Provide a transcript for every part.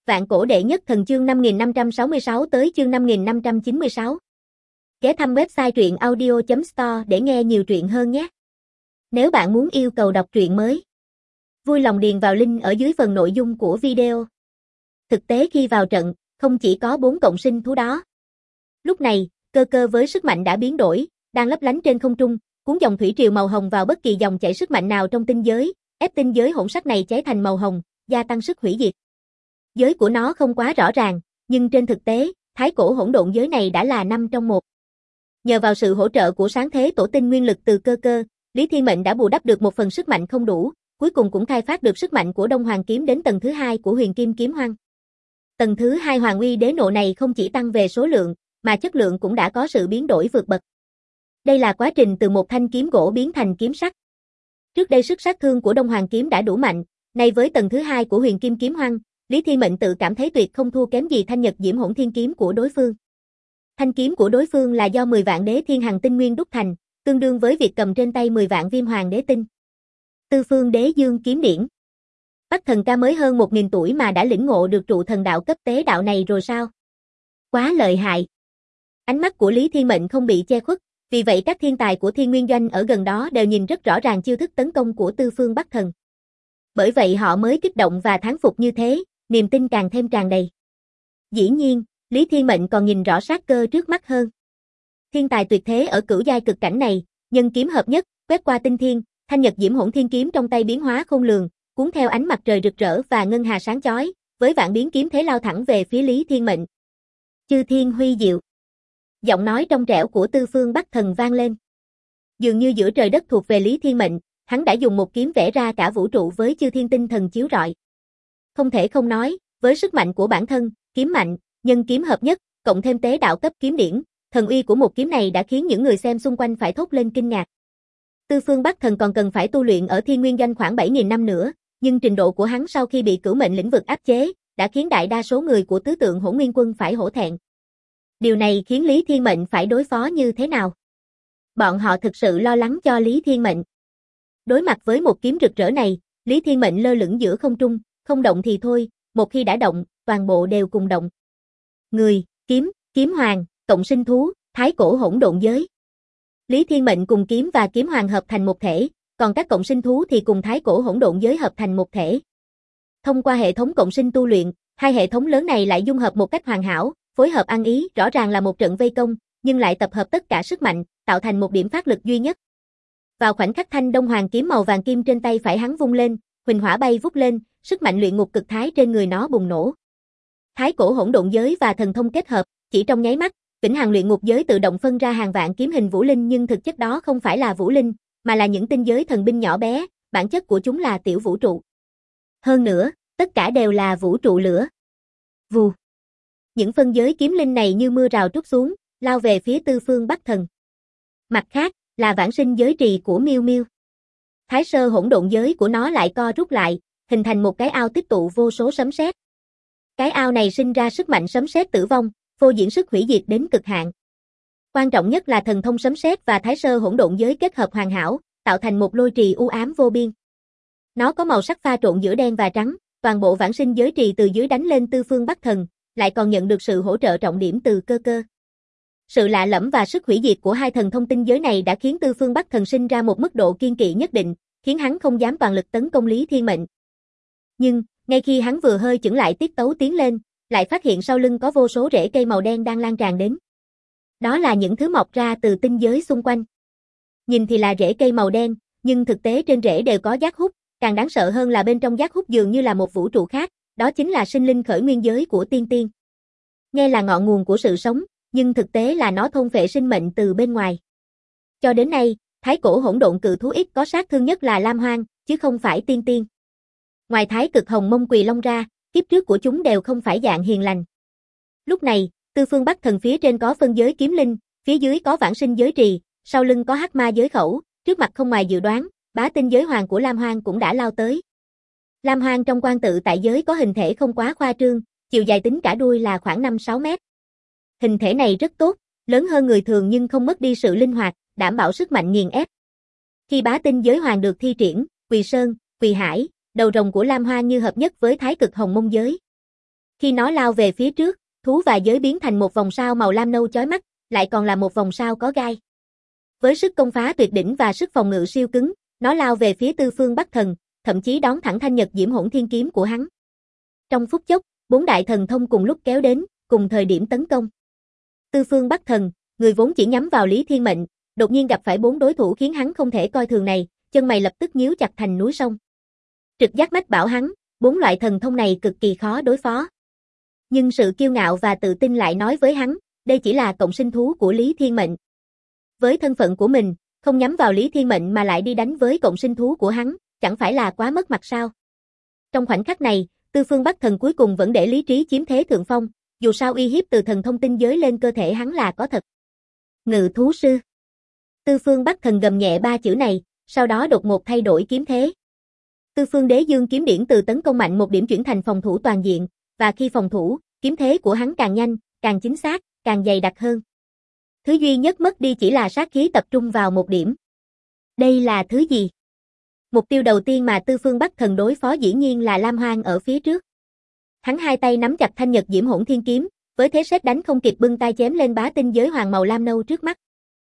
Vạn cổ đệ nhất thần chương 5566 tới chương 5596. Ghé thăm website truyện audio.store để nghe nhiều truyện hơn nhé. Nếu bạn muốn yêu cầu đọc truyện mới, vui lòng điền vào link ở dưới phần nội dung của video. Thực tế khi vào trận, không chỉ có 4 cộng sinh thú đó. Lúc này, cơ cơ với sức mạnh đã biến đổi, đang lấp lánh trên không trung, cuốn dòng thủy triều màu hồng vào bất kỳ dòng chảy sức mạnh nào trong tinh giới, ép tinh giới hỗn sắc này cháy thành màu hồng, gia tăng sức hủy diệt. Giới của nó không quá rõ ràng, nhưng trên thực tế, thái cổ hỗn độn giới này đã là 5 trong 1. Nhờ vào sự hỗ trợ của sáng thế tổ tinh nguyên lực từ cơ cơ, Lý Thiên Mệnh đã bù đắp được một phần sức mạnh không đủ, cuối cùng cũng khai phát được sức mạnh của Đông Hoàng kiếm đến tầng thứ 2 của Huyền Kim kiếm hoang. Tầng thứ 2 Hoàng uy đế nộ này không chỉ tăng về số lượng, mà chất lượng cũng đã có sự biến đổi vượt bậc. Đây là quá trình từ một thanh kiếm gỗ biến thành kiếm sắt. Trước đây sức sát thương của Đông Hoàng kiếm đã đủ mạnh, nay với tầng thứ 2 của Huyền Kim kiếm hoang, Lý Thiên Mệnh tự cảm thấy tuyệt không thua kém gì thanh Nhật Diễm Hỗn Thiên kiếm của đối phương. Thanh kiếm của đối phương là do 10 vạn đế thiên hằng tinh nguyên đúc thành, tương đương với việc cầm trên tay 10 vạn viêm hoàng đế tinh. Tư Phương Đế Dương kiếm điển. Bắc Thần Ca mới hơn 1000 tuổi mà đã lĩnh ngộ được trụ thần đạo cấp tế đạo này rồi sao? Quá lợi hại. Ánh mắt của Lý Thiên Mệnh không bị che khuất, vì vậy các thiên tài của Thiên Nguyên Doanh ở gần đó đều nhìn rất rõ ràng chiêu thức tấn công của Tư Phương Bắc Thần. Bởi vậy họ mới kích động và thán phục như thế, niềm tin càng thêm tràn đầy. Dĩ nhiên, Lý Thiên Mệnh còn nhìn rõ sát cơ trước mắt hơn. Thiên tài tuyệt thế ở cửu giai cực cảnh này, nhân kiếm hợp nhất, quét qua tinh thiên, thanh Nhật Diễm Hỗn Thiên kiếm trong tay biến hóa khôn lường, cuốn theo ánh mặt trời rực rỡ và ngân hà sáng chói, với vạn biến kiếm thế lao thẳng về phía Lý Thiên Mệnh. Chư thiên huy diệu. Giọng nói trong trẻo của Tư Phương Bắc Thần vang lên. Dường như giữa trời đất thuộc về Lý Thiên Mệnh, hắn đã dùng một kiếm vẽ ra cả vũ trụ với chư thiên tinh thần chiếu rọi. Không thể không nói, với sức mạnh của bản thân, kiếm mạnh, nhân kiếm hợp nhất, cộng thêm tế đạo cấp kiếm điển, thần uy của một kiếm này đã khiến những người xem xung quanh phải thốt lên kinh ngạc. Tư Phương Bắc Thần còn cần phải tu luyện ở Thiên Nguyên Doanh khoảng 7000 năm nữa, nhưng trình độ của hắn sau khi bị cửu mệnh lĩnh vực áp chế, đã khiến đại đa số người của tứ tượng Hỗn Nguyên Quân phải hổ thẹn. Điều này khiến Lý Thiên Mệnh phải đối phó như thế nào? Bọn họ thực sự lo lắng cho Lý Thiên Mệnh. Đối mặt với một kiếm rực rỡ này, Lý Thiên Mệnh lơ lửng giữa không trung, không động thì thôi, một khi đã động, toàn bộ đều cùng động. Người, kiếm, kiếm hoàng, cộng sinh thú, thái cổ hỗn độn giới. Lý Thiên Mệnh cùng kiếm và kiếm hoàng hợp thành một thể, còn các cộng sinh thú thì cùng thái cổ hỗn độn giới hợp thành một thể. Thông qua hệ thống cộng sinh tu luyện, hai hệ thống lớn này lại dung hợp một cách hoàn hảo, phối hợp ăn ý, rõ ràng là một trận vây công, nhưng lại tập hợp tất cả sức mạnh, tạo thành một điểm phát lực duy nhất. Vào khoảnh khắc thanh Đông Hoàng kiếm màu vàng kim trên tay phải hắn vung lên, huỳnh hỏa bay vút lên, sức mạnh luyện ngục cực thái trên người nó bùng nổ. Thái cổ hỗn độn giới và thần thông kết hợp, chỉ trong nháy mắt, vĩnh hằng luyện ngục giới tự động phân ra hàng vạn kiếm hình vũ linh, nhưng thực chất đó không phải là vũ linh, mà là những tinh giới thần binh nhỏ bé, bản chất của chúng là tiểu vũ trụ. Hơn nữa, tất cả đều là vũ trụ lửa. Vù. Những phân giới kiếm linh này như mưa rào trút xuống, lao về phía Tư Phương Bắc Thần. Mặt khác, là vãng sinh giới trì của Miêu Miêu. Thái sơ hỗn độn giới của nó lại co rút lại, hình thành một cái ao tích tụ vô số sấm sét. Cái ao này sinh ra sức mạnh sấm sét tử vong, vô diễn sức hủy diệt đến cực hạn. Quan trọng nhất là thần thông sấm sét và thái sơ hỗn độn giới kết hợp hoàn hảo, tạo thành một lôi trì u ám vô biên. Nó có màu sắc pha trộn giữa đen và trắng, toàn bộ vãng sinh giới trì từ dưới đánh lên Tư Phương Bắc Thần, lại còn nhận được sự hỗ trợ trọng điểm từ cơ cơ. Sự lạ lẫm và sức hủy diệt của hai thần thông tinh giới này đã khiến Tư Phương Bắc Thần sinh ra một mức độ kiên kỵ nhất định, khiến hắn không dám toàn lực tấn công Lý Thiên Mệnh. Nhưng, ngay khi hắn vừa hơi chững lại tiết tấu tiến lên, lại phát hiện sau lưng có vô số rễ cây màu đen đang lan tràn đến. Đó là những thứ mọc ra từ tinh giới xung quanh. Nhìn thì là rễ cây màu đen, nhưng thực tế trên rễ đều có giác hút, càng đáng sợ hơn là bên trong giác hút dường như là một vũ trụ khác, đó chính là sinh linh khởi nguyên giới của tiên tiên. Nghe là ngọn nguồn của sự sống, nhưng thực tế là nó thôn phệ sinh mệnh từ bên ngoài. Cho đến nay, thái cổ hỗn độn cự thú ít có sát thương nhất là Lam Hoang, chứ không phải tiên tiên. Ngoài thái cực hồng mông quỳ long ra, kiếp trước của chúng đều không phải dạng hiền lành. Lúc này, Tư Phương Bắc Thần phía trên có phân giới kiếm linh, phía dưới có vãng sinh giới trì, sau lưng có hắc ma giới khẩu, trước mặt không ngoài dự đoán, bá tinh giới hoàng của Lam Hoang cũng đã lao tới. Lam Hoang trong quan tự tại giới có hình thể không quá khoa trương, chiều dài tính cả đuôi là khoảng 5-6 mét. Hình thể này rất tốt, lớn hơn người thường nhưng không mất đi sự linh hoạt, đảm bảo sức mạnh nghiền ép. Khi bá tinh giới hoàng được thi triển, Quỳ Sơn, Quỳ Hải, đầu rồng của Lam Hoang như hợp nhất với thái cực hồng mông giới. Khi nó lao về phía trước, thú và giới biến thành một vòng sao màu lam nâu chói mắt, lại còn là một vòng sao có gai. Với sức công phá tuyệt đỉnh và sức phòng ngự siêu cứng, nó lao về phía Tư Phương Bắc Thần, thậm chí đón thẳng thanh nhật diễm hỗn thiên kiếm của hắn. Trong phút chốc, 4 đại thần thông cùng lúc kéo đến, cùng thời điểm tấn công. Tư Phương Bắc Thần, người vốn chỉ nhắm vào Lý Thiên Mệnh, đột nhiên gặp phải 4 đối thủ khiến hắn không thể coi thường này, chân mày lập tức nhíu chặt thành núi sông. Trực giác mách bảo hắn, 4 loại thần thông này cực kỳ khó đối phó. Nhưng sự kiêu ngạo và tự tin lại nói với hắn, đây chỉ là cộng sinh thú của Lý Thiên Mệnh. Với thân phận của mình, không nhắm vào Lý Thiên Mệnh mà lại đi đánh với cộng sinh thú của hắn, chẳng phải là quá mất mặt sao? Trong khoảnh khắc này, Tư Phương Bắc Thần cuối cùng vẫn để lý trí chiếm thế thượng phong, dù sao uy hiếp từ thần thông tinh giới lên cơ thể hắn là có thật. Ngự thú sư. Tư Phương Bắc Thần gầm nhẹ 3 chữ này, sau đó đột ngột thay đổi kiếm thế. Tư Phương Đế Dương kiếm điển từ tấn công mạnh một điểm chuyển thành phòng thủ toàn diện, và khi phòng thủ, kiếm thế của hắn càng nhanh, càng chính xác, càng dày đặc hơn. Thứ duy nhất mất đi chỉ là sát khí tập trung vào một điểm. Đây là thứ gì? Mục tiêu đầu tiên mà Tư Phương Bắc Thần đối phó dĩ nhiên là Lam Hoang ở phía trước. Hắn hai tay nắm chặt thanh nhật diễm hỗn thiên kiếm, với thế sét đánh không kịp bưng tay chém lên bá tinh giới hoàng màu lam nâu trước mắt.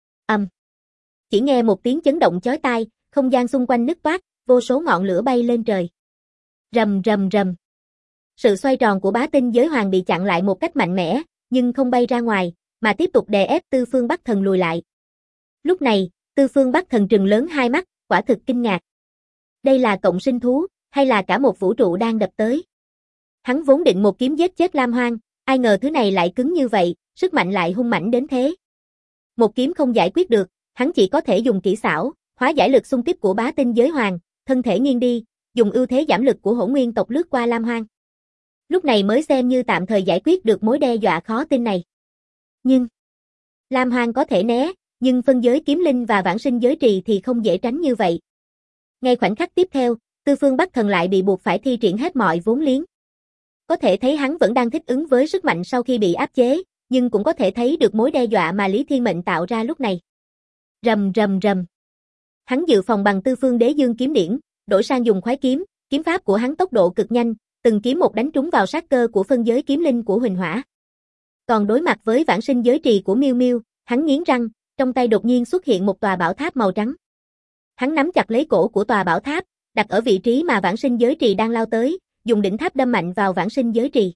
Chỉ nghe một tiếng chấn động chói tai, không gian xung quanh nứt toác, vô số ngọn lửa bay lên trời. Rầm rầm rầm. Sự xoay tròn của bá tinh giới hoàng bị chặn lại một cách mạnh mẽ, nhưng không bay ra ngoài, mà tiếp tục đè ép Tư Phương Bắc Thần lùi lại. Lúc này, Tư Phương Bắc Thần trừng lớn hai mắt, quả thực kinh ngạc. Đây là cộng sinh thú, hay là cả một vũ trụ đang đập tới? Hắn vốn định một kiếm giết chết Lam Hoang, ai ngờ thứ này lại cứng như vậy, sức mạnh lại hung mãnh đến thế. Một kiếm không giải quyết được, hắn chỉ có thể dùng kỹ xảo, hóa giải lực xung kích của bá tinh giới hoàng, thân thể nghiêng đi, dùng ưu thế giảm lực của hỗn nguyên tộc lướt qua Lam Hoang. Lúc này mới xem như tạm thời giải quyết được mối đe dọa khó tin này. Nhưng Lam Hoang có thể né, nhưng phân giới kiếm linh và vãng sinh giới trì thì không dễ tránh như vậy. Ngay khoảnh khắc tiếp theo, Tư Phương Bắc Thần lại bị buộc phải thi triển hết mọi vốn liếng. Có thể thấy hắn vẫn đang thích ứng với sức mạnh sau khi bị áp chế, nhưng cũng có thể thấy được mối đe dọa mà Lý Thiên Mệnh tạo ra lúc này. Rầm rầm rầm. Hắn dự phòng bằng Tư Phương Đế Dương kiếm điển, đổi sang dùng khoái kiếm, kiếm pháp của hắn tốc độ cực nhanh, từng kiếm một đánh trúng vào sát cơ của phân giới kiếm linh của Huỳnh Hỏa. Còn đối mặt với vãng sinh giới trì của Miêu Miêu, hắn nghiến răng, trong tay đột nhiên xuất hiện một tòa bảo tháp màu trắng. Hắn nắm chặt lấy cổ của tòa bảo tháp, đặt ở vị trí mà vãng sinh giới trì đang lao tới, dùng đỉnh tháp đâm mạnh vào vãng sinh giới trì.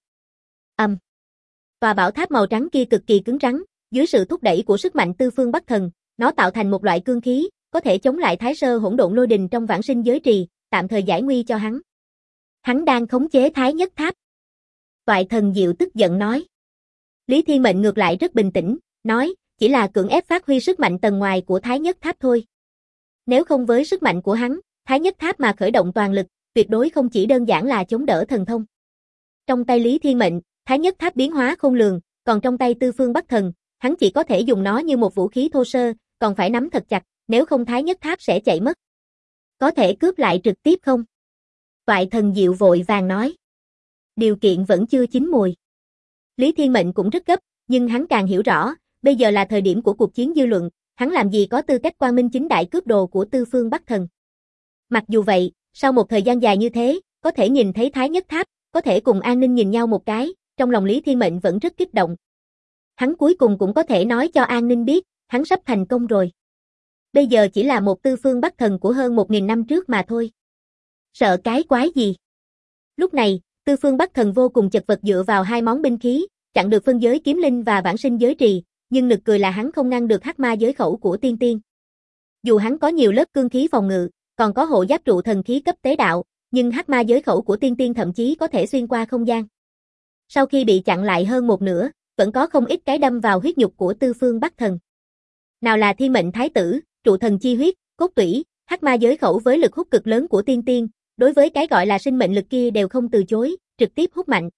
Tòa bảo tháp màu trắng kia cực kỳ cứng rắn, dưới sự thúc đẩy của sức mạnh Tư Phương Bắc Thần, nó tạo thành một loại cương khí, có thể chống lại thái sơ hỗn độn lôi đình trong vãng sinh giới trì, tạm thời giải nguy cho hắn. Hắn đang khống chế Thái Nhất Tháp. Toại Thần Diệu tức giận nói. Lý Thiên Mệnh ngược lại rất bình tĩnh, nói, chỉ là cưỡng ép phát huy sức mạnh tầng ngoài của Thái Nhất Tháp thôi. Nếu không với sức mạnh của hắn, Thái Nhất Tháp mà khởi động toàn lực, tuyệt đối không chỉ đơn giản là chống đỡ thần thông. Trong tay Lý Thiên Mệnh, Thái Nhất Tháp biến hóa khôn lường, còn trong tay Tư Phương Bắc Thần, hắn chỉ có thể dùng nó như một vũ khí thô sơ, còn phải nắm thật chặt, nếu không Thái Nhất Tháp sẽ chạy mất. Có thể cướp lại trực tiếp không? Toại Thần Diệu vội vàng nói. Điều kiện vẫn chưa chín mùi. Lý Thiên Mệnh cũng rất gấp, nhưng hắn càng hiểu rõ, bây giờ là thời điểm của cuộc chiến dư luận, hắn làm gì có tư cách quang minh chính đại cướp đồ của Tư Phương Bắc Thần. Mặc dù vậy, sau một thời gian dài như thế, có thể nhìn thấy Thái Nhất Tháp, có thể cùng An Ninh nhìn nhau một cái, trong lòng Lý Thiên Mệnh vẫn rất kích động. Hắn cuối cùng cũng có thể nói cho An Ninh biết, hắn sắp thành công rồi. Bây giờ chỉ là một Tư Phương Bắc Thần của hơn 1000 năm trước mà thôi. Sợ cái quái gì? Lúc này, Tư Phương Bắc Thần vô cùng chật vật dựa vào hai món binh khí, chặn được phân giới kiếm linh và vãng sinh giới trì, nhưng nực cười là hắn không ngăn được hắc ma giới khẩu của tiên tiên. Dù hắn có nhiều lớp cương khí phòng ngự, còn có hộ giáp trụ thần khí cấp tế đạo, nhưng hắc ma giới khẩu của tiên tiên thậm chí có thể xuyên qua không gian. Sau khi bị chặn lại hơn một nửa, vẫn có không ít cái đâm vào huyết nhục của Tư Phương Bắc Thần. Nào là thiên mệnh thái tử, trụ thần chi huyết, cốt tủy, hắc ma giới khẩu với lực hút cực lớn của tiên tiên, đối với cái gọi là sinh mệnh lực kia đều không từ chối, trực tiếp hút mạnh.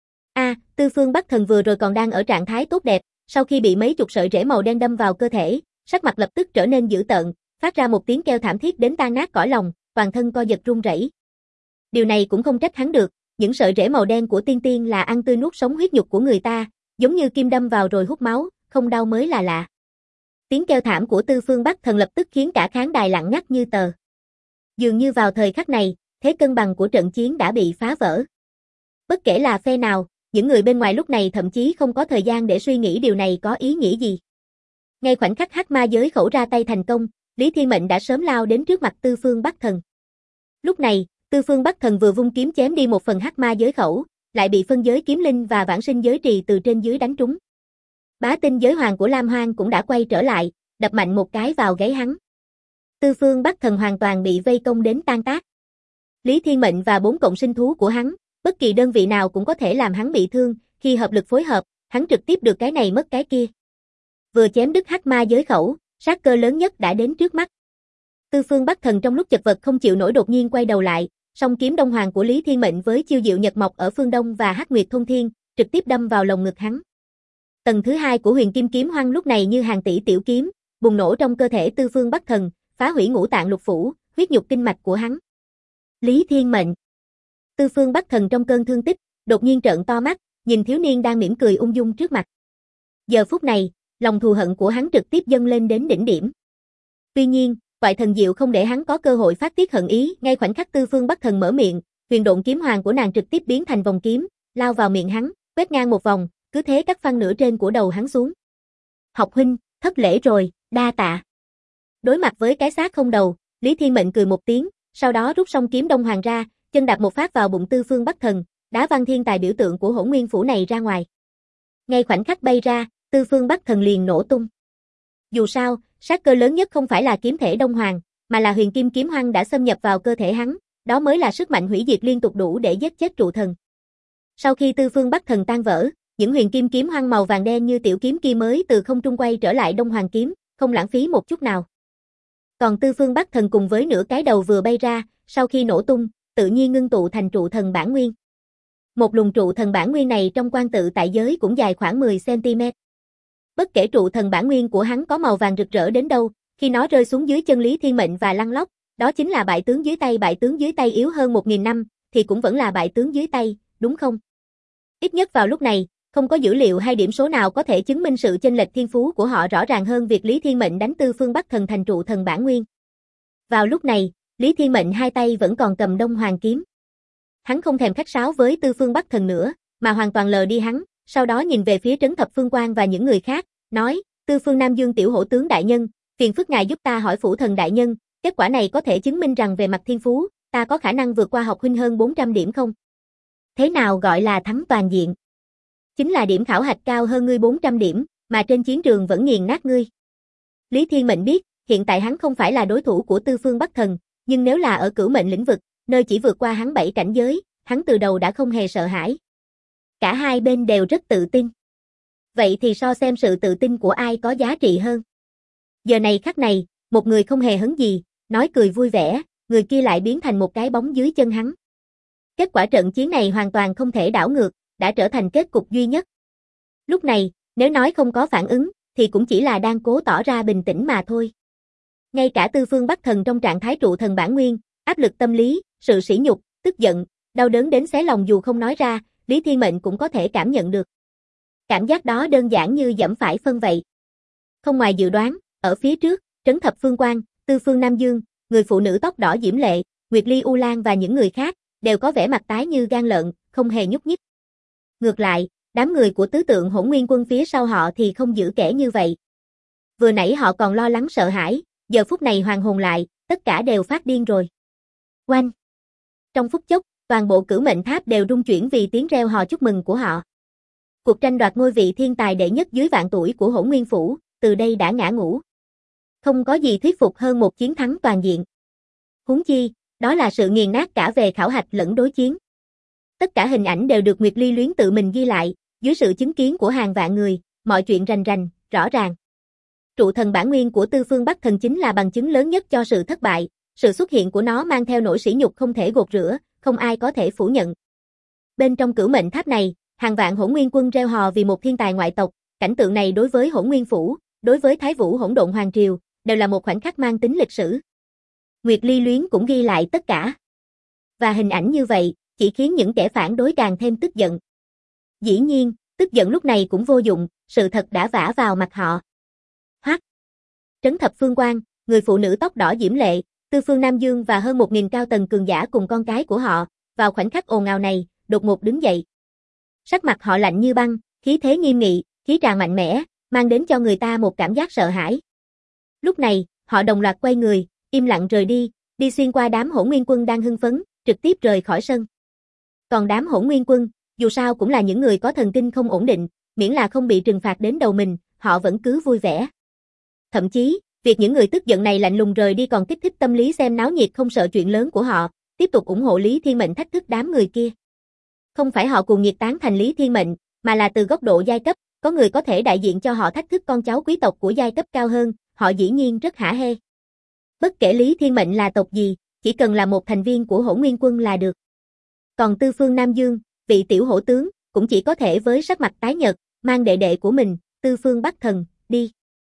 Tư Phương Bắc Thần vừa rồi còn đang ở trạng thái tốt đẹp, sau khi bị mấy chục sợi rễ màu đen đâm vào cơ thể, sắc mặt lập tức trở nên dữ tợn, phát ra một tiếng kêu thảm thiết đến tan nát cõi lòng, toàn thân co giật run rẩy. Điều này cũng không trách hắn được, những sợi rễ màu đen của tiên tiên là ăn tươi nuốt sống huyết nhục của người ta, giống như kim đâm vào rồi hút máu, không đau mới là lạ. Tiếng kêu thảm của Tư Phương Bắc Thần lập tức khiến cả khán đài lặng ngắt như tờ. Dường như vào thời khắc này, thế cân bằng của trận chiến đã bị phá vỡ. Bất kể là phe nào, những người bên ngoài lúc này thậm chí không có thời gian để suy nghĩ điều này có ý nghĩa gì. Ngay khoảnh khắc hắc ma giới khẩu ra tay thành công, Lý Thiên Mệnh đã sớm lao đến trước mặt Tư Phương Bắc Thần. Lúc này, Tư Phương Bắc Thần vừa vung kiếm chém đi một phần hắc ma giới khẩu, lại bị phân giới kiếm linh và vãng sinh giới trì từ trên dưới đánh trúng. Bá tinh giới hoàng của Lam Hoang cũng đã quay trở lại, đập mạnh một cái vào gáy hắn. Tư Phương Bắc Thần hoàn toàn bị vây công đến tan tác. Lý Thiên Mệnh và 4 cộng sinh thú của hắn, bất kỳ đơn vị nào cũng có thể làm hắn bị thương, khi hợp lực phối hợp, hắn trực tiếp được cái này mất cái kia. Vừa chém đứt hắc ma giới khẩu, sát cơ lớn nhất đã đến trước mắt. Tư Phương Bắc Thần trong lúc chật vật không chịu nổi đột nhiên quay đầu lại, song kiếm Đông Hoàng của Lý Thiên Mệnh với chiêu diệu nhật mộc ở phương đông và hắc nguyệt thôn thiên, trực tiếp đâm vào lồng ngực hắn. Tầng thứ 2 của Huyền Kim kiếm hoang lúc này như hàng tỷ tiểu kiếm, bùng nổ trong cơ thể Tư Phương Bắc Thần, phá hủy ngũ tạng lục phủ, huyết nhục kinh mạch của hắn. Lý Thiên Mệnh. Tư Phương Bắc Thần trong cơn thương tích, đột nhiên trợn to mắt, nhìn thiếu niên đang mỉm cười ung dung trước mặt. Giờ phút này, lòng thù hận của hắn trực tiếp dâng lên đến đỉnh điểm. Tuy nhiên, toại thần diệu không để hắn có cơ hội phát tiết hận ý, ngay khoảnh khắc Tư Phương Bắc Thần mở miệng, huyền độn kiếm hoàng của nàng trực tiếp biến thành vòng kiếm, lao vào miệng hắn, quét ngang một vòng, cứ thế cắt phăng nửa trên của đầu hắn xuống. Học huynh, thất lễ rồi, đa tạ. Đối mặt với cái xác không đầu, Lý Thiên Mệnh cười một tiếng, sau đó rút song kiếm Đông Hoàng ra, chân đạp một phát vào bụng Tư Phương Bắc Thần, đá văng thiên tài biểu tượng của Hỗn Nguyên phủ này ra ngoài. Ngay khoảnh khắc bay ra, Tư Phương Bắc Thần liền nổ tung. Dù sao, sát cơ lớn nhất không phải là kiếm thể Đông Hoàng, mà là Huyền Kim kiếm hoang đã xâm nhập vào cơ thể hắn, đó mới là sức mạnh hủy diệt liên tục đủ để giết chết trụ thần. Sau khi Tư Phương Bắc Thần tan vỡ, những Huyền Kim kiếm hoang màu vàng đen như tiểu kiếm kia mới từ không trung quay trở lại Đông Hoàng kiếm, không lãng phí một chút nào. Còn Tư Phương Bắc Thần cùng với nửa cái đầu vừa bay ra, sau khi nổ tung, tự nhiên ngưng tụ thành trụ thần bản nguyên. Một luồng trụ thần bản nguyên này trong quan tự tại giới cũng dài khoảng 10 cm. Bất kể trụ thần bản nguyên của hắn có màu vàng rực rỡ đến đâu, khi nó rơi xuống dưới chân Lý Thiên Mệnh và lăn lóc, đó chính là bại tướng dưới tay yếu hơn 1000 năm, thì cũng vẫn là bại tướng dưới tay, đúng không? Ít nhất vào lúc này, không có dữ liệu hay điểm số nào có thể chứng minh sự chênh lệch thiên phú của họ rõ ràng hơn việc Lý Thiên Mệnh đánh Tư Phương Bắc Thần thành trụ thần bản nguyên. Vào lúc này, Lý Thiên Mệnh hai tay vẫn còn cầm Đông Hoàng kiếm. Hắn không thèm khách sáo với Tư Phương Bắc Thần nữa, mà hoàn toàn lờ đi hắn, sau đó nhìn về phía Trấn Thập Phương Quang và những người khác, nói, Tư Phương Nam Dương tiểu hổ tướng đại nhân, phiền phức ngài giúp ta hỏi phủ thần đại nhân, kết quả này có thể chứng minh rằng về mặt thiên phú, ta có khả năng vượt qua học huynh hơn 400 điểm không? Thế nào gọi là thắng toàn diện? Chính là điểm khảo hạch cao hơn ngươi 400 điểm, mà trên chiến trường vẫn nghiền nát ngươi. Lý Thiên Mệnh biết, hiện tại hắn không phải là đối thủ của Tư Phương Bắc Thần, nhưng nếu là ở cửu mệnh lĩnh vực, nơi chỉ vượt qua hắn 7 cảnh giới, hắn từ đầu đã không hề sợ hãi. Cả hai bên đều rất tự tin. Vậy thì so xem sự tự tin của ai có giá trị hơn. Giờ này khắc này, một người không hề hứng gì, nói cười vui vẻ, người kia lại biến thành một cái bóng dưới chân hắn. Kết quả trận chiến này hoàn toàn không thể đảo ngược, đã trở thành kết cục duy nhất. Lúc này, nếu nói không có phản ứng, thì cũng chỉ là đang cố tỏ ra bình tĩnh mà thôi. Ngay cả Tư Phương Bắc Thần trong trạng thái trụ thần bản nguyên, áp lực tâm lý, sự sỉ nhục, tức giận, đau đớn đến xé lòng dù không nói ra, Lý Thiên Mệnh cũng có thể cảm nhận được. Cảm giác đó đơn giản như dẫm phải phân vậy. Không ngoài dự đoán, ở phía trước, Trấn Thập Phương Quang, Tư Phương Nam Dương, người phụ nữ tóc đỏ diễm lệ, Nguyệt Ly U Lan và những người khác, đều có vẻ mặt tái như gan lợn, không hề nhúc nhích. Ngược lại, đám người của tứ tượng Hỗn Nguyên quân phía sau họ thì không giữ kẻ như vậy. Vừa nãy họ còn lo lắng sợ hãi, giờ phút này hoàn hồn lại, tất cả đều phát điên rồi. Oanh! Trong phút chốc, toàn bộ cửu mệnh tháp đều rung chuyển vì tiếng reo hò chúc mừng của họ. Cuộc tranh đoạt ngôi vị thiên tài đệ nhất dưới vạn tuổi của Hỗn Nguyên phủ, từ đây đã ngã ngũ. Không có gì thuyết phục hơn một chiến thắng toàn diện. Huống chi, đó là sự nghiền nát cả về khảo hạch lẫn đối chiến. Tất cả hình ảnh đều được Nguyệt Ly Luyến tự mình ghi lại, dưới sự chứng kiến của hàng vạn người, mọi chuyện rành rành, rõ ràng. Trụ thần bản nguyên của Tư Phương Bắc Thần chính là bằng chứng lớn nhất cho sự thất bại, sự xuất hiện của nó mang theo nỗi sỉ nhục không thể gột rửa, không ai có thể phủ nhận. Bên trong cửu mệnh tháp này, hàng vạn Hỗn Nguyên quân reo hò vì một thiên tài ngoại tộc, cảnh tượng này đối với Hỗn Nguyên phủ, đối với Thái Vũ Hỗn Độn Hoàng triều, đều là một khoảnh khắc mang tính lịch sử. Nguyệt Ly Luyến cũng ghi lại tất cả. Và hình ảnh như vậy, chỉ khiến những kẻ phản đối càng thêm tức giận. Dĩ nhiên, tức giận lúc này cũng vô dụng, sự thật đã vả vào mặt họ. Hoắc! Trấn Thập Phương Quang, người phụ nữ tóc đỏ diễm lệ, Tư Phương Nam Dương và hơn 1000 cao tầng cường giả cùng con cái của họ, vào khoảnh khắc ồn ào này, đột ngột đứng dậy. Sắc mặt họ lạnh như băng, khí thế nghiêm nghị, khí tràng mạnh mẽ, mang đến cho người ta một cảm giác sợ hãi. Lúc này, họ đồng loạt quay người, im lặng rời đi, đi xuyên qua đám Hỗn Nguyên Quân đang hưng phấn, trực tiếp rời khỏi sân. Còn đám Hỗn Nguyên Quân, dù sao cũng là những người có thần kinh không ổn định, miễn là không bị trừng phạt đến đầu mình, họ vẫn cứ vui vẻ. Thậm chí, việc những người tức giận này lạnh lùng rời đi còn kích thích tâm lý xem náo nhiệt không sợ chuyện lớn của họ, tiếp tục ủng hộ Lý Thiên Mệnh thách thức đám người kia. Không phải họ cuồng nhiệt tán thành Lý Thiên Mệnh, mà là từ góc độ giai cấp, có người có thể đại diện cho họ thách thức con cháu quý tộc của giai cấp cao hơn, họ dĩ nhiên rất hả hê. Bất kể Lý Thiên Mệnh là tộc gì, chỉ cần là một thành viên của Hỗn Nguyên Quân là được. Còn Tư Phương Nam Dương, vị tiểu hổ tướng, cũng chỉ có thể với sắc mặt tái nhợt, mang đệ đệ của mình, Tư Phương Bắc Thần, đi.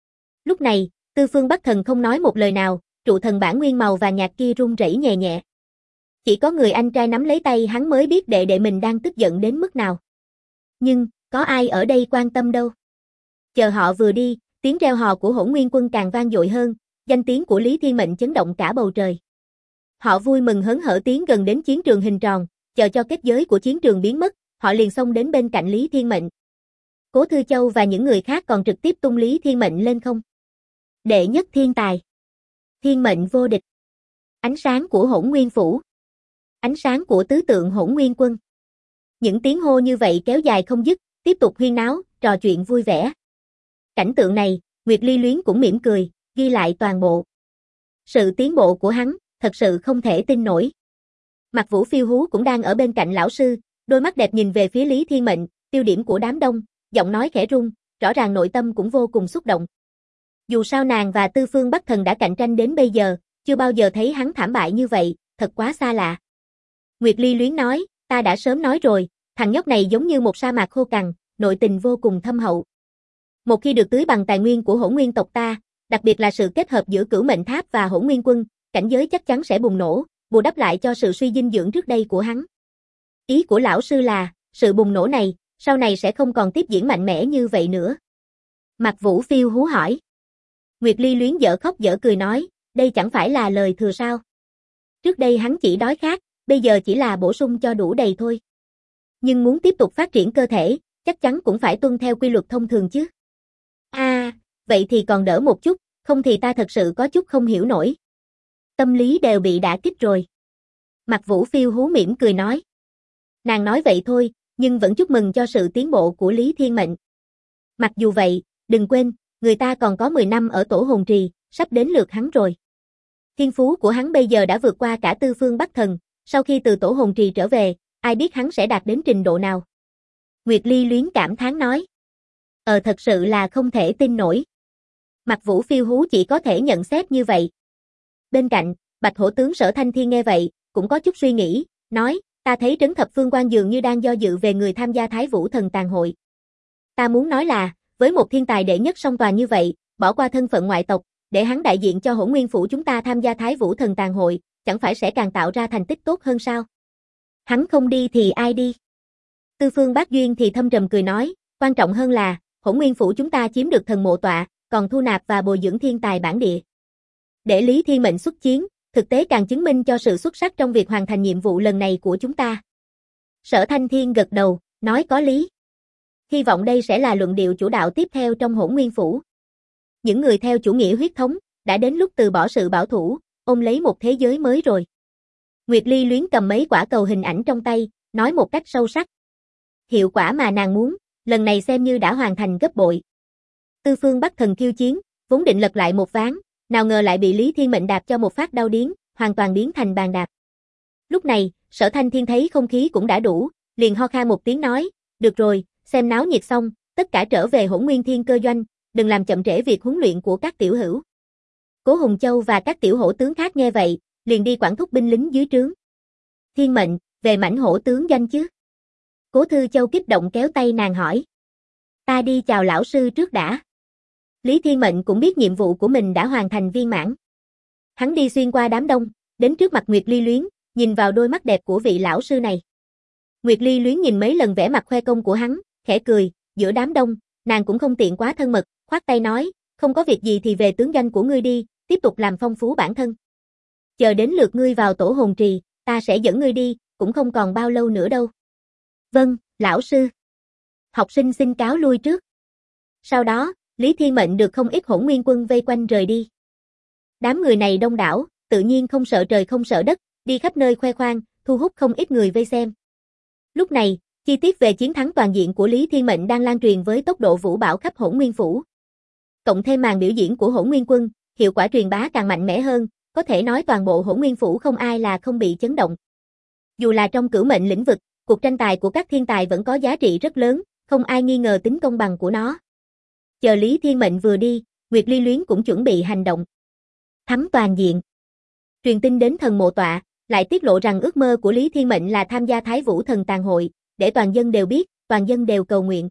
Lúc này, Tư Phương Bắc Thần không nói một lời nào, trụ thần bản nguyên màu và nhạt kia run rẩy nhẹ nhẹ. Chỉ có người anh trai nắm lấy tay hắn mới biết đệ đệ mình đang tức giận đến mức nào. Nhưng, có ai ở đây quan tâm đâu. Chờ họ vừa đi, tiếng reo hò của Hỗn Nguyên Quân càng vang dội hơn, danh tiếng của Lý Thiên Mệnh chấn động cả bầu trời. Họ vui mừng hớn hở tiến gần đến chiến trường hình tròn, chờ cho kết giới của chiến trường biến mất, họ liền xông đến bên cạnh Lý Thiên Mệnh. Cố Thư Châu và những người khác còn trực tiếp tung Lý Thiên Mệnh lên không. Đệ nhất thiên tài. Thiên mệnh vô địch. Ánh sáng của Hỗn Nguyên Phủ. Ánh sáng của tứ tượng Hỗn Nguyên Quân. Những tiếng hô như vậy kéo dài không dứt, tiếp tục huyên náo, trò chuyện vui vẻ. Cảnh tượng này, Nguyệt Ly Luyến cũng mỉm cười, ghi lại toàn bộ. Sự tiến bộ của hắn, thật sự không thể tin nổi. Mạc Vũ phiêu hú cũng đang ở bên cạnh lão sư, đôi mắt đẹp nhìn về phía Lý Thiên Mệnh, tiêu điểm của đám đông, giọng nói khẽ run, rõ ràng nội tâm cũng vô cùng xúc động. Dù sao nàng và Tư Phương Bắc Thần đã cạnh tranh đến bây giờ, chưa bao giờ thấy hắn thảm bại như vậy, thật quá xa lạ. Nguyệt Ly Luyến nói, ta đã sớm nói rồi, thằng nhóc này giống như một sa mạc khô cằn, nội tình vô cùng thâm hậu. Một khi được tưới bằng tài nguyên của Hỗn Nguyên tộc ta, đặc biệt là sự kết hợp giữa Cửu Mệnh Tháp và Hỗn Nguyên Quân, cảnh giới chắc chắn sẽ bùng nổ, bù đắp lại cho sự suy dinh dưỡng trước đây của hắn. Ý của lão sư là, sự bùng nổ này, sau này sẽ không còn tiếp diễn mạnh mẽ như vậy nữa. Mạc Vũ phiêu hú hỏi. Nguyệt Ly Luyến dở khóc dở cười nói, đây chẳng phải là lời thừa sao. Trước đây hắn chỉ đói khát, bây giờ chỉ là bổ sung cho đủ đầy thôi. Nhưng muốn tiếp tục phát triển cơ thể, chắc chắn cũng phải tuân theo quy luật thông thường chứ. Vậy thì còn đỡ một chút, không thì ta thật sự có chút không hiểu nổi. Tâm lý đều bị đả kích rồi. Mạc Vũ phiêu hú mỉm cười nói. Nàng nói vậy thôi, nhưng vẫn chúc mừng cho sự tiến bộ của Lý Thiên Mệnh. Mặc dù vậy, đừng quên, người ta còn có 10 năm ở Tổ Hồn Trì, sắp đến lượt hắn rồi. Thiên phú của hắn bây giờ đã vượt qua cả Tư Phương Bắc Thần, sau khi từ Tổ Hồn Trì trở về, ai biết hắn sẽ đạt đến trình độ nào. Nguyệt Ly Luyến cảm thán nói. Thật sự là không thể tin nổi. Mạc Vũ phiêu hú chỉ có thể nhận xét như vậy. Bên cạnh, Bạch Hổ tướng Sở Thanh Thiên nghe vậy, cũng có chút suy nghĩ, nói, ta thấy Trấn Thập Phương Quan dường như đang do dự về người tham gia Thái Vũ Thần Tàn Hội. Ta muốn nói là, với một thiên tài đệ nhất song toàn như vậy, bỏ qua thân phận ngoại tộc, để hắn đại diện cho Hỗn Nguyên Phủ chúng ta tham gia Thái Vũ Thần Tàn Hội, chẳng phải sẽ càng tạo ra thành tích tốt hơn sao? Hắn không đi thì ai đi? Tư Phương Bác Duyên thì thâm trầm cười nói, quan trọng hơn là, Hỗn Nguyên Phủ chúng ta chiếm được thần mộ tọa, còn thu nạp và bồi dưỡng thiên tài bản địa. Để Lý Thiên Mệnh xuất chiến, thực tế càng chứng minh cho sự xuất sắc trong việc hoàn thành nhiệm vụ lần này của chúng ta. Sở Thanh Thiên gật đầu, nói có lý. Hy vọng đây sẽ là luận điệu chủ đạo tiếp theo trong Hỗn Nguyên Phủ. Những người theo chủ nghĩa huyết thống, đã đến lúc từ bỏ sự bảo thủ, ôm lấy một thế giới mới rồi. Nguyệt Ly Luyến cầm mấy quả cầu hình ảnh trong tay, nói một cách sâu sắc. Hiệu quả mà nàng muốn, lần này xem như đã hoàn thành gấp bội. Tư Phương Bắc Thần khiêu chiến, vốn định lật lại một ván, nào ngờ lại bị Lý Thiên Mệnh đạp cho một phát đau điếng, hoàn toàn biến thành bàn đạp. Lúc này, Sở Thanh Thiên thấy không khí cũng đã đủ, liền ho khan một tiếng nói, được rồi, xem náo nhiệt xong, tất cả trở về Hỗn Nguyên Thiên Cơ Doanh, đừng làm chậm trễ việc huấn luyện của các tiểu hữu. Cố Hùng Châu và các tiểu hổ tướng khác nghe vậy, liền đi quản thúc binh lính dưới trướng. Thiên Mệnh, về mãnh hổ tướng doanh chứ? Cố Thư Châu kích động kéo tay nàng hỏi. Ta đi chào lão sư trước đã. Lý Thiên Mệnh cũng biết nhiệm vụ của mình đã hoàn thành viên mãn. Hắn đi xuyên qua đám đông, đến trước mặt Nguyệt Ly Luyến, nhìn vào đôi mắt đẹp của vị lão sư này. Nguyệt Ly Luyến nhìn mấy lần vẻ mặt khoe công của hắn, khẽ cười, giữa đám đông, nàng cũng không tiện quá thân mật, khoát tay nói, không có việc gì thì về tướng doanh của ngươi đi, tiếp tục làm phong phú bản thân. Chờ đến lượt ngươi vào Tổ Hồn Trì, ta sẽ dẫn ngươi đi, cũng không còn bao lâu nữa đâu. Vâng, lão sư. Học sinh xin cáo lui trước. Sau đó, Lý Thiên Mệnh được không ít Hỗn Nguyên quân vây quanh rời đi. Đám người này đông đảo, tự nhiên không sợ trời không sợ đất, đi khắp nơi khoe khoang, thu hút không ít người vây xem. Lúc này, chi tiết về chiến thắng toàn diện của Lý Thiên Mệnh đang lan truyền với tốc độ vũ bão khắp Hỗn Nguyên phủ. Cộng thêm màn biểu diễn của Hỗn Nguyên quân, hiệu quả truyền bá càng mạnh mẽ hơn, có thể nói toàn bộ Hỗn Nguyên phủ không ai là không bị chấn động. Dù là trong cửu mệnh lĩnh vực, cuộc tranh tài của các thiên tài vẫn có giá trị rất lớn, không ai nghi ngờ tính công bằng của nó. Chờ Lý Thiên Mệnh vừa đi, Nguyệt Ly Luyến cũng chuẩn bị hành động. Thắng toàn diện. Truyền tin đến thần mộ tọa, lại tiết lộ rằng ước mơ của Lý Thiên Mệnh là tham gia Thái Vũ Thần Tàn Hội, để toàn dân đều biết, toàn dân đều cầu nguyện.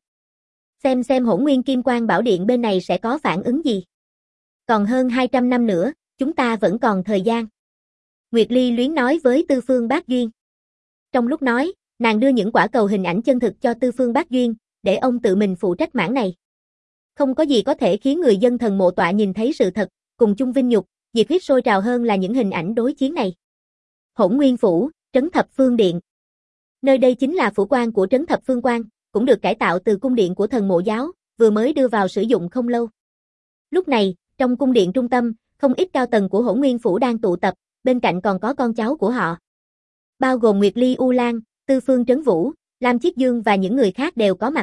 Xem Hỗn Nguyên Kim Quang Bảo Điện bên này sẽ có phản ứng gì. Còn hơn 200 năm nữa, chúng ta vẫn còn thời gian. Nguyệt Ly Luyến nói với Tư Phương Bác Duyên. Trong lúc nói, nàng đưa những quả cầu hình ảnh chân thực cho Tư Phương Bác Duyên, để ông tự mình phụ trách mảng này. Không có gì có thể khiến người dân thần mộ tọa nhìn thấy sự thật, cùng chung vinh nhục, nhiệt huyết sôi trào hơn là những hình ảnh đối chiến này. Hỗn Nguyên phủ, Trấn Thập Phương Điện. Nơi đây chính là phủ quan của Trấn Thập Phương Quan, cũng được cải tạo từ cung điện của thần mộ giáo, vừa mới đưa vào sử dụng không lâu. Lúc này, trong cung điện trung tâm, không ít cao tầng của Hỗn Nguyên phủ đang tụ tập, bên cạnh còn có con cháu của họ. Bao gồm Nguyệt Ly U Lan, Tư Phương Trấn Vũ, Lam Chiết Dương và những người khác đều có mặt.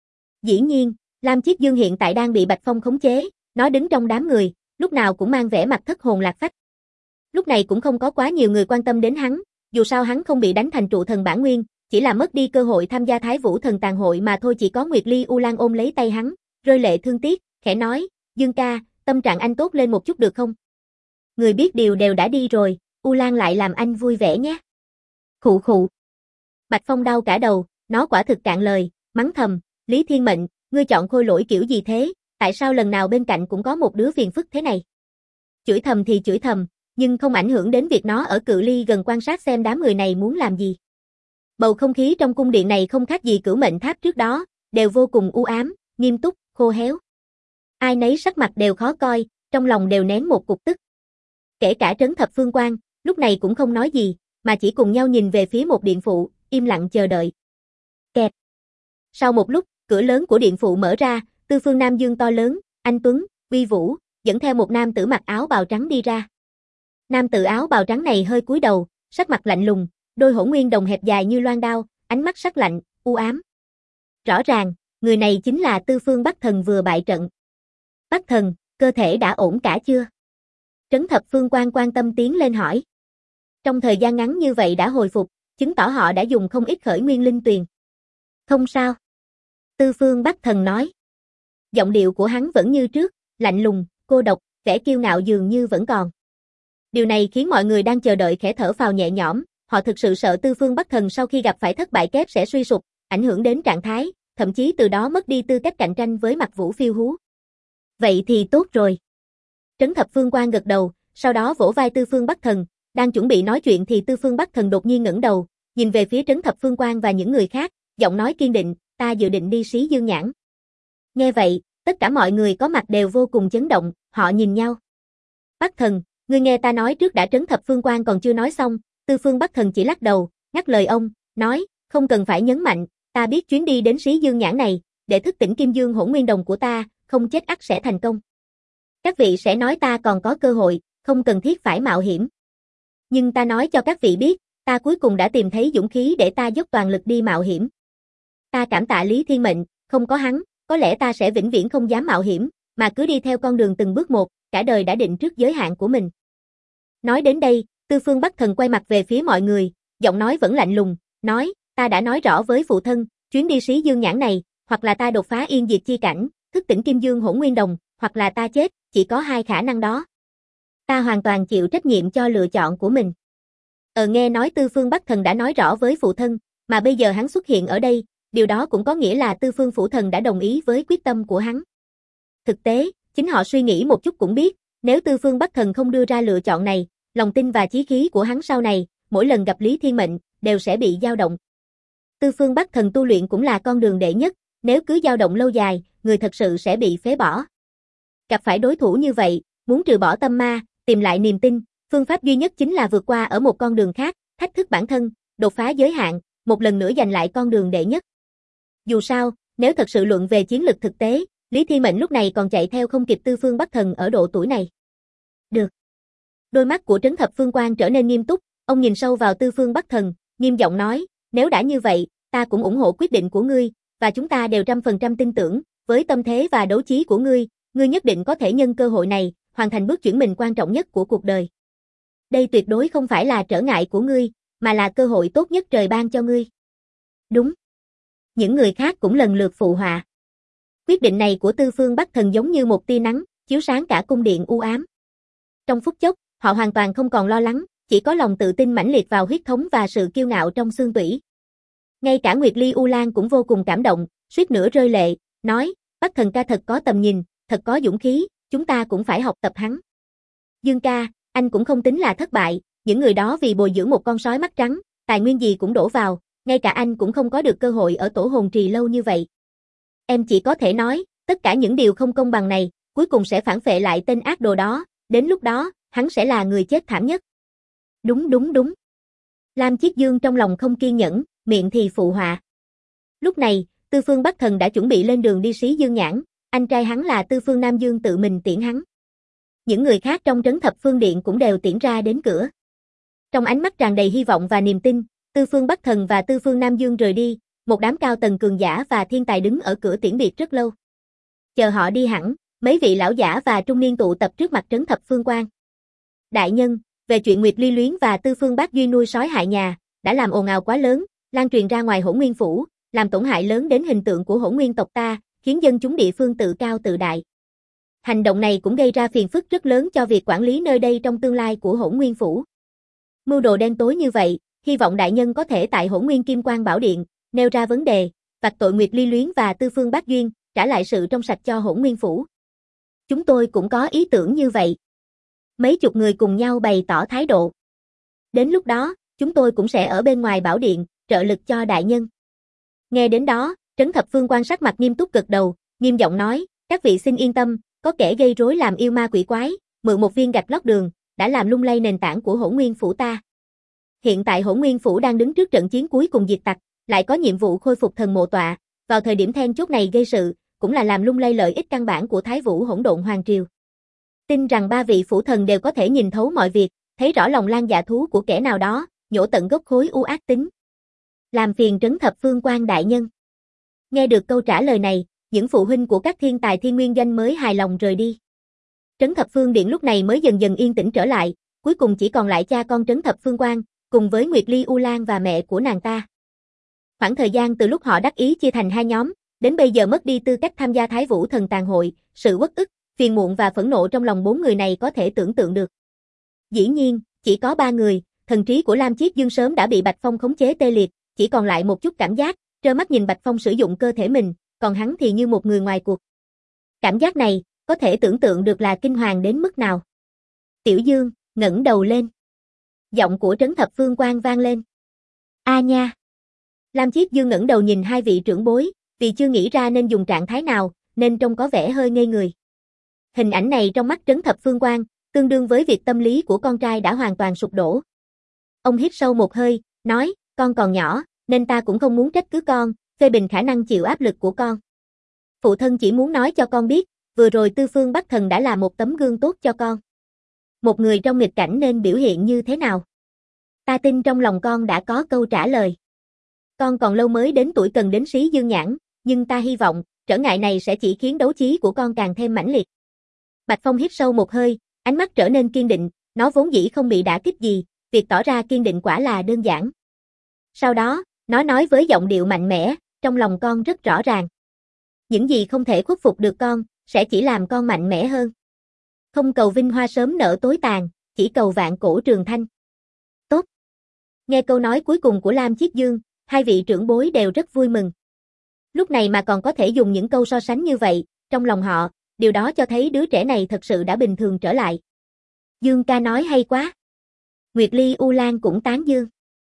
Dĩ nhiên, Lam Chiết Dương hiện tại đang bị Bạch Phong khống chế, nó đứng trong đám người, lúc nào cũng mang vẻ mặt thất hồn lạc phách. Lúc này cũng không có quá nhiều người quan tâm đến hắn, dù sao hắn không bị đánh thành trụ thần bản nguyên, chỉ là mất đi cơ hội tham gia Thái Vũ Thần Tàn Hội mà thôi. Chỉ có Nguyệt Ly U Lan ôm lấy tay hắn, rơi lệ thương tiếc, khẽ nói, Dương ca, tâm trạng anh tốt lên một chút được không? Người biết điều đều đã đi rồi, U Lan lại làm anh vui vẻ nhé. Khụ khụ. Bạch Phong đau cả đầu, nó quả thực cạn lời, mắng thầm, Lý Thiên Mệnh, ngươi chọn khôi lỗi kiểu gì thế, tại sao lần nào bên cạnh cũng có một đứa phiền phức thế này? Chửi thầm thì chửi thầm, nhưng không ảnh hưởng đến việc nó ở cự ly gần quan sát xem đám người này muốn làm gì. Bầu không khí trong cung điện này không khác gì cửu mệnh tháp trước đó, đều vô cùng u ám, nghiêm túc, khô héo. Ai nấy sắc mặt đều khó coi, trong lòng đều nén một cục tức. Kể cả Trấn Thập Phương Quan, lúc này cũng không nói gì, mà chỉ cùng nhau nhìn về phía một điện phụ, im lặng chờ đợi. Kẹt. Sau một lúc, cửa lớn của điện phụ mở ra, Tư Phương Nam Dương to lớn, anh tuấn, uy vũ, dẫn theo một nam tử mặc áo bào trắng đi ra. Nam tử áo bào trắng này hơi cúi đầu, sắc mặt lạnh lùng, đôi hỗn nguyên đồng hẹp dài như loan đao, ánh mắt sắc lạnh, u ám. Rõ ràng, người này chính là Tư Phương Bắc Thần vừa bại trận. Bắc Thần, cơ thể đã ổn cả chưa? Trấn Thập Phương Quan quan tâm tiến lên hỏi. Trong thời gian ngắn như vậy đã hồi phục, chứng tỏ họ đã dùng không ít khởi nguyên linh tuyền. Không sao. Tư Phương Bắc Thần nói. Giọng điệu của hắn vẫn như trước, lạnh lùng, cô độc, vẻ kiêu ngạo dường như vẫn còn. Điều này khiến mọi người đang chờ đợi khẽ thở phào nhẹ nhõm, họ thực sự sợ Tư Phương Bắc Thần sau khi gặp phải thất bại kép sẽ suy sụp, ảnh hưởng đến trạng thái, thậm chí từ đó mất đi tư cách cạnh tranh với Mặc Vũ Phiêu Hú. Vậy thì tốt rồi. Trấn Thập Phương Quan gật đầu, sau đó vỗ vai Tư Phương Bắc Thần, đang chuẩn bị nói chuyện thì Tư Phương Bắc Thần đột nhiên ngẩng đầu, nhìn về phía Trấn Thập Phương Quan và những người khác, giọng nói kiên định, ta dự định đi Xí Dương Nhãn. Nghe vậy, tất cả mọi người có mặt đều vô cùng chấn động, họ nhìn nhau. Bắc Thần, ngươi nghe ta nói trước đã. Trấn Thập Phương Quan còn chưa nói xong, Tư Phương Bắc Thần chỉ lắc đầu, ngắt lời ông, nói, không cần phải nhấn mạnh, ta biết chuyến đi đến Xí Dương Nhãn này, để thức tỉnh Kim Dương Hỗn Nguyên Đồng của ta, không chết ắt sẽ thành công. Các vị sẽ nói ta còn có cơ hội, không cần thiết phải mạo hiểm. Nhưng ta nói cho các vị biết, ta cuối cùng đã tìm thấy dũng khí để ta dốc toàn lực đi mạo hiểm. Ta cảm tạ Lý Thiên Mệnh, không có hắn, có lẽ ta sẽ vĩnh viễn không dám mạo hiểm, mà cứ đi theo con đường từng bước một, cả đời đã định trước giới hạn của mình. Nói đến đây, Tư Phương Bắc Thần quay mặt về phía mọi người, giọng nói vẫn lạnh lùng, nói, ta đã nói rõ với phụ thân, chuyến đi Xí Dương Nhãn này, hoặc là ta đột phá yên diệt chi cảnh, thức tỉnh Kim Dương Hỗn Nguyên Đồng, hoặc là ta chết, chỉ có hai khả năng đó. Ta hoàn toàn chịu trách nhiệm cho lựa chọn của mình. Nghe nói Tư Phương Bắc Thần đã nói rõ với phụ thân, mà bây giờ hắn xuất hiện ở đây, điều đó cũng có nghĩa là Tư Phương Phủ Thần đã đồng ý với quyết tâm của hắn. Thực tế, chính họ suy nghĩ một chút cũng biết, nếu Tư Phương Bắc Thần không đưa ra lựa chọn này, lòng tin và chí khí của hắn sau này, mỗi lần gặp Lý Thiên Mệnh, đều sẽ bị dao động. Tư Phương Bắc Thần tu luyện cũng là con đường đệ nhất, nếu cứ dao động lâu dài, người thật sự sẽ bị phế bỏ. Gặp phải đối thủ như vậy, muốn trừ bỏ tâm ma, tìm lại niềm tin, phương pháp duy nhất chính là vượt qua ở một con đường khác, thách thức bản thân, đột phá giới hạn, một lần nữa giành lại con đường đệ nhất. Dù sao, Nếu thật sự luận về chiến lực thực tế, Lý Thiên Mệnh lúc này còn chạy theo không kịp Tư Phương Bắc Thần ở độ tuổi này. Được. Đôi mắt của Trấn Thập Phương Quan trở nên nghiêm túc, ông nhìn sâu vào Tư Phương Bắc Thần, nghiêm giọng nói, nếu đã như vậy, ta cũng ủng hộ quyết định của ngươi, và chúng ta đều 100% tin tưởng, với tâm thế và đấu trí của ngươi nhất định có thể nhân cơ hội này, hoàn thành bước chuyển mình quan trọng nhất của cuộc đời. Đây tuyệt đối không phải là trở ngại của ngươi, mà là cơ hội tốt nhất trời ban cho ngươi. Đúng. Những người khác cũng lần lượt phụ họa. Quyết định này của Tư Phương Bắc Thần giống như một tia nắng, chiếu sáng cả cung điện u ám. Trong phút chốc, họ hoàn toàn không còn lo lắng, chỉ có lòng tự tin mãnh liệt vào huyết thống và sự kiêu ngạo trong xương tủy. Ngay cả Nguyệt Ly U Lan cũng vô cùng cảm động, suýt nữa rơi lệ, nói, Bắc Thần ca thật có tầm nhìn, thật có dũng khí, chúng ta cũng phải học tập hắn. Dương ca, anh cũng không tính là thất bại, những người đó vì bồi dưỡng một con sói mắt trắng, tài nguyên gì cũng đổ vào, ngay cả anh cũng không có được cơ hội ở tổ hồn trì lâu như vậy. Em chỉ có thể nói, tất cả những điều không công bằng này, cuối cùng sẽ phản phệ lại tên ác đồ đó, đến lúc đó, hắn sẽ là người chết thảm nhất. Đúng. Lam Chiết Dương trong lòng không kiên nhẫn, miệng thì phụ họa. Lúc này, Tư Phương Bắc Thần đã chuẩn bị lên đường đi Xí Dương Nhãn, anh trai hắn là Tư Phương Nam Dương tự mình tiễn hắn. Những người khác trong Trấn Thập Phương Điện cũng đều tiễn ra đến cửa. Trong ánh mắt tràn đầy hy vọng và niềm tin, Tư Phương Bắc Thần và Tư Phương Nam Dương rời đi, một đám cao tầng cường giả và thiên tài đứng ở cửa tiễn biệt rất lâu. Chờ họ đi hẳn, mấy vị lão giả và trung niên tụ tập trước mặt Trấn Thập Phương Quan. Đại nhân, về chuyện Nguyệt Ly Luyến và Tư Phương Bác Duy nuôi sói hại nhà, đã làm ồn ào quá lớn, lan truyền ra ngoài Hỗn Nguyên phủ, làm tổn hại lớn đến hình tượng của Hỗn Nguyên tộc ta, khiến dân chúng địa phương tự cao tự đại. Hành động này cũng gây ra phiền phức rất lớn cho việc quản lý nơi đây trong tương lai của Hỗn Nguyên phủ. Mưu đồ đen tối như vậy, hy vọng đại nhân có thể tại Hỗn Nguyên Kim Quang Bảo Điện nêu ra vấn đề, phạt tội Nguyệt Ly Luyến và Tư Phương Bác Duyên, trả lại sự trong sạch cho Hỗn Nguyên phủ. Chúng tôi cũng có ý tưởng như vậy. Mấy chục người cùng nhau bày tỏ thái độ. Đến lúc đó, chúng tôi cũng sẽ ở bên ngoài bảo điện, trợ lực cho đại nhân. Nghe đến đó, Trấn Thập Phương Quan sắc mặt nghiêm túc gật đầu, nghiêm giọng nói, các vị xin yên tâm, có kẻ gây rối làm yêu ma quỷ quái, mượn một viên gạch lót đường, đã làm lung lay nền tảng của Hỗn Nguyên phủ ta. Hiện tại Hỗn Nguyên phủ đang đứng trước trận chiến cuối cùng diệt tặc, lại có nhiệm vụ khôi phục thần mộ tọa, vào thời điểm then chốt này gây sự, cũng là làm lung lay lợi ích căn bản của Thái Vũ Hỗn Độn Hoàng triều. Tin rằng ba vị phủ thần đều có thể nhìn thấu mọi việc, thấy rõ lòng lan dạ thú của kẻ nào đó, nhổ tận gốc khối u ác tính. Làm phiền Trấn Thập Phương Quan đại nhân. Nghe được câu trả lời này, những phụ huynh của các thiên tài Thiên Nguyên Doanh mới hài lòng rời đi. Trấn Thập Phương Điện lúc này mới dần dần yên tĩnh trở lại, cuối cùng chỉ còn lại cha con Trấn Thập Phương Quan, cùng với Nguyệt Ly U Lan và mẹ của nàng ta. Khoảng thời gian từ lúc họ đắc ý chia thành hai nhóm, đến bây giờ mất đi tư cách tham gia Thái Vũ Thần Tàn Hội, sự uất ức, phiền muộn và phẫn nộ trong lòng bốn người này có thể tưởng tượng được. Dĩ nhiên, chỉ có ba người, thần trí của Lam Chiết Dương sớm đã bị Bạch Phong khống chế tê liệt, chỉ còn lại một chút cảm giác, trơ mắt nhìn Bạch Phong sử dụng cơ thể mình, còn hắn thì như một người ngoài cuộc. Cảm giác này, có thể tưởng tượng được là kinh hoàng đến mức nào. Tiểu Dương, ngẩng đầu lên. Giọng của Trấn Thập Phương Quan vang lên. A nha. Lam Chiết Dương ngẩng đầu nhìn hai vị trưởng bối, vì chưa nghĩ ra nên dùng trạng thái nào, nên trông có vẻ hơi ngây người. Hình ảnh này trong mắt Trấn Thập Phương Quan, tương đương với việc tâm lý của con trai đã hoàn toàn sụp đổ. Ông hít sâu một hơi, nói, con còn nhỏ, nên ta cũng không muốn trách cứ con, phê bình khả năng chịu áp lực của con. Phụ thân chỉ muốn nói cho con biết, vừa rồi Tư Phương Bắc Thần đã là một tấm gương tốt cho con. Một người trong nghịch cảnh nên biểu hiện như thế nào? Ta tin trong lòng con đã có câu trả lời. Con còn lâu mới đến tuổi cần đến Xí Dương Nhãn, nhưng ta hy vọng, trở ngại này sẽ chỉ khiến đấu trí của con càng thêm mãnh liệt. Bạch Phong hít sâu một hơi, ánh mắt trở nên kiên định, nó vốn dĩ không bị đả kích gì, việc tỏ ra kiên định quả là đơn giản. Sau đó, nó nói với giọng điệu mạnh mẽ, trong lòng con rất rõ ràng. Những gì không thể khuất phục được con, sẽ chỉ làm con mạnh mẽ hơn. Không cầu vinh hoa sớm nở tối tàn, chỉ cầu vạn cổ trường thanh. Tốt. Nghe câu nói cuối cùng của Lam Chiết Dương, hai vị trưởng bối đều rất vui mừng. Lúc này mà còn có thể dùng những câu so sánh như vậy, trong lòng họ, điều đó cho thấy đứa trẻ này thật sự đã bình thường trở lại. Dương ca nói hay quá. Nguyệt Ly U Lan cũng tán dương.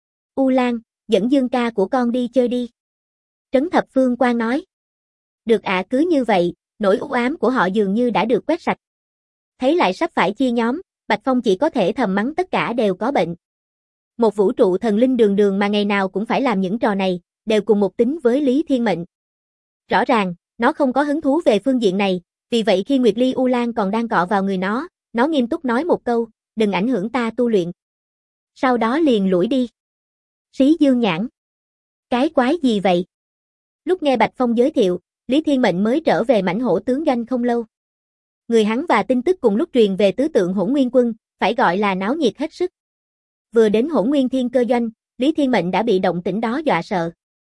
U Lan, dẫn Dương ca của con đi chơi đi. Trấn Thập Phương Quan nói. Được ạ, cứ như vậy, nỗi u ám của họ dường như đã được quét sạch. Thấy lại sắp phải chia nhóm, Bạch Phong chỉ có thể thầm mắng tất cả đều có bệnh. Một vũ trụ thần linh đường đường mà ngày nào cũng phải làm những trò này, đều cùng một tính với Lý Thiên Mệnh. Rõ ràng, nó không có hứng thú về phương diện này, vì vậy khi Nguyệt Ly U Lan còn đang cọ vào người nó nghiêm túc nói một câu, đừng ảnh hưởng ta tu luyện. Sau đó liền lủi đi. Xí Dương Nhãn. Cái quái gì vậy? Lúc nghe Bạch Phong giới thiệu, Lý Thiên Mệnh mới trở về mãnh hổ tướng doanh không lâu. Người hắn và tin tức cùng lúc truyền về tứ tượng Hỗn Nguyên quân, phải gọi là náo nhiệt hết sức. Vừa đến Hỗn Nguyên Thiên Cơ doanh, Lý Thiên Mệnh đã bị động tĩnh đó dọa sợ.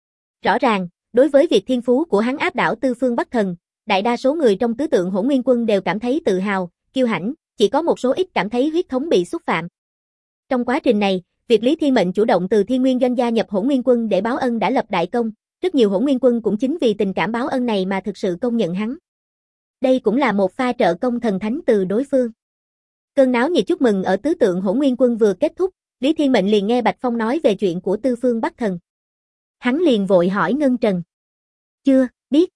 Rõ ràng, đối với việc thiên phú của hắn áp đảo Tư Phương Bắc Thần, đại đa số người trong tứ tượng Hỗn Nguyên quân đều cảm thấy tự hào, kiêu hãnh, chỉ có một số ít cảm thấy huyết thống bị xúc phạm. Trong quá trình này, việc Lý Thiên Mệnh chủ động từ Thiên Nguyên doanh gia nhập Hỗn Nguyên quân để báo ân đã lập đại công, rất nhiều Hỗn Nguyên quân cũng chính vì tình cảm báo ân này mà thực sự công nhận hắn. Đây cũng là một pha trợ công thần thánh từ đối phương. Cơn náo nhiệt chúc mừng ở tứ tượng Hỗn Nguyên quân vừa kết thúc, Lý Thiên Mệnh liền nghe Bạch Phong nói về chuyện của Tư Phương Bắc Thần. Hắn liền vội hỏi Ngân Trần. Chưa, biết.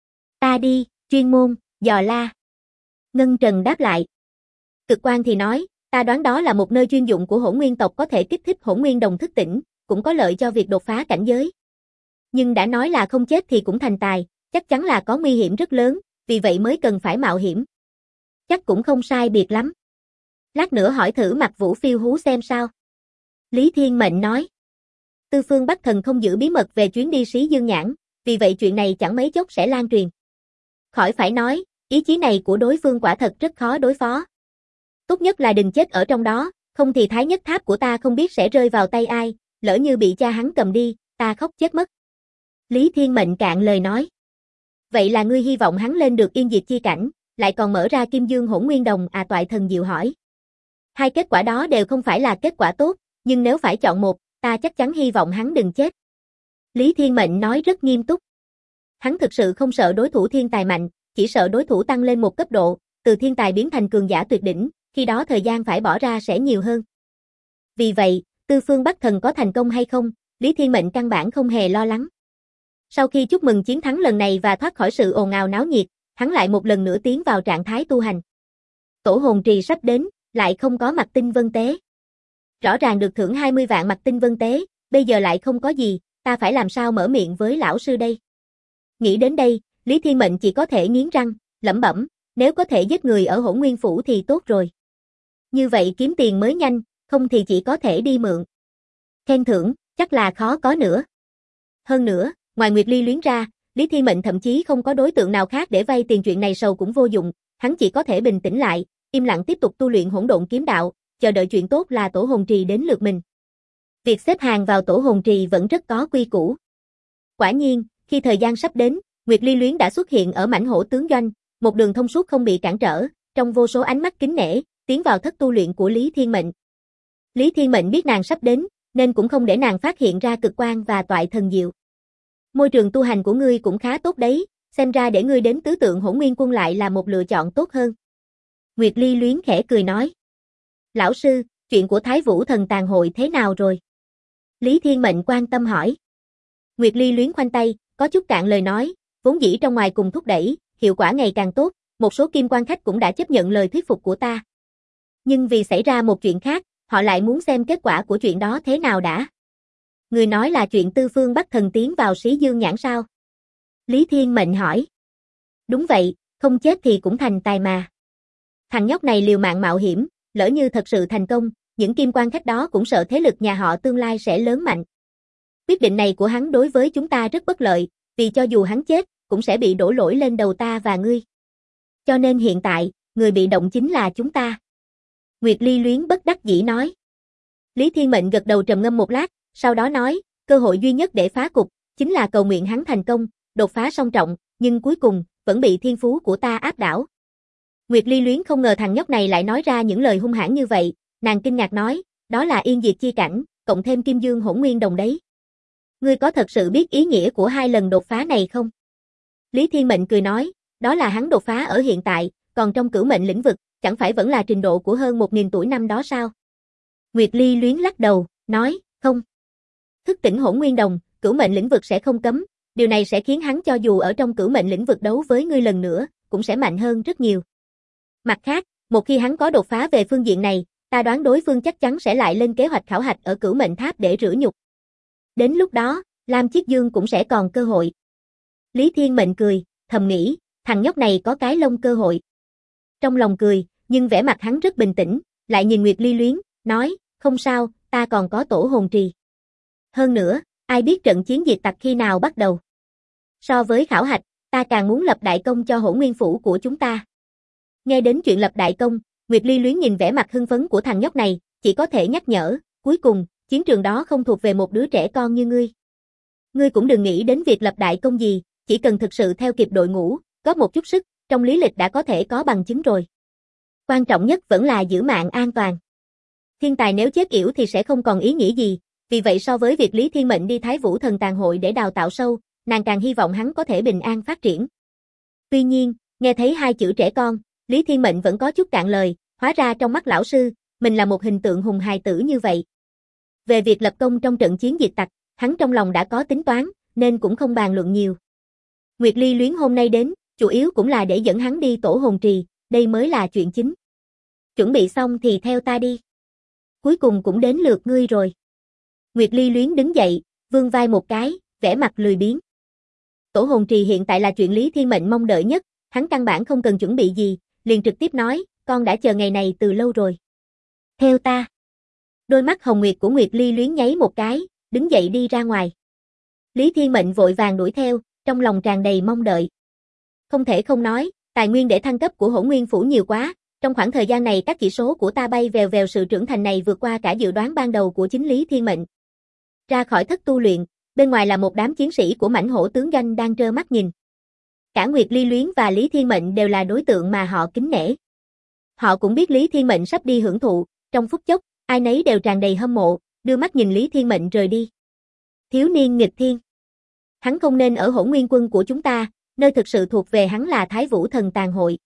Ta đi, chuyên môn, dò la. Ngân Trần đáp lại. Cực Quan thì nói, ta đoán đó là một nơi chuyên dụng của Hỗn Nguyên tộc có thể kích thích Hỗn Nguyên đồng thức tỉnh, cũng có lợi cho việc đột phá cảnh giới. Nhưng đã nói là không chết thì cũng thành tài, chắc chắn là có nguy hiểm rất lớn, vì vậy mới cần phải mạo hiểm. Chắc cũng không sai biệt lắm. Lát nữa hỏi thử Mặc Vũ phiêu hú xem sao. Lý Thiên Mệnh nói. Tư Phương Bắc Thần không giữ bí mật về chuyến đi Xí Dương Nhãn, vì vậy chuyện này chẳng mấy chốc sẽ lan truyền. Khỏi phải nói, ý chí này của đối phương quả thật rất khó đối phó. Tốt nhất là đừng chết ở trong đó, không thì Thái Nhất Tháp của ta không biết sẽ rơi vào tay ai, lỡ như bị cha hắn cầm đi, ta khóc chết mất. Lý Thiên Mệnh cạn lời nói. Vậy là ngươi hy vọng hắn lên được Yên Diệt chi cảnh, lại còn mở ra Kim Dương Hỗn Nguyên Đồng à? Toại Thần Diệu hỏi. Hai kết quả đó đều không phải là kết quả tốt, nhưng nếu phải chọn một, ta chắc chắn hy vọng hắn đừng chết. Lý Thiên Mệnh nói rất nghiêm túc. Hắn thực sự không sợ đối thủ thiên tài mạnh, chỉ sợ đối thủ tăng lên một cấp độ, từ thiên tài biến thành cường giả tuyệt đỉnh, khi đó thời gian phải bỏ ra sẽ nhiều hơn. Vì vậy, Tư Phương Bắc Thần có thành công hay không, Lý Thiên Mệnh căn bản không hề lo lắng. Sau khi chúc mừng chiến thắng lần này và thoát khỏi sự ồn ào náo nhiệt, hắn lại một lần nữa tiến vào trạng thái tu hành. Tổ hồn trì sắp đến, lại không có Mạc Tinh Vân Tế. Rõ ràng được thưởng 20 vạn Mạc Tinh Vân Tế, bây giờ lại không có gì, ta phải làm sao mở miệng với lão sư đây? Nghĩ đến đây, Lý Thiên Mệnh chỉ có thể nghiến răng, lẩm bẩm, nếu có thể giết người ở Hỗn Nguyên Phủ thì tốt rồi. Như vậy kiếm tiền mới nhanh, không thì chỉ có thể đi mượn. Khen thưởng, chắc là khó có nữa. Hơn nữa, ngoài Nguyệt Ly Luyến ra, Lý Thiên Mệnh thậm chí không có đối tượng nào khác để vay tiền, chuyện này sầu cũng vô dụng, hắn chỉ có thể bình tĩnh lại, im lặng tiếp tục tu luyện Hỗn Độn Kiếm Đạo, chờ đợi chuyện tốt là Tổ Hồn Trì đến lượt mình. Việc xếp hàng vào Tổ Hồn Trì vẫn rất có quy củ. Quả nhiên, khi thời gian sắp đến, Nguyệt Ly Luyến đã xuất hiện ở mãnh hổ tướng doanh, một đường thông suốt không bị cản trở, trong vô số ánh mắt kính nể, tiến vào thất tu luyện của Lý Thiên Mệnh. Lý Thiên Mệnh biết nàng sắp đến, nên cũng không để nàng phát hiện ra Cực Quan và Toại Thần Diệu. Môi trường tu hành của ngươi cũng khá tốt đấy, xem ra để ngươi đến tứ tượng Hỗn Nguyên quân lại là một lựa chọn tốt hơn. Nguyệt Ly Luyến khẽ cười nói. Lão sư, chuyện của Thái Vũ Thần Tàn hội thế nào rồi? Lý Thiên Mệnh quan tâm hỏi. Nguyệt Ly Luyến khoanh tay, có chút cạn lời nói, vốn dĩ trong ngoài cùng thúc đẩy, hiệu quả ngày càng tốt, một số kim quan khách cũng đã chấp nhận lời thuyết phục của ta. Nhưng vì xảy ra một chuyện khác, họ lại muốn xem kết quả của chuyện đó thế nào đã. Người nói là chuyện Tư Phương Bắc Thần tiến vào Xí Dương Nhãn sao? Lý Thiên Mệnh hỏi. Đúng vậy, không chết thì cũng thành tài mà. Thằng nhóc này liều mạng mạo hiểm, lỡ như thật sự thành công, những kim quan khách đó cũng sợ thế lực nhà họ tương lai sẽ lớn mạnh. Quyết định này của hắn đối với chúng ta rất bất lợi, vì cho dù hắn chết, cũng sẽ bị đổ lỗi lên đầu ta và ngươi. Cho nên hiện tại, người bị động chính là chúng ta. Nguyệt Ly Luyến bất đắc dĩ nói. Lý Thiên Mệnh gật đầu trầm ngâm một lát, sau đó nói, cơ hội duy nhất để phá cục, chính là cầu nguyện hắn thành công, đột phá song trọng, nhưng cuối cùng, vẫn bị thiên phú của ta áp đảo. Nguyệt Ly Luyến không ngờ thằng nhóc này lại nói ra những lời hung hãn như vậy, nàng kinh ngạc nói, đó là Yên Diệt chi cảnh, cộng thêm Kim Dương Hỗn Nguyên Đồng đấy. Ngươi có thật sự biết ý nghĩa của hai lần đột phá này không? Lý Thiên Mệnh cười nói, đó là hắn đột phá ở hiện tại, còn trong cửu mệnh lĩnh vực, chẳng phải vẫn là trình độ của hơn 1000 tuổi năm đó sao? Nguyệt Ly Luyến lắc đầu, nói, không. Thức tỉnh Hỗn Nguyên Đồng, cửu mệnh lĩnh vực sẽ không cấm, điều này sẽ khiến hắn cho dù ở trong cửu mệnh lĩnh vực đấu với ngươi lần nữa, cũng sẽ mạnh hơn rất nhiều. Mặt khác, một khi hắn có đột phá về phương diện này, ta đoán đối phương chắc chắn sẽ lại lên kế hoạch khảo hạch ở cửu mệnh tháp để rửa nhục. Đến lúc đó, Lam Chiết Dương cũng sẽ còn cơ hội. Lý Thiên Mệnh cười, thầm nghĩ, thằng nhóc này có cái lông cơ hội. Trong lòng cười, nhưng vẻ mặt hắn rất bình tĩnh, lại nhìn Nguyệt Ly Luyến, nói, không sao, ta còn có tổ hồn trì. Hơn nữa, ai biết trận chiến diệt tặc khi nào bắt đầu. So với khảo hạch, ta càng muốn lập đại công cho Hỗn Nguyên Phủ của chúng ta. Nghe đến chuyện lập đại công, Nguyệt Ly Luyến nhìn vẻ mặt hưng phấn của thằng nhóc này, chỉ có thể nhắc nhở, cuối cùng, chiến trường đó không thuộc về một đứa trẻ con như ngươi. Ngươi cũng đừng nghĩ đến việc lập đại công gì, chỉ cần thực sự theo kịp đội ngũ, góp một chút sức, trong lý lịch đã có thể có bằng chứng rồi. Quan trọng nhất vẫn là giữ mạng an toàn. Thiên tài nếu chết yểu thì sẽ không còn ý nghĩa gì, vì vậy so với việc Lý Thiên Mệnh đi Thái Vũ Thần Tàn Hội để đào tạo sâu, nàng càng hy vọng hắn có thể bình an phát triển. Tuy nhiên, nghe thấy hai chữ trẻ con, Lý Thiên Mệnh vẫn có chút cạn lời, hóa ra trong mắt lão sư, mình là một hình tượng hùng hài tử như vậy. Về việc lập công trong trận chiến diệt tặc, hắn trong lòng đã có tính toán, nên cũng không bàn luận nhiều. Nguyệt Ly Luyến hôm nay đến, chủ yếu cũng là để dẫn hắn đi tổ hồn trì, đây mới là chuyện chính. Chuẩn bị xong thì theo ta đi. Cuối cùng cũng đến lượt ngươi rồi. Nguyệt Ly Luyến đứng dậy, vươn vai một cái, vẻ mặt lười biếng. Tổ hồn trì hiện tại là chuyện Lý Thiên Mệnh mong đợi nhất, hắn căn bản không cần chuẩn bị gì, liền trực tiếp nói, con đã chờ ngày này từ lâu rồi. Theo ta. Đôi mắt hồng nguyệt của Nguyệt Ly Luyến nháy một cái, đứng dậy đi ra ngoài. Lý Thiên Mệnh vội vàng đuổi theo, trong lòng tràn đầy mong đợi. Không thể không nói, tài nguyên để thăng cấp của Hỗn Nguyên Phủ nhiều quá, trong khoảng thời gian này các chỉ số của ta bay vèo vèo, sự trưởng thành này vượt qua cả dự đoán ban đầu của chính Lý Thiên Mệnh. Ra khỏi thất tu luyện, bên ngoài là một đám chiến sĩ của mãnh hổ tướng doanh đang trơ mắt nhìn. Cả Nguyệt Ly Luyến và Lý Thiên Mệnh đều là đối tượng mà họ kính nể. Họ cũng biết Lý Thiên Mệnh sắp đi hưởng thụ, trong phút chốc, ai nấy đều tràn đầy hâm mộ, đưa mắt nhìn Lý Thiên Mệnh rời đi. Thiếu niên nghịch thiên. Hắn không nên ở Hỗn Nguyên Quân của chúng ta, nơi thực sự thuộc về hắn là Thái Vũ Thần Tàn Hội.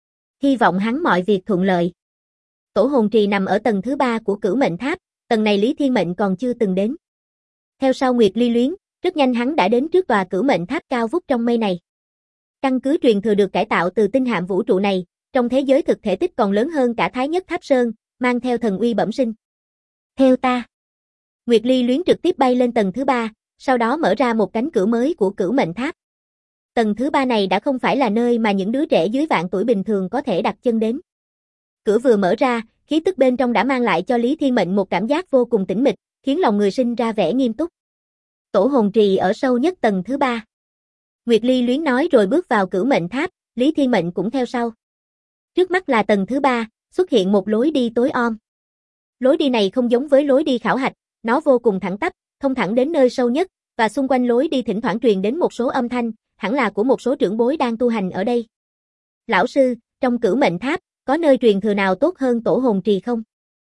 Hy vọng hắn mọi việc thuận lợi. Tổ hồn trì nằm ở tầng thứ 3 của Cửu Mệnh Tháp, tầng này Lý Thiên Mệnh còn chưa từng đến. Theo sau Nguyệt Ly Luyến, rất nhanh hắn đã đến trước tòa Cửu Mệnh Tháp cao vút trong mây này. Căn cứ truyền thừa được cải tạo từ tinh hạm vũ trụ này, trong thế giới thực thể tích còn lớn hơn cả Thái Nhất Tháp Sơn, mang theo thần uy bẩm sinh. Theo ta. Nguyệt Ly Luyến trực tiếp bay lên tầng thứ 3, sau đó mở ra một cánh cửa mới của Cửu Mệnh Tháp. Tầng thứ 3 này đã không phải là nơi mà những đứa trẻ dưới vạn tuổi bình thường có thể đặt chân đến. Cửa vừa mở ra, khí tức bên trong đã mang lại cho Lý Thiên Mệnh một cảm giác vô cùng tĩnh mịch, khiến lòng người sinh ra vẻ nghiêm túc. Tổ hồn trì ở sâu nhất tầng thứ 3. Nguyệt Ly Luyến nói rồi bước vào Cửu Mệnh Tháp, Lý Thiên Mệnh cũng theo sau. Trước mắt là tầng thứ 3, xuất hiện một lối đi tối om. Lối đi này không giống với lối đi khảo hạch, nó vô cùng thẳng tắp, thông thẳng đến nơi sâu nhất, và xung quanh lối đi thỉnh thoảng truyền đến một số âm thanh, hẳn là của một số trưởng bối đang tu hành ở đây. Lão sư, trong Cửu Mệnh Tháp, có nơi truyền thừa nào tốt hơn tổ hồn trì không?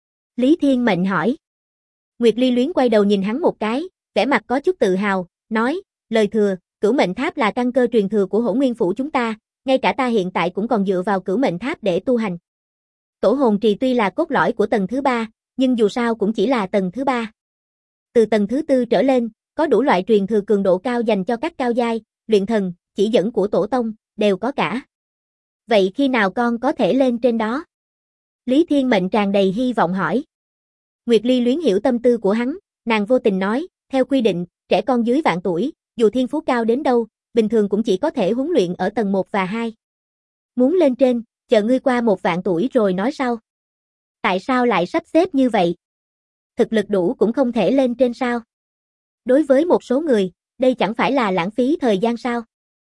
Lý Thiên Mệnh hỏi. Nguyệt Ly Luyến quay đầu nhìn hắn một cái, vẻ mặt có chút tự hào, nói, lời thừa, Cửu Mệnh Tháp là căn cơ truyền thừa của Hỗn Nguyên Phủ chúng ta, ngay cả ta hiện tại cũng còn dựa vào Cửu Mệnh Tháp để tu hành. Tổ hồn trì tuy là cốt lõi của tầng thứ 3, nhưng dù sao cũng chỉ là tầng thứ 3. Từ tầng thứ 4 trở lên, có đủ loại truyền thừa cường độ cao dành cho các cao giai, luyện thần, chỉ dẫn của tổ tông, đều có cả. Vậy khi nào con có thể lên trên đó? Lý Thiên Mệnh tràn đầy hy vọng hỏi. Nguyệt Ly Luyến hiểu tâm tư của hắn, nàng vô tình nói, theo quy định, trẻ con dưới vạn tuổi, dù thiên phú cao đến đâu, bình thường cũng chỉ có thể huấn luyện ở tầng 1 và 2. Muốn lên trên, chờ ngươi qua 1 vạn tuổi rồi nói sau. Tại sao lại sắp xếp như vậy? Thực lực đủ cũng không thể lên trên sao? Đối với một số người, đây chẳng phải là lãng phí thời gian sao?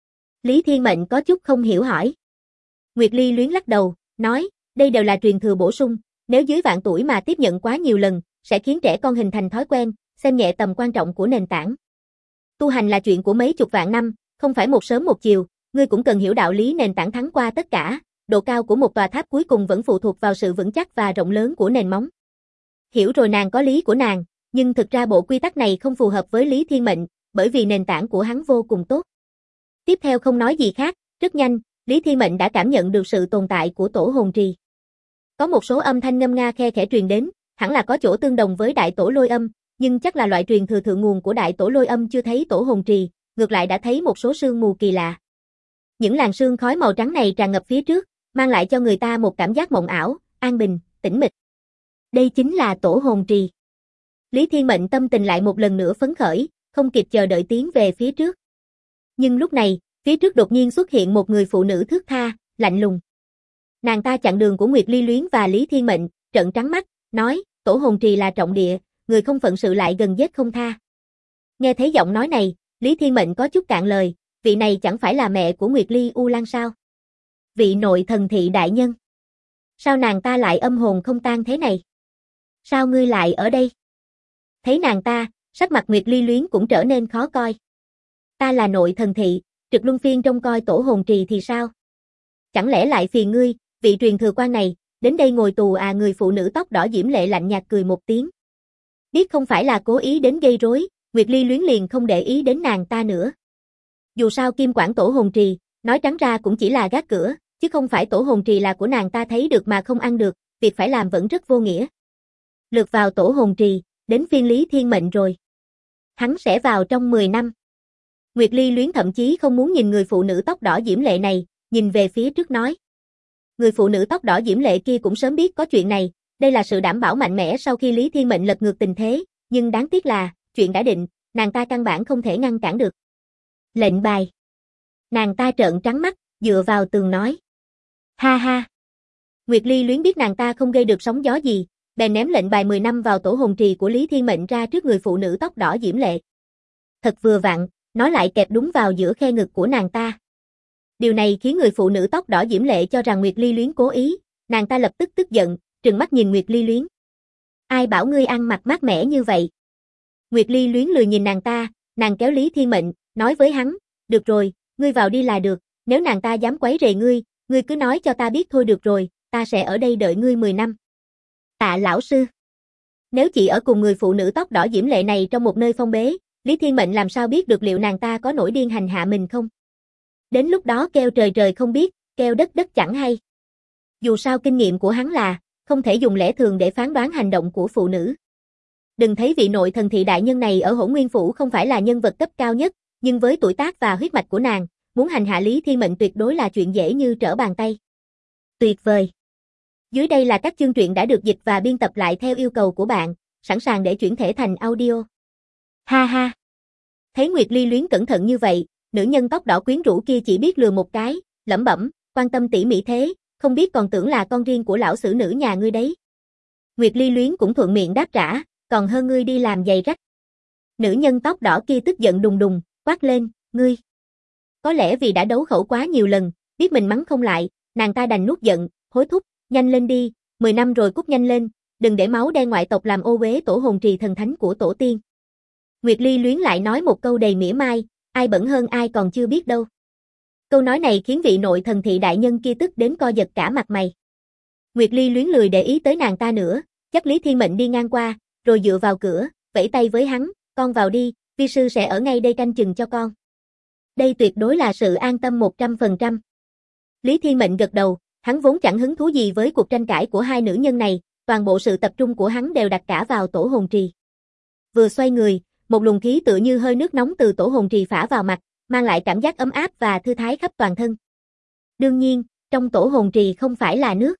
Lý Thiên Mệnh có chút không hiểu hỏi. Nguyệt Ly Luyến lắc đầu, nói, đây đều là truyền thừa bổ sung, nếu dưới vạn tuổi mà tiếp nhận quá nhiều lần, sẽ khiến trẻ con hình thành thói quen, xem nhẹ tầm quan trọng của nền tảng. Tu hành là chuyện của mấy chục vạn năm, không phải một sớm một chiều, ngươi cũng cần hiểu đạo lý nền tảng thắng qua tất cả, độ cao của một tòa tháp cuối cùng vẫn phụ thuộc vào sự vững chắc và rộng lớn của nền móng. Hiểu rồi, nàng có lý của nàng, nhưng thực ra bộ quy tắc này không phù hợp với Lý Thiên Mệnh, bởi vì nền tảng của hắn vô cùng tốt. Tiếp theo không nói gì khác, rất nhanh, Lý Thiên Mệnh đã cảm nhận được sự tồn tại của tổ hồn trì. Có một số âm thanh ngâm nga khe khẽ truyền đến, hẳn là có chỗ tương đồng với đại tổ lôi âm, nhưng chắc là loại truyền thừa thượng nguồn của đại tổ lôi âm chưa thấy tổ hồn trì, ngược lại đã thấy một số sương mù kỳ lạ. Những làn sương khói màu trắng này tràn ngập phía trước, mang lại cho người ta một cảm giác mộng ảo, an bình, tĩnh mịch. Đây chính là tổ hồn trì. Lý Thiên Mệnh tâm tình lại một lần nữa phấn khởi, không kịp chờ đợi tiến về phía trước. Nhưng lúc này, Phía trước đột nhiên xuất hiện một người phụ nữ thướt tha, lạnh lùng. Nàng ta chặn đường của Nguyệt Ly Luyến và Lý Thiên Mệnh, trợn trắng mắt, nói, tổ hồn trì là trọng địa, người không phận sự lại gần giết không tha. Nghe thấy giọng nói này, Lý Thiên Mệnh có chút cạn lời, vị này chẳng phải là mẹ của Nguyệt Ly U Lan sao? Vị nội thần thị đại nhân. Sao nàng ta lại âm hồn không tan thế này? Sao ngươi lại ở đây? Thấy nàng ta, sắc mặt Nguyệt Ly Luyến cũng trở nên khó coi. Ta là nội thần thị, trực luân phiên trông coi tổ hồn trì thì sao? Chẳng lẽ lại phiền ngươi, vị truyền thừa quan này, đến đây ngồi tù à? Người phụ nữ tóc đỏ diễm lệ lạnh nhạt cười một tiếng. Biết không phải là cố ý đến gây rối, Nguyệt Ly Luyến liền không để ý đến nàng ta nữa. Dù sao kim quản tổ hồn trì, nói trắng ra cũng chỉ là gác cửa, chứ không phải tổ hồn trì là của nàng ta thấy được mà không ăn được, việc phải làm vẫn rất vô nghĩa. Lượt vào tổ hồn trì, đến phiên Lý Thiên Mệnh rồi. Hắn sẽ vào trong 10 năm. Nguyệt Ly Luyến thậm chí không muốn nhìn người phụ nữ tóc đỏ diễm lệ này, nhìn về phía trước nói. Người phụ nữ tóc đỏ diễm lệ kia cũng sớm biết có chuyện này, đây là sự đảm bảo mạnh mẽ sau khi Lý Thiên Mệnh lật ngược tình thế, nhưng đáng tiếc là, chuyện đã định, nàng ta căn bản không thể ngăn cản được. Lệnh bài. Nàng ta trợn trắng mắt, dựa vào tường nói. Ha ha. Nguyệt Ly Luyến biết nàng ta không gây được sóng gió gì, bèn ném lệnh bài 10 năm vào tổ hồn trì của Lý Thiên Mệnh ra trước người phụ nữ tóc đỏ diễm lệ. Thật vừa vặn, nó lại kẹp đúng vào giữa khe ngực của nàng ta. Điều này khiến người phụ nữ tóc đỏ diễm lệ cho rằng Nguyệt Ly Luyến cố ý, nàng ta lập tức tức giận, trừng mắt nhìn Nguyệt Ly Luyến. Ai bảo ngươi ăn mặc mát mẻ như vậy? Nguyệt Ly Luyến lười nhìn nàng ta, nàng kéo Lý Thiên Mệnh, nói với hắn, được rồi, ngươi vào đi là được, nếu nàng ta dám quấy rầy ngươi cứ nói cho ta biết thôi được rồi, ta sẽ ở đây đợi ngươi 10 năm. Tạ lão sư. Nếu chị ở cùng người phụ nữ tóc đỏ diễm lệ này trong một nơi phong bế, Lý Thiên Mệnh làm sao biết được liệu nàng ta có nổi điên hành hạ mình không? Đến lúc đó kêu trời trời không biết, kêu đất đất chẳng hay. Dù sao kinh nghiệm của hắn là, không thể dùng lẽ thường để phán đoán hành động của phụ nữ. Đừng thấy vị nội thần thị đại nhân này ở Hỗn Nguyên Phủ không phải là nhân vật cấp cao nhất, nhưng với tuổi tác và huyết mạch của nàng, muốn hành hạ Lý Thiên Mệnh tuyệt đối là chuyện dễ như trở bàn tay. Tuyệt vời! Dưới đây là các chương truyện đã được dịch và biên tập lại theo yêu cầu của bạn, sẵn sàng để chuyển thể thành audio. Ha ha! Thấy Nguyệt Ly Luyến cẩn thận như vậy, nữ nhân tóc đỏ quyến rũ kia chỉ biết lừa một cái, lẩm bẩm, quan tâm tỉ mỉ thế, không biết còn tưởng là con riêng của lão xử nữ nhà ngươi đấy. Nguyệt Ly Luyến cũng thuận miệng đáp trả, còn hơn ngươi đi làm giày rách. Nữ nhân tóc đỏ kia tức giận đùng đùng, quát lên, ngươi. Có lẽ vì đã đấu khẩu quá nhiều lần, biết mình mắng không lại, nàng ta đành nuốt giận, hối thúc, nhanh lên đi, 10 năm rồi cút nhanh lên, đừng để máu đen ngoại tộc làm ô uế tổ hồn trì thần thánh của tổ tiên. Nguyệt Ly Luyến lại nói một câu đầy mỉa mai, ai bẩn hơn ai còn chưa biết đâu. Câu nói này khiến vị nội thần thị đại nhân kia tức đến co giật cả mặt mày. Nguyệt Ly Luyến lười để ý tới nàng ta nữa, chắc Lý Thiên Mệnh đi ngang qua, rồi dựa vào cửa, vẫy tay với hắn, con vào đi, vi sư sẽ ở ngay đây canh chừng cho con. Đây tuyệt đối là sự an tâm 100%. Lý Thiên Mệnh gật đầu, hắn vốn chẳng hứng thú gì với cuộc tranh cãi của hai nữ nhân này, toàn bộ sự tập trung của hắn đều đặt cả vào tổ hồn trì. Vừa xoay người, một luồng khí tựa như hơi nước nóng từ tổ hồn trì phả vào mặt, mang lại cảm giác ấm áp và thư thái khắp toàn thân. Đương nhiên, trong tổ hồn trì không phải là nước.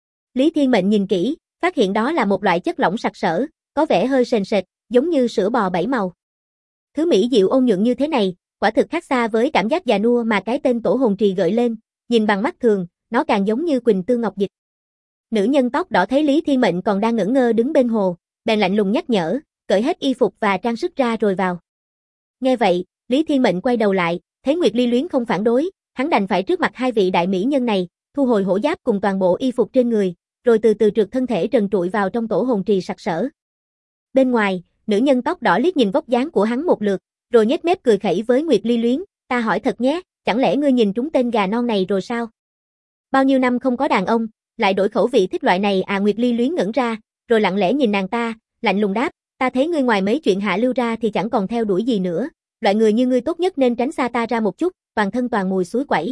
Lý Thiên Mệnh nhìn kỹ, phát hiện đó là một loại chất lỏng sặc sỡ, có vẻ hơi sền sệt, giống như sữa bò 7 màu. Thứ mỹ diệu ôn nhuận như thế này, quả thực khác xa với cảm giác già nua mà cái tên tổ hồn trì gợi lên, nhìn bằng mắt thường, nó càng giống như Quỳnh Tương Ngọc Dịch. Nữ nhân tóc đỏ thấy Lý Thiên Mệnh còn đang ngẩn ngơ đứng bên hồ, bèn lạnh lùng nhắc nhở, cởi hết y phục và trang sức ra rồi vào. Nghe vậy, Lý Thiên Mệnh quay đầu lại, thấy Nguyệt Ly Luyến không phản đối, hắn đành phải trước mặt hai vị đại mỹ nhân này, thu hồi hổ giáp cùng toàn bộ y phục trên người, rồi từ từ trượt thân thể trần trụi vào trong tổ hồn trì sặc sỡ. Bên ngoài, nữ nhân tóc đỏ liếc nhìn vóc dáng của hắn một lượt, rồi nhếch mép cười khẩy với Nguyệt Ly Luyến, ta hỏi thật nhé, chẳng lẽ ngươi nhìn trúng tên gà non này rồi sao? Bao nhiêu năm không có đàn ông, lại đổi khẩu vị thích loại này à? Nguyệt Ly Luyến ngẩn ra, rồi lặng lẽ nhìn nàng ta, lạnh lùng đáp, ta thấy ngươi ngoài mấy chuyện hạ lưu ra thì chẳng còn theo đuổi gì nữa, loại người như ngươi tốt nhất nên tránh xa ta ra một chút, toàn thân toàn mùi suối quẩy.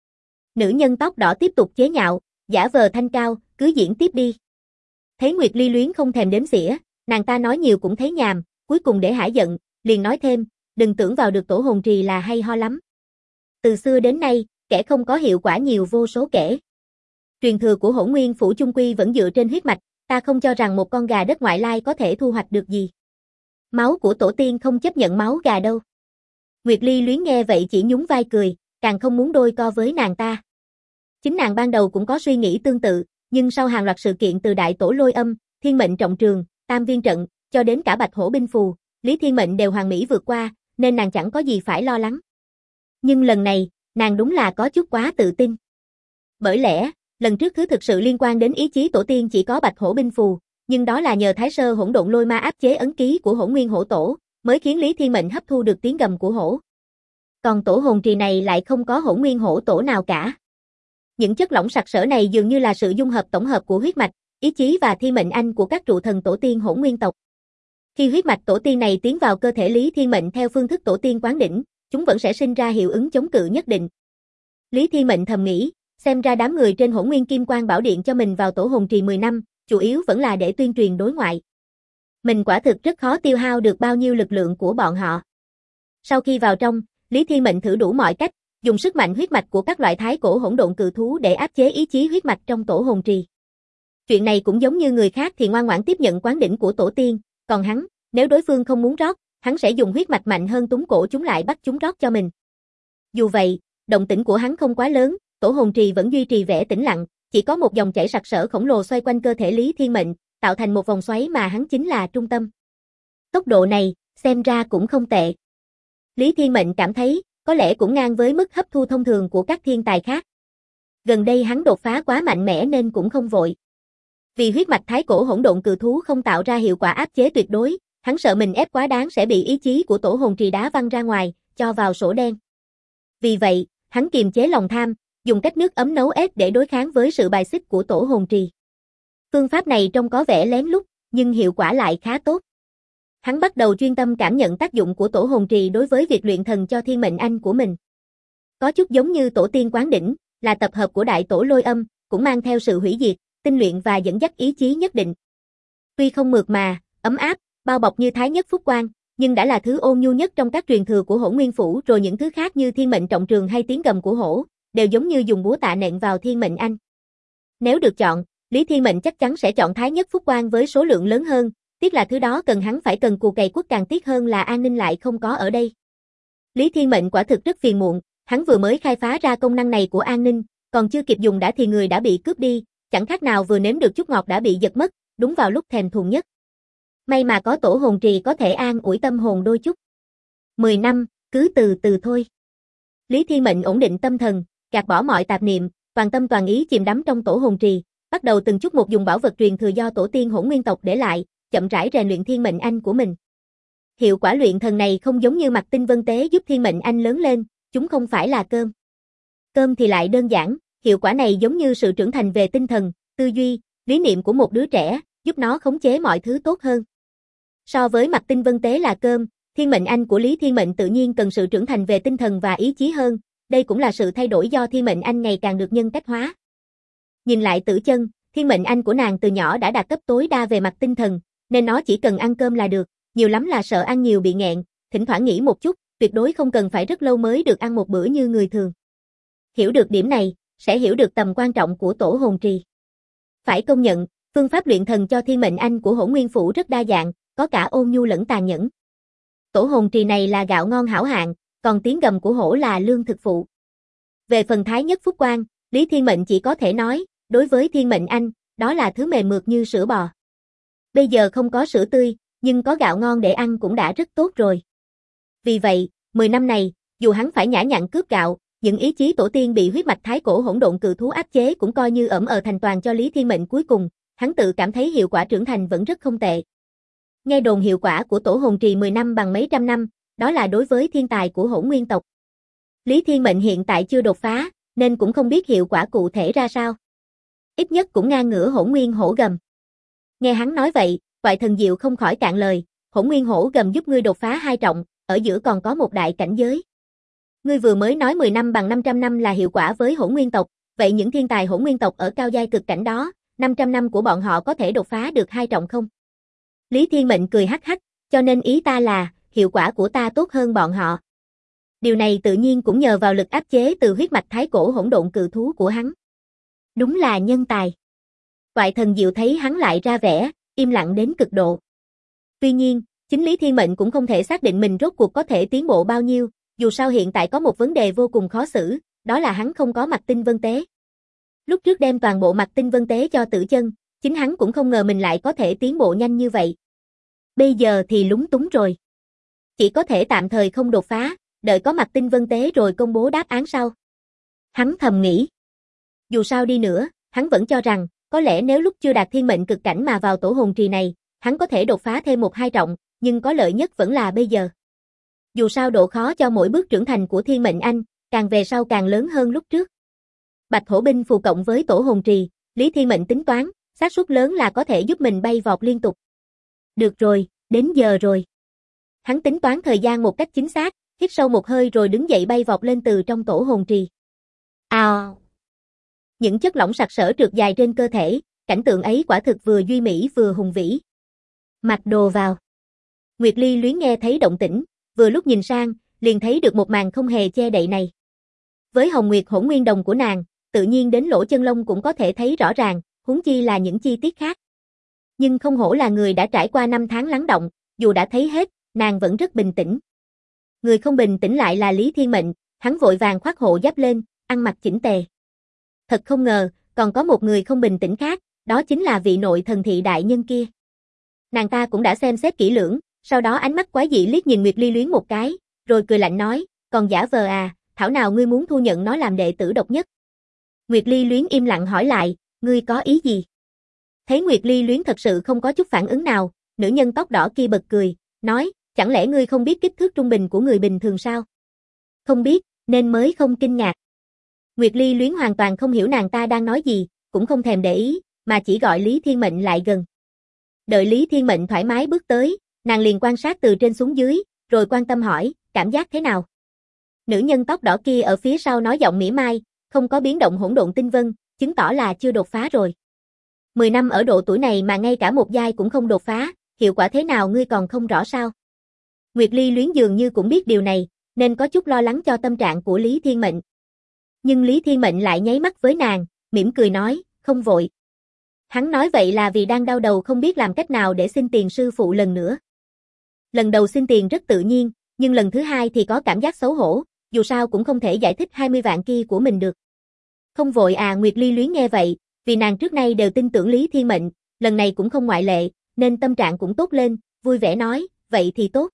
Nữ nhân tóc đỏ tiếp tục chế nhạo, giả vờ thanh cao, cứ diễn tiếp đi. Thấy Nguyệt Ly Luyến không thèm đếm xỉa, nàng ta nói nhiều cũng thấy nhàm, cuối cùng để hả giận, liền nói thêm, đừng tưởng vào được tổ hồn trì là hay ho lắm. Từ xưa đến nay, kẻ không có hiệu quả nhiều vô số kể. Truyền thừa của Hỗn Nguyên Phủ chung quy vẫn dựa trên huyết mạch, ta không cho rằng một con gà đất ngoại lai có thể thu hoạch được gì. Máu của tổ tiên không chấp nhận máu gà đâu. Nguyệt Ly Luyến nghe vậy chỉ nhún vai cười, càng không muốn đôi co với nàng ta. Chính nàng ban đầu cũng có suy nghĩ tương tự, nhưng sau hàng loạt sự kiện từ Đại Tổ Lôi Âm, Thiên Mệnh Trọng Trường, Tam Viên Trận, cho đến cả Bạch Hổ Binh Phù, Lý Thiên Mệnh đều hoàn mỹ vượt qua, nên nàng chẳng có gì phải lo lắng. Nhưng lần này, nàng đúng là có chút quá tự tin. Bởi lẽ, lần trước thứ thực sự liên quan đến ý chí tổ tiên chỉ có Bạch Hổ Binh Phù, nhưng đó là nhờ Thái Sơ Hỗn Độn Lôi Ma áp chế ấn ký của Hỗn Nguyên Hổ Tổ, mới khiến Lý Thiên Mệnh hấp thu được tiếng gầm của hổ. Còn tổ hồn trì này lại không có Hỗn Nguyên Hổ Tổ nào cả. Những chất lỏng sặc sỡ này dường như là sự dung hợp tổng hợp của huyết mạch, ý chí và thiên mệnh anh của các trụ thần tổ tiên Hỗn Nguyên tộc. Khi huyết mạch tổ tiên này tiến vào cơ thể Lý Thiên Mệnh theo phương thức tổ tiên quán đỉnh, chúng vẫn sẽ sinh ra hiệu ứng chống cự nhất định. Lý Thiên Mệnh thầm nghĩ, xem ra đám người trên Hỗn Nguyên Kim Quang bảo điện cho mình vào tổ hồn trì 10 năm, chủ yếu vẫn là để tuyên truyền đối ngoại. Mình quả thực rất khó tiêu hao được bao nhiêu lực lượng của bọn họ. Sau khi vào trong, Lý Thiên Mệnh thử đủ mọi cách, dùng sức mạnh huyết mạch của các loại thái cổ hỗn độn cự thú để áp chế ý chí huyết mạch trong tổ hồn trì. Chuyện này cũng giống như người khác thì ngoan ngoãn tiếp nhận quán đỉnh của tổ tiên, còn hắn, nếu đối phương không muốn rót, hắn sẽ dùng huyết mạch mạnh hơn túng cổ chúng lại bắt chúng rót cho mình. Dù vậy, động tĩnh của hắn không quá lớn, tổ hồn trì vẫn duy trì vẻ tĩnh lặng, chỉ có một dòng chảy sặc sỡ khổng lồ xoay quanh cơ thể Lý Thiên Mệnh, tạo thành một vòng xoáy mà hắn chính là trung tâm. Tốc độ này, xem ra cũng không tệ. Lý Thiên Mệnh cảm thấy, có lẽ cũng ngang với mức hấp thu thông thường của các thiên tài khác. Gần đây hắn đột phá quá mạnh mẽ nên cũng không vội. Vì huyết mạch thái cổ hỗn độn cự thú không tạo ra hiệu quả áp chế tuyệt đối, hắn sợ mình ép quá đáng sẽ bị ý chí của tổ hồn trì đá văng ra ngoài, cho vào sổ đen. Vì vậy, hắn kiềm chế lòng tham, dùng cách nước ấm nấu ếch để đối kháng với sự bài xích của tổ hồn trì. Phương pháp này trông có vẻ lén lút, nhưng hiệu quả lại khá tốt. Hắn bắt đầu chuyên tâm cảm nhận tác dụng của tổ hồn trì đối với việc luyện thần cho thiên mệnh anh của mình. Có chút giống như tổ tiên quán đỉnh, là tập hợp của Đại Tổ Lôi Âm, cũng mang theo sự hủy diệt, tinh luyện và dẫn dắt ý chí nhất định. Tuy không mượt mà, ấm áp, bao bọc như Thái Nhất Phúc Quang, nhưng đã là thứ ôn nhu nhất trong các truyền thừa của Hỗn Nguyên Phủ, rồi những thứ khác như thiên mệnh trọng trường hay tiếng gầm của hổ, đều giống như dùng búa tạ nện vào thiên mệnh anh. Nếu được chọn, Lý Thiên Mệnh chắc chắn sẽ chọn Thái Nhất Phúc Quang với số lượng lớn hơn, tiếc là thứ đó cần hắn phải cần cù cày quất, càng tiếc hơn là an ninh lại không có ở đây. Lý Thiên Mệnh quả thực rất phiền muộn, hắn vừa mới khai phá ra công năng này của an ninh, còn chưa kịp dùng đã thì người đã bị cướp đi, chẳng khác nào vừa nếm được chút ngọt đã bị giật mất, đúng vào lúc thèm thuồng nhất. May mà có tổ hồn trì có thể an ủi tâm hồn đôi chút. 10 năm, cứ từ từ thôi. Lý Thiên Mệnh ổn định tâm thần, gạt bỏ mọi tạp niệm, toàn tâm toàn ý chìm đắm trong tổ hồn trì, bắt đầu từng chút một dùng bảo vật truyền thừa do tổ tiên Hỗn Nguyên tộc để lại, chậm rãi rèn luyện thiên mệnh anh của mình. Hiệu quả luyện thần này không giống như Mạc Tinh Vân Tế giúp thiên mệnh anh lớn lên, chúng không phải là cơm. Cơm thì lại đơn giản, hiệu quả này giống như sự trưởng thành về tinh thần, tư duy, lý niệm của một đứa trẻ, giúp nó khống chế mọi thứ tốt hơn. So với Mạc Tinh Vân Tế là cơm, thiên mệnh anh của Lý Thiên Mệnh tự nhiên cần sự trưởng thành về tinh thần và ý chí hơn, đây cũng là sự thay đổi do thiên mệnh anh ngày càng được nhân cách hóa. Nhìn lại Tử Chân, thiên mệnh anh của nàng từ nhỏ đã đạt cấp tối đa về mặt tinh thần, nên nó chỉ cần ăn cơm là được, nhiều lắm là sợ ăn nhiều bị nghẹn, thỉnh thoảng nghỉ một chút, tuyệt đối không cần phải rất lâu mới được ăn một bữa như người thường. Hiểu được điểm này, sẽ hiểu được tầm quan trọng của tổ hồn trì. Phải công nhận, phương pháp luyện thần cho thiên mệnh anh của Hỗn Nguyên Phủ rất đa dạng, có cả ôn nhu lẫn tàn nhẫn. Tổ hồn trì này là gạo ngon hảo hạng, còn tiếng gầm của hổ là lương thực phụ. Về phần Thái Nhất Phúc Quang, Lý Thiên Mệnh chỉ có thể nói, đối với thiên mệnh anh, đó là thứ mềm mượt như sữa bò. Bây giờ không có sữa tươi, nhưng có gạo ngon để ăn cũng đã rất tốt rồi. Vì vậy, 10 năm này, dù hắn phải nhã nhặn cướp gạo, những ý chí tổ tiên bị huyết mạch thái cổ hỗn độn cự thú áp chế cũng coi như ẩm thành toàn cho Lý Thiên Mệnh cuối cùng, hắn tự cảm thấy hiệu quả trưởng thành vẫn rất không tệ. Nghe đồn hiệu quả của tổ hồn trì 10 năm bằng mấy trăm năm, đó là đối với thiên tài của Hỗn Nguyên tộc. Lý Thiên Mệnh hiện tại chưa đột phá, nên cũng không biết hiệu quả cụ thể ra sao. Ít nhất cũng ngang ngửa Hỗn Nguyên hổ gầm. Nghe hắn nói vậy, Toại Thần Diệu không khỏi cạn lời, Hỗn Nguyên hổ gầm giúp ngươi đột phá 2 trọng, ở giữa còn có một đại cảnh giới. Ngươi vừa mới nói 10 năm bằng 500 năm là hiệu quả với Hỗn Nguyên tộc, vậy những thiên tài Hỗn Nguyên tộc ở cao giai cực cảnh đó, 500 năm của bọn họ có thể đột phá được 2 trọng không? Lý Thiên Mệnh cười hắc hắc, cho nên ý ta là, hiệu quả của ta tốt hơn bọn họ. Điều này tự nhiên cũng nhờ vào lực áp chế từ huyết mạch thái cổ hỗn độn cự thú của hắn. Đúng là nhân tài. Toại Thần Diệu thấy hắn lại ra vẻ, im lặng đến cực độ. Tuy nhiên, chính Lý Thiên Mệnh cũng không thể xác định mình rốt cuộc có thể tiến bộ bao nhiêu, Dù sao hiện tại có một vấn đề vô cùng khó xử, đó là hắn không có Mặc Tinh Vân Tế. Lúc trước đem toàn bộ Mặc Tinh Vân Tế cho Tử Chân, chính hắn cũng không ngờ mình lại có thể tiến bộ nhanh như vậy. Bây giờ thì lúng túng rồi. Chỉ có thể tạm thời không đột phá, đợi có Mặc Tinh Vân Tế rồi công bố đáp án sau. Hắn thầm nghĩ. Dù sao đi nữa, hắn vẫn cho rằng, có lẽ nếu lúc chưa đạt thiên mệnh cực cảnh mà vào tổ hồn trì này, hắn có thể đột phá thêm 1-2 trọng, nhưng có lợi nhất vẫn là bây giờ. Dù sao độ khó cho mỗi bước trưởng thành của thiên mệnh anh, càng về sau càng lớn hơn lúc trước. Bạch hổ binh phù cộng với tổ hồn trì, Lý Thiên Mệnh tính toán, xác suất lớn là có thể giúp mình bay vọt liên tục. Được rồi, đến giờ rồi. Hắn tính toán thời gian một cách chính xác, hít sâu một hơi rồi đứng dậy bay vọt lên từ trong tổ hồn trì. Ào! Những chất lỏng sặc sỡ trượt dài trên cơ thể, cảnh tượng ấy quả thực vừa duy mỹ vừa hùng vĩ. Mặc đồ vào. Nguyệt Ly Luyến nghe thấy động tĩnh, vừa lúc nhìn sang, liền thấy được một màn không hề che đậy này. Với Hồng Nguyệt Hỗn Nguyên Đồng của nàng, tự nhiên đến lỗ chân lông cũng có thể thấy rõ ràng, huống chi là những chi tiết khác. Nhưng không hổ là người đã trải qua 5 tháng lắng động, dù đã thấy hết, nàng vẫn rất bình tĩnh. Người không bình tĩnh lại là Lý Thiên Mệnh, hắn vội vàng khoác hộ giáp lên, ăn mặc chỉnh tề. Thật không ngờ, còn có một người không bình tĩnh khác, đó chính là vị nội thần thị đại nhân kia. Nàng ta cũng đã xem xét kỹ lưỡng, sau đó ánh mắt quái dị liếc nhìn Nguyệt Ly Luyến một cái, rồi cười lạnh nói, còn giả vờ à, thảo nào ngươi muốn thu nhận nó làm đệ tử độc nhất. Nguyệt Ly Luyến im lặng hỏi lại, ngươi có ý gì? Thấy Nguyệt Ly Luyến thật sự không có chút phản ứng nào, nữ nhân tóc đỏ kia bật cười, nói, chẳng lẽ ngươi không biết kích thước trung bình của người bình thường sao? Không biết, nên mới không kinh ngạc. Nguyệt Ly Luyến hoàn toàn không hiểu nàng ta đang nói gì, cũng không thèm để ý, mà chỉ gọi Lý Thiên Mệnh lại gần. Đợi Lý Thiên Mệnh thoải mái bước tới, nàng liền quan sát từ trên xuống dưới, rồi quan tâm hỏi, cảm giác thế nào? Nữ nhân tóc đỏ kia ở phía sau nói giọng mỉa mai, không có biến động hỗn độn tinh vân, chứng tỏ là chưa đột phá rồi. 10 năm ở độ tuổi này mà ngay cả một giai cũng không đột phá, hiệu quả thế nào ngươi còn không rõ sao? Nguyệt Ly Luyến dường như cũng biết điều này, nên có chút lo lắng cho tâm trạng của Lý Thiên Mệnh. Nhưng Lý Thiên Mệnh lại nháy mắt với nàng, mỉm cười nói, không vội. Hắn nói vậy là vì đang đau đầu không biết làm cách nào để xin tiền sư phụ lần nữa. Lần đầu xin tiền rất tự nhiên, nhưng lần thứ hai thì có cảm giác xấu hổ, dù sao cũng không thể giải thích 20 vạn kia của mình được. Không vội à, Nguyệt Ly Luyến nghe vậy, vì nàng trước nay đều tin tưởng Lý Thiên Mệnh, lần này cũng không ngoại lệ, nên tâm trạng cũng tốt lên, vui vẻ nói, vậy thì tốt.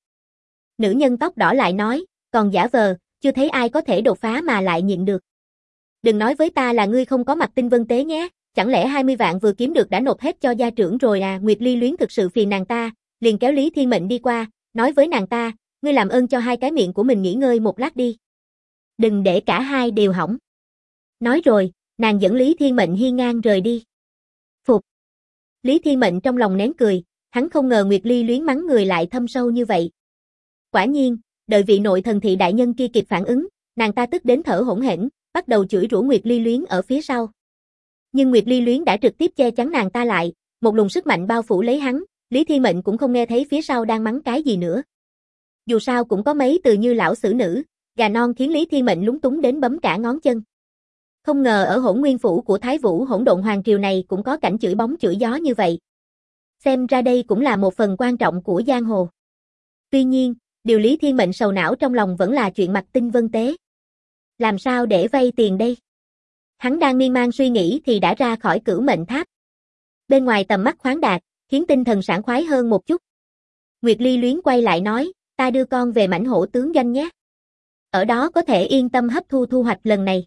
Nữ nhân tóc đỏ lại nói, còn giả vờ, chưa thấy ai có thể đột phá mà lại nhịn được. Đừng nói với ta là ngươi không có Mặc Tinh Vân Tế nhé, chẳng lẽ 20 vạn vừa kiếm được đã nộp hết cho gia trưởng rồi à? Nguyệt Ly Luyến thực sự phiền nàng ta, liền kéo Lý Thiên Mệnh đi qua, nói với nàng ta, ngươi làm ơn cho hai cái miệng của mình nghỉ ngơi một lát đi. Đừng để cả hai đều hỏng. Nói rồi, nàng dẫn Lý Thiên Mệnh hiên ngang rời đi. Phục. Lý Thiên Mệnh trong lòng nén cười, hắn không ngờ Nguyệt Ly Luyến mắng người lại thâm sâu như vậy. Quả nhiên, đợi vị nội thần thị đại nhân kia kịp phản ứng, nàng ta tức đến thở hổn hển, bắt đầu chửi rủa Nguyệt Ly Luyến ở phía sau. Nhưng Nguyệt Ly Luyến đã trực tiếp che chắn nàng ta lại, một luồng sức mạnh bao phủ lấy hắn, Lý Thiên Mệnh cũng không nghe thấy phía sau đang mắng cái gì nữa. Dù sao cũng có mấy từ như lão xử nữ, gà non khiến Lý Thiên Mệnh lúng túng đến bấm cả ngón chân. Không ngờ ở Hỗn Nguyên phủ của Thái Vũ Hỗn Độn Hoàng triều này cũng có cảnh chửi bóng chửi gió như vậy. Xem ra đây cũng là một phần quan trọng của giang hồ. Tuy nhiên, điều Lý Thiên Mệnh sầu não trong lòng vẫn là chuyện Mặc Tinh Vân Tế. Làm sao để vay tiền đây? Hắn đang miên man suy nghĩ thì đã ra khỏi Cửu Mệnh Tháp. Bên ngoài tầm mắt khoáng đạt, khiến tinh thần sảng khoái hơn một chút. Nguyệt Ly Luyến quay lại nói, ta đưa con về Mãnh Hổ tướng doanh nhé. Ở đó có thể yên tâm hấp thu thu hoạch lần này.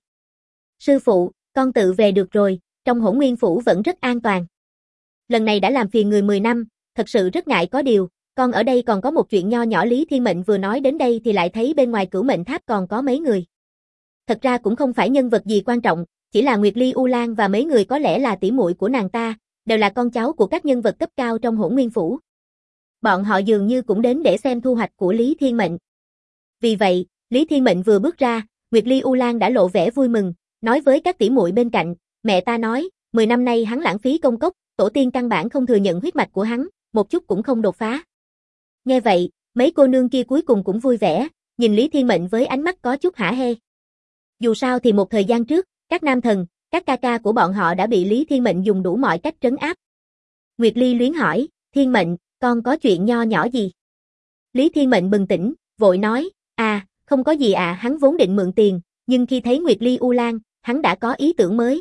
Sư phụ, con tự về được rồi, trong Hỗn Nguyên phủ vẫn rất an toàn. Lần này đã làm phiền người 10 năm, thật sự rất ngại có điều, con ở đây còn có một chuyện nho nhỏ. Lý Thiên Mệnh vừa nói đến đây thì lại thấy bên ngoài Cửu Mệnh Tháp còn có mấy người. Thật ra cũng không phải nhân vật gì quan trọng, chỉ là Nguyệt Ly U Lan và mấy người có lẽ là tỷ muội của nàng ta, đều là con cháu của các nhân vật cấp cao trong Hỗn Nguyên phủ. Bọn họ dường như cũng đến để xem thu hoạch của Lý Thiên Mệnh. Vì vậy, Lý Thiên Mệnh vừa bước ra, Nguyệt Ly U Lan đã lộ vẻ vui mừng, nói với các tỷ muội bên cạnh, mẹ ta nói, 10 năm nay hắn lãng phí công cốc, tổ tiên căn bản không thừa nhận huyết mạch của hắn, một chút cũng không đột phá. Nghe vậy, mấy cô nương kia cuối cùng cũng vui vẻ, nhìn Lý Thiên Mệnh với ánh mắt có chút hả hê. Dù sao thì một thời gian trước, các nam thần, các ca ca của bọn họ đã bị Lý Thiên Mệnh dùng đủ mọi cách trấn áp. Nguyệt Ly Luyến hỏi, Thiên Mệnh, con có chuyện nho nhỏ gì? Lý Thiên Mệnh bừng tỉnh, vội nói, không có gì ạ, hắn vốn định mượn tiền, nhưng khi thấy Nguyệt Ly U Lan, hắn đã có ý tưởng mới.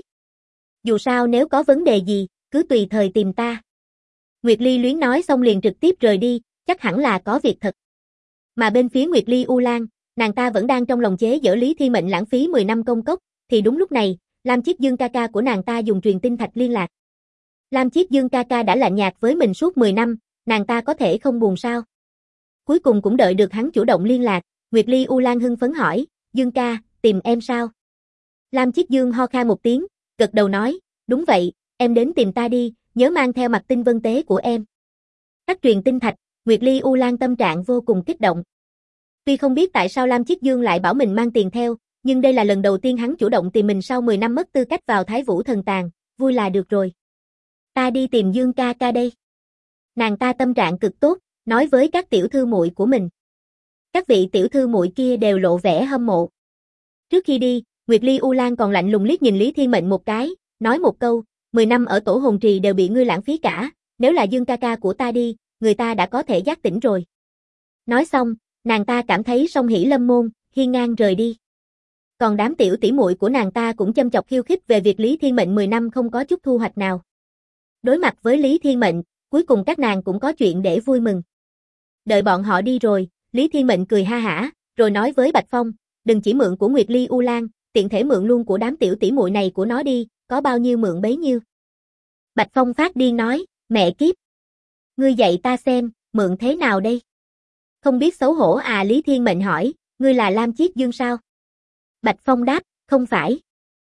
Dù sao nếu có vấn đề gì, cứ tùy thời tìm ta. Nguyệt Ly Luyến nói xong liền trực tiếp rời đi, chắc hẳn là có việc thật. Mà bên phía Nguyệt Ly U Lan, nàng ta vẫn đang trong lòng chế giễu Lý Thiên Mệnh lãng phí 10 năm công cốc, thì đúng lúc này, Lam Chiết Dương ca ca của nàng ta dùng truyền tinh thạch liên lạc. Lam Chiết Dương ca ca đã lạnh nhạt với mình suốt 10 năm, nàng ta có thể không buồn sao? Cuối cùng cũng đợi được hắn chủ động liên lạc, Nguyệt Ly U Lan hưng phấn hỏi, Dương ca, tìm em sao? Lam Chiết Dương ho khan một tiếng, gật đầu nói, đúng vậy, em đến tìm ta đi, nhớ mang theo mặt tinh vân tế của em. Tắt truyền tinh thạch, Nguyệt Ly U Lan tâm trạng vô cùng kích động. Tuy không biết tại sao Lam Chiết Dương lại bảo mình mang tiền theo, nhưng đây là lần đầu tiên hắn chủ động tìm mình sau 10 năm mất tư cách vào Thái Vũ Thần Tàng, vui là được rồi. Ta đi tìm Dương ca ca đây. Nàng ta tâm trạng cực tốt, nói với các tiểu thư muội của mình. Các vị tiểu thư muội kia đều lộ vẻ hâm mộ. Trước khi đi, Nguyệt Ly U Lan còn lạnh lùng liếc nhìn Lý Thiên Mệnh một cái, nói một câu, 10 năm ở Tổ Hồn Trì đều bị ngươi lãng phí cả, nếu là Dương ca ca của ta đi, người ta đã có thể giác tỉnh rồi. Nói xong, nàng ta cảm thấy song hỷ lâm môn, hiên ngang rời đi. Còn đám tiểu tỷ muội của nàng ta cũng châm chọc khiêu khích về việc Lý Thiên Mệnh 10 năm không có chút thu hoạch nào. Đối mặt với Lý Thiên Mệnh, cuối cùng các nàng cũng có chuyện để vui mừng. Đợi bọn họ đi rồi, Lý Thiên Mệnh cười ha hả, rồi nói với Bạch Phong, đừng chỉ mượn của Nguyệt Ly U Lan, tiện thể mượn luôn của đám tiểu tỷ muội này của nó đi, có bao nhiêu mượn bấy nhiêu. Bạch Phong phát điên nói, mẹ kiếp. Ngươi dạy ta xem, mượn thế nào đây? Không biết xấu hổ à? Lý Thiên Mệnh hỏi, ngươi là Lam Chiết Dương sao? Bạch Phong đáp, không phải.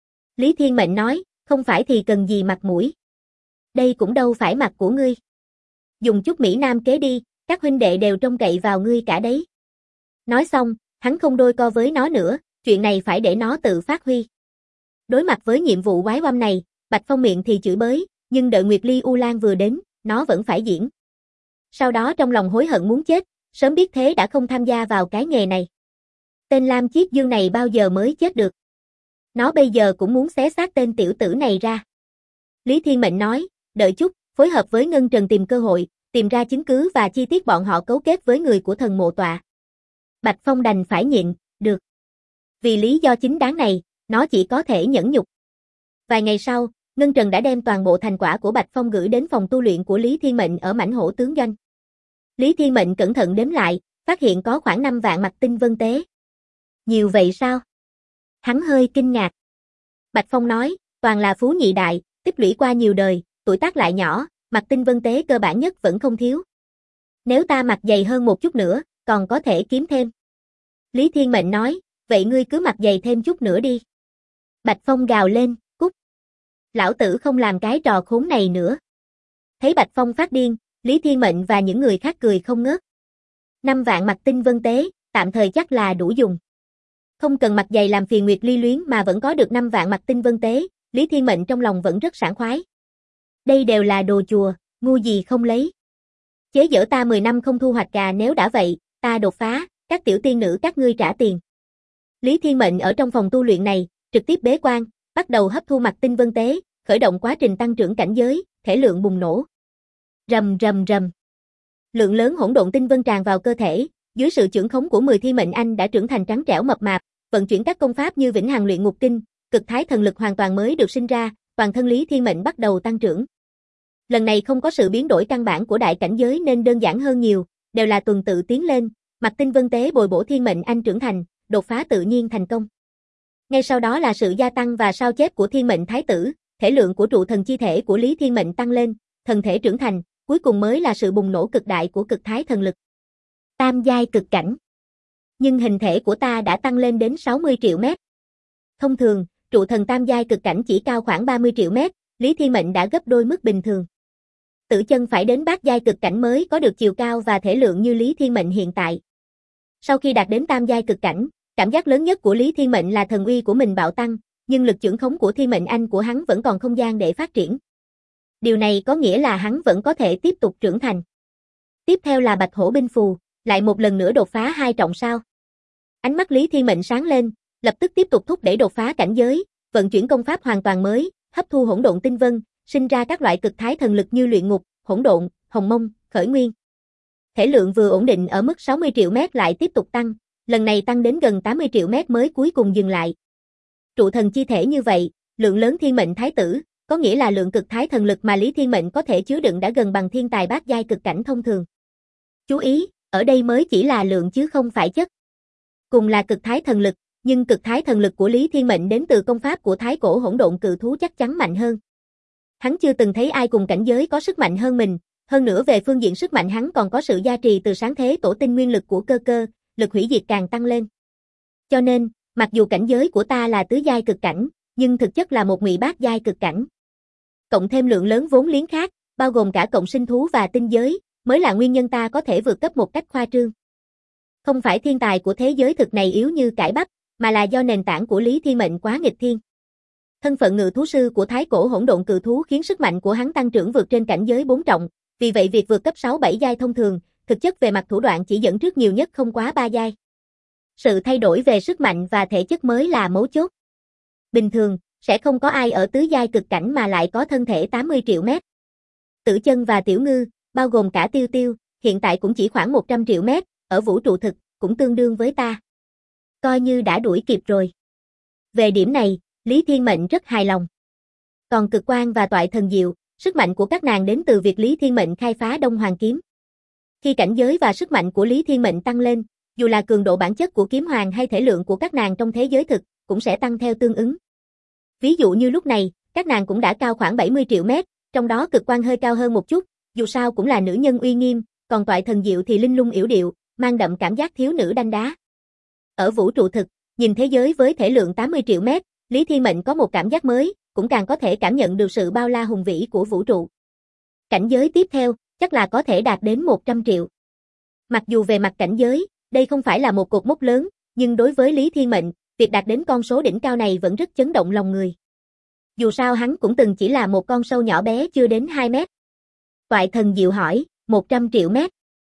Lý Thiên Mệnh nói, không phải thì cần gì mặt mũi. Đây cũng đâu phải mặt của ngươi. Dùng chút Mỹ Nam kế đi, các huynh đệ đều trông cậy vào ngươi cả đấy. Nói xong, hắn không đôi co với nó nữa, chuyện này phải để nó tự phát huy. Đối mặt với nhiệm vụ quái oăm này, Bạch Phong miệng thì chửi bới, nhưng đợi Nguyệt Ly U Lan vừa đến, nó vẫn phải diễn. Sau đó trong lòng hối hận muốn chết, sớm biết thế đã không tham gia vào cái nghề này. Tên Lam Chiết Dương này bao giờ mới chết được. Nó bây giờ cũng muốn xé xác tên tiểu tử này ra. Lý Thiên Mệnh nói, đợi chút, phối hợp với Ngân Trần tìm cơ hội, tìm ra chứng cứ và chi tiết bọn họ cấu kết với người của thần mộ tọa. Bạch Phong đành phải nhịn, được. Vì lý do chính đáng này, nó chỉ có thể nhẫn nhục. Vài ngày sau, Ngân Trần đã đem toàn bộ thành quả của Bạch Phong gửi đến phòng tu luyện của Lý Thiên Mệnh ở Mãnh Hổ Tướng Doanh. Lý Thiên Mệnh cẩn thận đếm lại, phát hiện có khoảng 5 vạn mặt tinh vân tế. Nhiều vậy sao? Hắn hơi kinh ngạc. Bạch Phong nói, toàn là phú nhị đại, tích lũy qua nhiều đời, tuổi tác lại nhỏ, mặt tinh vân tế cơ bản nhất vẫn không thiếu. Nếu ta mặc dày hơn một chút nữa, còn có thể kiếm thêm. Lý Thiên Mệnh nói, vậy ngươi cứ mặc dày thêm chút nữa đi. Bạch Phong gào lên, cút. Lão tử không làm cái trò khốn này nữa. Thấy Bạch Phong phát điên, Lý Thiên Mệnh và những người khác cười không ngớt. 5 vạn mặt tinh vân tế, tạm thời chắc là đủ dùng. Không cần mặc dày làm phiền Nguyệt Ly Luyến mà vẫn có được 5 vạn mặt tinh vân tế, Lý Thiên Mệnh trong lòng vẫn rất sảng khoái. Đây đều là đồ chùa, ngu gì không lấy. Chế giễu ta 10 năm không thu hoạch gà, nếu đã vậy, ta đột phá, các tiểu tiên nữ các ngươi trả tiền. Lý Thiên Mệnh ở trong phòng tu luyện này, trực tiếp bế quan, bắt đầu hấp thu mặt tinh vân tế, khởi động quá trình tăng trưởng cảnh giới, thể lượng bùng nổ. Rầm rầm rầm. Lượng lớn hỗn độn tinh vân tràn vào cơ thể, dưới sự chưởng khống của 10 Thiên Mệnh Anh đã trưởng thành trắng trẻo mập mạp, vận chuyển các công pháp như Vĩnh Hằng Luyện Ngục Kinh, cực thái thần lực hoàn toàn mới được sinh ra, toàn thân Lý Thiên Mệnh bắt đầu tăng trưởng. Lần này không có sự biến đổi căn bản của đại cảnh giới nên đơn giản hơn nhiều, đều là tuần tự tiến lên, mặt tinh vân tế bồi bổ Thiên Mệnh Anh trưởng thành, đột phá tự nhiên thành công. Ngay sau đó là sự gia tăng và sao chép của Thiên Mệnh Thái Tử, thể lượng của trụ thần chi thể của Lý Thiên Mệnh tăng lên, thần thể trưởng thành, cuối cùng mới là sự bùng nổ cực đại của cực thái thần lực. Tam giai cực cảnh. Nhưng hình thể của ta đã tăng lên đến 60 triệu mét. Thông thường, trụ thần tam giai cực cảnh chỉ cao khoảng 30 triệu mét, Lý Thiên Mệnh đã gấp đôi mức bình thường. Tử chân phải đến bát giai cực cảnh mới có được chiều cao và thể lượng như Lý Thiên Mệnh hiện tại. Sau khi đạt đến tam giai cực cảnh, cảm giác lớn nhất của Lý Thiên Mệnh là thần uy của mình bạo tăng, nhưng lực chưởng khống của Thiên Mệnh Anh của hắn vẫn còn không gian để phát triển. Điều này có nghĩa là hắn vẫn có thể tiếp tục trưởng thành. Tiếp theo là Bạch Hổ binh phù, lại một lần nữa đột phá 2 trọng sao. Ánh mắt Lý Thiên Mệnh sáng lên, lập tức tiếp tục thúc đẩy đột phá cảnh giới, vận chuyển công pháp hoàn toàn mới, hấp thu hỗn độn tinh vân, sinh ra các loại cực thái thần lực như luyện ngục, hỗn độn, hồng mông, khởi nguyên. Thể lượng vừa ổn định ở mức 60 triệu mét lại tiếp tục tăng, lần này tăng đến gần 80 triệu mét mới cuối cùng dừng lại. Trụ thần chi thể như vậy, lượng lớn thiên mệnh thái tử, có nghĩa là lượng cực thái thần lực mà Lý Thiên Mệnh có thể chứa đựng đã gần bằng thiên tài bát giai cực cảnh thông thường. Chú ý, ở đây mới chỉ là lượng chứ không phải chất. Cùng là cực thái thần lực, nhưng cực thái thần lực của Lý Thiên Mệnh đến từ công pháp của thái cổ hỗn độn cự thú chắc chắn mạnh hơn. Hắn chưa từng thấy ai cùng cảnh giới có sức mạnh hơn mình, hơn nữa về phương diện sức mạnh hắn còn có sự gia trì từ sáng thế tổ tinh nguyên lực của cơ cơ, lực hủy diệt càng tăng lên. Cho nên, mặc dù cảnh giới của ta là tứ giai cực cảnh, nhưng thực chất là một ngụy bát giai cực cảnh. Cộng thêm lượng lớn vốn liếng khác, bao gồm cả cộng sinh thú và tinh giới, mới là nguyên nhân ta có thể vượt cấp một cách khoa trương. Không phải thiên tài của thế giới thực này yếu như cải bắp, mà là do nền tảng của Lý Thiên Mệnh quá nghịch thiên. Thân phận ngự thú sư của thái cổ hỗn độn cự thú khiến sức mạnh của hắn tăng trưởng vượt trên cảnh giới 4 trọng, vì vậy việc vượt cấp 6-7 giai thông thường, thực chất về mặt thủ đoạn chỉ dẫn trước nhiều nhất không quá 3 giai. Sự thay đổi về sức mạnh và thể chất mới là mấu chốt. Bình thường, sẽ không có ai ở tứ giai cực cảnh mà lại có thân thể 80 triệu mét. Tử Chân và Tiểu Ngư, bao gồm cả Tiêu Tiêu, hiện tại cũng chỉ khoảng 100 triệu mét, ở vũ trụ thực, cũng tương đương với ta. Coi như đã đuổi kịp rồi. Về điểm này, Lý Thiên Mệnh rất hài lòng. Còn Cực Quang và Toại Thần Diệu, sức mạnh của các nàng đến từ việc Lý Thiên Mệnh khai phá Đông Hoàng kiếm. Khi cảnh giới và sức mạnh của Lý Thiên Mệnh tăng lên, dù là cường độ bản chất của kiếm hoàng hay thể lượng của các nàng trong thế giới thực, cũng sẽ tăng theo tương ứng. Ví dụ như lúc này, các nàng cũng đã cao khoảng 70 triệu mét, trong đó Cực Quang hơi cao hơn một chút, dù sao cũng là nữ nhân uy nghiêm, còn Toại Thần Diệu thì linh lung yểu điệu, mang đậm cảm giác thiếu nữ đanh đá. Ở vũ trụ thực, nhìn thế giới với thể lượng 80 triệu mét, Lý Thiên Mệnh có một cảm giác mới, cũng càng có thể cảm nhận được sự bao la hùng vĩ của vũ trụ. Cảnh giới tiếp theo, chắc là có thể đạt đến 100 triệu. Mặc dù về mặt cảnh giới, đây không phải là một cột mốc lớn, nhưng đối với Lý Thiên Mệnh, việc đạt đến con số đỉnh cao này vẫn rất chấn động lòng người. Dù sao hắn cũng từng chỉ là một con sâu nhỏ bé chưa đến 2 mét. Toại Thần Diệu hỏi, 100 triệu mét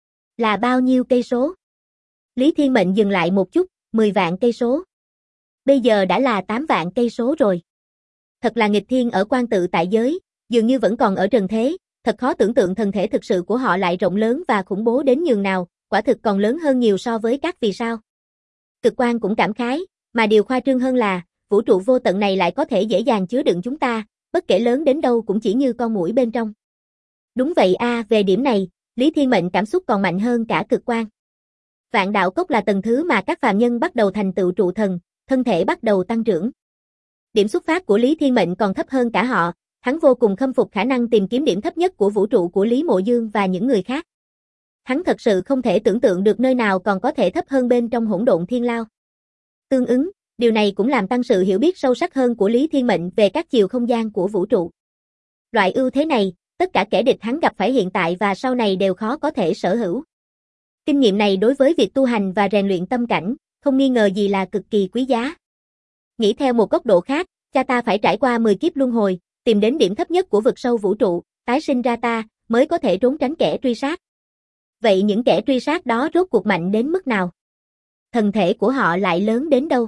là bao nhiêu cây số? Lý Thiên Mệnh dừng lại một chút, 10 vạn cây số. Bây giờ đã là 8 vạn cây số rồi. Thật là nghịch thiên ở quan tự tại giới, dường như vẫn còn ở trần thế, thật khó tưởng tượng thân thể thực sự của họ lại rộng lớn và khủng bố đến nhường nào, quả thực còn lớn hơn nhiều so với các vì sao. Cực Quang cũng cảm khái, mà điều khoa trương hơn là, vũ trụ vô tận này lại có thể dễ dàng chứa đựng chúng ta, bất kể lớn đến đâu cũng chỉ như con muỗi bên trong. Đúng vậy về điểm này, Lý Thiên Mệnh cảm xúc còn mạnh hơn cả Cực Quang. Vạn đạo cốc là tầng thứ mà các phàm nhân bắt đầu thành tựu trụ thần, thân thể bắt đầu tăng trưởng. Điểm xuất phát của Lý Thiên Mệnh còn thấp hơn cả họ, hắn vô cùng khâm phục khả năng tìm kiếm điểm thấp nhất của vũ trụ của Lý Mộ Dương và những người khác. Hắn thật sự không thể tưởng tượng được nơi nào còn có thể thấp hơn bên trong hỗn độn thiên lao. Tương ứng, điều này cũng làm tăng sự hiểu biết sâu sắc hơn của Lý Thiên Mệnh về các chiều không gian của vũ trụ. Loại ưu thế này, tất cả kẻ địch hắn gặp phải hiện tại và sau này đều khó có thể sở hữu. Kinh nghiệm này đối với việc tu hành và rèn luyện tâm cảnh, không nghi ngờ gì là cực kỳ quý giá. Nghĩ theo một góc độ khác, cha ta phải trải qua 10 kiếp luân hồi, tìm đến điểm thấp nhất của vực sâu vũ trụ, tái sinh ra ta, mới có thể trốn tránh kẻ truy sát. Vậy những kẻ truy sát đó rốt cuộc mạnh đến mức nào? Thần thể của họ lại lớn đến đâu?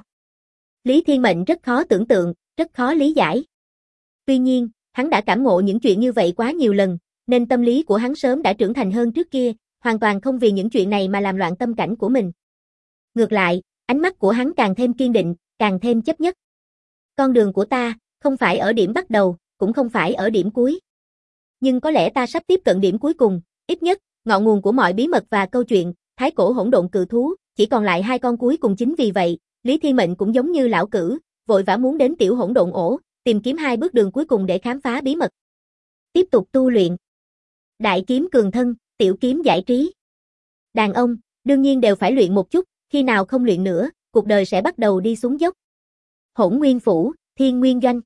Lý Thiên Mệnh rất khó tưởng tượng, rất khó lý giải. Tuy nhiên, hắn đã cảm ngộ những chuyện như vậy quá nhiều lần, nên tâm lý của hắn sớm đã trưởng thành hơn trước kia, hoàn toàn không vì những chuyện này mà làm loạn tâm cảnh của mình. Ngược lại, ánh mắt của hắn càng thêm kiên định, càng thêm chấp nhất. Con đường của ta, không phải ở điểm bắt đầu, cũng không phải ở điểm cuối. Nhưng có lẽ ta sắp tiếp cận điểm cuối cùng, ít nhất, ngọn nguồn của mọi bí mật và câu chuyện, thái cổ hỗn độn cự thú, chỉ còn lại 2 con cuối cùng. Chính vì vậy, Lý Thiên Mệnh cũng giống như lão cử, vội vã muốn đến tiểu hỗn độn ổ, tìm kiếm 2 bước đường cuối cùng để khám phá bí mật. Tiếp tục tu luyện. Đại kiếm cường thân, tiểu kiếm giải trí. Đàn ông, đương nhiên đều phải luyện một chút, khi nào không luyện nữa, cuộc đời sẽ bắt đầu đi xuống dốc. Hỗn Nguyên Phủ, Thiên Nguyên Doanh.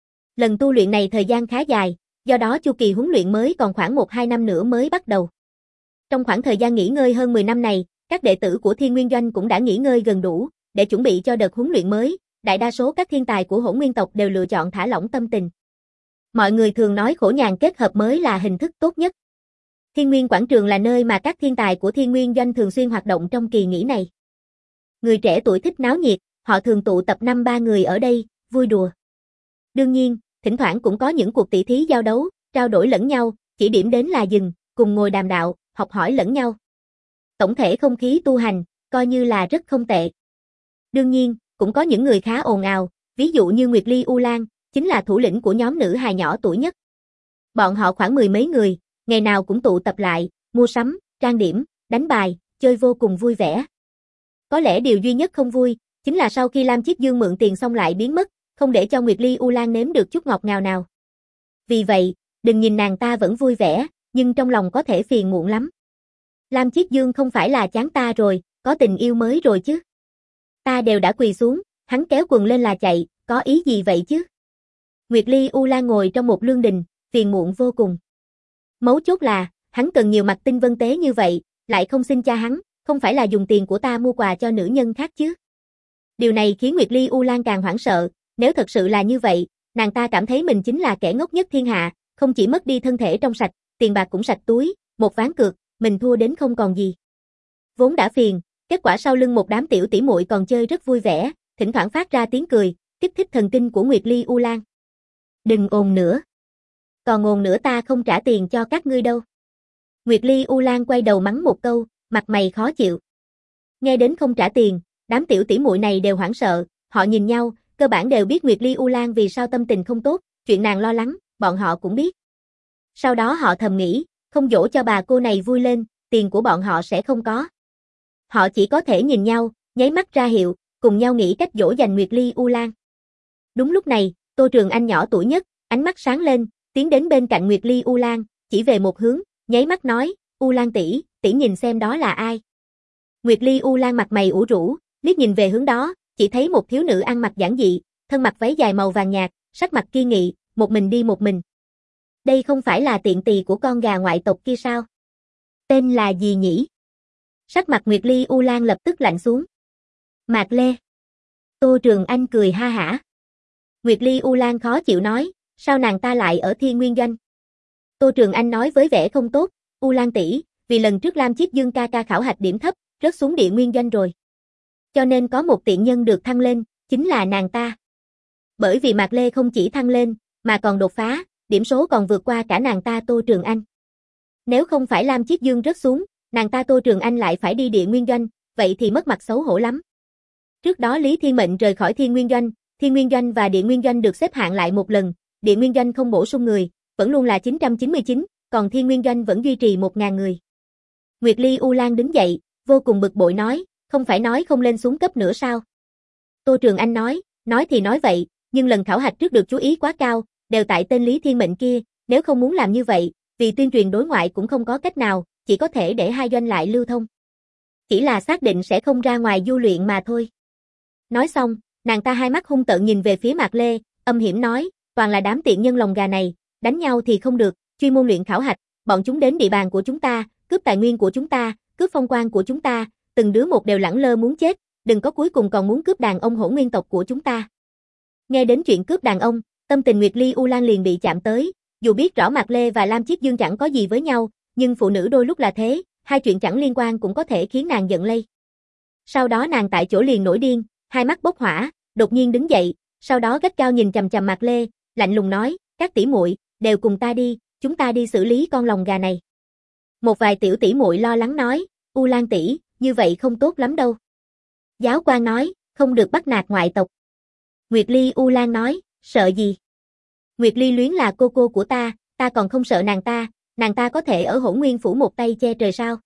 Lần tu luyện này thời gian khá dài, do đó chu kỳ huấn luyện mới còn khoảng 1-2 năm nữa mới bắt đầu. Trong khoảng thời gian nghỉ ngơi hơn 10 năm này, các đệ tử của Thiên Nguyên Doanh cũng đã nghỉ ngơi gần đủ, để chuẩn bị cho đợt huấn luyện mới, đại đa số các thiên tài của Hỗn Nguyên tộc đều lựa chọn thả lỏng tâm tình. Mọi người thường nói khổ nhàn kết hợp mới là hình thức tốt nhất. Thiên Nguyên Quảng Trường là nơi mà các thiên tài của Thiên Nguyên Doanh thường xuyên hoạt động trong kỳ nghỉ này. Người trẻ tuổi thích náo nhiệt, họ thường tụ tập 5-3 người ở đây, vui đùa. Đương nhiên, thỉnh thoảng cũng có những cuộc tỷ thí giao đấu, trao đổi lẫn nhau, chỉ điểm đến là dừng, cùng ngồi đàm đạo, học hỏi lẫn nhau. Tổng thể không khí tu hành, coi như là rất không tệ. Đương nhiên, cũng có những người khá ồn ào, ví dụ như Nguyệt Ly U Lan, chính là thủ lĩnh của nhóm nữ hài nhỏ tuổi nhất. Bọn họ khoảng 10 mấy người, ngày nào cũng tụ tập lại, mua sắm, trang điểm, đánh bài, chơi vô cùng vui vẻ. Có lẽ điều duy nhất không vui, chính là sau khi Lam Chiết Dương mượn tiền xong lại biến mất, không để cho Nguyệt Ly U Lan nếm được chút ngọt ngào nào. Vì vậy, đừng nhìn nàng ta vẫn vui vẻ, nhưng trong lòng có thể phiền muộn lắm. Lam Chiết Dương không phải là chán ta rồi, có tình yêu mới rồi chứ. Ta đều đã quỳ xuống, hắn kéo quần lên là chạy, có ý gì vậy chứ? Nguyệt Ly U Lan ngồi trong một lương đình, phiền muộn vô cùng. Mấu chốt là, hắn cần nhiều mặt tinh vân tế như vậy, lại không xin cha hắn, không phải là dùng tiền của ta mua quà cho nữ nhân khác chứ. Điều này khiến Nguyệt Ly U Lan càng hoảng sợ, nếu thật sự là như vậy, nàng ta cảm thấy mình chính là kẻ ngốc nhất thiên hạ, không chỉ mất đi thân thể trong sạch, tiền bạc cũng sạch túi, một ván cược, mình thua đến không còn gì. Vốn đã phiền, kết quả sau lưng một đám tiểu tỷ muội còn chơi rất vui vẻ, thỉnh thoảng phát ra tiếng cười, kích thích thần kinh của Nguyệt Ly U Lan. Đừng ồn nữa. Còn ồn nữa ta không trả tiền cho các ngươi đâu. Nguyệt Ly U Lan quay đầu mắng một câu, mặt mày khó chịu. Nghe đến không trả tiền, đám tiểu tỷ muội này đều hoảng sợ, họ nhìn nhau, cơ bản đều biết Nguyệt Ly U Lan vì sao tâm tình không tốt, chuyện nàng lo lắng, bọn họ cũng biết. Sau đó họ thầm nghĩ, không dỗ cho bà cô này vui lên, tiền của bọn họ sẽ không có. Họ chỉ có thể nhìn nhau, nháy mắt ra hiệu, cùng nhau nghĩ cách dỗ dành Nguyệt Ly U Lan. Đúng lúc này, Tô Trường Anh nhỏ tuổi nhất, ánh mắt sáng lên, tiến đến bên cạnh Nguyệt Ly U Lan, chỉ về một hướng, nháy mắt nói, U Lan tỷ, tỷ nhìn xem đó là ai. Nguyệt Ly U Lan mặt mày ủ rũ, liếc nhìn về hướng đó, chỉ thấy một thiếu nữ ăn mặc giản dị, thân mặc váy dài màu vàng nhạt, sắc mặt kiên nghị, một mình đi một mình. Đây không phải là tiện tỳ của con gà ngoại tộc kia sao? Tên là gì nhỉ? Sắc mặt Nguyệt Ly U Lan lập tức lạnh xuống. Mạc Lê. Tô Trường Anh cười ha hả. Nguyệt Ly U Lan khó chịu nói, sao nàng ta lại ở Thiên Nguyên Doanh? Tô Trường Anh nói với vẻ không tốt, U Lan tỷ, vì lần trước Lam Chiết Dương ca ca khảo hạch điểm thấp, rớt xuống Địa Nguyên Doanh rồi. Cho nên có một tiện nhân được thăng lên, chính là nàng ta. Bởi vì Mạc Lê không chỉ thăng lên, mà còn đột phá, điểm số còn vượt qua cả nàng ta Tô Trường Anh. Nếu không phải Lam Chiết Dương rớt xuống, nàng ta Tô Trường Anh lại phải đi Địa Nguyên Doanh, vậy thì mất mặt xấu hổ lắm. Trước đó Lý Thiên Mệnh rời khỏi Thiên Nguyên Doanh và Địa Nguyên Doanh được xếp hạng lại một lần, Địa Nguyên Doanh không bổ sung người, vẫn luôn là 999, còn Thiên Nguyên Doanh vẫn duy trì 1000 người. Nguyệt Ly U Lan đứng dậy, vô cùng bực bội nói, không phải nói không lên xuống cấp nữa sao? Tô Trường Anh nói thì nói vậy, nhưng lần khảo hạch trước được chú ý quá cao, đều tại tên Lý Thiên Mệnh kia, nếu không muốn làm như vậy, vì tuyên truyền đối ngoại cũng không có cách nào, chỉ có thể để hai doanh lại lưu thông. Chỉ là xác định sẽ không ra ngoài du luyện mà thôi. Nói xong, nàng ta hai mắt hung tợn nhìn về phía Mạc Lê, âm hiểm nói, toàn là đám tiện nhân lồng gà này, đánh nhau thì không được, chuyên môn luyện khảo hạch, bọn chúng đến địa bàn của chúng ta, cướp tài nguyên của chúng ta, cướp phong quan của chúng ta, từng đứa một đều lẳng lơ muốn chết, đừng có cuối cùng còn muốn cướp đàn ông hỗn nguyên tộc của chúng ta. Nghe đến chuyện cướp đàn ông, tâm tình Nguyệt Ly U Lan liền bị chạm tới, dù biết rõ Mạc Lê và Lam Chiết Dương chẳng có gì với nhau, nhưng phụ nữ đôi lúc là thế, hai chuyện chẳng liên quan cũng có thể khiến nàng giận lây. Sau đó nàng tại chỗ liền nổi điên, hai mắt bốc hỏa, đột nhiên đứng dậy, sau đó gắt cao nhìn chằm chằm Mạc Lê, lạnh lùng nói, các tỷ muội, đều cùng ta đi, chúng ta đi xử lý con lồng gà này. Một vài tiểu tỷ muội lo lắng nói, U Lan tỷ, như vậy không tốt lắm đâu. Giáo quan nói, không được bắt nạt ngoại tộc. Nguyệt Ly U Lan nói, sợ gì? Nguyệt Ly Luyến là cô cô của ta còn không sợ nàng ta có thể ở Hỗn Nguyên phủ một tay che trời sao?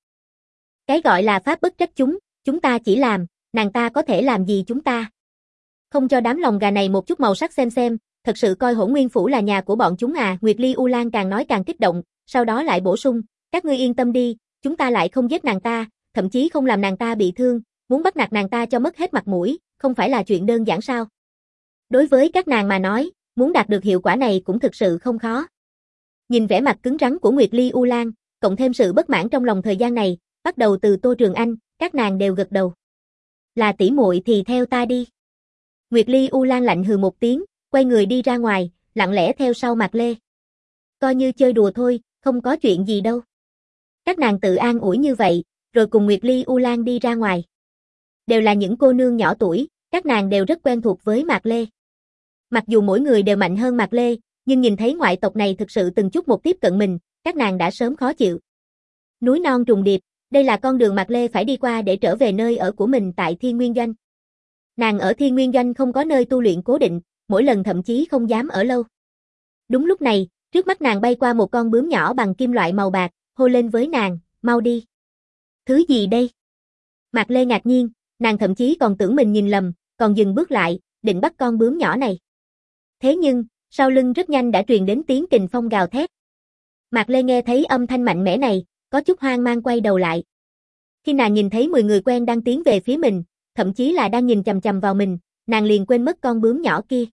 Cái gọi là pháp bất trách chúng ta chỉ làm, nàng ta có thể làm gì chúng ta? Không cho đám lồng gà này một chút màu sắc xem, thật sự coi Hỗn Nguyên phủ là nhà của bọn chúng à? Nguyệt Ly U Lan càng nói càng kích động, sau đó lại bổ sung, các ngươi yên tâm đi, chúng ta lại không giết nàng ta, thậm chí không làm nàng ta bị thương, muốn bắt nạt nàng ta cho mất hết mặt mũi, không phải là chuyện đơn giản sao? Đối với các nàng mà nói, muốn đạt được hiệu quả này cũng thực sự không khó. Nhìn vẻ mặt cứng rắn của Nguyệt Ly U Lan, cộng thêm sự bất mãn trong lòng thời gian này, bắt đầu từ Tô Trường Anh, các nàng đều gật đầu. Là tỷ muội thì theo ta đi. Nguyệt Ly U Lan lạnh hừ một tiếng, quay người đi ra ngoài, lặng lẽ theo sau Mạc Lê. Coi như chơi đùa thôi, không có chuyện gì đâu. Các nàng tự an ủi như vậy, rồi cùng Nguyệt Ly U Lan đi ra ngoài. Đều là những cô nương nhỏ tuổi, các nàng đều rất quen thuộc với Mạc Lê. Mặc dù mỗi người đều mạnh hơn Mạc Lê, nhưng nhìn thấy ngoại tộc này thực sự từng chút một tiếp cận mình, các nàng đã sớm khó chịu. Núi non trùng điệp, Đây là con đường Mạc Lê phải đi qua để trở về nơi ở của mình tại Thiên Nguyên Doanh. Nàng ở Thiên Nguyên Doanh không có nơi tu luyện cố định, mỗi lần thậm chí không dám ở lâu. Đúng lúc này, trước mắt nàng bay qua một con bướm nhỏ bằng kim loại màu bạc, hô lên với nàng, mau đi. Thứ gì đây? Mạc Lê ngạc nhiên, nàng thậm chí còn tưởng mình nhìn lầm, còn dừng bước lại, định bắt con bướm nhỏ này. Thế nhưng, sau lưng rất nhanh đã truyền đến tiếng kình phong gào thét. Mạc Lê nghe thấy âm thanh mạnh mẽ này, có chút hoang mang quay đầu lại. Khi nàng nhìn thấy 10 người quen đang tiến về phía mình, thậm chí là đang nhìn chằm chằm vào mình, nàng liền quên mất con bướm nhỏ kia.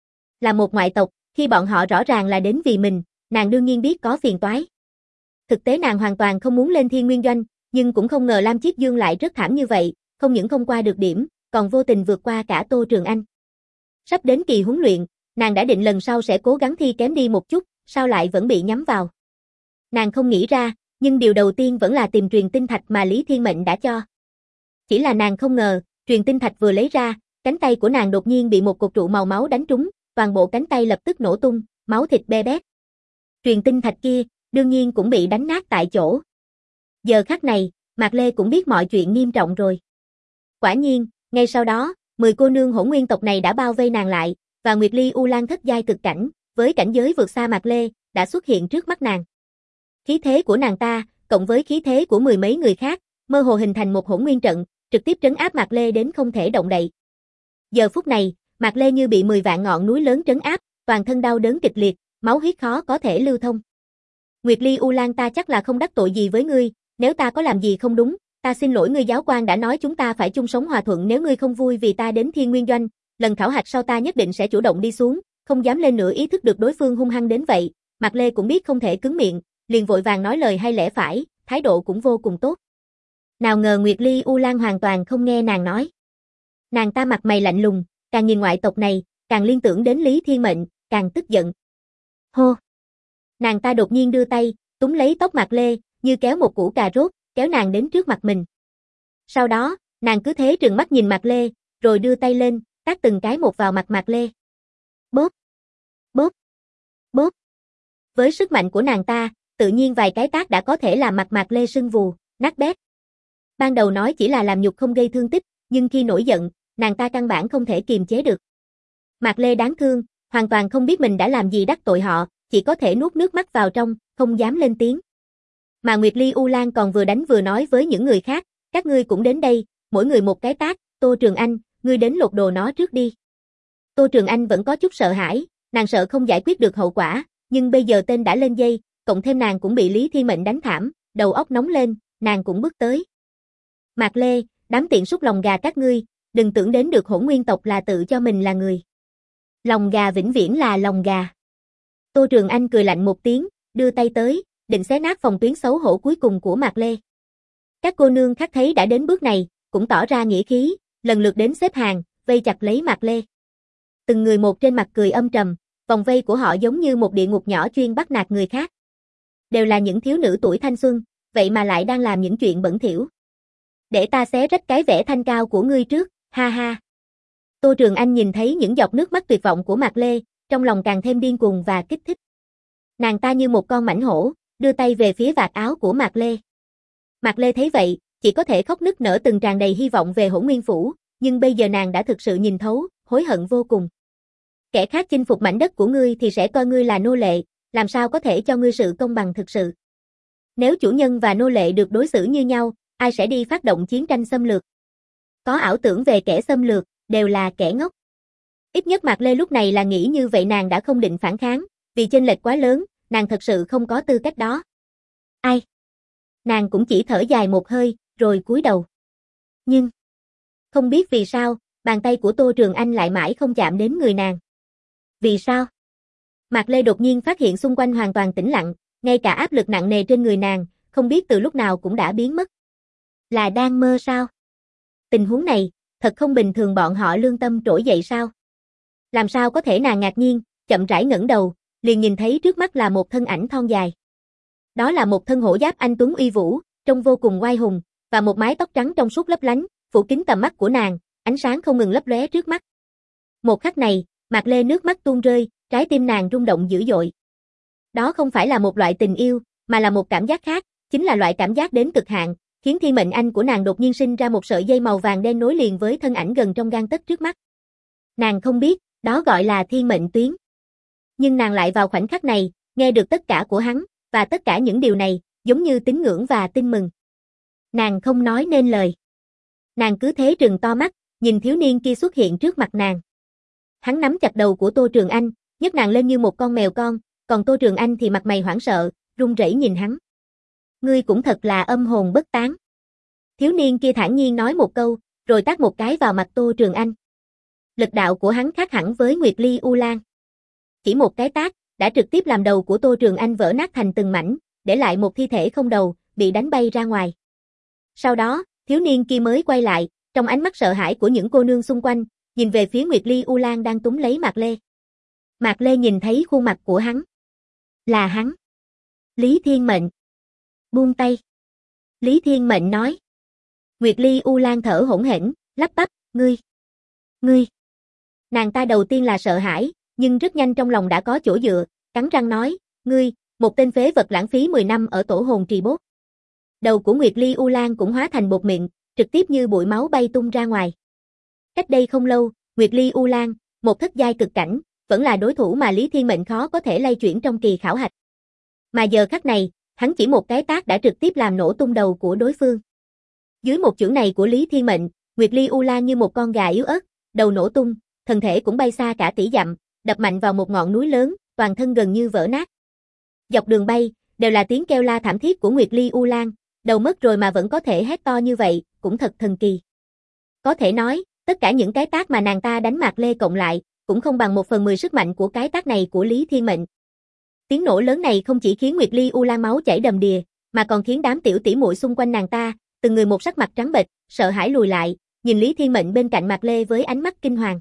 Là một ngoại tộc, khi bọn họ rõ ràng là đến vì mình, nàng đương nhiên biết có phiền toái. Thực tế nàng hoàn toàn không muốn lên Thiên Nguyên Doanh, nhưng cũng không ngờ Lam Chiết Dương lại rất thảm như vậy, không những không qua được điểm, còn vô tình vượt qua cả Tô Trường Anh. Sắp đến kỳ huấn luyện, nàng đã định lần sau sẽ cố gắng thi kém đi một chút, sao lại vẫn bị nhắm vào. Nàng không nghĩ ra, nhưng điều đầu tiên vẫn là tìm truyền tinh thạch mà Lý Thiên Mệnh đã cho. Chỉ là nàng không ngờ, truyền tinh thạch vừa lấy ra, cánh tay của nàng đột nhiên bị một cột trụ màu máu đánh trúng, toàn bộ cánh tay lập tức nổ tung, máu thịt be bét. Truyền tinh thạch kia, đương nhiên cũng bị đánh nát tại chỗ. Giờ khắc này, Mạc Lê cũng biết mọi chuyện nghiêm trọng rồi. Quả nhiên, ngay sau đó, 10 cô nương hỗn nguyên tộc này đã bao vây nàng lại, và Nguyệt Ly U Lan thất giai cực cảnh, với cảnh giới vượt xa Mạc Lê, đã xuất hiện trước mắt nàng. Khí thế của nàng ta, cộng với khí thế của mười mấy người khác, mơ hồ hình thành một hỗn nguyên trận, trực tiếp trấn áp Mạc Lê đến không thể động đậy. Giờ phút này, Mạc Lê như bị 10 vạn ngọn núi lớn trấn áp, toàn thân đau đớn kịch liệt, máu huyết khó có thể lưu thông. Nguyệt Ly U Lan, ta chắc là không đắc tội gì với ngươi, nếu ta có làm gì không đúng, ta xin lỗi ngươi. Giáo quan đã nói chúng ta phải chung sống hòa thuận, nếu ngươi không vui vì ta đến Thiên Nguyên Doanh, lần khảo hạch sau ta nhất định sẽ chủ động đi xuống, không dám lên nữa. Ý thức được đối phương hung hăng đến vậy, Mạc Lê cũng biết không thể cứng miệng, liền vội vàng nói lời hay lẽ phải, thái độ cũng vô cùng tốt. Nào ngờ Nguyệt Ly U Lan hoàn toàn không nghe nàng nói. Nàng ta mặt mày lạnh lùng, càng nhìn ngoại tộc này, càng liên tưởng đến Lý Thiên Mệnh, càng tức giận. Hô! Nàng ta đột nhiên đưa tay, túm lấy tóc Mạc Lê, như kéo một củ cà rốt, kéo nàng đến trước mặt mình. Sau đó, nàng cứ thế trừng mắt nhìn Mạc Lê, rồi đưa tay lên, tát từng cái một vào mặt Mạc Lê. Bóp! Bóp! Bóp! Với sức mạnh của nàng ta, tự nhiên vài cái tát đã có thể làm mặt Mạc Lê sưng vù, nát bét. Ban đầu nói chỉ là làm nhục không gây thương tích, nhưng khi nổi giận, nàng ta căn bản không thể kiềm chế được. Mạc Lê đáng thương, hoàn toàn không biết mình đã làm gì đắc tội họ, chỉ có thể nuốt nước mắt vào trong, không dám lên tiếng. Mà Nguyệt Ly U Lan còn vừa đánh vừa nói với những người khác, các ngươi cũng đến đây, mỗi người một cái tát, Tô Trường Anh, ngươi đến lột đồ nó trước đi. Tô Trường Anh vẫn có chút sợ hãi, nàng sợ không giải quyết được hậu quả, nhưng bây giờ tên đã lên dây, cộng thêm nàng cũng bị Lý Thiên Mệnh đánh thảm, đầu óc nóng lên, nàng cũng bước tới. Mạc Lê, đám tiện súc lòng gà các ngươi, đừng tưởng đến được hỗn nguyên tộc là tự cho mình là người. Lòng gà vĩnh viễn là lòng gà. Tô Trường Anh cười lạnh một tiếng, đưa tay tới, định xé nát phòng tuyến xấu hổ cuối cùng của Mạc Lê. Các cô nương khác thấy đã đến bước này, cũng tỏ ra nghĩa khí, lần lượt đến xếp hàng, vây chặt lấy Mạc Lê. Từng người một trên mặt cười âm trầm, vòng vây của họ giống như một địa ngục nhỏ chuyên bắt nạt người khác. Đều là những thiếu nữ tuổi thanh xuân, vậy mà lại đang làm những chuyện bẩn thỉu. Để ta xé rách cái vẻ thanh cao của ngươi trước, ha ha. Tô Trường Anh nhìn thấy những giọt nước mắt tuyệt vọng của Mạc Lê, trong lòng càng thêm điên cuồng và kích thích. Nàng ta như một con mãnh hổ, đưa tay về phía vạt áo của Mạc Lê. Mạc Lê thấy vậy, chỉ có thể khóc nức nở từng tràn đầy hy vọng về Hỗn Nguyên Phủ, nhưng bây giờ nàng đã thực sự nhìn thấu, hối hận vô cùng. Kẻ khác chinh phục mảnh đất của ngươi thì sẽ coi ngươi là nô lệ, làm sao có thể cho ngươi sự công bằng thực sự. Nếu chủ nhân và nô lệ được đối xử như nhau, ai sẽ đi phát động chiến tranh xâm lược? Có ảo tưởng về kẻ xâm lược, đều là kẻ ngốc. Ít nhất Mạc Lê lúc này là nghĩ như vậy, nàng đã không định phản kháng, vì chênh lệch quá lớn, nàng thật sự không có tư cách đó. Ai? Nàng cũng chỉ thở dài một hơi, rồi cúi đầu. Nhưng, không biết vì sao, bàn tay của Tô Trường Anh lại mãi không chạm đến người nàng. Vì sao? Mạc Lê đột nhiên phát hiện xung quanh hoàn toàn tĩnh lặng, ngay cả áp lực nặng nề trên người nàng, không biết từ lúc nào cũng đã biến mất. Là đang mơ sao? Tình huống này, thật không bình thường, bọn họ lương tâm trỗi dậy sao? Làm sao có thể? Nàng ngạc nhiên, chậm rãi ngẩng đầu, liền nhìn thấy trước mắt là một thân ảnh thon dài. Đó là một thân hổ giáp anh tuấn uy vũ, trông vô cùng oai hùng, và một mái tóc trắng trong suốt lấp lánh, phủ kín tầm mắt của nàng, ánh sáng không ngừng lấp lóe trước mắt. Một khắc này, Mạc Lê nước mắt tuôn rơi, trái tim nàng rung động dữ dội. Đó không phải là một loại tình yêu, mà là một cảm giác khác, chính là loại cảm giác đến cực hạn, khiến thiên mệnh anh của nàng đột nhiên sinh ra một sợi dây màu vàng đen nối liền với thân ảnh gần trong gang tấc trước mắt. Nàng không biết, đó gọi là thiên mệnh tuyến. Nhưng nàng lại vào khoảnh khắc này, nghe được tất cả của hắn, và tất cả những điều này, giống như tín ngưỡng và tin mừng. Nàng không nói nên lời. Nàng cứ thế trừng to mắt, nhìn thiếu niên kia xuất hiện trước mặt nàng. Hắn nắm chặt đầu của Tô Trường Anh, nhấc nàng lên như một con mèo con, còn Tô Trường Anh thì mặt mày hoảng sợ, run rẩy nhìn hắn. Ngươi cũng thật là âm hồn bất tán. Thiếu niên kia thản nhiên nói một câu, rồi tát một cái vào mặt Tô Trường Anh. Lực đạo của hắn khác hẳn với Nguyệt Ly U Lan. Chỉ một cái tát, đã trực tiếp làm đầu của Tô Trường Anh vỡ nát thành từng mảnh, để lại một thi thể không đầu, bị đánh bay ra ngoài. Sau đó, thiếu niên kia mới quay lại, trong ánh mắt sợ hãi của những cô nương xung quanh, nhìn về phía Nguyệt Ly U Lan đang túm lấy Mạc Lê. Mạc Lê nhìn thấy khuôn mặt của hắn. Là hắn. Lý Thiên Mệnh. Buông tay. Lý Thiên Mệnh nói. Nguyệt Ly U Lan thở hổn hển, lắp bắp, ngươi. Nàng ta đầu tiên là sợ hãi, nhưng rất nhanh trong lòng đã có chỗ dựa, cắn răng nói, ngươi, một tên phế vật lãng phí 10 năm ở tổ hồn trì bốt. Đầu của Nguyệt Ly U Lan cũng hóa thành bột mịn, trực tiếp như bụi máu bay tung ra ngoài. Cách đây không lâu, Nguyệt Ly U Lan, một thất giai cực cảnh, vẫn là đối thủ mà Lý Thiên Mệnh khó có thể lay chuyển trong kỳ khảo hạch. Mà giờ khắc này, hắn chỉ một cái tát đã trực tiếp làm nổ tung đầu của đối phương. Dưới một chưởng này của Lý Thiên Mệnh, Nguyệt Ly U Lan như một con gà yếu ớt, đầu nổ tung, thân thể cũng bay xa cả tỷ dặm, đập mạnh vào một ngọn núi lớn, toàn thân gần như vỡ nát. Dọc đường bay, đều là tiếng kêu la thảm thiết của Nguyệt Ly U Lan, đầu mất rồi mà vẫn có thể hét to như vậy, cũng thật thần kỳ. Có thể nói, tất cả những cái tát mà nàng ta đánh Mạc Lê cộng lại, cũng không bằng 1/10 sức mạnh của cái tát này của Lý Thiên Mệnh. Tiếng nổ lớn này không chỉ khiến Nguyệt Ly U Lan máu chảy đầm đìa, mà còn khiến đám tiểu tỷ muội xung quanh nàng ta, từng người một sắc mặt trắng bệch, sợ hãi lùi lại, nhìn Lý Thiên Mệnh bên cạnh Mạc Lê với ánh mắt kinh hoàng.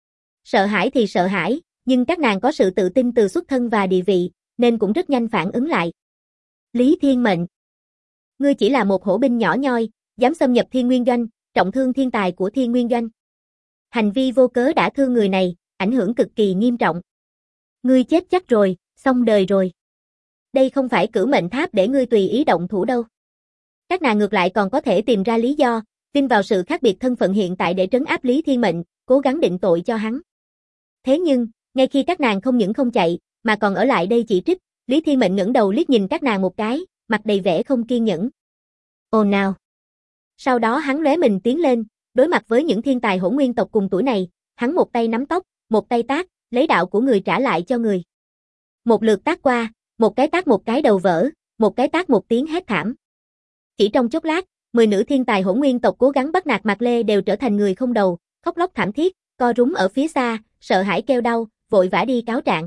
Sợ hãi thì sợ hãi, nhưng các nàng có sự tự tin từ xuất thân và địa vị, nên cũng rất nhanh phản ứng lại. Lý Thiên Mệnh, ngươi chỉ là một hổ binh nhỏ nhoi, dám xâm nhập Thiên Nguyên Doanh, trọng thương thiên tài của Thiên Nguyên Doanh. Hành vi vô cớ đã thương người này, ảnh hưởng cực kỳ nghiêm trọng. Ngươi chết chắc rồi, xong đời rồi. Đây không phải Cửu Mệnh Tháp để ngươi tùy ý động thủ đâu. Các nàng ngược lại còn có thể tìm ra lý do, tin vào sự khác biệt thân phận hiện tại để trấn áp Lý Thiên Mệnh, cố gắng định tội cho hắn. Thế nhưng, ngay khi các nàng không những không chạy, mà còn ở lại đây chỉ trích, Lý Thiên Mệnh ngẩng đầu liếc nhìn các nàng một cái, mặt đầy vẻ không kiên nhẫn. Ồ nào! Sau đó hắn lóe mình tiến lên, đối mặt với những thiên tài hỗn nguyên tộc cùng tuổi này, hắn một tay nắm tóc, một tay tát, lấy đạo của người trả lại cho người. Một lượt tát qua, một cái đầu vỡ, một cái tát một tiếng hét thảm. Chỉ trong chốc lát, 10 nữ thiên tài hỗn nguyên tộc cố gắng bắt nạt Mạc Lê đều trở thành người không đầu, khóc lóc thảm thiết, co rúm ở phía xa, sợ hãi kêu đau, vội vã đi cáo trạng.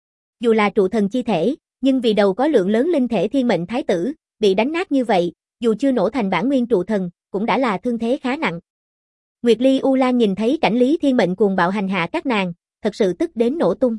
Dù là trụ thần chi thể, nhưng vì đầu có lượng lớn linh thể thiên mệnh thái tử, bị đánh nát như vậy, dù chưa nổ thành bản nguyên trụ thần, cũng đã là thương thế khá nặng. Nguyệt Ly U Lan nhìn thấy cảnh Lý Thiên Mệnh cuồng bạo hành hạ các nàng, thật sự tức đến nổ tung.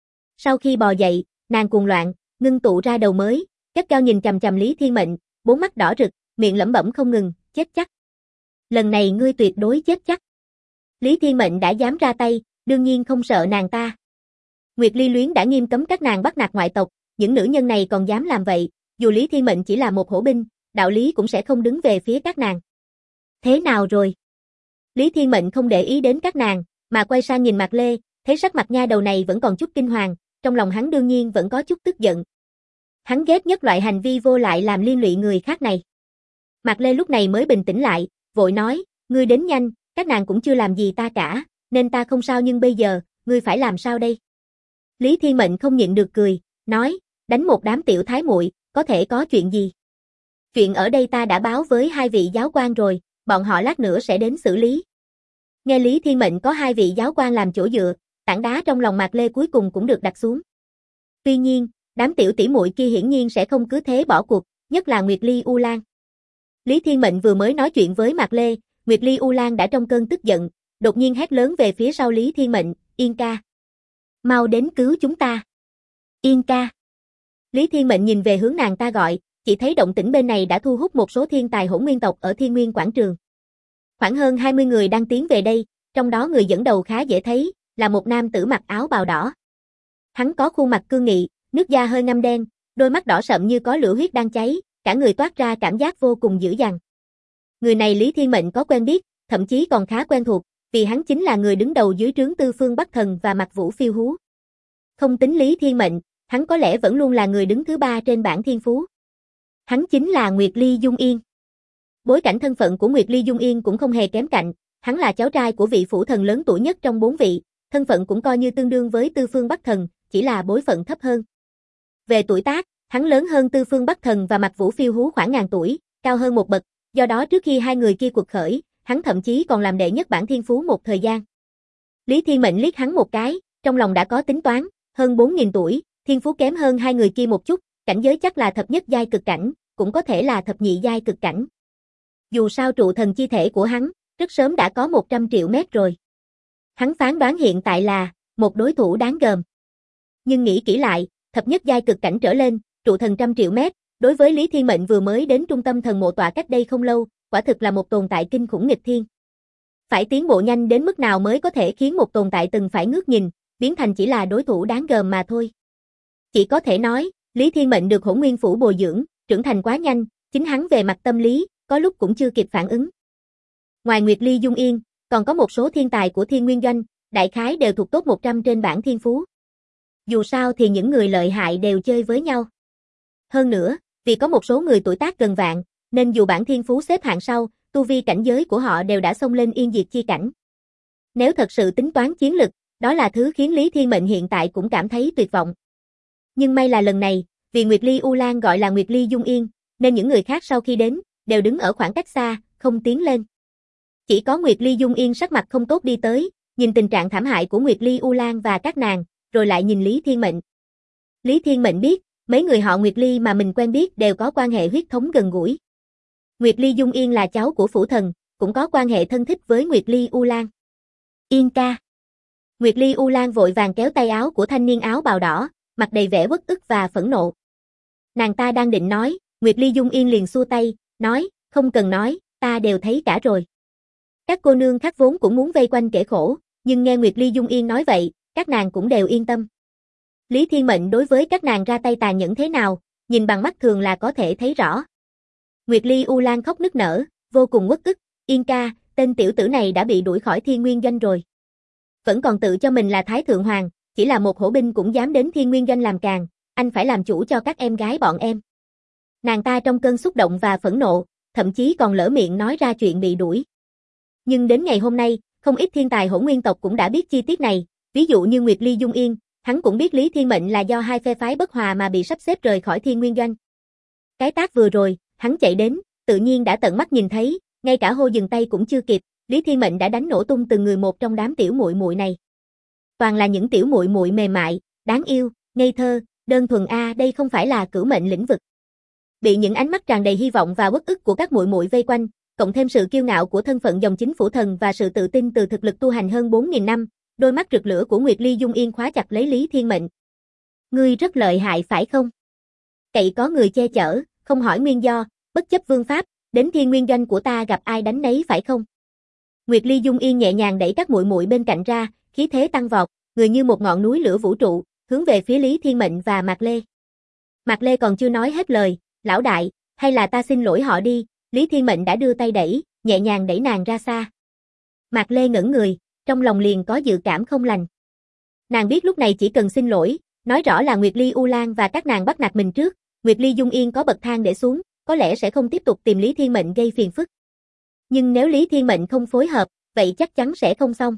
Sau khi bò dậy, nàng cuồng loạn, ngưng tụ ra đầu mới, gắt gao nhìn chằm chằm Lý Thiên Mệnh, bốn mắt đỏ rực, miệng lẩm bẩm không ngừng, chết chắc. Lần này ngươi tuyệt đối chết chắc. Lý Thiên Mệnh đã dám ra tay, đương nhiên không sợ nàng ta. Nguyệt Ly Luyến đã nghiêm cấm các nàng bắt nạt ngoại tộc, những nữ nhân này còn dám làm vậy, dù Lý Thiên Mệnh chỉ là một hổ binh, đạo lý cũng sẽ không đứng về phía các nàng. Thế nào rồi? Lý Thiên Mệnh không để ý đến các nàng, mà quay sang nhìn Mạc Lê, thấy sắc mặt nha đầu này vẫn còn chút kinh hoàng, trong lòng hắn đương nhiên vẫn có chút tức giận. Hắn ghét nhất loại hành vi vô lại làm liên lụy người khác này. Mạc Lê lúc này mới bình tĩnh lại, vội nói, ngươi đến nhanh, các nàng cũng chưa làm gì ta cả, nên ta không sao nhưng bây giờ, ngươi phải làm sao đây? Lý Thiên Mệnh không nhịn được cười, nói, đánh một đám tiểu thái muội, có thể có chuyện gì? Chuyện ở đây ta đã báo với 2 vị giáo quan rồi, bọn họ lát nữa sẽ đến xử lý. Nghe Lý Thiên Mệnh có 2 vị giáo quan làm chỗ dựa, tảng đá trong lòng Mạc Lê cuối cùng cũng được đặt xuống. Tuy nhiên, đám tiểu tỷ muội kia hiển nhiên sẽ không cứ thế bỏ cuộc, nhất là Nguyệt Ly U Lan. Lý Thiên Mệnh vừa mới nói chuyện với Mạc Lê, Nguyệt Ly U Lan đã trong cơn tức giận, đột nhiên hét lớn về phía sau Lý Thiên Mệnh, Yên ca. Mau đến cứu chúng ta. Yên ca. Lý Thiên Mệnh nhìn về hướng nàng ta gọi, chỉ thấy động tĩnh bên này đã thu hút một số thiên tài hỗn nguyên tộc ở Thiên Nguyên Quảng Trường. Khoảng hơn 20 người đang tiến về đây, trong đó người dẫn đầu khá dễ thấy, là một nam tử mặc áo bào đỏ. Hắn có khuôn mặt cương nghị, nước da hơi ngăm đen, đôi mắt đỏ sậm như có lửa huyết đang cháy, cả người toát ra cảm giác vô cùng dữ dằn. Người này Lý Thiên Mệnh có quen biết, thậm chí còn khá quen thuộc, vì hắn chính là người đứng đầu dưới trướng Tư Phương Bắc Thần và Mặc Vũ Phiêu Hú. Không tính Lý Thiên Mệnh, hắn có lẽ vẫn luôn là người đứng thứ 3 trên bảng thiên phú. Hắn chính là Nguyệt Ly Dung Yên. Bối cảnh thân phận của Nguyệt Ly Dung Yên cũng không hề kém cạnh, hắn là cháu trai của vị phủ thần lớn tuổi nhất trong 4 vị, thân phận cũng coi như tương đương với Tư Phương Bắc Thần, chỉ là bối phận thấp hơn. Về tuổi tác, hắn lớn hơn Tư Phương Bắc Thần và Mặc Vũ Phiêu Hú khoảng ngàn tuổi, cao hơn một bậc, do đó trước khi hai người kia cuộc khởi, hắn thậm chí còn làm đệ nhất bảng thiên phú một thời gian. Lý Thiên Mệnh liếc hắn một cái, trong lòng đã có tính toán, hơn 4.000 tuổi, thiên phú kém hơn hai người kia một chút, cảnh giới chắc là thập nhất giai cực cảnh, cũng có thể là thập nhị giai cực cảnh. Dù sao trụ thần chi thể của hắn, rất sớm đã có 100 triệu mét rồi. Hắn phán đoán hiện tại là một đối thủ đáng gờm. Nhưng nghĩ kỹ lại, thập nhất giai cực cảnh trở lên, trụ thần 100 triệu mét, đối với Lý Thiên Mệnh vừa mới đến trung tâm thần mộ tọa cách đây không lâu, quả thực là một tồn tại kinh khủng nghịch thiên. Phải tiến bộ nhanh đến mức nào mới có thể khiến một tồn tại từng phải ngước nhìn, biến thành chỉ là đối thủ đáng gờm mà thôi. Chỉ có thể nói, Lý Thiên Mệnh được Hỗn Nguyên Phủ bồi dưỡng, trưởng thành quá nhanh, chính hắn về mặt tâm lý, có lúc cũng chưa kịp phản ứng. Ngoài Nguyệt Ly Dung Yên, còn có một số thiên tài của Thiên Nguyên Doanh, đại khái đều thuộc top 100 trên bảng thiên phú. Dù sao thì những người lợi hại đều chơi với nhau. Hơn nữa, vì có một số người tuổi tác gần vạn, nên dù bảng thiên phú xếp hạng sau, tu vi cảnh giới của họ đều đã xông lên yên diệt chi cảnh. Nếu thật sự tính toán chiến lực, đó là thứ khiến Lý Thiên Mệnh hiện tại cũng cảm thấy tuyệt vọng. Nhưng may là lần này, vì Nguyệt Ly U Lan gọi là Nguyệt Ly Dung Yên, nên những người khác sau khi đến, đều đứng ở khoảng cách xa, không tiến lên. Chỉ có Nguyệt Ly Dung Yên sắc mặt không tốt đi tới, nhìn tình trạng thảm hại của Nguyệt Ly U Lan và các nàng, rồi lại nhìn Lý Thiên Mệnh. Lý Thiên Mệnh biết, mấy người họ Nguyệt Ly mà mình quen biết đều có quan hệ huyết thống gần gũi. Nguyệt Ly Dung Yên là cháu của phủ thần, cũng có quan hệ thân thích với Nguyệt Ly U Lan. Yên ca. Nguyệt Ly U Lan vội vàng kéo tay áo của thanh niên áo bào đỏ, mặt đầy vẻ uất ức và phẫn nộ. Nàng ta đang định nói, Nguyệt Ly Dung Yên liền xua tay, nói, không cần nói, ta đều thấy cả rồi. Các cô nương khác vốn cũng muốn vây quanh kể khổ, nhưng nghe Nguyệt Ly Dung Yên nói vậy, các nàng cũng đều yên tâm. Lý Thiên Mệnh đối với các nàng ra tay tàn nhẫn thế nào, nhìn bằng mắt thường là có thể thấy rõ. Nguyệt Ly U Lan khóc nức nở, vô cùng uất ức, Yên ca, tên tiểu tử này đã bị đuổi khỏi Thiên Nguyên Doanh rồi. Vẫn còn tự cho mình là Thái Thượng Hoàng, chỉ là một hổ binh cũng dám đến Thiên Nguyên Doanh làm càn, anh phải làm chủ cho các em gái bọn em. Nàng ta trong cơn xúc động và phẫn nộ, thậm chí còn lỡ miệng nói ra chuyện bị đuổi. Nhưng đến ngày hôm nay, không ít thiên tài Hỗn Nguyên tộc cũng đã biết chi tiết này, ví dụ như Nguyệt Ly Dung Yên, hắn cũng biết Lý Thiên Mệnh là do hai phe phái bất hòa mà bị sắp xếp rời khỏi Thiên Nguyên Doanh. Cái tác vừa rồi, hắn chạy đến, tự nhiên đã tận mắt nhìn thấy, ngay cả hô dừng tay cũng chưa kịp, Lý Thiên Mệnh đã đánh nổ tung từng người một trong đám tiểu muội muội này. Toàn là những tiểu muội muội mềm mại, đáng yêu, ngây thơ, đơn thuần đây không phải là cửu mệnh lĩnh vực. Bị những ánh mắt tràn đầy hy vọng và uất ức của các muội muội vây quanh, cộng thêm sự kiêu ngạo của thân phận dòng chính phủ thần và sự tự tin từ thực lực tu hành hơn 4.000 năm, đôi mắt rực lửa của Nguyệt Ly Dung Yên khóa chặt lấy Lý Thiên Mệnh. Ngươi rất lợi hại phải không? Cậy có người che chở, không hỏi nguyên do, bất chấp vương pháp, đến Thiên Nguyên Doanh của ta gặp ai đánh nấy phải không? Nguyệt Ly Dung Yên nhẹ nhàng đẩy các muội muội bên cạnh ra, khí thế tăng vọt, người như một ngọn núi lửa vũ trụ, hướng về phía Lý Thiên Mệnh và Mạc Lê. Mạc Lê còn chưa nói hết lời, lão đại, hay là ta xin lỗi họ đi, Lý Thiên Mệnh đã đưa tay đẩy, nhẹ nhàng đẩy nàng ra xa. Mạc Lê ngẩn người, trong lòng liền có dự cảm không lành. Nàng biết lúc này chỉ cần xin lỗi, nói rõ là Nguyệt Ly U Lan và các nàng bắt nạt mình trước, Nguyệt Ly Dung Yên có bậc thang để xuống, có lẽ sẽ không tiếp tục tìm Lý Thiên Mệnh gây phiền phức. Nhưng nếu Lý Thiên Mệnh không phối hợp, vậy chắc chắn sẽ không xong.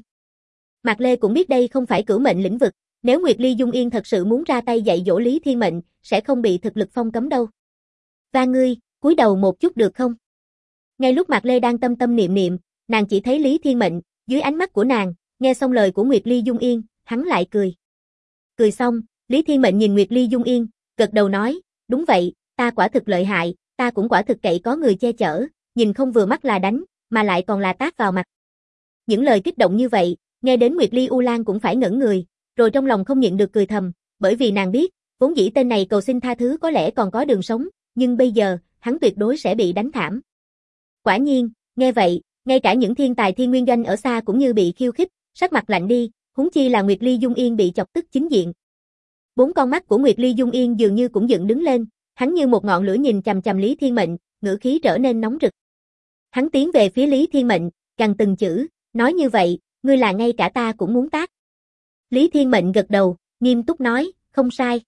Mạc Lê cũng biết đây không phải cửu mệnh lĩnh vực, nếu Nguyệt Ly Dung Yên thật sự muốn ra tay dạy dỗ Lý Thiên Mệnh, sẽ không bị thực lực phong cấm đâu. Và ngươi, cúi đầu một chút được không? Ngay lúc Mạc Lê đang tâm tâm niệm niệm, nàng chỉ thấy Lý Thiên Mệnh, dưới ánh mắt của nàng, nghe xong lời của Nguyệt Ly Dung Yên, hắn lại cười. Cười xong, Lý Thiên Mệnh nhìn Nguyệt Ly Dung Yên, gật đầu nói, đúng vậy, ta quả thực lợi hại, ta cũng quả thực cậy có người che chở, nhìn không vừa mắt là đánh, mà lại còn là tát vào mặt. Những lời kích động như vậy, nghe đến Nguyệt Ly U Lan cũng phải ngẩn người, rồi trong lòng không nhịn được cười thầm, bởi vì nàng biết, vốn dĩ tên này cầu xin tha thứ có lẽ còn có đường sống, nhưng bây giờ, hắn tuyệt đối sẽ bị đánh thảm. Quả nhiên, nghe vậy, ngay cả những thiên tài Thiên Nguyên Doanh ở xa cũng như bị khiêu khích, sắc mặt lạnh đi, huống chi là Nguyệt Ly Dung Yên bị chọc tức chính diện. Bốn con mắt của Nguyệt Ly Dung Yên dường như cũng dựng đứng lên, hắn như một ngọn lửa nhìn chằm chằm Lý Thiên Mệnh, ngữ khí trở nên nóng rực. Hắn tiến về phía Lý Thiên Mệnh, gằn từng chữ, nói như vậy, ngươi là ngay cả ta cũng muốn tác. Lý Thiên Mệnh gật đầu, nghiêm túc nói, không sai.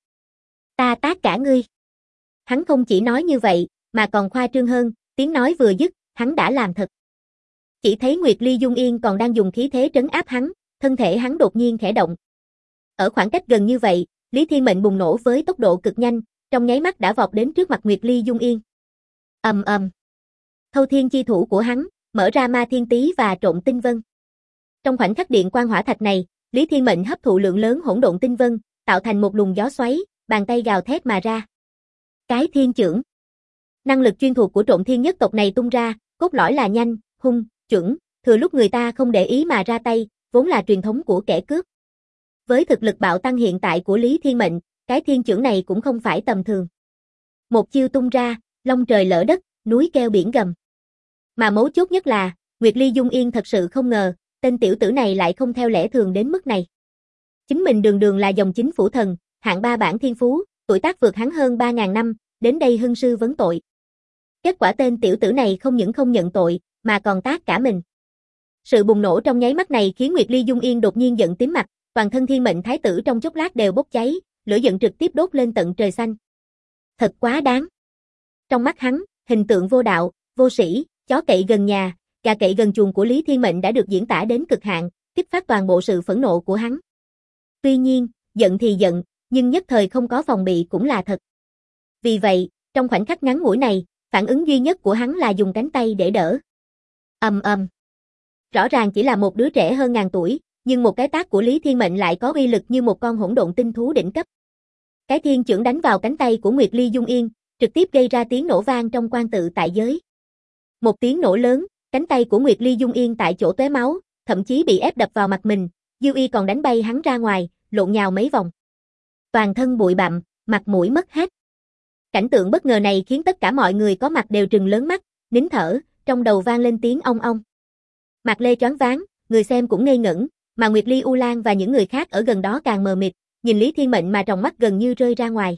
Ta tác cả ngươi. Hắn không chỉ nói như vậy, mà còn khoa trương hơn, tiếng nói vừa dứt, hắn đã làm thật. Chỉ thấy Nguyệt Ly Dung Yên còn đang dùng khí thế trấn áp hắn, thân thể hắn đột nhiên khẽ động. Ở khoảng cách gần như vậy, Lý Thiên Mệnh bùng nổ với tốc độ cực nhanh, trong nháy mắt đã vọt đến trước mặt Nguyệt Ly Dung Yên. Ầm ầm. Thâu thiên chi thủ của hắn, mở ra ma thiên tý và trộn tinh vân. Trong khoảnh khắc điện quang hỏa thạch này, Lý Thiên Mệnh hấp thụ lượng lớn hỗn độn tinh vân, tạo thành một luồng gió xoáy, bàn tay gào thét mà ra. Cái thiên chưởng. Năng lực chuyên thuộc của Trộn Thiên nhất tộc này tung ra, cốt lõi là nhanh, hung, chuẩn, thừa lúc người ta không để ý mà ra tay, vốn là truyền thống của kẻ cướp. Với thực lực bạo tăng hiện tại của Lý Thiên Mệnh, cái thiên chưởng này cũng không phải tầm thường. Một chiêu tung ra, long trời lở đất, núi kêu biển gầm. Mà mấu chốt nhất là, Nguyệt Ly Dung Yên thật sự không ngờ, tên tiểu tử này lại không theo lẽ thường đến mức này. Chính mình đường đường là dòng chính phủ thần, hạng 3 bản thiên phú, tuổi tác vượt hắn hơn 3.000 năm, đến đây hưng sư vấn tội. Kết quả tên tiểu tử này không những không nhận tội, mà còn tác cả mình. Sự bùng nổ trong nháy mắt này khiến Nguyệt Ly Dung Yên đột nhiên giận tím mặt, toàn thân Thiên Mệnh Thái tử trong chốc lát đều bốc cháy, lửa giận trực tiếp đốt lên tận trời xanh. Thật quá đáng. Trong mắt hắn, hình tượng vô đạo, vô sĩ, chó cậy gần nhà, gà cậy gần chuồng của Lý Thiên Mệnh đã được diễn tả đến cực hạn, kích phát toàn bộ sự phẫn nộ của hắn. Tuy nhiên, giận thì giận, nhưng nhất thời không có phòng bị cũng là thật. Vì vậy, trong khoảnh khắc ngắn ngủi này, phản ứng duy nhất của hắn là dùng cánh tay để đỡ. Ầm ầm. Rõ ràng chỉ là một đứa trẻ hơn ngàn tuổi, nhưng một cái tác của Lý Thiên Mệnh lại có uy lực như một con hỗn độn tinh thú đỉnh cấp. Cái thiên chưởng đánh vào cánh tay của Nguyệt Ly Dung Yên, trực tiếp gây ra tiếng nổ vang trong quan tự tại giới. Một tiếng nổ lớn, cánh tay của Nguyệt Ly Dung Yên tại chỗ tóe máu, thậm chí bị ép đập vào mặt mình, Dư Y còn đánh bay hắn ra ngoài, lộn nhào mấy vòng. Toàn thân bụi bặm, mặt mũi mất hết. Cảnh tượng bất ngờ này khiến tất cả mọi người có mặt đều trừng lớn mắt, nín thở, trong đầu vang lên tiếng ong ong. Mạc Lê choáng váng, người xem cũng ngây ngẩn, mà Nguyệt Ly U Lan và những người khác ở gần đó càng mờ mịt, nhìn Lý Thiên Mệnh mà tròng mắt gần như rơi ra ngoài.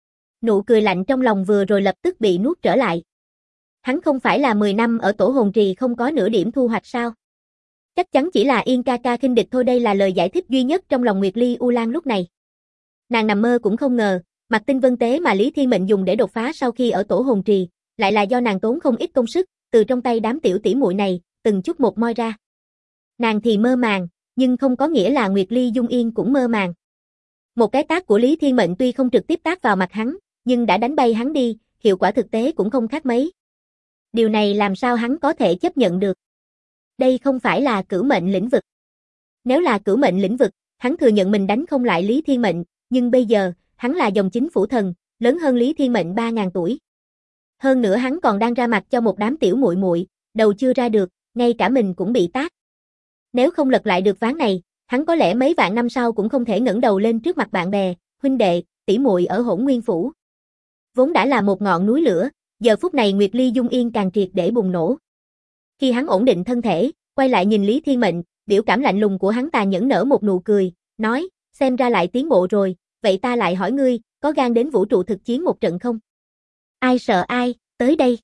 Nụ cười lạnh trong lòng vừa rồi lập tức bị nuốt trở lại. Hắn không phải là 10 năm ở Tổ Hồn Trì không có nửa điểm thu hoạch sao? Chắc chắn chỉ là Yên ca ca khinh địch thôi, đây là lời giải thích duy nhất trong lòng Nguyệt Ly U Lan lúc này. Nàng nằm mơ cũng không ngờ, mặt tinh vân tế mà Lý Thiên Mệnh dùng để đột phá sau khi ở Tổ Hồn Trì, lại là do nàng tốn không ít công sức, từ trong tay đám tiểu tỷ muội này, từng chút một moi ra. Nàng thì mơ màng, nhưng không có nghĩa là Nguyệt Ly Dung Yên cũng mơ màng. Một cái tác của Lý Thiên Mệnh tuy không trực tiếp tác vào mặt hắn, nhưng đã đánh bay hắn đi, hiệu quả thực tế cũng không khác mấy. Điều này làm sao hắn có thể chấp nhận được? Đây không phải là cửu mệnh lĩnh vực. Nếu là cửu mệnh lĩnh vực, hắn thừa nhận mình đánh không lại Lý Thiên Mệnh, nhưng bây giờ, hắn là dòng chính phủ thần, lớn hơn Lý Thiên Mệnh 3.000 tuổi. Hơn nữa hắn còn đang ra mặt cho một đám tiểu muội muội, đầu chưa ra được, ngay cả mình cũng bị tác. Nếu không lật lại được ván này, hắn có lẽ mấy vạn năm sau cũng không thể ngẩng đầu lên trước mặt bạn bè, huynh đệ, tỷ muội ở Hỗn Nguyên phủ. Vốn đã là một ngọn núi lửa, giờ phút này Nguyệt Ly Dung Yên càng triệt để bùng nổ. Khi hắn ổn định thân thể, quay lại nhìn Lý Thiên Mệnh, biểu cảm lạnh lùng của hắn tàn nhẫn nở một nụ cười, nói, xem ra lại tiến bộ rồi, vậy ta lại hỏi ngươi, có gan đến vũ trụ thực chiến một trận không? Ai sợ ai, tới đây.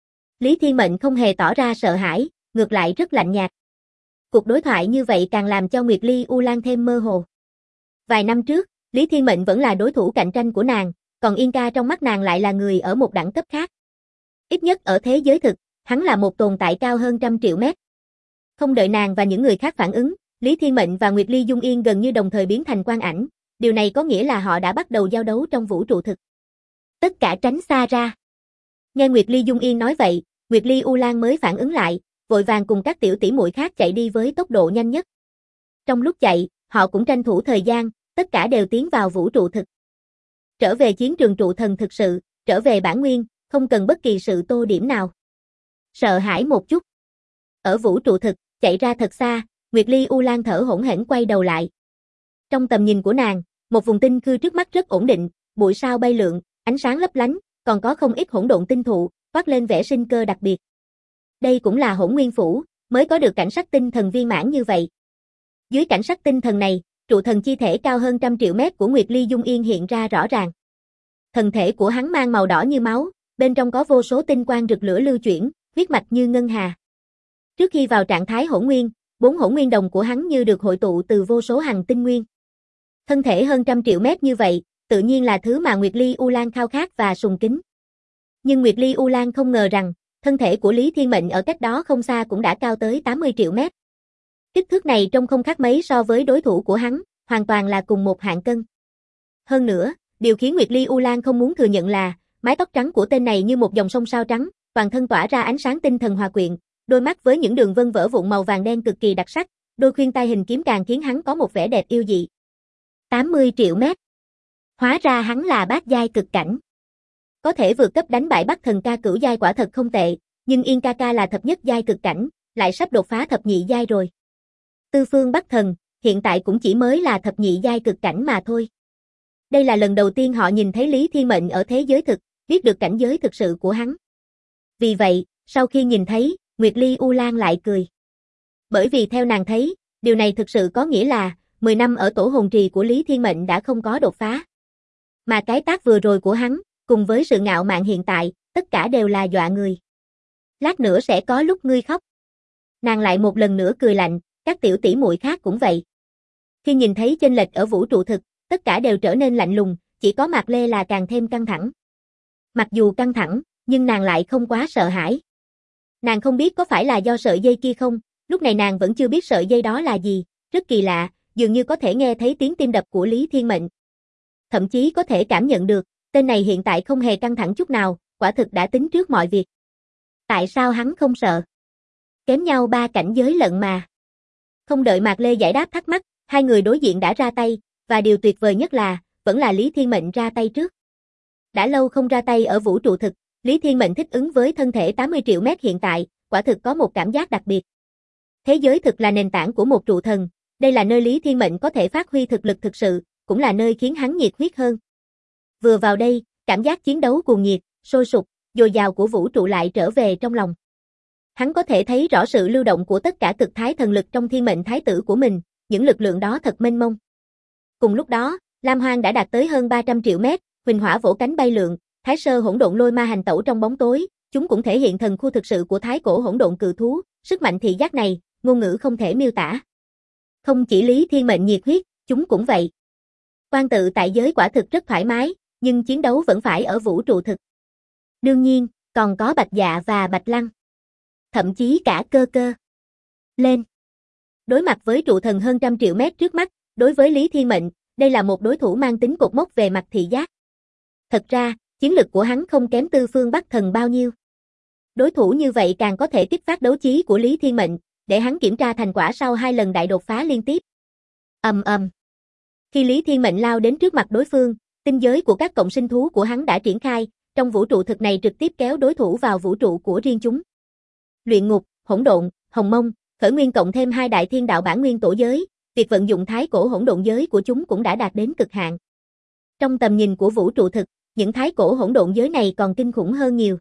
Lý Thiên Mệnh không hề tỏ ra sợ hãi, ngược lại rất lạnh nhạt. Cuộc đối thoại như vậy càng làm cho Nguyệt Ly U Lan thêm mơ hồ. Vài năm trước, Lý Thiên Mệnh vẫn là đối thủ cạnh tranh của nàng, còn Yên ca trong mắt nàng lại là người ở một đẳng cấp khác. Ít nhất ở thế giới thực, hắn là một tồn tại cao hơn 100 triệu mét. Không đợi nàng và những người khác phản ứng, Lý Thiên Mệnh và Nguyệt Ly Dung Yên gần như đồng thời biến thành quang ảnh, điều này có nghĩa là họ đã bắt đầu giao đấu trong vũ trụ thực. Tất cả tránh xa ra. Nghe Nguyệt Ly Dung Yên nói vậy, Nguyệt Ly U Lan mới phản ứng lại, vội vàng cùng các tiểu tỷ muội khác chạy đi với tốc độ nhanh nhất. Trong lúc chạy, họ cũng tranh thủ thời gian, tất cả đều tiến vào vũ trụ thực. Trở về chiến trường trụ thần thực sự, trở về bản nguyên, không cần bất kỳ sự tô điểm nào. Sợ hãi một chút. Ở vũ trụ thực, chạy ra thật xa, Nguyệt Ly U Lan thở hổn hển quay đầu lại. Trong tầm nhìn của nàng, một vùng tinh khư trước mắt rất ổn định, bụi sao bay lượn, ánh sáng lấp lánh, còn có không ít hỗn độn tinh thụ, toát lên vẻ sinh cơ đặc biệt. Đây cũng là Hỗn Nguyên phủ, mới có được cảnh sắc tinh thần viên mãn như vậy. Dưới cảnh sắc tinh thần này, trụ thần chi thể cao hơn 100 triệu mét của Nguyệt Ly Dung Yên hiện ra rõ ràng. Thần thể của hắn mang màu đỏ như máu, bên trong có vô số tinh quang rực lửa lưu chuyển, huyết mạch như ngân hà. Trước khi vào trạng thái hỗn nguyên, 4 hỗn nguyên đồng của hắn như được hội tụ từ vô số hằng tinh nguyên. Thân thể hơn 100 triệu mét như vậy, tự nhiên là thứ mà Nguyệt Ly U Lan khao khát và sùng kính. Nhưng Nguyệt Ly U Lan không ngờ rằng, thân thể của Lý Thiên Mệnh ở cách đó không xa cũng đã cao tới 80 triệu mét. Kích thước này trông không khác mấy so với đối thủ của hắn, hoàn toàn là cùng một hạng cân. Hơn nữa, điều khiến Nguyệt Ly U Lan không muốn thừa nhận là, mái tóc trắng của tên này như một dòng sông sao trắng, toàn thân tỏa ra ánh sáng tinh thần hòa quyện, đôi mắt với những đường vân vỡ vụn màu vàng đen cực kỳ đặc sắc, đôi khuyên tai hình kiếm càng khiến hắn có một vẻ đẹp yêu dị. 80 triệu mét. Hóa ra hắn là bát giai cực cảnh. Có thể vượt cấp đánh bại Bắc Thần ca cửu giai quả thật không tệ, nhưng Yên ca ca là thập nhất giai cực cảnh, lại sắp đột phá thập nhị giai rồi. Tư Phương Bắc Thần, hiện tại cũng chỉ mới là thập nhị giai cực cảnh mà thôi. Đây là lần đầu tiên họ nhìn thấy Lý Thiên Mệnh ở thế giới thực, biết được cảnh giới thực sự của hắn. Vì vậy, sau khi nhìn thấy, Nguyệt Ly U Lan lại cười. Bởi vì theo nàng thấy, điều này thực sự có nghĩa là, 10 năm ở tổ hồn trì của Lý Thiên Mệnh đã không có đột phá. Mà cái tác vừa rồi của hắn, cùng với sự ngạo mạn hiện tại, tất cả đều là dọa người. Lát nữa sẽ có lúc ngươi khóc. Nàng lại một lần nữa cười lạnh, các tiểu tỷ muội khác cũng vậy. Khi nhìn thấy chênh lệch ở vũ trụ thực, tất cả đều trở nên lạnh lùng, chỉ có Mạc Lê là càng thêm căng thẳng. Mặc dù căng thẳng, nhưng nàng lại không quá sợ hãi. Nàng không biết có phải là do sợi dây kia không, lúc này nàng vẫn chưa biết sợi dây đó là gì, rất kỳ lạ, dường như có thể nghe thấy tiếng tim đập của Lý Thiên Mệnh. Thậm chí có thể cảm nhận được, tên này hiện tại không hề căng thẳng chút nào, quả thực đã tính trước mọi việc. Tại sao hắn không sợ? Kém nhau 3 cảnh giới lận mà. Không đợi Mạc Lê giải đáp thắc mắc, hai người đối diện đã ra tay, và điều tuyệt vời nhất là, vẫn là Lý Thiên Mệnh ra tay trước. Đã lâu không ra tay ở vũ trụ thực, Lý Thiên Mệnh thích ứng với thân thể 80 triệu mét hiện tại, quả thực có một cảm giác đặc biệt. Thế giới thực là nền tảng của một trụ thần, đây là nơi Lý Thiên Mệnh có thể phát huy thực lực thực sự, cũng là nơi khiến hắn nhiệt huyết hơn. Vừa vào đây, cảm giác chiến đấu cuồng nhiệt, sôi sục, dồi dào của vũ trụ lại trở về trong lòng. Hắn có thể thấy rõ sự lưu động của tất cả cực thái thần lực trong thiên mệnh thái tử của mình, những lực lượng đó thật mênh mông. Cùng lúc đó, Lam Hoang đã đạt tới hơn 300 triệu mét, huỳnh hỏa vỗ cánh bay lượn, Thái Sơ hỗn độn lôi ma hành tẩu trong bóng tối, chúng cũng thể hiện thần khu thực sự của thái cổ hỗn độn cự thú, sức mạnh thị giác này, ngôn ngữ không thể miêu tả. Không chỉ Lý Thiên Mệnh nhiệt huyết, chúng cũng vậy. Quan tự tại giới quả thực rất thoải mái, nhưng chiến đấu vẫn phải ở vũ trụ thực. Đương nhiên, còn có Bạch Dạ và Bạch Lăng. Thậm chí cả Cơ Cơ. Lên. Đối mặt với trụ thần hơn 100 triệu mét trước mắt, đối với Lý Thiên Mệnh, đây là một đối thủ mang tính cột mốc về mặt thị giác. Thật ra, chiến lực của hắn không kém Tư Phương Bắc Thần bao nhiêu. Đối thủ như vậy càng có thể kích phát đấu chí của Lý Thiên Mệnh, để hắn kiểm tra thành quả sau 2 lần đại đột phá liên tiếp. Ầm ầm. Khi Lý Thiên Mệnh lao đến trước mặt đối phương, tinh giới của các cộng sinh thú của hắn đã triển khai, trong vũ trụ thực này trực tiếp kéo đối thủ vào vũ trụ của riêng chúng. Luyện ngục, hỗn độn, hồng mông, khởi nguyên cộng thêm 2 đại thiên đạo bản nguyên tổ giới, việc vận dụng thái cổ hỗn độn giới của chúng cũng đã đạt đến cực hạn. Trong tầm nhìn của vũ trụ thực, những thái cổ hỗn độn giới này còn kinh khủng hơn nhiều.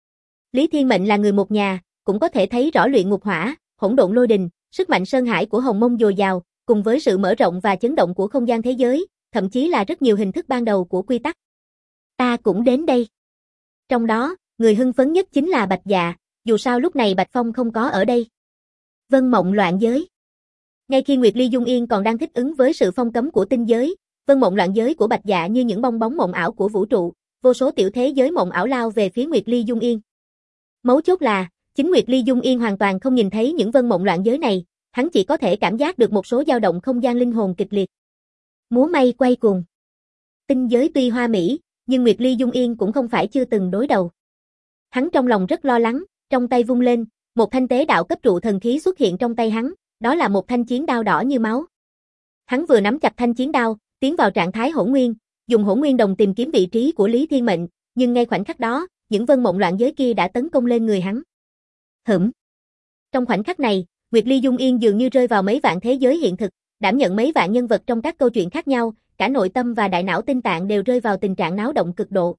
Lý Thiên Mệnh là người một nhà, cũng có thể thấy rõ luyện ngục hỏa, hỗn độn lôi đình, sức mạnh sơn hải của hồng mông dồi dào, cùng với sự mở rộng và chấn động của không gian thế giới, thậm chí là rất nhiều hình thức ban đầu của quy tắc. Ta cũng đến đây. Trong đó, người hưng phấn nhất chính là Bạch Dạ, dù sao lúc này Bạch Phong không có ở đây. Vân mộng loạn giới. Ngay khi Nguyệt Ly Dung Yên còn đang thích ứng với sự phong cấm của tinh giới, vân mộng loạn giới của Bạch Dạ như những bong bóng mộng ảo của vũ trụ, vô số tiểu thế giới mộng ảo lao về phía Nguyệt Ly Dung Yên. Mấu chốt là, chính Nguyệt Ly Dung Yên hoàn toàn không nhìn thấy những vân mộng loạn giới này, hắn chỉ có thể cảm giác được một số dao động không gian linh hồn kịch liệt. Múa may quay cuồng. Tinh giới tuy hoa mỹ, nhưng Nguyệt Ly Dung Yên cũng không phải chưa từng đối đầu. Hắn trong lòng rất lo lắng, trong tay vung lên, một thanh tế đạo cấp trụ thần khí xuất hiện trong tay hắn, đó là một thanh chiến đao đỏ như máu. Hắn vừa nắm chặt thanh chiến đao, tiến vào trạng thái hỗn nguyên, dùng hỗn nguyên đồng tìm kiếm vị trí của Lý Thiên Mệnh, nhưng ngay khoảnh khắc đó, những vân mộng loạn giới kia đã tấn công lên người hắn. Hửm. Trong khoảnh khắc này, Nguyệt Ly Dung Yên dường như rơi vào mấy vạn thế giới hiện thực, đảm nhận mấy vạn nhân vật trong các câu chuyện khác nhau, cả nội tâm và đại não tinh tạng đều rơi vào tình trạng náo động cực độ.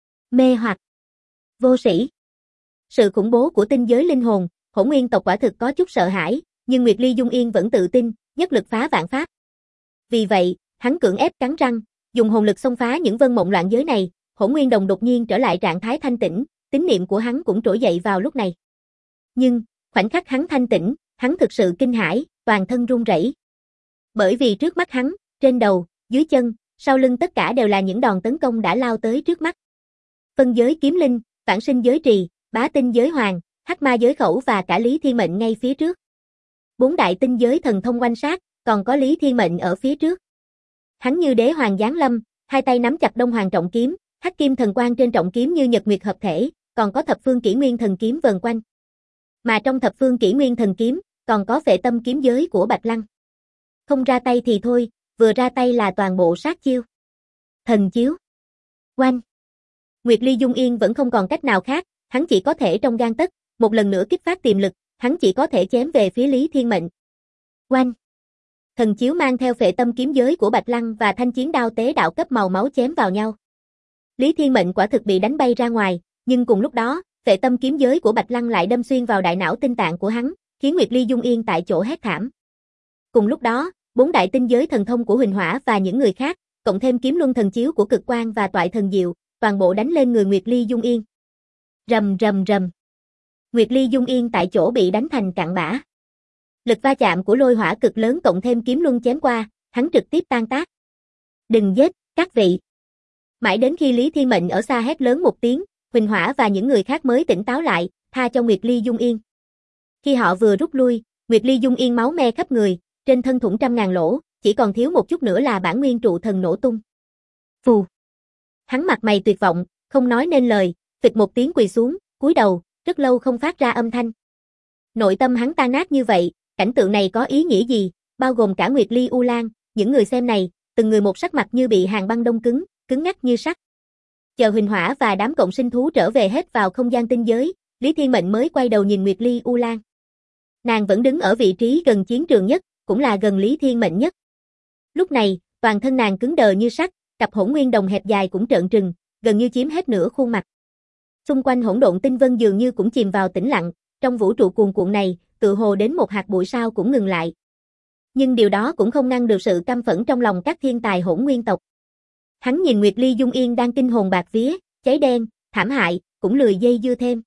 Mê hoặc. Vô sĩ. Sự khủng bố của tinh giới linh hồn, hỗn nguyên tộc quả thực có chút sợ hãi, nhưng Nguyệt Ly Dung Yên vẫn tự tin, nhất lực phá vạn pháp. Vì vậy, hắn cưỡng ép cắn răng, dùng hồn lực xông phá những vân mộng loạn giới này, hỗn nguyên đồng đột nhiên trở lại trạng thái thanh tĩnh, tín niệm của hắn cũng trỗi dậy vào lúc này. Nhưng, khoảnh khắc hắn thanh tỉnh, hắn thực sự kinh hãi, toàn thân run rẩy. Bởi vì trước mắt hắn, trên đầu, dưới chân, sau lưng tất cả đều là những đòn tấn công đã lao tới trước mắt. Phân giới kiếm linh, vãng sinh giới trì, bá tinh giới hoàng, hắc ma giới khẩu và cả Lý Thiên Mệnh ngay phía trước. 4 đại tinh giới thần thông oanh sát, còn có Lý Thiên Mệnh ở phía trước. Hắn như đế hoàng giáng lâm, hai tay nắm chặt Đông Hoàng trọng kiếm, hắc kim thần quang trên trọng kiếm như nhật nguyệt hợp thể, còn có thập phương kỷ nguyên thần kiếm vần quanh. Mà trong thập phương kỷ nguyên thần kiếm, còn có phệ tâm kiếm giới của Bạch Lăng. Không ra tay thì thôi, vừa ra tay là toàn bộ sát chiêu. Thần chiếu. Oanh. Nguyệt Ly Dung Yên vẫn không còn cách nào khác, hắn chỉ có thể trong gang tấc, một lần nữa kích phát tiềm lực, hắn chỉ có thể chém về phía Lý Thiên Mệnh. Oanh. Thần chiếu mang theo phệ tâm kiếm giới của Bạch Lăng và thanh chiến đao tế đạo cấp màu máu chém vào nhau. Lý Thiên Mệnh quả thực bị đánh bay ra ngoài, nhưng cùng lúc đó, phệ tâm kiếm giới của Bạch Lăng lại đâm xuyên vào đại não tinh tạng của hắn, khiến Nguyệt Ly Dung Yên tại chỗ hét thảm. Cùng lúc đó, 4 đại tinh giới thần thông của Huỳnh Hỏa và những người khác, cộng thêm kiếm luân thần chiếu của Cực Quang và Toại thần diệu, toàn bộ đánh lên người Nguyệt Ly Dung Yên. Rầm rầm rầm. Nguyệt Ly Dung Yên tại chỗ bị đánh thành cặn bã. Lực va chạm của lôi hỏa cực lớn cộng thêm kiếm luân chém qua, hắn trực tiếp tan tác. Đừng giết, các vị. Mãi đến khi Lý Thiên Mệnh ở xa hét lớn một tiếng, Huỳnh Hỏa và những người khác mới tỉnh táo lại, tha cho Nguyệt Ly Dung Yên. Khi họ vừa rút lui, Nguyệt Ly Dung Yên máu me khắp người, trên thân thủng trăm ngàn lỗ, chỉ còn thiếu một chút nữa là bản nguyên trụ thần nổ tung. Phù. Hắn mặt mày tuyệt vọng, không nói nên lời, phịch một tiếng quỳ xuống, cúi đầu, rất lâu không phát ra âm thanh. Nội tâm hắn tan nát như vậy, cảnh tượng này có ý nghĩa gì, bao gồm cả Nguyệt Ly U Lan, những người xem này, từng người một sắc mặt như bị hàn băng đông cứng, cứng ngắc như sắt. Chờ Huỳnh Hỏa và đám cộng sinh thú trở về hết vào không gian tinh giới, Lý Thiên Mệnh mới quay đầu nhìn Nguyệt Ly U Lan. Nàng vẫn đứng ở vị trí gần chiến trường nhất, cũng là gần Lý Thiên Mệnh nhất. Lúc này, toàn thân nàng cứng đờ như sắt, cặp hỗn nguyên đồng hẹp dài cũng trợn trừng, gần như chiếm hết nửa khuôn mặt. Xung quanh hỗn độn tinh vân dường như cũng chìm vào tĩnh lặng, trong vũ trụ cuồn cuộn này, tự hồ đến một hạt bụi sao cũng ngừng lại. Nhưng điều đó cũng không ngăn được sự căm phẫn trong lòng các thiên tài hỗn nguyên tộc. Hắn nhìn Nguyệt Ly Dung Yên đang kinh hồn bạc vía, cháy đen, thảm hại, cũng lười dây dưa thêm.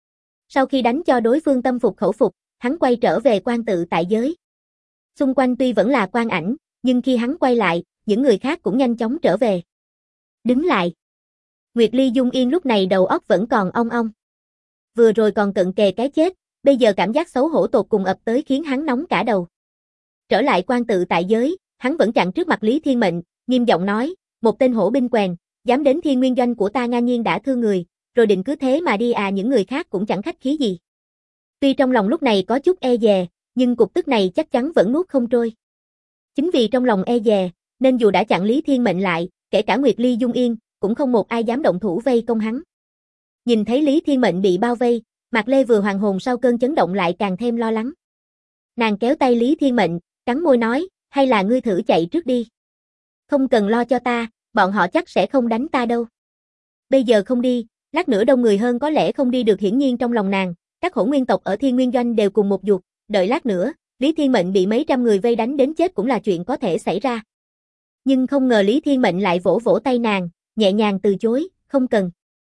Sau khi đánh cho đối phương tâm phục khẩu phục, hắn quay trở về quan tự tại giới. Xung quanh tuy vẫn là quang ảnh, nhưng khi hắn quay lại, những người khác cũng nhanh chóng trở về. Đứng lại. Nguyệt Ly Dung Yên lúc này đầu óc vẫn còn ong ong. Vừa rồi còn cận kề cái chết, bây giờ cảm giác xấu hổ tột cùng ập tới khiến hắn nóng cả đầu. Trở lại quan tự tại giới, hắn vẫn chặn trước mặt Lý Thiên Mệnh, nghiêm giọng nói, một tên hổ binh quèn, dám đến Thiên Nguyên Doanh của ta ngang nhiên đã thương người, rồi định cứ thế mà đi à, những người khác cũng chẳng khách khí gì. Tuy trong lòng lúc này có chút e dè, nhưng cục tức này chắc chắn vẫn nuốt không trôi. Chính vì trong lòng e dè, nên dù đã chặn Lý Thiên Mệnh lại, kể cả Nguyệt Ly Dung Yên, cũng không một ai dám động thủ vây công hắn. Nhìn thấy Lý Thiên Mệnh bị bao vây, Mạc Lê vừa hoàn hồn sau cơn chấn động lại càng thêm lo lắng. Nàng kéo tay Lý Thiên Mệnh, cắn môi nói, hay là ngươi thử chạy trước đi. Không cần lo cho ta, bọn họ chắc sẽ không đánh ta đâu. Bây giờ không đi, lát nữa đông người hơn có lẽ không đi được. Hiển nhiên trong lòng nàng, các hỗn nguyên tộc ở Thiên Nguyên Doanh đều cùng một ruột, đợi lát nữa, Lý Thiên Mệnh bị mấy trăm người vây đánh đến chết cũng là chuyện có thể xảy ra. Nhưng không ngờ Lý Thiên Mệnh lại vỗ vỗ tay nàng, nhẹ nhàng từ chối, không cần.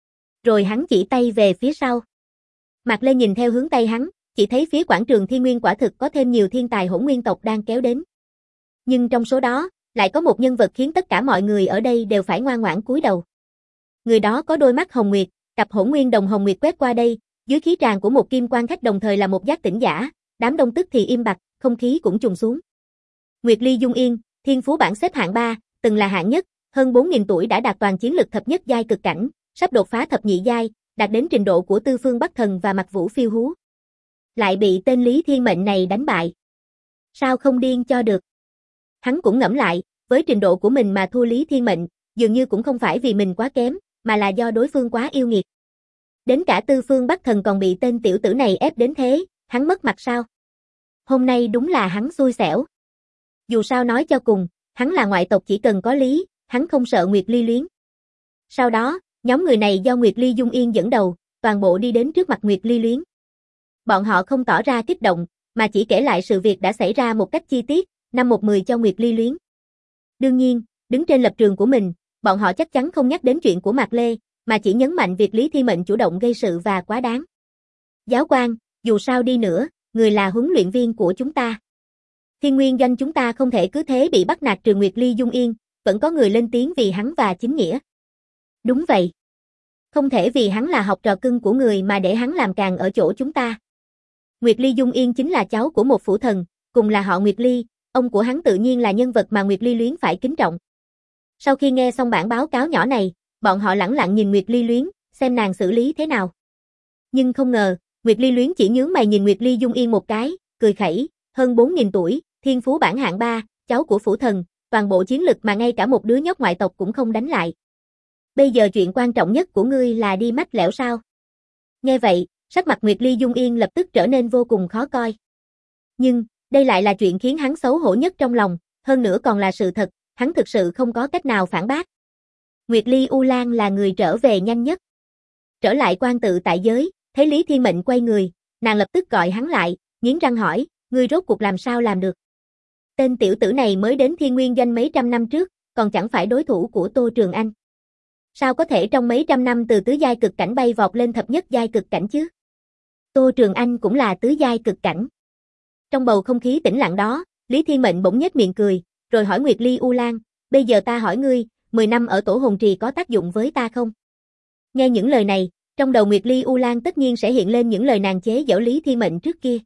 Rồi hắn chỉ tay về phía sau. Mạc Lê nhìn theo hướng tay hắn, chỉ thấy phía quảng trường Thiên Nguyên quả thực có thêm nhiều thiên tài hỗn nguyên tộc đang kéo đến. Nhưng trong số đó, lại có một nhân vật khiến tất cả mọi người ở đây đều phải ngoan ngoãn cúi đầu. Người đó có đôi mắt hồng nguyệt, cặp hỗn nguyên đồng hồng nguyệt quét qua đây, dưới khí tràng của một kim quan khách đồng thời là một giác tỉnh giả, đám đông tức thì im bặt, không khí cũng trùng xuống. Nguyệt Ly Dung Yên, thiên phú bảng xếp hạng 3, từng là hạng nhất, hơn 4000 tuổi đã đạt toàn chiến lực thập nhất giai cực cảnh, sắp đột phá thập nhị giai, đạt đến trình độ của Tư Phương Bắc Thần và Mặc Vũ Phiêu Hú. Lại bị tên Lý Thiên Mệnh này đánh bại. Sao không điên cho được? Hắn cũng ngẫm lại, với trình độ của mình mà thua Lý Thiên Mệnh, dường như cũng không phải vì mình quá kém, mà là do đối phương quá yêu nghiệt. Đến cả Tư Phương Bắc Thần còn bị tên tiểu tử này ép đến thế, hắn mất mặt sao? Hôm nay đúng là hắn xui xẻo. Dù sao nói cho cùng, hắn là ngoại tộc, chỉ cần có lý, hắn không sợ Nguyệt Ly luyến. Sau đó, nhóm người này do Nguyệt Ly Dung Yên dẫn đầu, toàn bộ đi đến trước mặt Nguyệt Ly luyến. Bọn họ không tỏ ra kích động, mà chỉ kể lại sự việc đã xảy ra một cách chi tiết, 5-1-10 cho Nguyệt Ly luyến. Đương nhiên, đứng trên lập trường của mình, bọn họ chắc chắn không nhắc đến chuyện của Mạc Lê, mà chỉ nhấn mạnh việc Lý Thiên Mệnh chủ động gây sự và quá đáng. Giáo quan, Dù sao đi nữa, người là huấn luyện viên của chúng ta. Thiên Nguyên Doanh chúng ta không thể cứ thế bị bắt nạt Trường Nguyệt Ly Dung Yên, vẫn có người lên tiếng vì hắn và chính nghĩa. Đúng vậy. Không thể vì hắn là học trò cưng của người mà để hắn làm càng ở chỗ chúng ta. Nguyệt Ly Dung Yên chính là cháu của một phủ thần, cùng là họ Nguyệt Ly, ông của hắn tự nhiên là nhân vật mà Nguyệt Ly Luyến phải kính trọng. Sau khi nghe xong bản báo cáo nhỏ này, bọn họ lẳng lặng nhìn Nguyệt Ly Luyến, xem nàng xử lý thế nào. Nhưng không ngờ, Nguyệt Ly Luyến chỉ nhướng mày nhìn Nguyệt Ly Dung Yên một cái, cười khẩy, hơn 4.000 tuổi, thiên phú bảng hạng 3, cháu của phủ thần, toàn bộ chiến lực mà ngay cả một đứa nhóc ngoại tộc cũng không đánh lại. Bây giờ chuyện quan trọng nhất của ngươi là đi mách lẻo sao? Nghe vậy, sắc mặt Nguyệt Ly Dung Yên lập tức trở nên vô cùng khó coi. Nhưng, đây lại là chuyện khiến hắn xấu hổ nhất trong lòng, hơn nữa còn là sự thật, hắn thực sự không có cách nào phản bác. Nguyệt Ly U Lan là người trở về nhanh nhất. Trở lại quan tự tại giới, thấy Lý Thiên Mệnh quay người, nàng lập tức gọi hắn lại, nghiến răng hỏi, ngươi rốt cuộc làm sao làm được? Tên tiểu tử này mới đến Thiên Nguyên Doanh mấy trăm năm trước, còn chẳng phải đối thủ của Tô Trường Anh. Sao có thể trong mấy trăm năm từ tứ giai cực cảnh bay vọt lên thập nhất giai cực cảnh chứ? Tô Trường Anh cũng là tứ giai cực cảnh. Trong bầu không khí tĩnh lặng đó, Lý Thiên Mệnh bỗng nhếch miệng cười, rồi hỏi Nguyệt Ly U Lan, bây giờ ta hỏi ngươi, 10 năm ở Tổ Hồn Trì có tác dụng với ta không? Nghe những lời này, trong đầu Nguyệt Ly U Lan tất nhiên sẽ hiện lên những lời nàng chế giễu Lý Thiên Mệnh trước kia.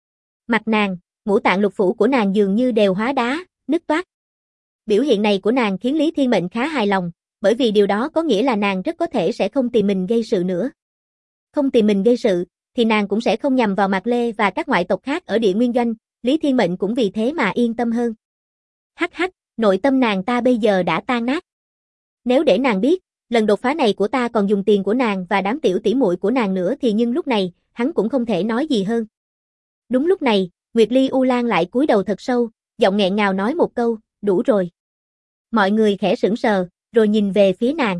Mặt nàng, ngũ tạng lục phủ của nàng dường như đều hóa đá, nứt toác. Biểu hiện này của nàng khiến Lý Thiên Mệnh khá hài lòng, bởi vì điều đó có nghĩa là nàng rất có thể sẽ không tìm mình gây sự nữa. Không tìm mình gây sự, thì nàng cũng sẽ không nhằm vào Mạc Lê và các ngoại tộc khác ở Địa Nguyên Doanh, Lý Thiên Mệnh cũng vì thế mà yên tâm hơn. Hắc hắc, nội tâm nàng ta bây giờ đã tan nát. Nếu để nàng biết, lần đột phá này của ta còn dùng tiền của nàng và đám tiểu tỷ muội của nàng nữa thì nhưng lúc này, hắn cũng không thể nói gì hơn. Đúng lúc này, Nguyệt Ly U Lan lại cúi đầu thật sâu, giọng nghẹn ngào nói một câu, đủ rồi. Mọi người khẽ sững sờ, rồi nhìn về phía nàng.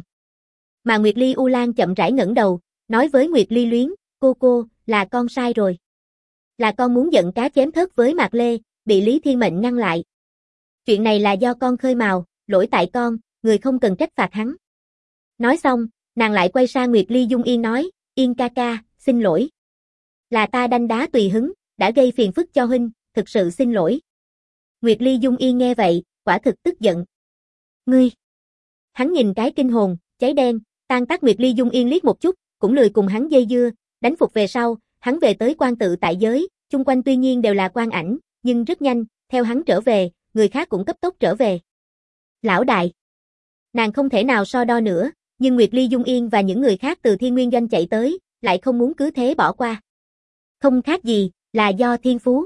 Mà Nguyệt Ly U Lan chậm rãi ngẩng đầu, nói với Nguyệt Ly Luyến, cô, là con sai rồi. Là con muốn giận cá chém thớt với Mạc Lê, bị Lý Thiên Mệnh ngăn lại. Chuyện này là do con khơi mào, lỗi tại con, người không cần trách phạt hắn. Nói xong, nàng lại quay sang Nguyệt Ly Dung Yên nói, Yên ca ca, xin lỗi. Là ta đanh đá tùy hứng, đã gây phiền phức cho huynh, thực sự xin lỗi. Nguyệt Ly Dung Yên nghe vậy, quả thực tức giận. Ngươi! Hắn nhìn cái kinh hồn, cháy đen, tan tác Nguyệt Ly Dung Yên liếc một chút, cũng lười cùng hắn dây dưa, đánh phục về sau, hắn về tới quan tự tại giới, chung quanh tuy nhiên đều là quan ảnh, nhưng rất nhanh, theo hắn trở về, người khác cũng cấp tốc trở về. Lão đại! Nàng không thể nào so đo nữa, nhưng Nguyệt Ly Dung Yên và những người khác từ Thiên Nguyên Doanh chạy tới, lại không muốn cứ thế bỏ qua. Không khác gì, là do thiên phú.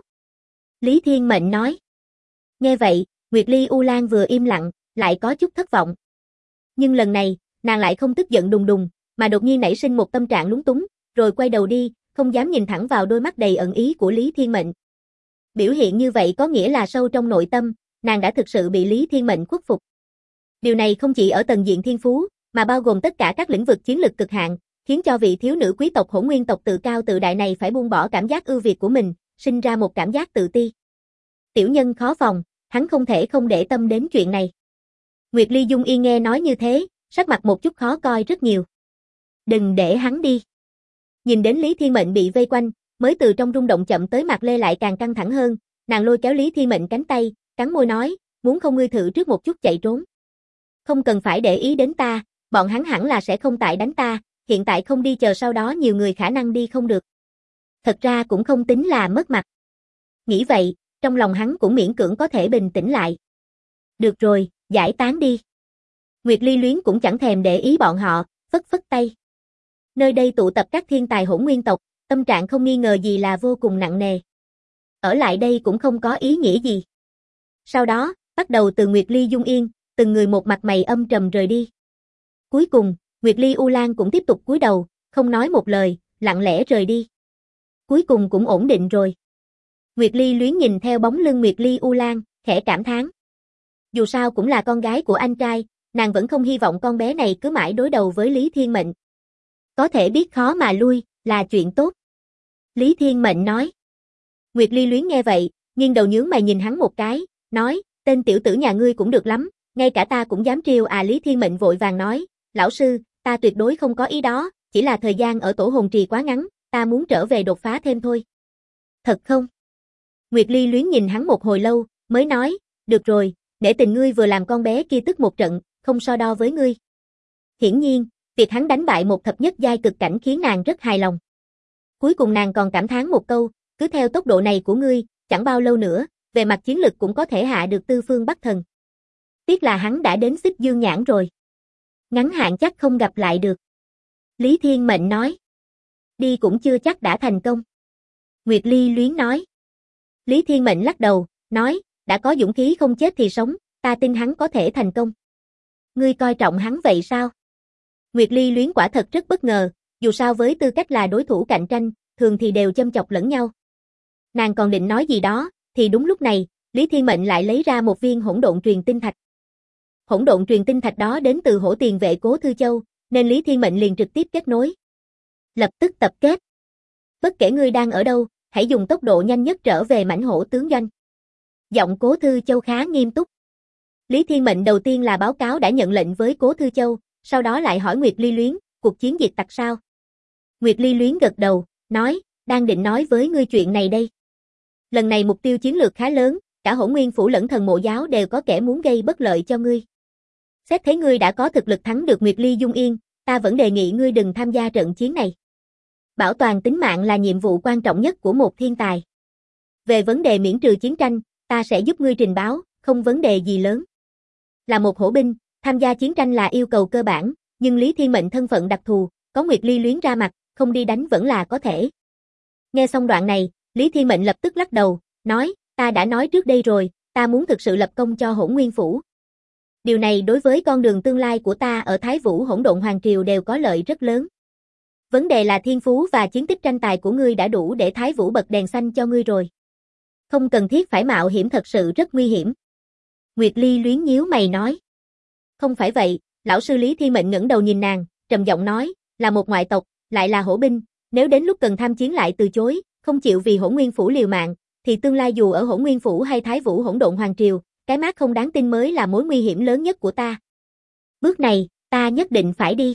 Lý Thiên Mệnh nói. Nghe vậy, Nguyệt Ly U Lan vừa im lặng, lại có chút thất vọng. Nhưng lần này, nàng lại không tức giận đùng đùng, mà đột nhiên nảy sinh một tâm trạng lúng túng, rồi quay đầu đi, không dám nhìn thẳng vào đôi mắt đầy ẩn ý của Lý Thiên Mệnh. Biểu hiện như vậy có nghĩa là sâu trong nội tâm, nàng đã thực sự bị Lý Thiên Mệnh khuất phục. Điều này không chỉ ở tầng diện thiên phú, mà bao gồm tất cả các lĩnh vực chiến lực cực hạn, khiến cho vị thiếu nữ quý tộc Hỗn Nguyên tộc tự cao tự đại này phải buông bỏ cảm giác ưu việt của mình, sinh ra một cảm giác tự ti. Tiểu nhân khó phòng, hắn không thể không để tâm đến chuyện này. Nguyệt Ly Dung Yên nghe nói như thế, sắc mặt một chút khó coi rất nhiều. Đừng để hắn đi. Nhìn đến Lý Thiên Mệnh bị vây quanh, mới từ trong rung động chậm tới Mạc Lê lại càng căng thẳng hơn, nàng lôi kéo Lý Thiên Mệnh cánh tay, cắn môi nói, muốn không ngươi thử trước một chút chạy trốn. Không cần phải để ý đến ta, bọn hắn hẳn là sẽ không tại đánh ta, hiện tại không đi chờ sau đó nhiều người khả năng đi không được. Thật ra cũng không tính là mất mặt. Nghĩ vậy, trong lòng hắn cũng miễn cưỡng có thể bình tĩnh lại. Được rồi, giải tán đi. Nguyệt Ly Luyến cũng chẳng thèm để ý bọn họ, phất phất tay. Nơi đây tụ tập các thiên tài Hỗn Nguyên tộc, tâm trạng không nghi ngờ gì là vô cùng nặng nề. Ở lại đây cũng không có ý nghĩa gì. Sau đó, bắt đầu từ Nguyệt Ly Dung Yên, từng người một mặt mày âm trầm rời đi. Cuối cùng, Nguyệt Ly U Lan cũng tiếp tục cúi đầu, không nói một lời, lặng lẽ rời đi. Cuối cùng cũng ổn định rồi. Nguyệt Ly Luyến nhìn theo bóng lưng Nguyệt Ly U Lan, khẽ cảm thán. Dù sao cũng là con gái của anh trai, nàng vẫn không hy vọng con bé này cứ mãi đối đầu với Lý Thiên Mệnh. Có thể biết khó mà lui, là chuyện tốt. Lý Thiên Mệnh nói. Nguyệt Ly Luyến nghe vậy, nghiêng đầu nhướng mày nhìn hắn một cái, nói, tên tiểu tử nhà ngươi cũng được lắm, ngay cả ta cũng dám trêu à. Lý Thiên Mệnh vội vàng nói, lão sư, ta tuyệt đối không có ý đó, chỉ là thời gian ở Tổ Hồn Trì quá ngắn, ta muốn trở về đột phá thêm thôi. Thật không? Nguyệt Ly Luyến nhìn hắn một hồi lâu, mới nói, được rồi, nể tình ngươi vừa làm con bé kia tức một trận, không so đo với ngươi. Hiển nhiên, việc hắn đánh bại một thập nhất giai cực cảnh khiến nàng rất hài lòng. Cuối cùng nàng còn cảm thán một câu, cứ theo tốc độ này của ngươi, chẳng bao lâu nữa, về mặt chiến lực cũng có thể hạ được Tư Phương Bắc Thần. Tiếc là hắn đã đến Xích Dương Nhãn rồi. Ngắn hạn chắc không gặp lại được. Lý Thiên Mệnh nói. Đi cũng chưa chắc đã thành công. Nguyệt Ly Luyến nói. Lý Thiên Mệnh lắc đầu, nói, đã có dũng khí không chết thì sống, ta tin hắn có thể thành công. Ngươi coi trọng hắn vậy sao? Nguyệt Ly Luyến quả thật rất bất ngờ, dù sao với tư cách là đối thủ cạnh tranh, thường thì đều châm chọc lẫn nhau. Nàng còn định nói gì đó, thì đúng lúc này, Lý Thiên Mệnh lại lấy ra một viên hỗn độn truyền tinh thạch. Hỗn độn truyền tinh thạch đó đến từ hổ tiền vệ Cố Thư Châu, nên Lý Thiên Mệnh liền trực tiếp kết nối. Lập tức tập kết. Bất kể ngươi đang ở đâu, hãy dùng tốc độ nhanh nhất trở về mãnh hổ tướng doanh. Giọng Cố Thư Châu khá nghiêm túc. Lý Thiên Mệnh đầu tiên là báo cáo đã nhận lệnh với Cố Thư Châu, sau đó lại hỏi Nguyệt Ly Luyến, cuộc chiến diệt tặc sao? Nguyệt Ly Luyến gật đầu, nói, đang định nói với ngươi chuyện này đây. Lần này mục tiêu chiến lược khá lớn, cả Hỗn Nguyên Phủ lẫn Thần Mộ Giáo đều có kẻ muốn gây bất lợi cho ngươi. Xét thấy ngươi đã có thực lực thắng được Nguyệt Ly Dung Yên, ta vẫn đề nghị ngươi đừng tham gia trận chiến này. Bảo toàn tính mạng là nhiệm vụ quan trọng nhất của một thiên tài. Về vấn đề miễn trừ chiến tranh, ta sẽ giúp ngươi trình báo, không vấn đề gì lớn. Là một hổ binh, tham gia chiến tranh là yêu cầu cơ bản, nhưng Lý Thiên Mệnh thân phận đặc thù, có Nguyệt Ly Luyến ra mặt, không đi đánh vẫn là có thể. Nghe xong đoạn này, Lý Thiên Mệnh lập tức lắc đầu, nói, ta đã nói trước đây rồi, ta muốn thực sự lập công cho Hỗn Nguyên Phủ. Điều này đối với con đường tương lai của ta ở Thái Vũ Hỗn Độn Hoàng Triều đều có lợi rất lớn. Vấn đề là thiên phú và chiến tích tranh tài của ngươi đã đủ để Thái Vũ bật đèn xanh cho ngươi rồi. Không cần thiết phải mạo hiểm, thật sự rất nguy hiểm. Nguyệt Ly Luyến nhíu mày nói. Không phải vậy, lão sư. Lý Thiên Mệnh ngẩng đầu nhìn nàng, trầm giọng nói, là một ngoại tộc, lại là hổ binh, nếu đến lúc cần tham chiến lại từ chối, không chịu vì Hỗn Nguyên Phủ liều mạng, thì tương lai dù ở Hỗn Nguyên Phủ hay Thái Vũ Hỗn Độn Hoàng Triều, cái mác không đáng tin mới là mối nguy hiểm lớn nhất của ta. Bước này, ta nhất định phải đi.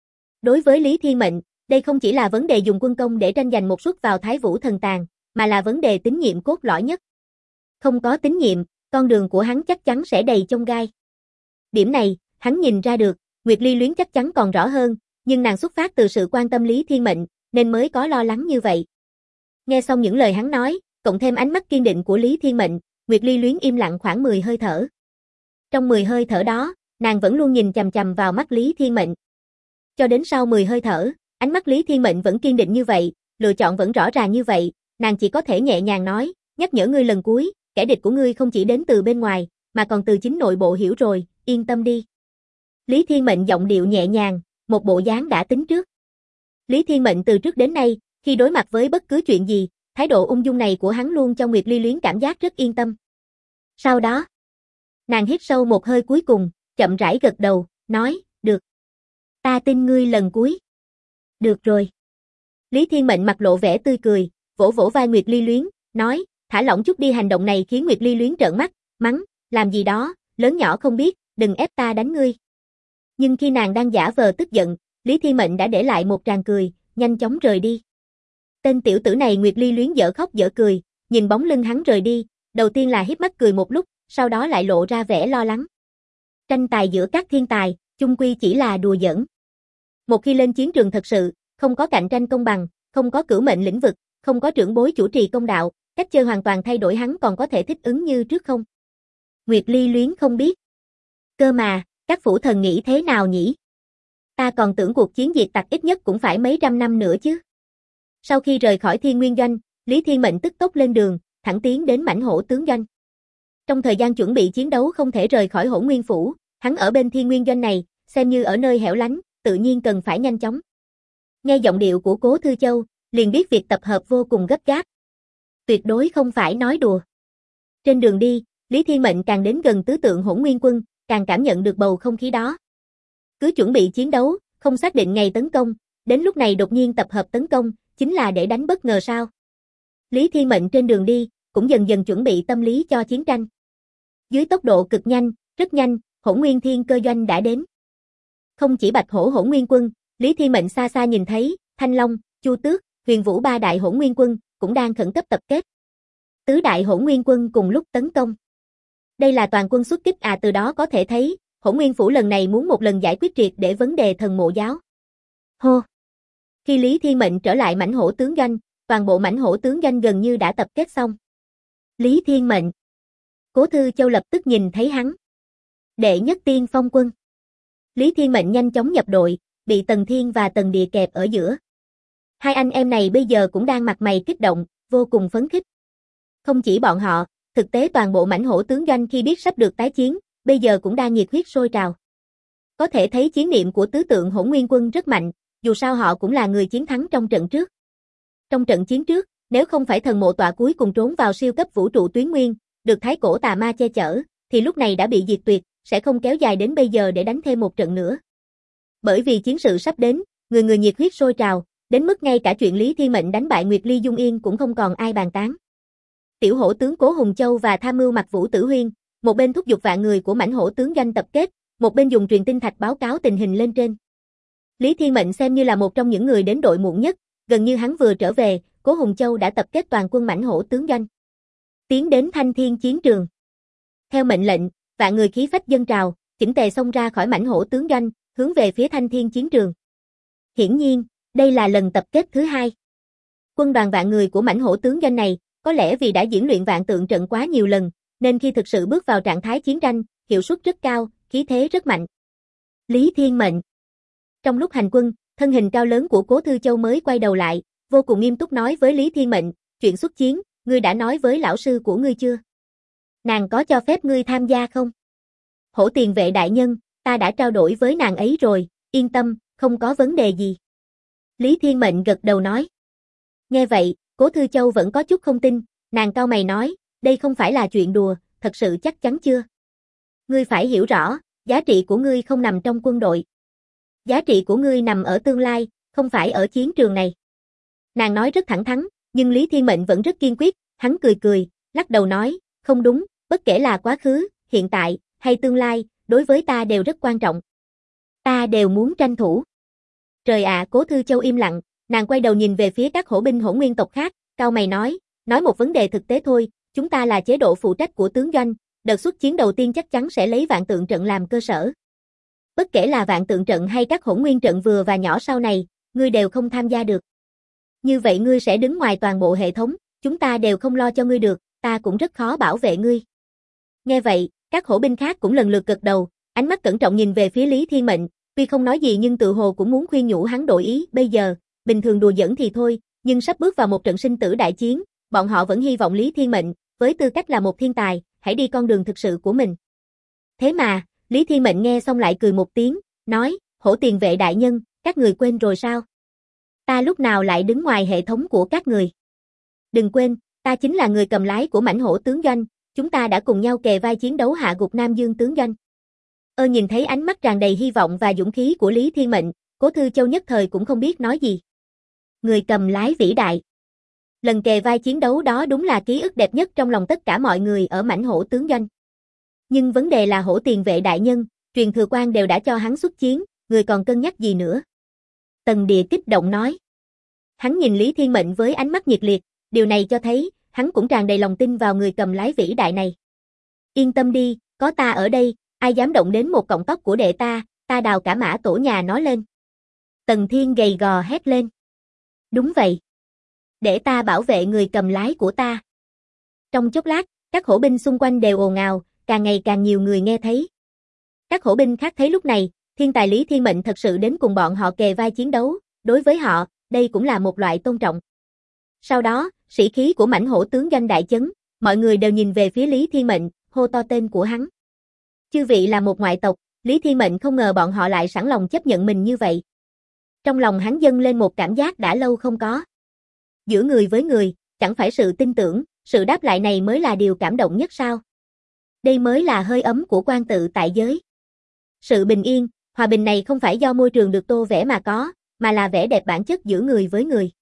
Đối với Lý Thiên Mệnh, đây không chỉ là vấn đề dùng quân công để tranh giành một suất vào Thái Vũ Thần Tàng, mà là vấn đề tín nhiệm cốt lõi nhất. Không có tín nhiệm, con đường của hắn chắc chắn sẽ đầy chông gai. Điểm này, hắn nhìn ra được, Nguyệt Ly Luyến chắc chắn còn rõ hơn, nhưng nàng xuất phát từ sự quan tâm Lý Thiên Mệnh, nên mới có lo lắng như vậy. Nghe xong những lời hắn nói, cộng thêm ánh mắt kiên định của Lý Thiên Mệnh, Nguyệt Ly Luyến im lặng khoảng 10 hơi thở. Trong 10 hơi thở đó, nàng vẫn luôn nhìn chằm chằm vào mắt Lý Thiên Mệnh. Cho đến sau 10 hơi thở, ánh mắt Lý Thiên Mệnh vẫn kiên định như vậy, lựa chọn vẫn rõ ràng như vậy, nàng chỉ có thể nhẹ nhàng nói, nhắc nhở ngươi lần cuối, kẻ địch của ngươi không chỉ đến từ bên ngoài, mà còn từ chính nội bộ, hiểu rồi, yên tâm đi. Lý Thiên Mệnh giọng điệu nhẹ nhàng, một bộ dáng đã tính trước. Lý Thiên Mệnh từ trước đến nay, khi đối mặt với bất cứ chuyện gì, thái độ ung dung này của hắn luôn cho Nguyệt Ly Luyến cảm giác rất yên tâm. Sau đó, nàng hít sâu một hơi cuối cùng, chậm rãi gật đầu, nói, được. Ta tin ngươi lần cuối. Được rồi. Lý Thiên Mệnh mặt lộ vẻ tươi cười, vỗ vỗ vai Nguyệt Ly Luyến, nói, thả lỏng chút đi. Hành động này khiến Nguyệt Ly Luyến trợn mắt, mắng, làm gì đó, lớn nhỏ không biết, đừng ép ta đánh ngươi. Nhưng khi nàng đang giả vờ tức giận, Lý Thiên Mệnh đã để lại một tràng cười, nhanh chóng rời đi. Tên tiểu tử này. Nguyệt Ly Luyến dở khóc dở cười, nhìn bóng lưng hắn rời đi, đầu tiên là híp mắt cười một lúc, sau đó lại lộ ra vẻ lo lắng. Tranh tài giữa các thiên tài, chung quy chỉ là đùa giỡn. Một khi lên chiến trường thật sự, không có cạnh tranh công bằng, không có cửu mệnh lĩnh vực, không có trưởng bối chủ trì công đạo, cách chơi hoàn toàn thay đổi, hắn còn có thể thích ứng như trước không? Nguyệt Ly Luyến không biết. Cơ mà, các phủ thần nghĩ thế nào nhỉ? Ta còn tưởng cuộc chiến diệt tặc ít nhất cũng phải mấy trăm năm nữa chứ. Sau khi rời khỏi Thiên Nguyên Doanh, Lý Thiên Mệnh tức tốc lên đường, thẳng tiến đến mãnh hổ tướng doanh. Trong thời gian chuẩn bị chiến đấu không thể rời khỏi Hỗn Nguyên Phủ, hắn ở bên Thiên Nguyên Doanh này, xem như ở nơi hẻo lánh, tự nhiên cần phải nhanh chóng. Nghe giọng điệu của Cố Thư Châu, liền biết việc tập hợp vô cùng gấp gáp. Tuyệt đối không phải nói đùa. Trên đường đi, Lý Thiên Mệnh càng đến gần tứ tượng Hỗn Nguyên Quân, càng cảm nhận được bầu không khí đó. Cứ chuẩn bị chiến đấu, không xác định ngày tấn công, đến lúc này đột nhiên tập hợp tấn công, chính là để đánh bất ngờ sao? Lý Thiên Mệnh trên đường đi, cũng dần dần chuẩn bị tâm lý cho chiến tranh. Dưới tốc độ cực nhanh, rất nhanh, Hỗn Nguyên Thiên Cơ Doanh đã đến. Không chỉ Bạch Hổ Hỗn Nguyên Quân, Lý Thiên Mệnh xa xa nhìn thấy, Thanh Long, Chu Tước, Huyền Vũ ba đại hỗn nguyên quân cũng đang khẩn cấp tập kết. Tứ đại hỗn nguyên quân cùng lúc tấn công. Đây là toàn quân xuất kích từ đó có thể thấy, Hỗn Nguyên Phủ lần này muốn một lần giải quyết triệt để vấn đề thần mộ giáo. Hô! Khi Lý Thiên Mệnh trở lại mãnh hổ tướng doanh, toàn bộ mãnh hổ tướng doanh gần như đã tập kết xong. Lý Thiên Mệnh. Cố Thư Châu lập tức nhìn thấy hắn. Đệ nhất tiên phong quân. Lý Thiên Mệnh nhanh chóng nhập đội, bị Tần Thiên và Tần Địa kẹp ở giữa. Hai anh em này bây giờ cũng đang mặt mày kích động, vô cùng phấn khích. Không chỉ bọn họ, thực tế toàn bộ mãnh hổ tướng doanh khi biết sắp được tái chiến, bây giờ cũng đang nhiệt huyết sôi trào. Có thể thấy chiến niệm của tứ tượng hỗn nguyên quân rất mạnh, dù sao họ cũng là người chiến thắng trong trận trước. Trong trận chiến trước, nếu không phải thần mộ tọa cuối cùng trốn vào siêu cấp vũ trụ tuyến nguyên, được thái cổ tà ma che chở, thì lúc này đã bị diệt tuyệt, sẽ không kéo dài đến bây giờ để đánh thêm một trận nữa. Bởi vì chiến sự sắp đến, người người nhiệt huyết sôi trào, đến mức ngay cả chuyện Lý Thiên Mệnh đánh bại Nguyệt Ly Dung Yên cũng không còn ai bàn tán. Tiểu hổ tướng Cố Hùng Châu và tham mưu Mặc Vũ Tử Huyên, một bên thúc giục vạn người của mãnh hổ tướng doanh tập kết, một bên dùng truyền tin thạch báo cáo tình hình lên trên. Lý Thiên Mệnh xem như là một trong những người đến đội muộn nhất, gần như hắn vừa trở về, Cố Hùng Châu đã tập kết toàn quân mãnh hổ tướng doanh, tiến đến Thanh Thiên chiến trường. Theo mệnh lệnh, vạn người khí phách dâng trào, chỉnh tề xông ra khỏi mãnh hổ tướng doanh, hướng về phía Thanh Thiên chiến trường. Hiển nhiên, đây là lần tập kết thứ hai. Quân đoàn vạn người của mãnh hổ tướng doanh này, có lẽ vì đã diễn luyện vạn tượng trận quá nhiều lần, nên khi thực sự bước vào trạng thái chiến tranh, hiệu suất rất cao, khí thế rất mạnh. Lý Thiên Mệnh. Trong lúc hành quân, thân hình cao lớn của Cố Thư Châu mới quay đầu lại, vô cùng nghiêm túc nói với Lý Thiên Mệnh, chuyện xuất chiến, ngươi đã nói với lão sư của ngươi chưa? Nàng có cho phép ngươi tham gia không? Hổ Tiền Vệ đại nhân, ta đã trao đổi với nàng ấy rồi, yên tâm, không có vấn đề gì. Lý Thiên Mệnh gật đầu nói. Nghe vậy, Cố Thư Châu vẫn có chút không tin, nàng cau mày nói, đây không phải là chuyện đùa, thật sự chắc chắn chưa? Ngươi phải hiểu rõ, giá trị của ngươi không nằm trong quân đội. Giá trị của ngươi nằm ở tương lai, không phải ở chiến trường này. Nàng nói rất thẳng thắn, nhưng Lý Thiên Mệnh vẫn rất kiên quyết, hắn cười cười, lắc đầu nói, không đúng, bất kể là quá khứ, hiện tại, hay tương lai, đối với ta đều rất quan trọng. Ta đều muốn tranh thủ. Trời ạ, Cố Thư Châu im lặng, nàng quay đầu nhìn về phía các hổ binh hỗn nguyên tộc khác, cau mày nói một vấn đề thực tế thôi, chúng ta là chế độ phụ trách của tướng doanh, đợt xuất chiến đầu tiên chắc chắn sẽ lấy vạn tượng trận làm cơ sở. Bất kể là vạn tượng trận hay các hỗn nguyên trận vừa và nhỏ sau này, ngươi đều không tham gia được. Như vậy ngươi sẽ đứng ngoài toàn bộ hệ thống, chúng ta đều không lo cho ngươi được, ta cũng rất khó bảo vệ ngươi. Nghe vậy, các hổ binh khác cũng lần lượt gật đầu, ánh mắt cẩn trọng nhìn về phía Lý Thiên Mệnh, tuy không nói gì nhưng tự hồ cũng muốn khuyên nhủ hắn đổi ý, bây giờ, bình thường đùa giỡn thì thôi, nhưng sắp bước vào một trận sinh tử đại chiến, bọn họ vẫn hy vọng Lý Thiên Mệnh, với tư cách là một thiên tài, hãy đi con đường thực sự của mình. Thế mà, Lý Thiên Mệnh nghe xong lại cười một tiếng, nói, Hổ Tiền Vệ đại nhân, các người quên rồi sao? Ta lúc nào lại đứng ngoài hệ thống của các người? Đừng quên, ta chính là người cầm lái của mãnh hổ tướng doanh, chúng ta đã cùng nhau kề vai chiến đấu hạ gục Nam Dương tướng doanh. Nhìn thấy ánh mắt tràn đầy hy vọng và dũng khí của Lý Thiên Mệnh, Cố Thư Châu nhất thời cũng không biết nói gì. Người cầm lái vĩ đại. Lần kề vai chiến đấu đó đúng là ký ức đẹp nhất trong lòng tất cả mọi người ở mãnh hổ tướng doanh. Nhưng vấn đề là Hổ Tiền Vệ đại nhân, truyền thừa quan đều đã cho hắn xuất chiến, người còn cân nhắc gì nữa? Tần Địa kích động nói. Hắn nhìn Lý Thiên Mệnh với ánh mắt nhiệt liệt, điều này cho thấy, hắn cũng tràn đầy lòng tin vào người cầm lái vĩ đại này. Yên tâm đi, có ta ở đây, ai dám động đến một cọng tóc của đệ ta đào cả mã tổ nhà nó lên. Tần Thiên gầy gò hét lên. Đúng vậy. Để ta bảo vệ người cầm lái của ta. Trong chốc lát, các hổ binh xung quanh đều ồn ào, càng ngày càng nhiều người nghe thấy. Các hổ binh khác thấy lúc này, thiên tài Lý Thiên Mệnh thật sự đến cùng bọn họ kề vai chiến đấu, đối với họ, đây cũng là một loại tôn trọng. Sau đó, sĩ khí của mãnh hổ tướng doanh đại chấn, mọi người đều nhìn về phía Lý Thiên Mệnh, hô to tên của hắn. Chư vị là một ngoại tộc, Lý Thiên Mệnh không ngờ bọn họ lại sẵn lòng chấp nhận mình như vậy. Trong lòng hắn dâng lên một cảm giác đã lâu không có. Giữa người với người, chẳng phải sự tin tưởng, sự đáp lại này mới là điều cảm động nhất sao? Đây mới là hơi ấm của quan tự tại giới. Sự bình yên, hòa bình này không phải do môi trường được tô vẽ mà có, mà là vẻ đẹp bản chất giữa người với người.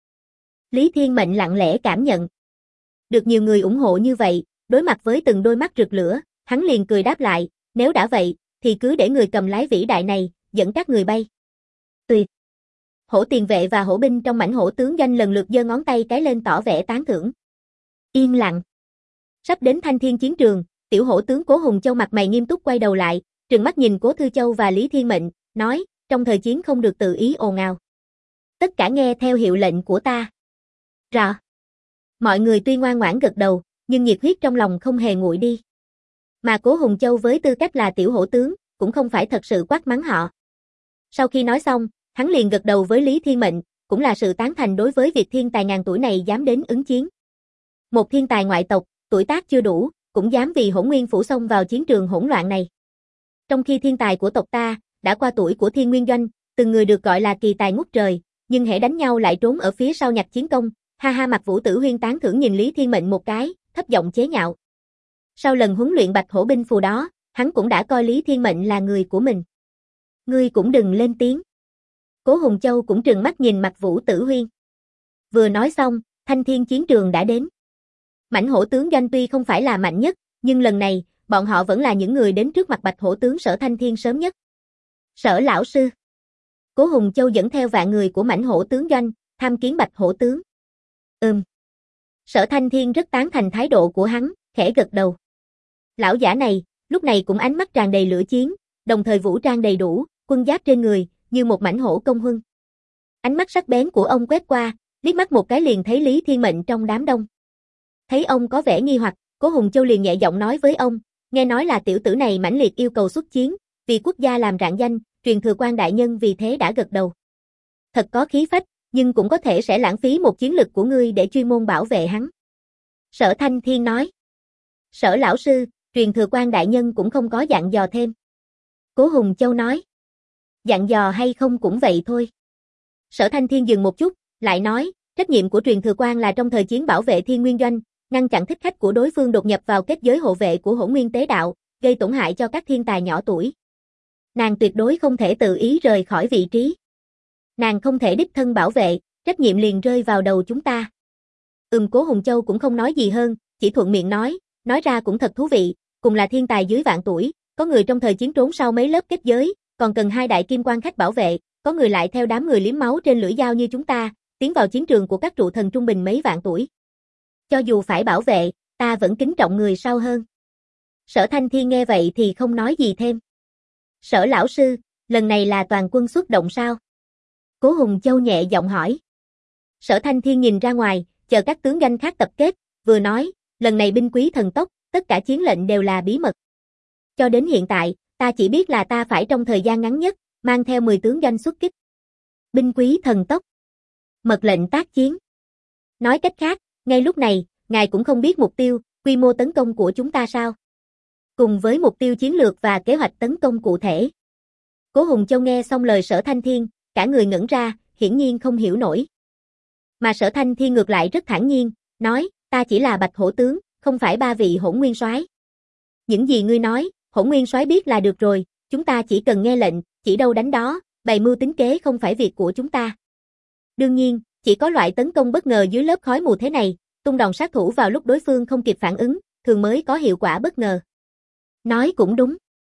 Lý Thiên Mệnh lặng lẽ cảm nhận. Được nhiều người ủng hộ như vậy, đối mặt với từng đôi mắt rực lửa, hắn liền cười đáp lại, nếu đã vậy, thì cứ để người cầm lái vĩ đại này, dẫn các người bay. Tuyệt! Hổ tiền vệ và hổ binh trong mãnh hổ tướng doanh lần lượt giơ ngón tay cái lên tỏ vẻ tán thưởng. Yên lặng. Sắp đến Thanh Thiên chiến trường, tiểu hổ tướng Cố Hùng Châu mặt mày nghiêm túc quay đầu lại, trừng mắt nhìn Cố Thư Châu và Lý Thiên Mệnh, nói, trong thời chiến không được tự ý ồn ào. Tất cả nghe theo hiệu lệnh của ta. Rõ. Mọi người tuy ngoan ngoãn gật đầu, nhưng nhiệt huyết trong lòng không hề nguội đi. Mà Cố Hùng Châu với tư cách là tiểu hổ tướng, cũng không phải thật sự quát mắng họ. Sau khi nói xong, hắn liền gật đầu với Lý Thiên Mệnh, cũng là sự tán thành đối với việc thiên tài ngàn tuổi này dám đến ứng chiến. Một thiên tài ngoại tộc, tuổi tác chưa đủ, cũng dám vì Hỗn Nguyên phủ xông vào chiến trường hỗn loạn này. Trong khi thiên tài của tộc ta, đã qua tuổi của Thiên Nguyên Doanh, từng người được gọi là kỳ tài ngút trời, nhưng hễ đánh nhau lại trốn ở phía sau nhặt chiến công, ha ha. Mặt Vũ Tử Huyên tán thưởng nhìn Lý Thiên Mệnh một cái, thấp giọng chế nhạo. Sau lần huấn luyện Bạch Hổ binh phù đó, hắn cũng đã coi Lý Thiên Mệnh là người của mình. Ngươi cũng đừng lên tiếng. Cố Hùng Châu cũng trừng mắt nhìn Mặt Vũ Tử Huyên. Vừa nói xong, Thanh Thiên chiến trường đã đến. Mãnh hổ tướng doanh tuy không phải là mạnh nhất, nhưng lần này, bọn họ vẫn là những người đến trước mặt Bạch hổ tướng Sở Thanh Thiên sớm nhất. Sở lão sư. Cố Hùng Châu dẫn theo vạn người của mãnh hổ tướng doanh, tham kiến Bạch hổ tướng. Sở Thanh Thiên rất tán thành thái độ của hắn, khẽ gật đầu. Lão giả này, lúc này cũng ánh mắt tràn đầy lửa chiến, đồng thời vũ trang đầy đủ, quân giáp trên người, như một mãnh hổ công huân. Ánh mắt sắc bén của ông quét qua, liếc mắt một cái liền thấy Lý Thiên Mệnh trong đám đông. Thấy ông có vẻ nghi hoặc, Cố Hùng Châu liền nhẹ giọng nói với ông, nghe nói là tiểu tử này mãnh liệt yêu cầu xuất chiến, vì quốc gia làm rạng danh, truyền thừa quan đại nhân vì thế đã gật đầu. Thật có khí phách, nhưng cũng có thể sẽ lãng phí một chiến lực của ngươi để chuyên môn bảo vệ hắn. Sở Thanh Thiên nói. Sở lão sư, truyền thừa quan đại nhân cũng không có dặn dò thêm. Cố Hùng Châu nói. Dặn dò hay không cũng vậy thôi. Sở Thanh Thiên dừng một chút, lại nói, trách nhiệm của truyền thừa quan là trong thời chiến bảo vệ Thiên Nguyên Doanh, ngăn chặn thích khách của đối phương đột nhập vào kết giới hộ vệ của Hỗn Nguyên Tế Đạo, gây tổn hại cho các thiên tài nhỏ tuổi. Nàng tuyệt đối không thể tự ý rời khỏi vị trí. Nàng không thể đích thân bảo vệ, trách nhiệm liền rơi vào đầu chúng ta. Cố Hùng Châu cũng không nói gì hơn, chỉ thuận miệng nói ra cũng thật thú vị, cùng là thiên tài dưới vạn tuổi, có người trong thời chiến trốn sau mấy lớp kết giới, còn cần 2 đại kim quan khách bảo vệ, có người lại theo đám người liếm máu trên lưỡi dao như chúng ta, tiến vào chiến trường của các trụ thần trung bình mấy vạn tuổi. Cho dù phải bảo vệ, ta vẫn kính trọng người sau hơn. Sở Thanh Thiên nghe vậy thì không nói gì thêm. Sở lão sư, lần này là toàn quân xuất động sao? Cố Hùng Châu nhẹ giọng hỏi. Sở Thanh Thiên nhìn ra ngoài, chờ các tướng doanh khác tập kết, vừa nói, lần này binh quý thần tốc, tất cả chiến lệnh đều là bí mật. Cho đến hiện tại, ta chỉ biết là ta phải trong thời gian ngắn nhất, mang theo 10 tướng doanh xuất kích. Binh quý thần tốc. Mật lệnh tác chiến. Nói cách khác, ngay lúc này, ngài cũng không biết mục tiêu, quy mô tấn công của chúng ta sao? Cùng với mục tiêu chiến lược và kế hoạch tấn công cụ thể. Cố Hùng Châu nghe xong lời Sở Thanh Thiên, cả người ngẩn ra, hiển nhiên không hiểu nổi. Mà Sở Thanh Thiên ngược lại rất thản nhiên, nói, ta chỉ là Bạch hổ tướng, không phải 3 vị Hỗn Nguyên soái. Những gì ngươi nói, Hỗn Nguyên soái biết là được rồi, chúng ta chỉ cần nghe lệnh, chỉ đâu đánh đó, bày mưu tính kế không phải việc của chúng ta. Đương nhiên, chỉ có loại tấn công bất ngờ dưới lớp khói mù thế này, tung đòn sát thủ vào lúc đối phương không kịp phản ứng, thường mới có hiệu quả bất ngờ. Nói cũng đúng.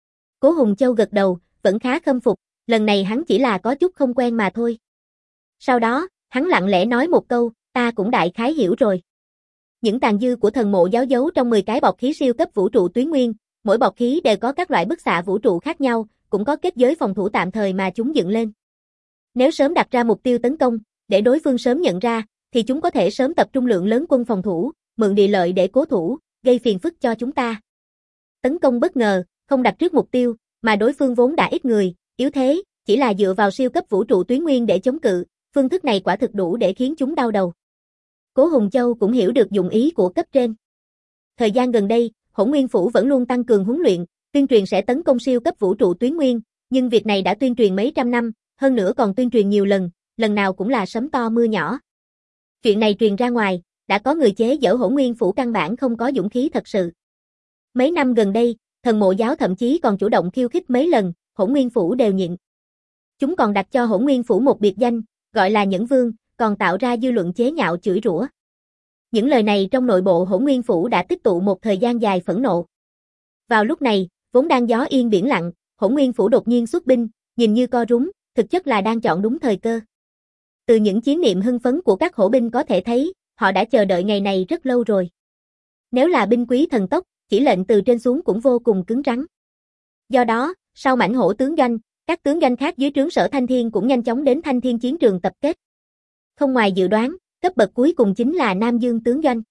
Cố Hùng Châu gật đầu, vẫn khá khâm phục, lần này hắn chỉ là có chút không quen mà thôi. Sau đó, hắn lặng lẽ nói một câu, ta cũng đại khái hiểu rồi. Những tàn dư của thần mộ giáo giấu trong 10 cái bọc khí siêu cấp vũ trụ tuyến nguyên, mỗi bọc khí đều có các loại bức xạ vũ trụ khác nhau, cũng có kết giới phòng thủ tạm thời mà chúng dựng lên. Nếu sớm đặt ra mục tiêu tấn công, để đối phương sớm nhận ra, thì chúng có thể sớm tập trung lượng lớn quân phòng thủ, mượn địa lợi để cố thủ, gây phiền phức cho chúng ta. Tấn công bất ngờ, không đặt trước mục tiêu, mà đối phương vốn đã ít người, yếu thế, chỉ là dựa vào siêu cấp vũ trụ tuyến nguyên để chống cự, phương thức này quả thực đủ để khiến chúng đau đầu. Cố Hùng Châu cũng hiểu được dụng ý của cấp trên. Thời gian gần đây, Hỗn Nguyên Phủ vẫn luôn tăng cường huấn luyện, tuyên truyền sẽ tấn công siêu cấp vũ trụ tuyến nguyên, nhưng việc này đã tuyên truyền mấy trăm năm, hơn nữa còn tuyên truyền nhiều lần, lần nào cũng là sấm to mưa nhỏ. Chuyện này truyền ra ngoài, đã có người chế giễu Hỗn Nguyên Phủ căn bản không có dũng khí thật sự. Mấy năm gần đây, thần mộ giáo thậm chí còn chủ động khiêu khích mấy lần, Hỗn Nguyên Phủ đều nhịn. Chúng còn đặt cho Hỗn Nguyên Phủ một biệt danh, gọi là Nhẫn Vương, còn tạo ra dư luận chế nhạo chửi rủa. Những lời này trong nội bộ Hỗn Nguyên Phủ đã tích tụ một thời gian dài phẫn nộ. Vào lúc này, vốn đang gió yên biển lặng, Hỗn Nguyên Phủ đột nhiên xuất binh, nhìn như co rúm, thực chất là đang chọn đúng thời cơ. Từ những chiến niệm hưng phấn của các hổ binh có thể thấy, họ đã chờ đợi ngày này rất lâu rồi. Nếu là binh quý thần tốc, chỉ lệnh từ trên xuống cũng vô cùng cứng rắn. Do đó, sau mãnh hổ tướng doanh, các tướng doanh khác dưới trướng Sở Thanh Thiên cũng nhanh chóng đến Thanh Thiên chiến trường tập kết. Không ngoài dự đoán, cấp bậc cuối cùng chính là Nam Dương tướng doanh.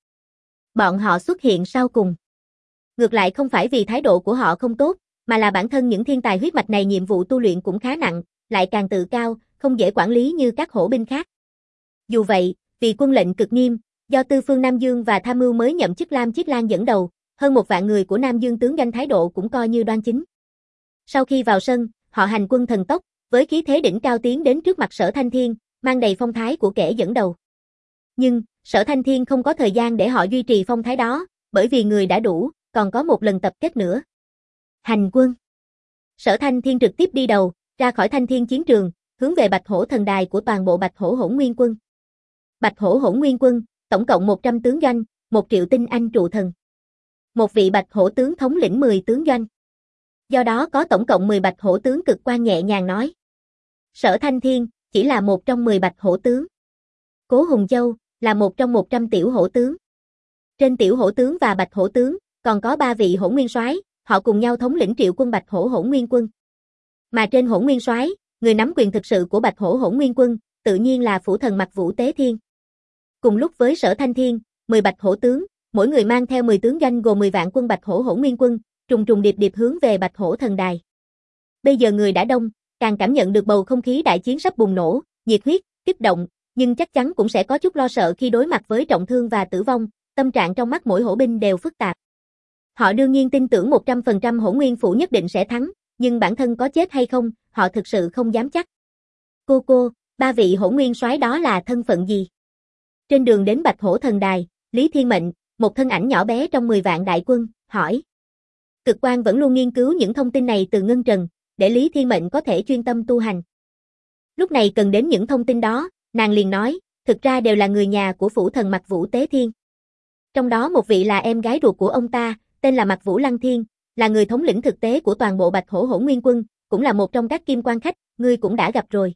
Bọn họ xuất hiện sau cùng. Ngược lại không phải vì thái độ của họ không tốt, mà là bản thân những thiên tài huyết mạch này nhiệm vụ tu luyện cũng khá nặng, lại càng tự cao, không dễ quản lý như các hổ binh khác. Dù vậy, vì quân lệnh cực nghiêm, do Tư Phương Nam Dương và tham mưu mới nhậm chức Lam Chiết Lan dẫn đầu, hơn 1 vạn người của Nam Dương tướng doanh thái độ cũng coi như đoan chính. Sau khi vào sân, họ hành quân thần tốc, với khí thế đỉnh cao tiến đến trước mặt Sở Thanh Thiên, mang đầy phong thái của kẻ dẫn đầu. Nhưng, Sở Thanh Thiên không có thời gian để họ duy trì phong thái đó, bởi vì người đã đủ, còn có một lần tập kết nữa. Hành quân. Sở Thanh Thiên trực tiếp đi đầu, ra khỏi Thanh Thiên chiến trường, hướng về Bạch Hổ thần đài của toàn bộ Bạch Hổ Hỗn Nguyên quân. Bạch Hổ Hỗn Nguyên quân, tổng cộng 100 tướng doanh, 1 triệu tinh anh trụ thần. Một vị Bạch Hổ tướng thống lĩnh 10 tướng doanh. Do đó có tổng cộng 10 Bạch Hổ tướng cực quan nhẹ nhàng nói. Sở Thanh Thiên, chỉ là một trong 10 Bạch Hổ tướng. Cố Hùng Châu, là một trong 100 tiểu hổ tướng. Trên tiểu hổ tướng và Bạch Hổ tướng, còn có 3 vị hổ nguyên soái, họ cùng nhau thống lĩnh triệu quân Bạch Hổ Hỗn Nguyên quân. Mà trên hổ nguyên soái, người nắm quyền thực sự của Bạch Hổ Hỗn Nguyên quân, tự nhiên là phủ thần Mặc Vũ Tế Thiên. Cùng lúc với Sở Thanh Thiên, 10 Bạch Hổ tướng, mỗi người mang theo 10 tướng doanh gồm 10 vạn quân Bạch Hổ Hỗn Nguyên quân, trùng trùng điệp điệp hướng về Bạch Hổ thần đài. Bây giờ người đã đông, càng cảm nhận được bầu không khí đại chiến sắp bùng nổ, nhiệt huyết, kích động, nhưng chắc chắn cũng sẽ có chút lo sợ khi đối mặt với trọng thương và tử vong, tâm trạng trong mắt mỗi hổ binh đều phức tạp. Họ đương nhiên tin tưởng 100% hổ nguyên phủ nhất định sẽ thắng, nhưng bản thân có chết hay không, họ thực sự không dám chắc. Cô, 3 vị hổ nguyên soái đó là thân phận gì? Trên đường đến Bạch Hổ thần đài, Lý Thiên Mệnh, một thân ảnh nhỏ bé trong 10 vạn đại quân, hỏi. Cực Quan vẫn luôn nghiên cứu những thông tin này từ ngân trần, để Lý Thiên Mệnh có thể chuyên tâm tu hành. Lúc này cần đến những thông tin đó, nàng liền nói, thực ra đều là người nhà của phủ thần Mặc Vũ Tế Thiên. Trong đó một vị là em gái ruột của ông ta, tên là Mặc Vũ Lăng Thiên, là người thống lĩnh thực tế của toàn bộ Bạch Hổ Hỗn Nguyên quân, cũng là một trong các kim quan khách, ngươi cũng đã gặp rồi.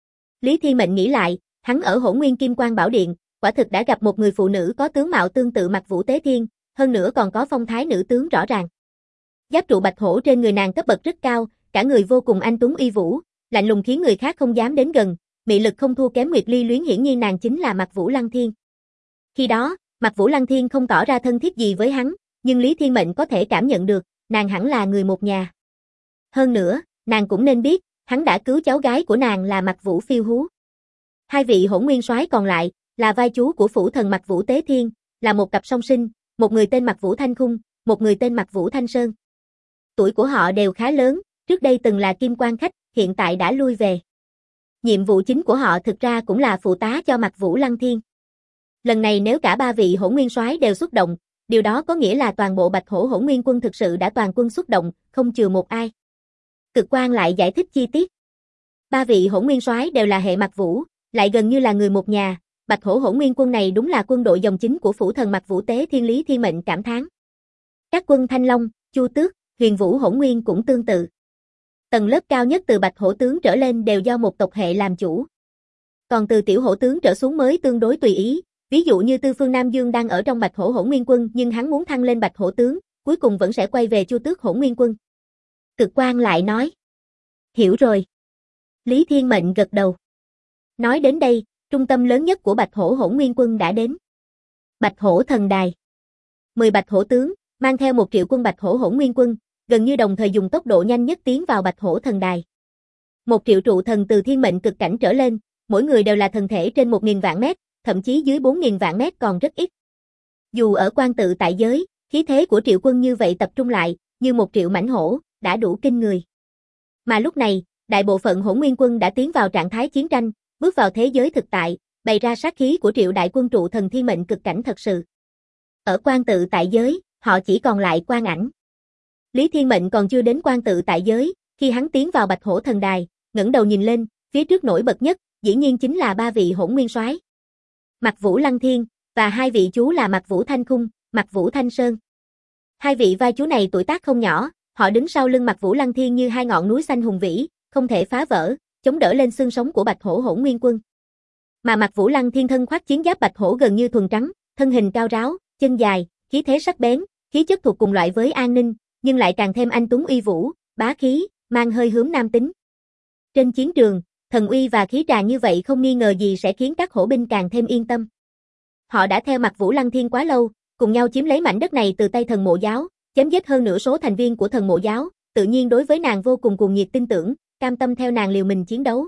Lý Thiên Mệnh nghĩ lại, hắn ở Hỗn Nguyên Kim Quan Bảo Điện, quả thực đã gặp một người phụ nữ có tướng mạo tương tự Mặc Vũ Tế Thiên, hơn nữa còn có phong thái nữ tướng rõ ràng. Giáp trụ bạch hổ trên người nàng cấp bậc rất cao, cả người vô cùng anh tuấn uy vũ, lạnh lùng khiến người khác không dám đến gần, mị lực không thua kém Nguyệt Ly Luyến, hiển nhiên nàng chính là Mặc Vũ Lăng Thiên. Khi đó, Mặc Vũ Lăng Thiên không tỏ ra thân thiết gì với hắn, nhưng Lý Thiên Mệnh có thể cảm nhận được, nàng hẳn là người một nhà. Hơn nữa, nàng cũng nên biết, hắn đã cứu cháu gái của nàng là Mặc Vũ Phiêu Hú. 2 vị hỗn nguyên soái còn lại, là vai chú của phủ thần Mặc Vũ Tế Thiên, là một cặp song sinh, một người tên Mặc Vũ Thanh Khung, một người tên Mặc Vũ Thanh Sơn. Tuổi của họ đều khá lớn, trước đây từng là kim quan khách, hiện tại đã lui về. Nhiệm vụ chính của họ thực ra cũng là phụ tá cho Mặc Vũ Lăng Thiên. Lần này nếu cả 3 vị hỗn nguyên soái đều xuất động, điều đó có nghĩa là toàn bộ Bạch Hổ Hỗn Nguyên quân thực sự đã toàn quân xuất động, không chừa một ai. Cực Quan lại giải thích chi tiết. 3 vị hỗn nguyên soái đều là hệ Mặc Vũ, lại gần như là người một nhà, Bạch Hổ Hỗn Nguyên quân này đúng là quân đội dòng chính của phủ thần Mặc Vũ Tế Thiên. Lý Thiên Mệnh cảm thán. Các quân Thanh Long, Chu Tước, Huyền Vũ Hỗn Nguyên cũng tương tự. Tầng lớp cao nhất từ Bạch Hổ tướng trở lên đều do một tộc hệ làm chủ. Còn từ tiểu hổ tướng trở xuống mới tương đối tùy ý, ví dụ như Tư Phương Nam Dương đang ở trong Bạch Hổ Hỗn Nguyên quân nhưng hắn muốn thăng lên Bạch Hổ tướng, cuối cùng vẫn sẽ quay về Chu Tước Hỗn Nguyên quân. Cực Quan lại nói. Hiểu rồi. Lý Thiên Mệnh gật đầu. Nói đến đây, trung tâm lớn nhất của Bạch Hổ Hỗn Nguyên quân đã đến. Bạch Hổ thần đài. 10 Bạch Hổ tướng, mang theo 1 triệu quân Bạch Hổ Hỗn Nguyên quân, gần như đồng thời dùng tốc độ nhanh nhất tiến vào Bạch Hổ thần đài. 1 triệu trụ thần từ thiên mệnh cực cảnh trở lên, mỗi người đều là thần thể trên 1000 vạn mét, thậm chí dưới 4000 vạn mét còn rất ít. Dù ở quan tự tại giới, khí thế của triệu quân như vậy tập trung lại, như 1 triệu mãnh hổ, đã đủ kinh người. Mà lúc này, đại bộ phận Hỗn Nguyên quân đã tiến vào trạng thái chiến tranh, bước vào thế giới thực tại, bày ra sát khí của triệu đại quân trụ thần thiên mệnh cực cảnh thật sự. Ở quan tự tại giới, họ chỉ còn lại quan ảnh. Lý Thiên Mệnh còn chưa đến quan tự tại giới, khi hắn tiến vào Bạch Hổ thần đài, ngẩng đầu nhìn lên, phía trước nổi bật nhất, dĩ nhiên chính là 3 vị hỗn nguyên soái. Mặc Vũ Lăng Thiên, và 2 vị chú là Mặc Vũ Thanh Khung, Mặc Vũ Thanh Sơn. 2 vị vai chú này tuổi tác không nhỏ, họ đứng sau lưng Mặc Vũ Lăng Thiên như 2 ngọn núi xanh hùng vĩ, không thể phá vỡ, chống đỡ lên xương sống của Bạch Hổ Hỗn Nguyên quân. Mà Mạc Vũ Lăng Thiên thân khoác chiến giáp bạch hổ gần như thuần trắng, thân hình cao ráo, chân dài, khí thế sắc bén, khí chất thuộc cùng loại với An Ninh, nhưng lại càng thêm anh tuấn uy vũ, bá khí, mang hơi hướng nam tính. Trên chiến trường, thần uy và khí tràng như vậy không nghi ngờ gì sẽ khiến các hổ binh càng thêm yên tâm. Họ đã theo Mạc Vũ Lăng Thiên quá lâu, cùng nhau chiếm lấy mảnh đất này từ tay thần mộ giáo, chém giết hơn nửa số thành viên của thần mộ giáo, tự nhiên đối với nàng vô cùng cuồng nhiệt tin tưởng, cam tâm theo nàng liều mình chiến đấu.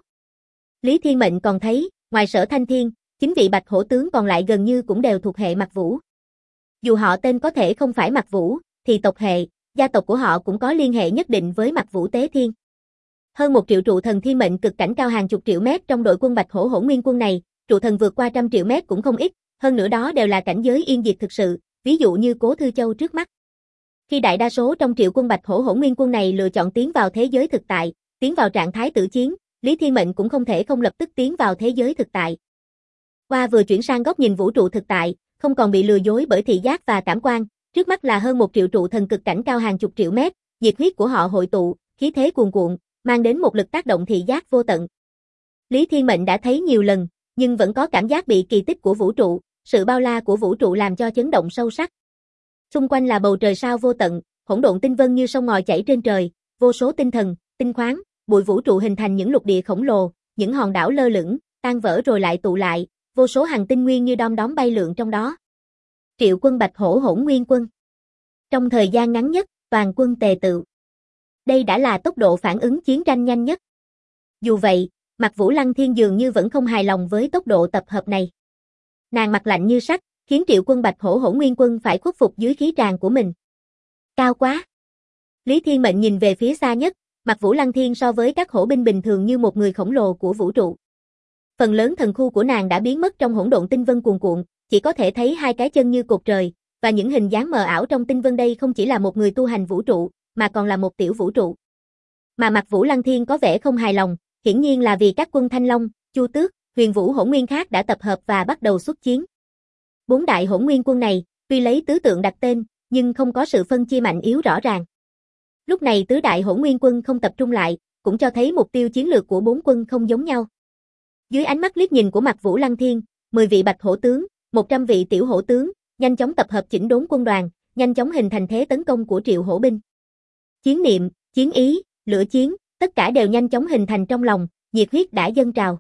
Lý Thiên Mệnh còn thấy, ngoài Sở Thanh Thiên, 9 vị bạch hổ tướng còn lại gần như cũng đều thuộc hệ Mạc Vũ. Dù họ tên có thể không phải Mạc Vũ, thì tộc hệ, gia tộc của họ cũng có liên hệ nhất định với Mạc Vũ Tế Thiên. Hơn 1 triệu trụ thần thiên mệnh cực cảnh cao hàng chục triệu mét trong đội quân bạch hổ hổ nguyên quân này, trụ thần vượt qua 100 triệu mét cũng không ít, hơn nữa đó đều là cảnh giới yên diệt thực sự, ví dụ như Cố Thư Châu trước mắt. Khi đại đa số trong triệu quân bạch hổ hổ nguyên quân này lựa chọn tiến vào thế giới thực tại, tiến vào trạng thái tử chiến, Lý Thiên Mệnh cũng không thể không lập tức tiến vào thế giới thực tại. Qua vừa chuyển sang góc nhìn vũ trụ thực tại, không còn bị lừa dối bởi thị giác và cảm quan, trước mắt là hơn 1 triệu trụ thần cực cảnh cao hàng chục triệu mét, nhiệt huyết của họ hội tụ, khí thế cuồn cuộn, mang đến một lực tác động thị giác vô tận. Lý Thiên Mệnh đã thấy nhiều lần, nhưng vẫn có cảm giác bị kỳ tích của vũ trụ, sự bao la của vũ trụ làm cho chấn động sâu sắc. Xung quanh là bầu trời sao vô tận, hỗn độn tinh vân như sông ngòi chảy trên trời, vô số tinh thần, tinh khoáng, bụi vũ trụ hình thành những lục địa khổng lồ, những hòn đảo lơ lửng, tan vỡ rồi lại tụ lại, vô số hành tinh nguyên như đom đóm bay lượn trong đó. Triệu quân bạch hổ hỗn nguyên quân. Trong thời gian ngắn nhất, toàn quân tề tựu. Đây đã là tốc độ phản ứng chiến tranh nhanh nhất. Dù vậy, Mạc Vũ Lăng Thiên dường như vẫn không hài lòng với tốc độ tập hợp này. Nàng mặt lạnh như sắt, khiến triệu quân bạch hổ hổ nguyên quân phải khuất phục dưới khí tràng của mình. Cao quá! Lý Thiên Mệnh nhìn về phía xa nhất, Mạc Vũ Lăng Thiên so với các hổ binh bình thường như một người khổng lồ của vũ trụ. Phần lớn thần khu của nàng đã biến mất trong hỗn độn tinh vân cuồn cuộn, chỉ có thể thấy 2 cái chân như cột trời, và những hình dáng mờ ảo trong tinh vân đây không chỉ là một người tu hành vũ trụ, mà còn là một tiểu vũ trụ. Mà Mạc Vũ Lăng Thiên có vẻ không hài lòng, hiển nhiên là vì các quân Thanh Long, Chu Tước, Huyền Vũ hỗn nguyên khác đã tập hợp và bắt đầu xuất chiến. 4 đại hỗn nguyên quân này, tuy lấy tứ tượng đặt tên, nhưng không có sự phân chia mạnh yếu rõ ràng. Lúc này tứ đại hỗn nguyên quân không tập trung lại, cũng cho thấy mục tiêu chiến lược của 4 quân không giống nhau. Dưới ánh mắt liếc nhìn của Mạc Vũ Lăng Thiên, 10 vị bạch hổ tướng, 100 vị tiểu hổ tướng, nhanh chóng tập hợp chỉnh đốn quân đoàn, nhanh chóng hình thành thế tấn công của triệu hổ binh. Chiến niệm, chiến ý, lửa chiến, tất cả đều nhanh chóng hình thành trong lòng, nhiệt huyết đã dâng trào.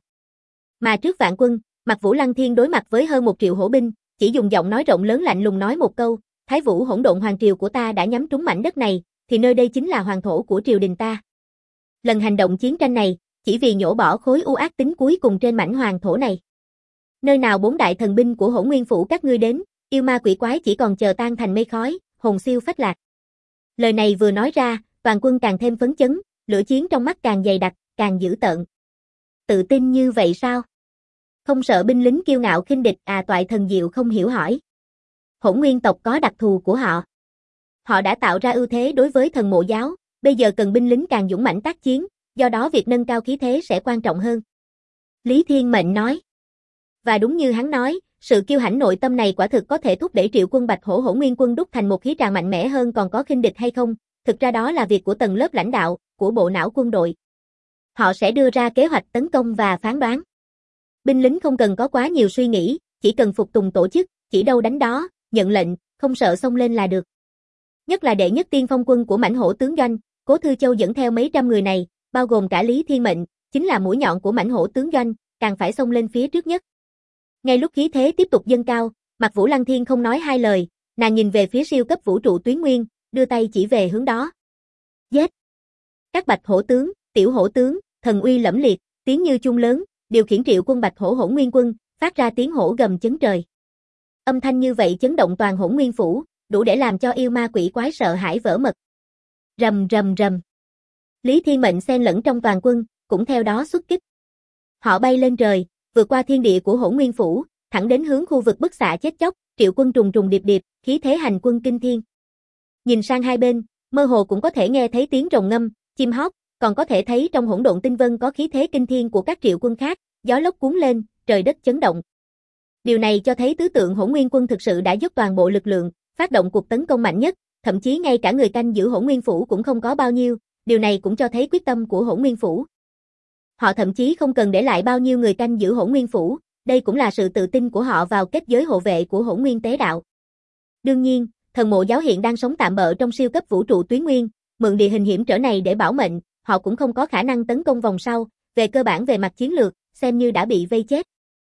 Mà trước vạn quân, Mạc Vũ Lăng Thiên đối mặt với hơn 1 triệu hổ binh, chỉ dùng giọng nói rộng lớn lạnh lùng nói một câu, Thái Vũ hỗn độn hoàng triều của ta đã nhắm trúng mảnh đất này, thì nơi đây chính là hoàng thổ của triều đình ta. Lần hành động chiến tranh này, chỉ vì nhổ bỏ khối u ác tính cuối cùng trên mảnh hoàng thổ này. Nơi nào 4 đại thần binh của Hỗn Nguyên phủ các ngươi đến, yêu ma quỷ quái chỉ còn chờ tan thành mây khói, hồn siêu phách lạc. Lời này vừa nói ra, toàn quân càng thêm phấn chấn, lửa chiến trong mắt càng dày đặc, càng dữ tợn. Tự tin như vậy sao? Không sợ binh lính kiêu ngạo khinh địch à? Toại Thần Diệu không hiểu hỏi. Hỗn Nguyên tộc có đặc thù của họ. Họ đã tạo ra ưu thế đối với thần mộ giáo, bây giờ cần binh lính càng dũng mãnh tác chiến, do đó việc nâng cao khí thế sẽ quan trọng hơn. Lý Thiên Mệnh nói. Và đúng như hắn nói, sự kiêu hãnh nội tâm này quả thực có thể thúc đẩy triệu quân bạch hổ hỗn nguyên quân đúc thành một khí tràng mạnh mẽ hơn, còn có khinh địch hay không, thực ra đó là việc của tầng lớp lãnh đạo, của bộ não quân đội. Họ sẽ đưa ra kế hoạch tấn công và phán đoán. Binh lính không cần có quá nhiều suy nghĩ, chỉ cần phục tùng tổ chức, chỉ đâu đánh đó, nhận lệnh, không sợ xông lên là được. Nhất là đệ nhất tiên phong quân của mãnh hổ tướng doanh, Cố Thư Châu dẫn theo mấy trăm người này, bao gồm cả Lý Thiên Mệnh, chính là mũi nhọn của mãnh hổ tướng doanh, càng phải xông lên phía trước nhất. Ngay lúc khí thế tiếp tục dâng cao, Mạc Vũ Lăng Thiên không nói hai lời, nàng nhìn về phía siêu cấp vũ trụ Tuyến Nguyên, đưa tay chỉ về hướng đó. Giết! Các bạch hổ tướng, tiểu hổ tướng, thần uy lẫm liệt, tiếng như chuông lớn, điều khiển triệu quân bạch hổ hỗn nguyên quân, phát ra tiếng hổ gầm chấn trời. Âm thanh như vậy chấn động toàn Hỗn Nguyên phủ, đủ để làm cho yêu ma quỷ quái sợ hãi vỡ mật. Rầm rầm rầm. Lý Thiên Mệnh xen lẫn trong toàn quân, cũng theo đó xuất kích. Họ bay lên trời, vượt qua thiên địa của Hỗn Nguyên phủ, thẳng đến hướng khu vực bức xạ chết chóc, triệu quân trùng trùng điệp điệp, khí thế hành quân kinh thiên. Nhìn sang hai bên, mơ hồ cũng có thể nghe thấy tiếng rồng ngâm, chim hót, còn có thể thấy trong hỗn độn tinh vân có khí thế kinh thiên của các triệu quân khác, gió lốc cuốn lên, trời đất chấn động. Điều này cho thấy tứ tượng Hỗn Nguyên quân thực sự đã dốc toàn bộ lực lượng, phát động cuộc tấn công mạnh nhất, thậm chí ngay cả người canh giữ Hỗn Nguyên phủ cũng không có bao nhiêu, điều này cũng cho thấy quyết tâm của Hỗn Nguyên phủ. Họ thậm chí không cần để lại bao nhiêu người canh giữ Hỗn Nguyên phủ, đây cũng là sự tự tin của họ vào kết giới hộ vệ của Hỗn Nguyên Tế Đạo. Đương nhiên, thần mộ giáo hiện đang sống tạm bợ trong siêu cấp vũ trụ tuyến nguyên, mượn địa hình hiểm trở này để bảo mệnh, họ cũng không có khả năng tấn công vòng sau, về cơ bản về mặt chiến lược, xem như đã bị vây chết.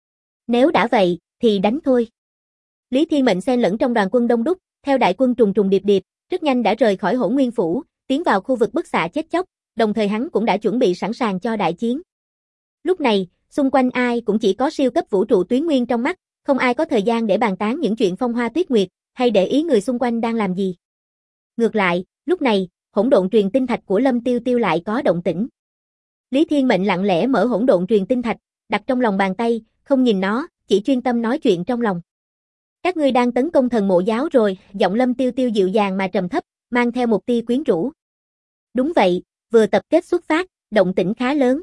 Nếu đã vậy, thì đánh thôi. Lý Thiên Mệnh xen lẫn trong đoàn quân đông đúc, theo đại quân trùng trùng điệp điệp, rất nhanh đã rời khỏi Hỗn Nguyên phủ, tiến vào khu vực bức xạ chết chóc, đồng thời hắn cũng đã chuẩn bị sẵn sàng cho đại chiến. Lúc này, xung quanh ai cũng chỉ có siêu cấp vũ trụ tuyến nguyên trong mắt, không ai có thời gian để bàn tán những chuyện phong hoa tuyết nguyệt, hay để ý người xung quanh đang làm gì. Ngược lại, lúc này, hỗn độn truyền tinh thạch của Lâm Tiêu Tiêu lại có động tĩnh. Lý Thiên Mệnh lặng lẽ mở hỗn độn truyền tinh thạch, đặt trong lòng bàn tay, không nhìn nó, chỉ chuyên tâm nói chuyện trong lòng. Các ngươi đang tấn công thần mộ giáo rồi, giọng Lâm Tiêu Tiêu dịu dàng mà trầm thấp, mang theo một tia quyến rũ. Đúng vậy, vừa tập kết xuất phát, động tĩnh khá lớn.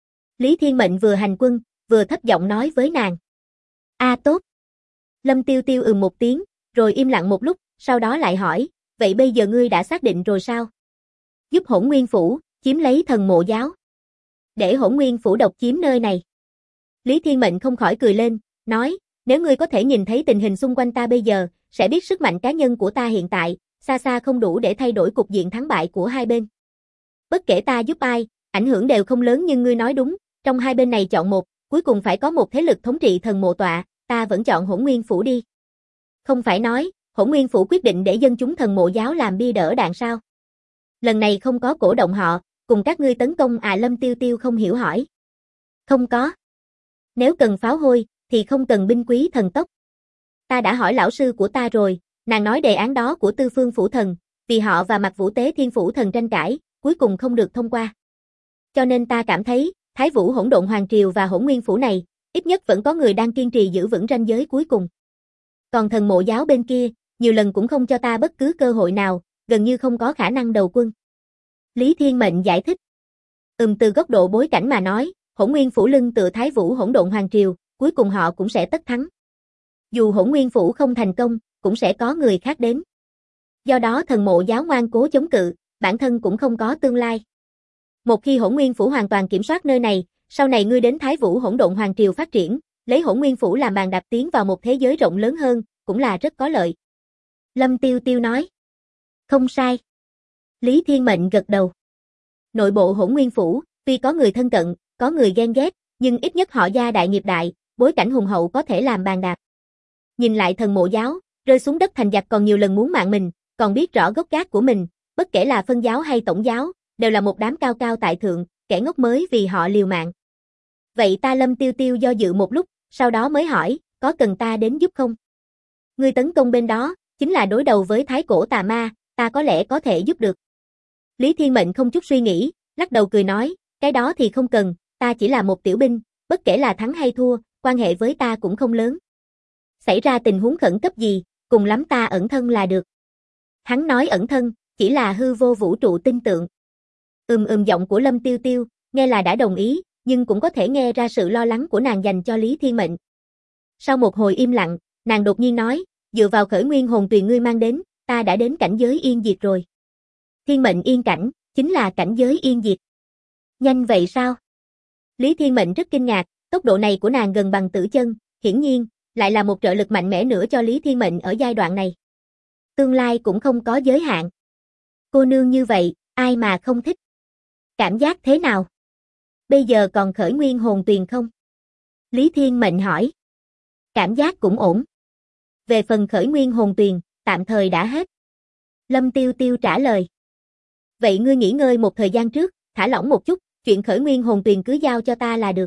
Lý Thiên Mệnh vừa hành quân, vừa thấp giọng nói với nàng. Tốt. Lâm Tiêu Tiêu một tiếng, rồi im lặng một lúc, sau đó lại hỏi, vậy bây giờ ngươi đã xác định rồi sao? Giúp Hỗn Nguyên phủ, chiếm lấy thần mộ giáo. Để Hỗn Nguyên phủ độc chiếm nơi này. Lý Thiên Mệnh không khỏi cười lên, nói, nếu ngươi có thể nhìn thấy tình hình xung quanh ta bây giờ, sẽ biết sức mạnh cá nhân của ta hiện tại, xa xa không đủ để thay đổi cục diện thắng bại của hai bên. Bất kể ta giúp ai, ảnh hưởng đều không lớn nhưng ngươi nói đúng, trong hai bên này chọn một, cuối cùng phải có một thế lực thống trị thần mộ tọa, ta vẫn chọn Hỗn Nguyên phủ đi. Không phải nói, Hỗn Nguyên phủ quyết định để dân chúng thần mộ giáo làm bia đỡ đạn sao? Lần này không có cổ động họ, cùng các ngươi tấn công Lâm Tiêu Tiêu không hiểu hỏi. Không có. Nếu cần pháo hôi, thì không cần binh quý thần tốc. Ta đã hỏi lão sư của ta rồi, nàng nói đề án đó của Tư Phương phủ thần, vì họ và Mặc Vũ Tế Thiên phủ thần tranh cãi, cuối cùng không được thông qua. Cho nên ta cảm thấy, Thái Vũ Hỗn Độn Hoàng Triều và Hỗn Nguyên phủ này, ít nhất vẫn có người đang kiên trì giữ vững ranh giới cuối cùng. Còn thần mộ giáo bên kia, nhiều lần cũng không cho ta bất cứ cơ hội nào, gần như không có khả năng đầu quân. Lý Thiên Mệnh giải thích. Từ góc độ bối cảnh mà nói, Hỗn Nguyên phủ lưng tựa Thái Vũ Hỗn Độn Hoàng Triều, cuối cùng họ cũng sẽ tất thắng. Dù Hỗn Nguyên phủ không thành công, cũng sẽ có người khác đến. Do đó thần mộ giáo ngoan cố chống cự, bản thân cũng không có tương lai. Một khi Hỗn Nguyên phủ hoàn toàn kiểm soát nơi này, sau này ngươi đến Thái Vũ Hỗn Độn Hoàng Triều phát triển, lấy Hỗn Nguyên phủ làm bàn đạp tiến vào một thế giới rộng lớn hơn, cũng là rất có lợi. Lâm Tiêu Tiêu nói. Không sai. Lý Thiên Mệnh gật đầu. Nội bộ Hỗn Nguyên phủ, tuy có người thân cận, có người ghen ghét, nhưng ít nhất họ gia đại nghiệp đại, bối cảnh hùng hậu có thể làm bàn đạp. Nhìn lại thần mộ giáo, rơi xuống đất thành giặc còn nhiều lần muốn mạng mình, còn biết rõ gốc gác của mình, bất kể là phân giáo hay tổng giáo, đều là một đám cao cao tại thượng, kẻ ngốc mới vì họ liều mạng. Vậy ta Lâm Tiêu Tiêu do dự một lúc, sau đó mới hỏi, có cần ta đến giúp không? Ngươi tấn công bên đó, chính là đối đầu với thái cổ tà ma, ta có lẽ có thể giúp được. Lý Thiên Mệnh không chút suy nghĩ, lắc đầu cười nói, cái đó thì không cần, ta chỉ là một tiểu binh, bất kể là thắng hay thua, quan hệ với ta cũng không lớn. Xảy ra tình huống khẩn cấp gì, cùng lắm ta ẩn thân là được. Hắn nói ẩn thân, chỉ là hư vô vũ trụ tinh tượng. Giọng của Lâm Tiêu Tiêu, nghe là đã đồng ý, nhưng cũng có thể nghe ra sự lo lắng của nàng dành cho Lý Thiên Mệnh. Sau một hồi im lặng, nàng đột nhiên nói, dựa vào khởi nguyên hồn tuyền ngươi mang đến, ta đã đến cảnh giới yên diệt rồi. Thiên mệnh yên cảnh, chính là cảnh giới yên diệt. Nhanh vậy sao? Lý Thiên Mệnh rất kinh ngạc, tốc độ này của nàng gần bằng tử chân, hiển nhiên, lại là một trợ lực mạnh mẽ nữa cho Lý Thiên Mệnh ở giai đoạn này. Tương lai cũng không có giới hạn. Cô nương như vậy, ai mà không thích? Cảm giác thế nào? Bây giờ còn khởi nguyên hồn tuyền không? Lý Thiên Mệnh hỏi. Cảm giác cũng ổn. Về phần khởi nguyên hồn tuyền, tạm thời đã hết. Lâm Tiêu Tiêu trả lời. Vậy ngươi nghỉ ngơi một thời gian trước, thả lỏng một chút, chuyện khởi nguyên hồn tuyền cứ giao cho ta là được.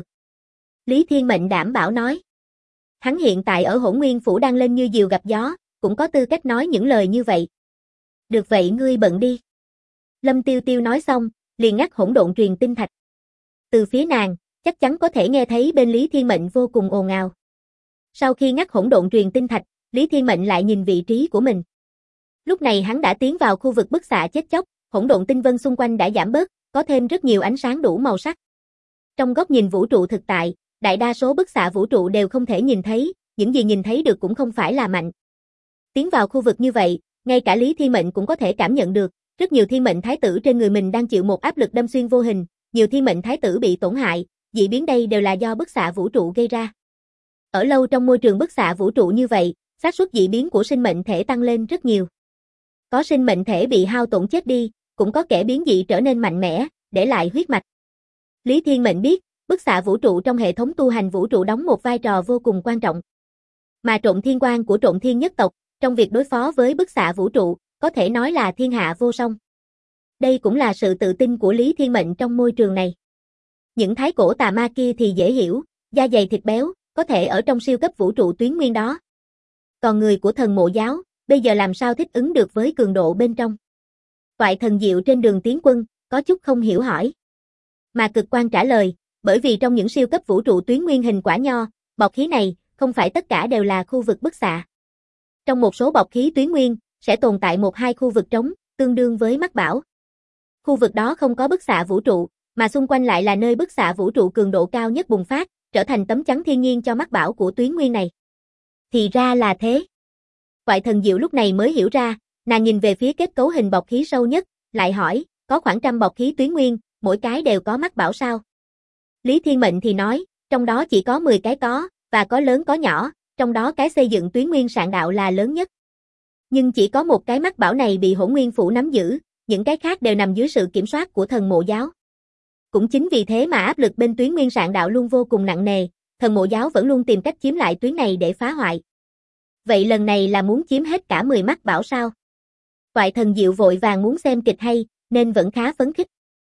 Lý Thiên Mệnh đảm bảo nói. Hắn hiện tại ở Hỗn Nguyên phủ đang lên như diều gặp gió, cũng có tư cách nói những lời như vậy. Được vậy ngươi bận đi. Lâm Tiêu Tiêu nói xong, liền ngắt hỗn độn truyền tinh thạch. Từ phía nàng, chắc chắn có thể nghe thấy bên Lý Thiên Mệnh vô cùng ồn ào. Sau khi ngắt hỗn độn truyền tinh thạch, Lý Thiên Mệnh lại nhìn vị trí của mình. Lúc này hắn đã tiến vào khu vực bức xạ chết chóc, hỗn độn tinh vân xung quanh đã giảm bớt, có thêm rất nhiều ánh sáng đủ màu sắc. Trong góc nhìn vũ trụ thực tại, đại đa số bức xạ vũ trụ đều không thể nhìn thấy, những gì nhìn thấy được cũng không phải là mạnh. Tiến vào khu vực như vậy, ngay cả Lý Thiên Mệnh cũng có thể cảm nhận được, rất nhiều thiên mệnh thái tử trên người mình đang chịu một áp lực đâm xuyên vô hình, nhiều thiên mệnh thái tử bị tổn hại, dị biến đây đều là do bức xạ vũ trụ gây ra. Ở lâu trong môi trường bức xạ vũ trụ như vậy, xác suất dị biến của sinh mệnh thể tăng lên rất nhiều. Có sinh mệnh thể bị hao tổn chết đi, cũng có kẻ biến dị trở nên mạnh mẽ, để lại huyết mạch. Lý Thiên Mệnh biết, bức xạ vũ trụ trong hệ thống tu hành vũ trụ đóng một vai trò vô cùng quan trọng. Mà Trộn Thiên Quang của Trộn Thiên nhất tộc, trong việc đối phó với bức xạ vũ trụ, có thể nói là thiên hạ vô song. Đây cũng là sự tự tin của Lý Thiên Mệnh trong môi trường này. Những thái cổ tà ma kia thì dễ hiểu, da dày thịt béo, có thể ở trong siêu cấp vũ trụ tuyến nguyên đó. Còn người của thần mộ giáo, bây giờ làm sao thích ứng được với cường độ bên trong? Toại Thần Diệu trên đường tiến quân, có chút không hiểu hỏi. Mà Cực Quan trả lời, bởi vì trong những siêu cấp vũ trụ tuyến nguyên hình quả nho, bọc khí này, không phải tất cả đều là khu vực bức xạ. Trong một số bọc khí tuyến nguyên, sẽ tồn tại một hai khu vực trống, tương đương với mắc bảo. Khu vực đó không có bức xạ vũ trụ, mà xung quanh lại là nơi bức xạ vũ trụ cường độ cao nhất bùng phát, trở thành tấm chắn thiên nhiên cho mắc bảo của tuyến nguyên này. Thì ra là thế. Toại Thần Diệu lúc này mới hiểu ra, nàng nhìn về phía kết cấu hình bọc khí sâu nhất, lại hỏi, có khoảng 100 bọc khí tuyến nguyên, mỗi cái đều có mắc bảo sao? Lý Thiên Mệnh thì nói, trong đó chỉ có 10 cái có, và có lớn có nhỏ, trong đó cái xây dựng tuyến nguyên sạn đạo là lớn nhất. Nhưng chỉ có một cái mắc bảo này bị Hỗn Nguyên Phủ nắm giữ, những cái khác đều nằm dưới sự kiểm soát của thần mộ giáo. Cũng chính vì thế mà áp lực bên tuyến nguyên sạn đạo luôn vô cùng nặng nề, thần mộ giáo vẫn luôn tìm cách chiếm lại tuyến này để phá hoại. Vậy lần này là muốn chiếm hết cả 10 mắc bảo sao? Toại Thần Diệu vội vàng muốn xem kịch hay, nên vẫn khá phấn khích.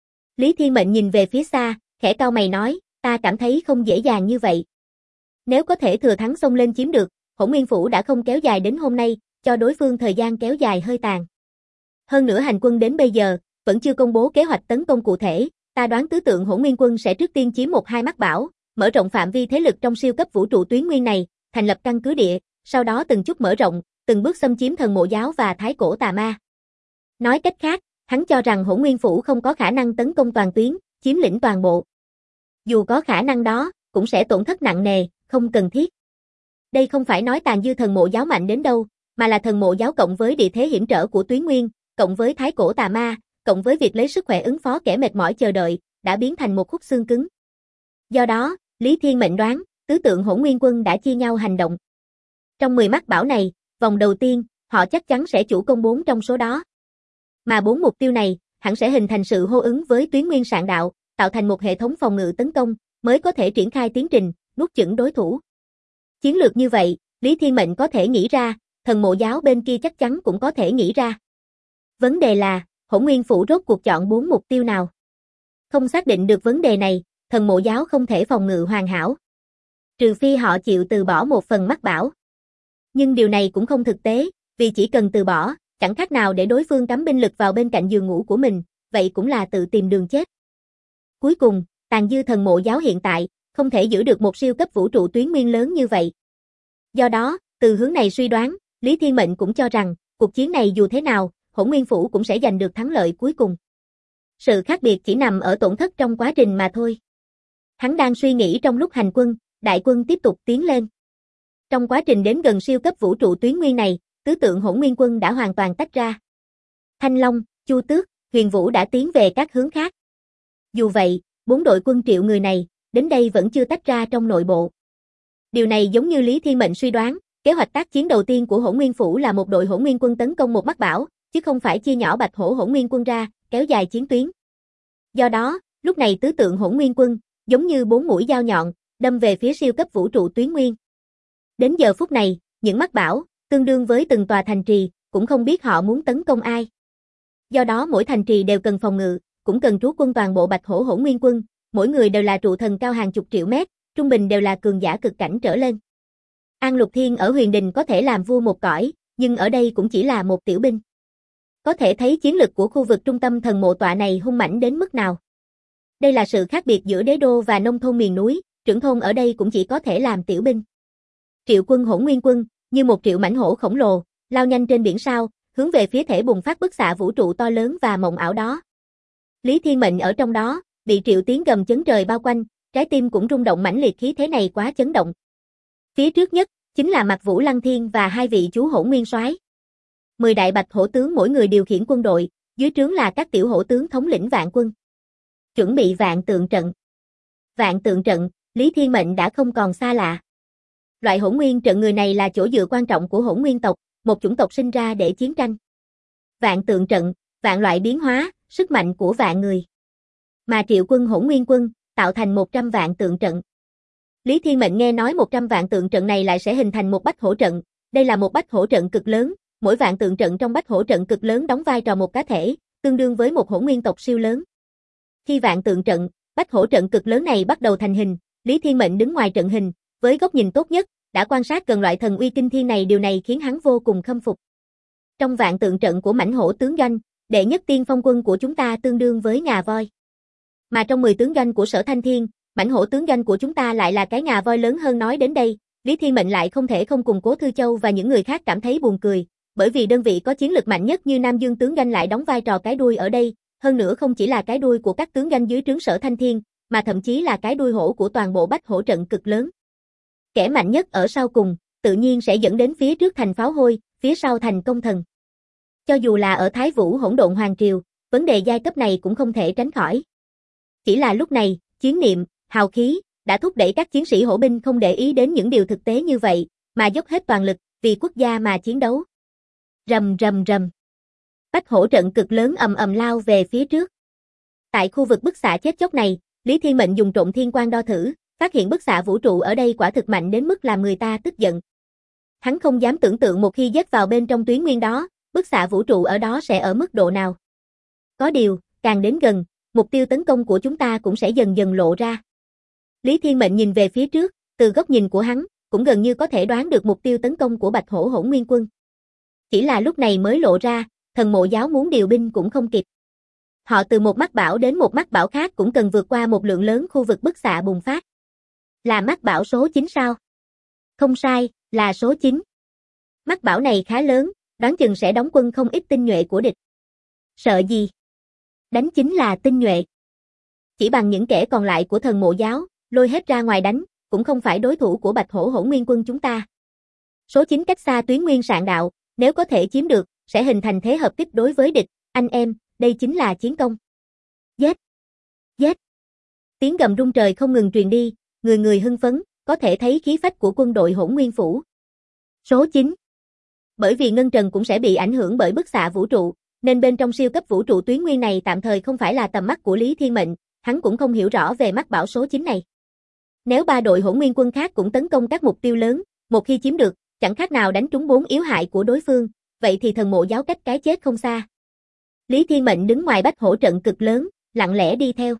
Lý Thiên Mệnh nhìn về phía xa, khẽ cau mày nói, ta cảm thấy không dễ dàng như vậy. Nếu có thể thừa thắng xông lên chiếm được, Hỗn Nguyên Phủ đã không kéo dài đến hôm nay, cho đối phương thời gian kéo dài hơi tàn. Hơn nữa hành quân đến bây giờ, vẫn chưa công bố kế hoạch tấn công cụ thể, ta đoán tứ tượng Hỗn Nguyên quân sẽ trước tiên chiếm một hai mắc bảo, mở rộng phạm vi thế lực trong siêu cấp vũ trụ tuyến nguyên này, thành lập căn cứ địa, sau đó từng chút mở rộng, từng bước xâm chiếm thần mộ giáo và thái cổ tà ma. Nói cách khác, hắn cho rằng Hỗn Nguyên Phủ không có khả năng tấn công toàn tuyến, chiếm lĩnh toàn bộ. Dù có khả năng đó, cũng sẽ tổn thất nặng nề, không cần thiết. Đây không phải nói tàn dư thần mộ giáo mạnh đến đâu, mà là thần mộ giáo cộng với địa thế hiểm trở của tuyến nguyên, cộng với thái cổ tà ma, cộng với việc lấy sức khỏe ứng phó kẻ mệt mỏi chờ đợi, đã biến thành một khúc xương cứng. Do đó, Lý Thiên Mệnh đoán, tứ tượng Hỗn Nguyên quân đã chia nhau hành động. Trong 10 mắc bảo này, vòng đầu tiên, họ chắc chắn sẽ chủ công 4 trong số đó. Mà 4 mục tiêu này, hẳn sẽ hình thành sự hô ứng với tuyến nguyên sạn đạo, tạo thành một hệ thống phòng ngự tấn công, mới có thể triển khai tiến trình, nuốt chửng đối thủ. Chiến lược như vậy, Lý Thiên Mệnh có thể nghĩ ra, thần mộ giáo bên kia chắc chắn cũng có thể nghĩ ra. Vấn đề là, Hỗn Nguyên Phủ rốt cuộc chọn 4 mục tiêu nào? Không xác định được vấn đề này, thần mộ giáo không thể phòng ngự hoàn hảo. Trừ phi họ chịu từ bỏ một phần mắc bảo. Nhưng điều này cũng không thực tế, vì chỉ cần từ bỏ, chẳng khác nào để đối phương cắm binh lực vào bên cạnh giường ngủ của mình, vậy cũng là tự tìm đường chết. Cuối cùng, tàn dư thần mộ giáo hiện tại, không thể giữ được một siêu cấp vũ trụ tuyến nguyên lớn như vậy. Do đó, từ hướng này suy đoán, Lý Thiên Mệnh cũng cho rằng, cuộc chiến này dù thế nào, Hỗn Nguyên Phủ cũng sẽ giành được thắng lợi cuối cùng. Sự khác biệt chỉ nằm ở tổn thất trong quá trình mà thôi. Hắn đang suy nghĩ trong lúc hành quân, đại quân tiếp tục tiến lên. Trong quá trình đến gần siêu cấp vũ trụ tuyến nguyên này, tứ tượng Hỗn Nguyên quân đã hoàn toàn tách ra. Thanh Long, Chu Tước, Huyền Vũ đã tiến về các hướng khác. Dù vậy, 4 đội quân triệu người này, đến đây vẫn chưa tách ra trong nội bộ. Điều này giống như Lý Thiên Mệnh suy đoán, kế hoạch tác chiến đầu tiên của Hỗn Nguyên Phủ là một đội Hỗn Nguyên quân tấn công một mắc bảo, chứ không phải chia nhỏ Bạch Hổ Hỗn Nguyên quân ra, kéo dài chiến tuyến. Do đó, lúc này tứ tượng Hỗn Nguyên quân, giống như 4 mũi dao nhọn, đâm về phía siêu cấp vũ trụ tuyến nguyên. Đến giờ phút này, những mắc bảo, tương đương với từng tòa thành trì, cũng không biết họ muốn tấn công ai. Do đó mỗi thành trì đều cần phòng ngự, cũng cần trú quân toàn bộ Bạch Hổ Hỗn Nguyên quân, mỗi người đều là trụ thần cao hàng chục triệu mét, trung bình đều là cường giả cực cảnh trở lên. An Lục Thiên ở Huyền Đình có thể làm vua một cõi, nhưng ở đây cũng chỉ là một tiểu binh. Có thể thấy chiến lực của khu vực trung tâm thần mộ tọa này hung mãnh đến mức nào. Đây là sự khác biệt giữa đế đô và nông thôn miền núi, trưởng thôn ở đây cũng chỉ có thể làm tiểu binh. Triệu quân Hỗn Nguyên quân, như một triệu mãnh hổ khổng lồ, lao nhanh trên biển sao, hướng về phía thể bùng phát bức xạ vũ trụ to lớn và mộng ảo đó. Lý Thiên Mệnh ở trong đó, bị triệu tiếng gầm chấn trời bao quanh, trái tim cũng rung động mãnh liệt, khí thế này quá chấn động. Phía trước nhất, chính là Mặc Vũ Lăng Thiên và 2 vị chú hổ nguyên soái. 10 đại bạch hổ tướng mỗi người điều khiển quân đội, dưới trướng là các tiểu hổ tướng thống lĩnh vạn quân. Chuẩn bị vạn tượng trận. Vạn tượng trận, Lý Thiên Mệnh đã không còn xa lạ. Loại hỗn nguyên trận người này là chỗ dựa quan trọng của hỗn nguyên tộc, một chủng tộc sinh ra để chiến tranh. Vạn tượng trận, vạn loại biến hóa, sức mạnh của vạn người. Mà Triệu Quân hỗn nguyên quân, tạo thành 100 vạn tượng trận. Lý Thiên Mệnh nghe nói 100 vạn tượng trận này lại sẽ hình thành một bách hổ trận, đây là một bách hổ trận cực lớn, mỗi vạn tượng trận trong bách hổ trận cực lớn đóng vai trò một cá thể, tương đương với một hỗn nguyên tộc siêu lớn. Khi vạn tượng trận, bách hổ trận cực lớn này bắt đầu thành hình, Lý Thiên Mệnh đứng ngoài trận hình, với góc nhìn tốt nhất, đã quan sát gần loại thần uy kinh thiên này, điều này khiến hắn vô cùng khâm phục. Trong vạn tượng trận của mãnh hổ tướng doanh, đệ nhất tiên phong quân của chúng ta tương đương với ngà voi. Mà trong 10 tướng doanh của Sở Thanh Thiên, mãnh hổ tướng doanh của chúng ta lại là cái ngà voi lớn hơn. Nói đến đây, Lý Thiên Mệnh lại không thể không cùng Cố Thư Châu và những người khác cảm thấy buồn cười, bởi vì đơn vị có chiến lực mạnh nhất như Nam Dương tướng doanh lại đóng vai trò cái đuôi ở đây, hơn nữa không chỉ là cái đuôi của các tướng doanh dưới trướng Sở Thanh Thiên, mà thậm chí là cái đuôi hổ của toàn bộ bách hổ trận cực lớn. Kẻ mạnh nhất ở sau cùng, tự nhiên sẽ dẫn đến phía trước thành pháo hôi, phía sau thành công thần. Cho dù là ở Thái Vũ Hỗn Độn Hoàng Triều, vấn đề giai cấp này cũng không thể tránh khỏi. Chỉ là lúc này, chiến niệm, hào khí, đã thúc đẩy các chiến sĩ hổ binh không để ý đến những điều thực tế như vậy, mà dốc hết toàn lực, vì quốc gia mà chiến đấu. Rầm rầm rầm. Bách hổ trận cực lớn ầm ầm lao về phía trước. Tại khu vực bức xạ chết chóc này, Lý Thiên Mệnh dùng trộn thiên quang đo thử, phát hiện bức xạ vũ trụ ở đây quả thực mạnh đến mức làm người ta tức giận. Hắn không dám tưởng tượng một khi dết vào bên trong tuyến nguyên đó, bức xạ vũ trụ ở đó sẽ ở mức độ nào. Có điều, càng đến gần, mục tiêu tấn công của chúng ta cũng sẽ dần dần lộ ra. Lý Thiên Mệnh nhìn về phía trước, từ góc nhìn của hắn, cũng gần như có thể đoán được mục tiêu tấn công của Bạch Hổ Hỗn Nguyên Quân. Chỉ là lúc này mới lộ ra, Thần Mộ Giáo muốn điều binh cũng không kịp. Họ từ một mắc bão đến một mắc bão khác cũng cần vượt qua một lượng lớn khu vực bức xạ bùng phát. Là mắc bão số 9 sao? Không sai, là số 9. Mắc bão này khá lớn, đoán chừng sẽ đóng quân không ít tinh nhuệ của địch. Sợ gì? Đánh chính là tinh nhuệ. Chỉ bằng những kẻ còn lại của Thần Mộ Giáo, lôi hết ra ngoài đánh, cũng không phải đối thủ của Bạch Hổ Hỗn Nguyên Quân chúng ta. Số 9 cách xa tuyến nguyên sạn đạo, nếu có thể chiếm được, sẽ hình thành thế hợp kích đối với địch. Anh em, đây chính là chiến công. Giết! Giết! Tiếng gầm rung trời không ngừng truyền đi, người người hưng phấn, có thể thấy khí phách của quân đội Hỗn Nguyên Phủ. Số 9. Bởi vì Ngân Trần cũng sẽ bị ảnh hưởng bởi bức xạ vũ trụ, nên bên trong siêu cấp vũ trụ tuyến nguyên này tạm thời không phải là tầm mắt của Lý Thiên Mệnh, hắn cũng không hiểu rõ về mắc bão số 9 này. Nếu ba đội Hỗn Nguyên Quân khác cũng tấn công các mục tiêu lớn, một khi chiếm được, chẳng khác nào đánh trúng 4 yếu hại của đối phương, vậy thì Thần Mộ Giáo cách cái chết không xa. Lý Thiên Mệnh đứng ngoài bách hổ trận cực lớn, lặng lẽ đi theo.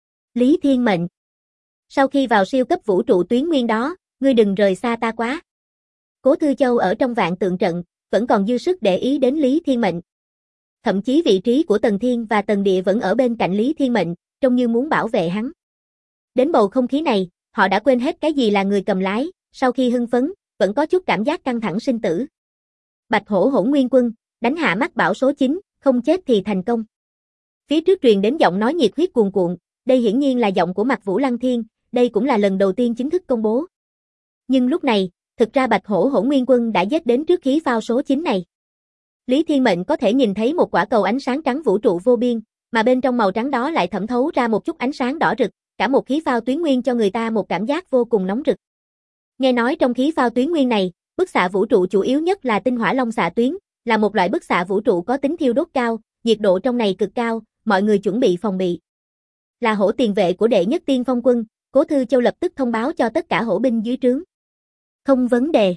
Lý Thiên Mệnh. Sau khi vào siêu cấp vũ trụ tuyến nguyên đó, ngươi đừng rời xa ta quá. Cố Thư Châu ở trong vạn tượng trận, vẫn còn dư sức để ý đến Lý Thiên Mệnh. Thậm chí vị trí của Tần Thiên và Tần Địa vẫn ở bên cạnh Lý Thiên Mệnh, trông như muốn bảo vệ hắn. Đến bầu không khí này, họ đã quên hết cái gì là người cầm lái, sau khi hưng phấn, vẫn có chút cảm giác căng thẳng sinh tử. Bạch Hổ Hỗn Nguyên Quân, đánh hạ mắc bão số 9, không chết thì thành công. Phía trước truyền đến giọng nói nhiệt huyết cuồn cuộn, đây hiển nhiên là giọng của Mạc Vũ Lăng Thiên, đây cũng là lần đầu tiên chính thức công bố. Nhưng lúc này, thực ra Bạch Hổ Hỗn Nguyên Quân đã giết đến trước khí phao số 9 này. Lý Thiên Mệnh có thể nhìn thấy một quả cầu ánh sáng trắng vũ trụ vô biên, mà bên trong màu trắng đó lại thẩm thấu ra một chút ánh sáng đỏ rực, cả một khí phao tuyến nguyên cho người ta một cảm giác vô cùng nóng rực. Nghe nói trong khí phao tuyến nguyên này, bức xạ vũ trụ chủ yếu nhất là tinh hỏa long xạ tuyến, là một loại bức xạ vũ trụ có tính thiêu đốt cao, nhiệt độ trong này cực cao, mọi người chuẩn bị phòng bị. Là hổ tiền vệ của đệ nhất tiên phong quân, Cố Thư Châu lập tức thông báo cho tất cả hổ binh dưới trướng. Không vấn đề.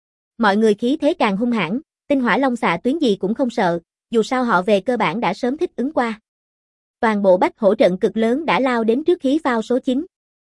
Mọi người khí thế càng hung hãn, tinh hỏa long xạ tuyến gì cũng không sợ, dù sao họ về cơ bản đã sớm thích ứng qua. Toàn bộ bách hổ trận cực lớn đã lao đến trước khí phao số 9.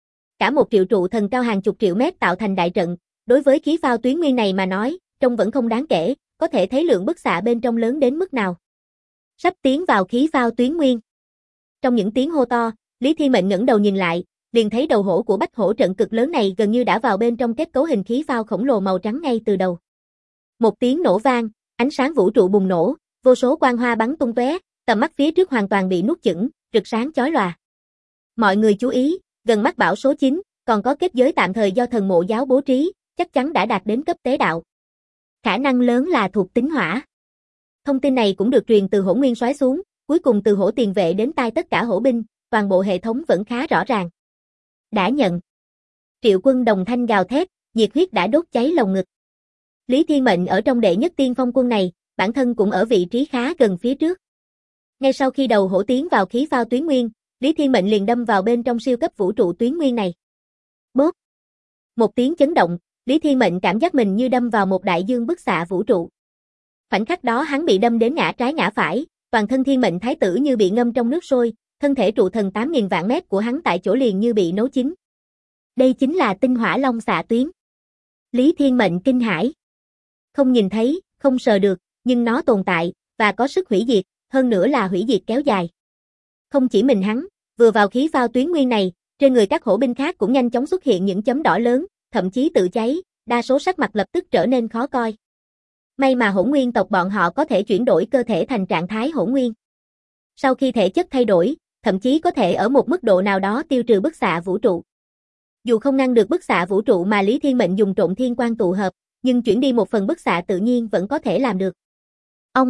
Cả một triệu trụ thần cao hàng chục triệu mét tạo thành đại trận, đối với khí phao tuyến nguyên này mà nói, trông vẫn không đáng kể, có thể thấy lượng bức xạ bên trong lớn đến mức nào. Sắp tiến vào khí phao tuyến nguyên. Trong những tiếng hô to, Lý Thiên Mệnh ngẩng đầu nhìn lại, liền thấy đầu hổ của bách hổ trận cực lớn này gần như đã vào bên trong kết cấu hình khí phao khổng lồ màu trắng ngay từ đầu. Một tiếng nổ vang, ánh sáng vũ trụ bùng nổ, vô số quang hoa bắn tung tóe, tầm mắt phía trước hoàn toàn bị nuốt chửng, rực sáng chói lòa. Mọi người chú ý, gần mắc bão số 9, còn có kết giới tạm thời do Thần Mộ Giáo bố trí, chắc chắn đã đạt đến cấp tế đạo. Khả năng lớn là thuộc tính hỏa. Thông tin này cũng được truyền từ Hổ Nguyên Soái xuống, cuối cùng từ Hổ Tiền Vệ đến tai tất cả hổ binh, toàn bộ hệ thống vẫn khá rõ ràng. Đã nhận. Triệu Quân đồng thanh gào thét, nhiệt huyết đã đốt cháy lồng ngực. Lý Thiên Mệnh ở trong đệ nhất tiên phong quân này, bản thân cũng ở vị trí khá gần phía trước. Ngay sau khi đầu hổ tiến vào khí phao tuyến nguyên, Lý Thiên Mệnh liền đâm vào bên trong siêu cấp vũ trụ tuyến nguyên này. Bốp! Một tiếng chấn động, Lý Thiên Mệnh cảm giác mình như đâm vào một đại dương bức xạ vũ trụ. Khoảnh khắc đó hắn bị đâm đến ngã trái ngã phải, toàn thân Thiên Mệnh Thái tử như bị ngâm trong nước sôi, thân thể trụ thần 8.000 vạn mét của hắn tại chỗ liền như bị nấu chín. Đây chính là tinh hỏa long xạ tuyến. Lý Thiên Mệnh kinh hãi. Không nhìn thấy, không sờ được, nhưng nó tồn tại, và có sức hủy diệt, hơn nữa là hủy diệt kéo dài. Không chỉ mình hắn, vừa vào khí phao tuyến nguyên này, trên người các hổ binh khác cũng nhanh chóng xuất hiện những chấm đỏ lớn, thậm chí tự cháy, đa số sắc mặt lập tức trở nên khó coi. May mà hổ nguyên tộc bọn họ có thể chuyển đổi cơ thể thành trạng thái hổ nguyên. Sau khi thể chất thay đổi, thậm chí có thể ở một mức độ nào đó tiêu trừ bức xạ vũ trụ. Dù không ngăn được bức xạ vũ trụ mà Lý Thiên Mệnh dùng trộn thiên quang tụ hợp, nhưng chuyển đi một phần bức xạ tự nhiên vẫn có thể làm được. Ông.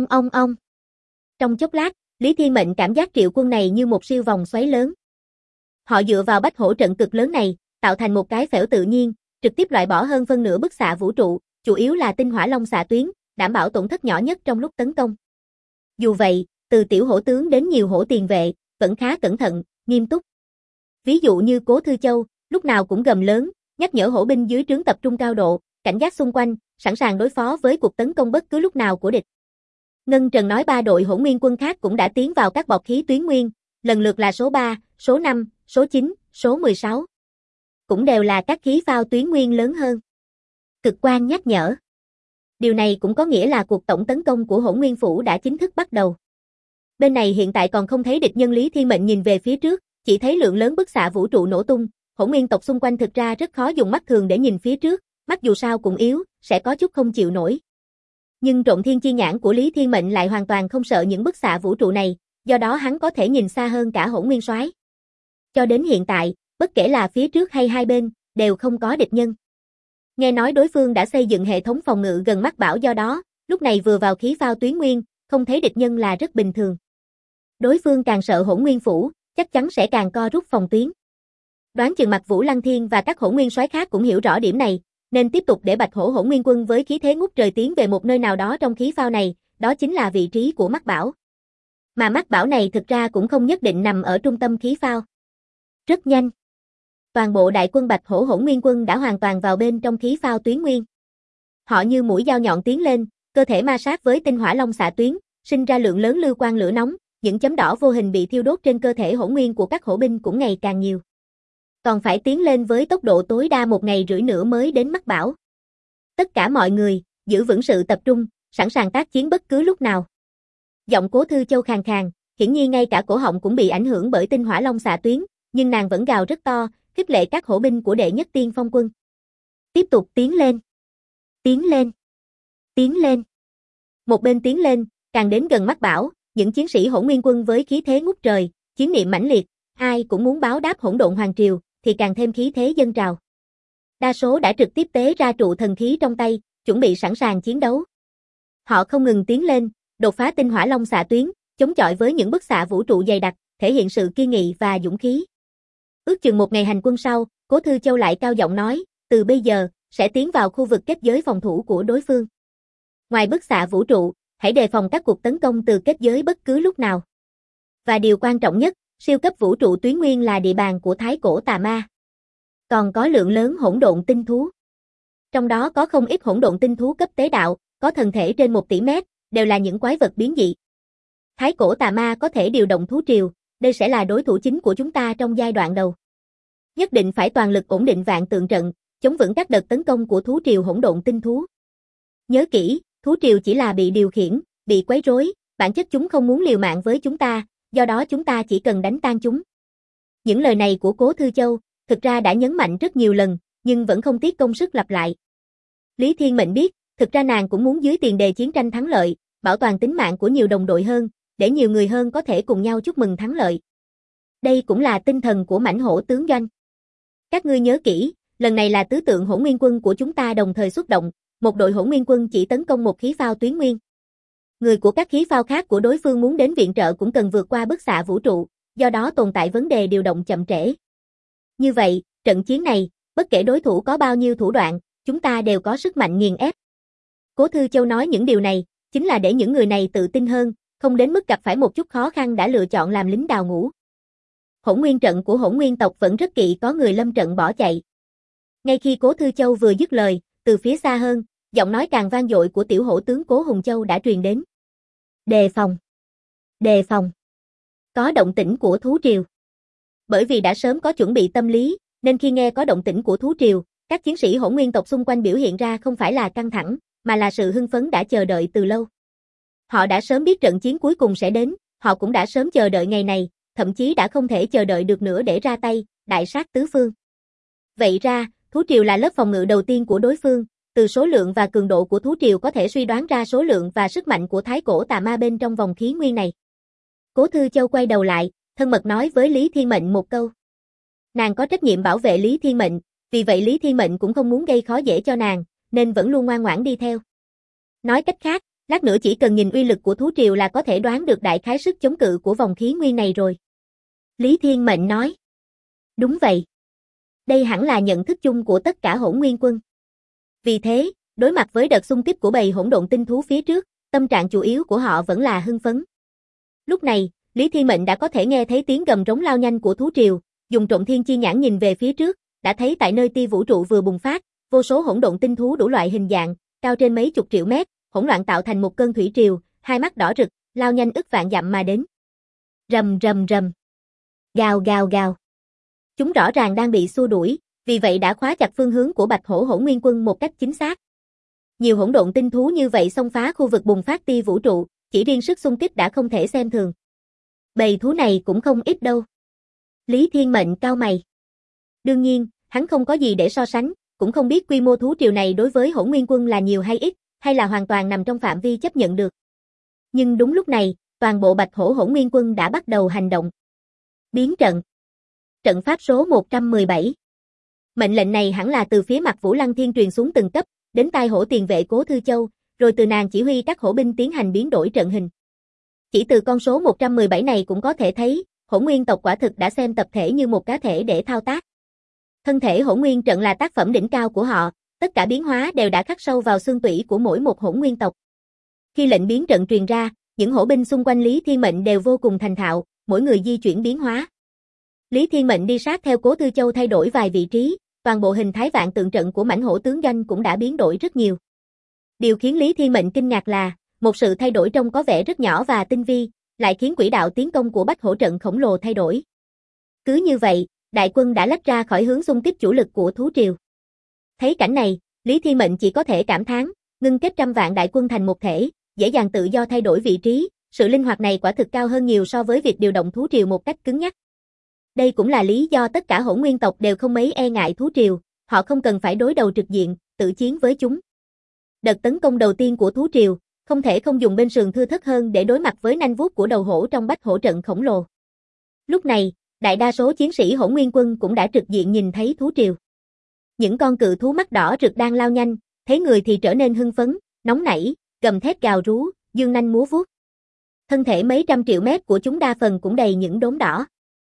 Trong chốc lát, Lý Thiên Mệnh cảm giác triệu quân này như một siêu vòng xoáy lớn. Họ dựa vào bách hổ trận cực lớn này, tạo thành một cái phễu tự nhiên, trực tiếp loại bỏ hơn phân nửa bức xạ vũ trụ, chủ yếu là tinh hỏa long xạ tuyến, đảm bảo tổn thất nhỏ nhất trong lúc tấn công. Dù vậy, từ tiểu hổ tướng đến nhiều hổ tiền vệ, vẫn khá cẩn thận, nghiêm túc. Ví dụ như Cố Thư Châu, lúc nào cũng gầm lớn, nhắc nhở hổ binh dưới trướng tập trung cao độ, cảnh giác xung quanh, sẵn sàng đối phó với cuộc tấn công bất cứ lúc nào của địch. Ngân Trần nói 3 đội hổ nguyên quân khác cũng đã tiến vào các bọc khí tuyến nguyên, lần lượt là số 3, số 5, số 9, số 16. Cũng đều là các khí phao tuyến nguyên lớn hơn. Cực quan nhắc nhở. Điều này cũng có nghĩa là cuộc tổng tấn công của hổ nguyên phủ đã chính thức bắt đầu. Bên này hiện tại còn không thấy địch nhân. Lý Thiên Mệnh nhìn về phía trước, chỉ thấy lượng lớn bức xạ vũ trụ nổ tung, hổ nguyên tộc xung quanh thực ra rất khó dùng mắt thường để nhìn phía trước, mắt dù sao cũng yếu, sẽ có chút không chịu nổi. Nhưng trộn thiên chi nhãn của Lý Thiên Mệnh lại hoàn toàn không sợ những bức xạ vũ trụ này, do đó hắn có thể nhìn xa hơn cả hổ nguyên soái. Cho đến hiện tại, bất kể là phía trước hay hai bên, đều không có địch nhân. Nghe nói đối phương đã xây dựng hệ thống phòng ngự gần Mắc Bảo, do đó, lúc này vừa vào khí phao tuyến nguyên, không thấy địch nhân là rất bình thường. Đối phương càng sợ hổ nguyên phủ, chắc chắn sẽ càng co rút phòng tuyến. Đoán chừng Mặc Vũ Lăng Thiên và các hổ nguyên soái khác cũng hiểu rõ điểm này, nên tiếp tục để Bạch Hổ hổ nguyên quân với khí thế ngút trời tiến về một nơi nào đó trong khí phao này, đó chính là vị trí của Mắc Bảo. Mà Mắc Bảo này thực ra cũng không nhất định nằm ở trung tâm khí phao. Rất nhanh, toàn bộ đại quân Bạch Hổ hổ nguyên quân đã hoàn toàn vào bên trong khí phao tuyến nguyên. Họ như mũi dao nhọn tiến lên, cơ thể ma sát với tinh hỏa long xạ tuyến, sinh ra lượng lớn lưu quang lửa nóng, những chấm đỏ vô hình bị thiêu đốt trên cơ thể hổ nguyên của các hổ binh cũng ngày càng nhiều. Còn phải tiến lên với tốc độ tối đa 1 ngày rưỡi nữa mới đến Mắc Bảo. Tất cả mọi người, giữ vững sự tập trung, sẵn sàng tác chiến bất cứ lúc nào. Giọng Cố Thư Châu khàn khàn, hiển nhiên ngay cả cổ họng cũng bị ảnh hưởng bởi tinh hỏa long xạ tuyến, nhưng nàng vẫn gào rất to, khích lệ các hổ binh của đệ nhất tiên phong quân. Tiếp tục tiến lên. Tiến lên. Tiến lên. Một bên tiến lên, càng đến gần Mắc Bảo, những chiến sĩ hổ nguyên quân với khí thế ngút trời, chiến niệm mãnh liệt, ai cũng muốn báo đáp hỗn độn hoàng triều, thì càng thêm khí thế dâng trào. Đa số đã trực tiếp tế ra trụ thần khí trong tay, chuẩn bị sẵn sàng chiến đấu. Họ không ngừng tiến lên, đột phá tinh hỏa long xạ tuyến, chống chọi với những bức xạ vũ trụ dày đặc, thể hiện sự kiên nghị và dũng khí. Ước chừng 1 ngày hành quân sau, Cố Thư Châu lại cao giọng nói, từ bây giờ, sẽ tiến vào khu vực kết giới phòng thủ của đối phương. Ngoài bức xạ vũ trụ, hãy đề phòng các cuộc tấn công từ kết giới bất cứ lúc nào. Và điều quan trọng nhất, siêu cấp vũ trụ tuyến nguyên là địa bàn của Thái Cổ Tà Ma. Còn có lượng lớn hỗn độn tinh thú. Trong đó có không ít hỗn độn tinh thú cấp tế đạo, có thân thể trên 1 tỷ mét, đều là những quái vật biến dị. Thái Cổ Tà Ma có thể điều động thú triều, đây sẽ là đối thủ chính của chúng ta trong giai đoạn đầu. Nhất định phải toàn lực ổn định vạn tượng trận, chống vững các đợt tấn công của thú triều hỗn độn tinh thú. Nhớ kỹ, thú triều chỉ là bị điều khiển, bị quấy rối, bản chất chúng không muốn liều mạng với chúng ta, do đó chúng ta chỉ cần đánh tan chúng. Những lời này của Cố Thư Châu, thực ra đã nhấn mạnh rất nhiều lần, nhưng vẫn không tiếc công sức lặp lại. Lý Thiên Mệnh biết, thực ra nàng cũng muốn dưới tiền đề chiến tranh thắng lợi, bảo toàn tính mạng của nhiều đồng đội hơn, để nhiều người hơn có thể cùng nhau chúc mừng thắng lợi. Đây cũng là tinh thần của mãnh hổ tướng doanh. Các ngươi nhớ kỹ, lần này là tứ tượng hổ nguyên quân của chúng ta đồng thời xuất động, một đội hổ nguyên quân chỉ tấn công một khí phao tuyến nguyên. Người của các khí phao khác của đối phương muốn đến viện trợ cũng cần vượt qua bức xạ vũ trụ, do đó tồn tại vấn đề điều động chậm trễ. Như vậy, trận chiến này, bất kể đối thủ có bao nhiêu thủ đoạn, chúng ta đều có sức mạnh nghiền ép. Cố Thư Châu nói những điều này, chính là để những người này tự tin hơn, không đến mức gặp phải một chút khó khăn đã lựa chọn làm lính đào ngũ. Hỗn Nguyên trận của Hỗn Nguyên tộc vẫn rất kỵ có người lâm trận bỏ chạy. Ngay khi Cố Thư Châu vừa dứt lời, từ phía xa hơn, giọng nói càng vang dội của tiểu hổ tướng Cố Hùng Châu đã truyền đến. Đề phòng! Đề phòng! Có động tĩnh của thú triều. Bởi vì đã sớm có chuẩn bị tâm lý, nên khi nghe có động tĩnh của thú triều, các chiến sĩ Hỗn Nguyên tộc xung quanh biểu hiện ra không phải là căng thẳng, mà là sự hưng phấn đã chờ đợi từ lâu. Họ đã sớm biết trận chiến cuối cùng sẽ đến, họ cũng đã sớm chờ đợi ngày này, thậm chí đã không thể chờ đợi được nữa để ra tay, đại sát tứ phương. Vậy ra, thú triều là lớp phòng ngự đầu tiên của đối phương, từ số lượng và cường độ của thú triều có thể suy đoán ra số lượng và sức mạnh của thái cổ tà ma bên trong vòng khí nguyên này. Cố Thư Châu quay đầu lại, thân mật nói với Lý Thiên Mệnh một câu. Nàng có trách nhiệm bảo vệ Lý Thiên Mệnh, vì vậy Lý Thiên Mệnh cũng không muốn gây khó dễ cho nàng, nên vẫn luôn ngoan ngoãn đi theo. Nói cách khác, lát nữa chỉ cần nhìn uy lực của thú triều là có thể đoán được đại khái sức chống cự của vòng khí nguyên này rồi. Lý Thiên Mệnh nói. Đúng vậy. Đây hẳn là nhận thức chung của tất cả Hỗn Nguyên quân. Vì thế, đối mặt với đợt xung kích của bầy hỗn độn tinh thú phía trước, tâm trạng chủ yếu của họ vẫn là hưng phấn. Lúc này, Lý Thiên Mệnh đã có thể nghe thấy tiếng gầm rống lao nhanh của thú triều, dùng Trộm Thiên Chi nhãn nhìn về phía trước, đã thấy tại nơi tia vũ trụ vừa bùng phát, vô số hỗn độn tinh thú đủ loại hình dạng, cao trên mấy chục triệu mét, hỗn loạn tạo thành một cơn thủy triều, hai mắt đỏ rực, lao nhanh ức vạn dặm mà đến. Rầm rầm rầm. Gào gào gào. Chúng rõ ràng đang bị xua đuổi, vì vậy đã khóa chặt phương hướng của Bạch Hổ Hỗn Nguyên quân một cách chính xác. Nhiều hỗn độn tinh thú như vậy xông phá khu vực bùng phát tia vũ trụ, chỉ riêng sức xung kích đã không thể xem thường. Bầy thú này cũng không ít đâu. Lý Thiên Mệnh cau mày. Đương nhiên, hắn không có gì để so sánh, cũng không biết quy mô thú triều này đối với Hỗn Nguyên quân là nhiều hay ít, hay là hoàn toàn nằm trong phạm vi chấp nhận được. Nhưng đúng lúc này, toàn bộ Bạch Hổ Hỗn Nguyên quân đã bắt đầu hành động. Biến trận. Trận pháp số 117. Mệnh lệnh này hẳn là từ phía Mặt Vũ Lăng Thiên truyền xuống từng cấp, đến tai hổ tiền vệ Cố Thư Châu, rồi từ nàng chỉ huy các hổ binh tiến hành biến đổi trận hình. Chỉ từ con số 117 này cũng có thể thấy, Hỗn Nguyên tộc quả thực đã xem tập thể như một cá thể để thao tác. Thân thể Hỗn Nguyên trận là tác phẩm đỉnh cao của họ, tất cả biến hóa đều đã khắc sâu vào xương tủy của mỗi một Hỗn Nguyên tộc. Khi lệnh biến trận truyền ra, những hổ binh xung quanh Lý Thiên Mệnh đều vô cùng thành thạo, mỗi người di chuyển biến hóa. Lý Thiên Mệnh đi sát theo Cố Thư Châu thay đổi vài vị trí, toàn bộ hình thái vạn tượng trận của mãnh hổ tướng doanh cũng đã biến đổi rất nhiều. Điều khiến Lý Thiên Mệnh kinh ngạc là, một sự thay đổi trông có vẻ rất nhỏ và tinh vi, lại khiến quỹ đạo tiến công của Bách Hổ trận khổng lồ thay đổi. Cứ như vậy, đại quân đã lách ra khỏi hướng xung kích chủ lực của thú triều. Thấy cảnh này, Lý Thiên Mệnh chỉ có thể cảm thán, ngưng kết trăm vạn đại quân thành một thể, dễ dàng tự do thay đổi vị trí, sự linh hoạt này quả thực cao hơn nhiều so với việc điều động thú triều một cách cứng nhắc. Đây cũng là lý do tất cả Hỗn Nguyên tộc đều không mấy e ngại thú triều, họ không cần phải đối đầu trực diện, tự chiến với chúng. Đợt tấn công đầu tiên của thú triều, không thể không dùng bên sườn thưa thớt hơn để đối mặt với nanh vuốt của đầu hổ trong Bách Hổ trận khổng lồ. Lúc này, đại đa số chiến sĩ Hỗn Nguyên quân cũng đã trực diện nhìn thấy thú triều. Những con cự thú mắt đỏ rực đang lao nhanh, thấy người thì trở nên hưng phấn, nóng nảy, gầm thét gào rú, dương nanh múa vuốt. Thân thể mấy trăm triệu mét của chúng đa phần cũng đầy những đốm đỏ.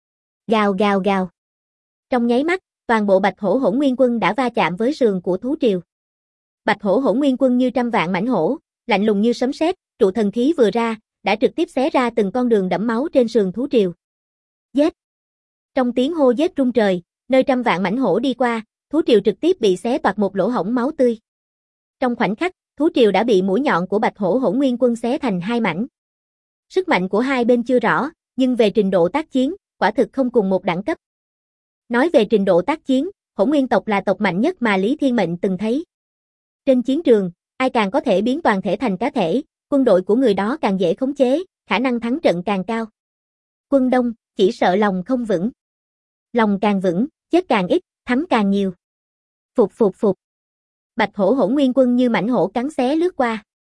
Gào gào gào. Trong nháy mắt, toàn bộ Bạch Hổ Hỗn Nguyên quân đã va chạm với sườn của thú triều. Bạch Hổ Hỗn Nguyên quân như trăm vạn mãnh hổ, lạnh lùng như sấm sét, trụ thần khí vừa ra, đã trực tiếp xé ra từng con đường đẫm máu trên sườn thú triều. Giết! Trong tiếng hô giết rung trời, nơi trăm vạn mãnh hổ đi qua, thú triều trực tiếp bị xé toạc một lỗ hổng máu tươi. Trong khoảnh khắc, thú triều đã bị mũi nhọn của Bạch Hổ Hỗn Nguyên quân xé thành hai mảnh. Sức mạnh của hai bên chưa rõ, nhưng về trình độ tác chiến, quả thực không cùng một đẳng cấp. Nói về trình độ tác chiến, Hỗn Nguyên tộc là tộc mạnh nhất mà Lý Thiên Mệnh từng thấy. Trên chiến trường, ai càng có thể biến toàn thể thành cá thể, quân đội của người đó càng dễ khống chế, khả năng thắng trận càng cao. Quân Đông, chỉ sợ lòng không vững. Lòng càng vững, chết càng ít, thắng càng nhiều. Phục phục phục. Bạch Hổ Hỗn Nguyên quân như mãnh hổ cắn xé lướt qua.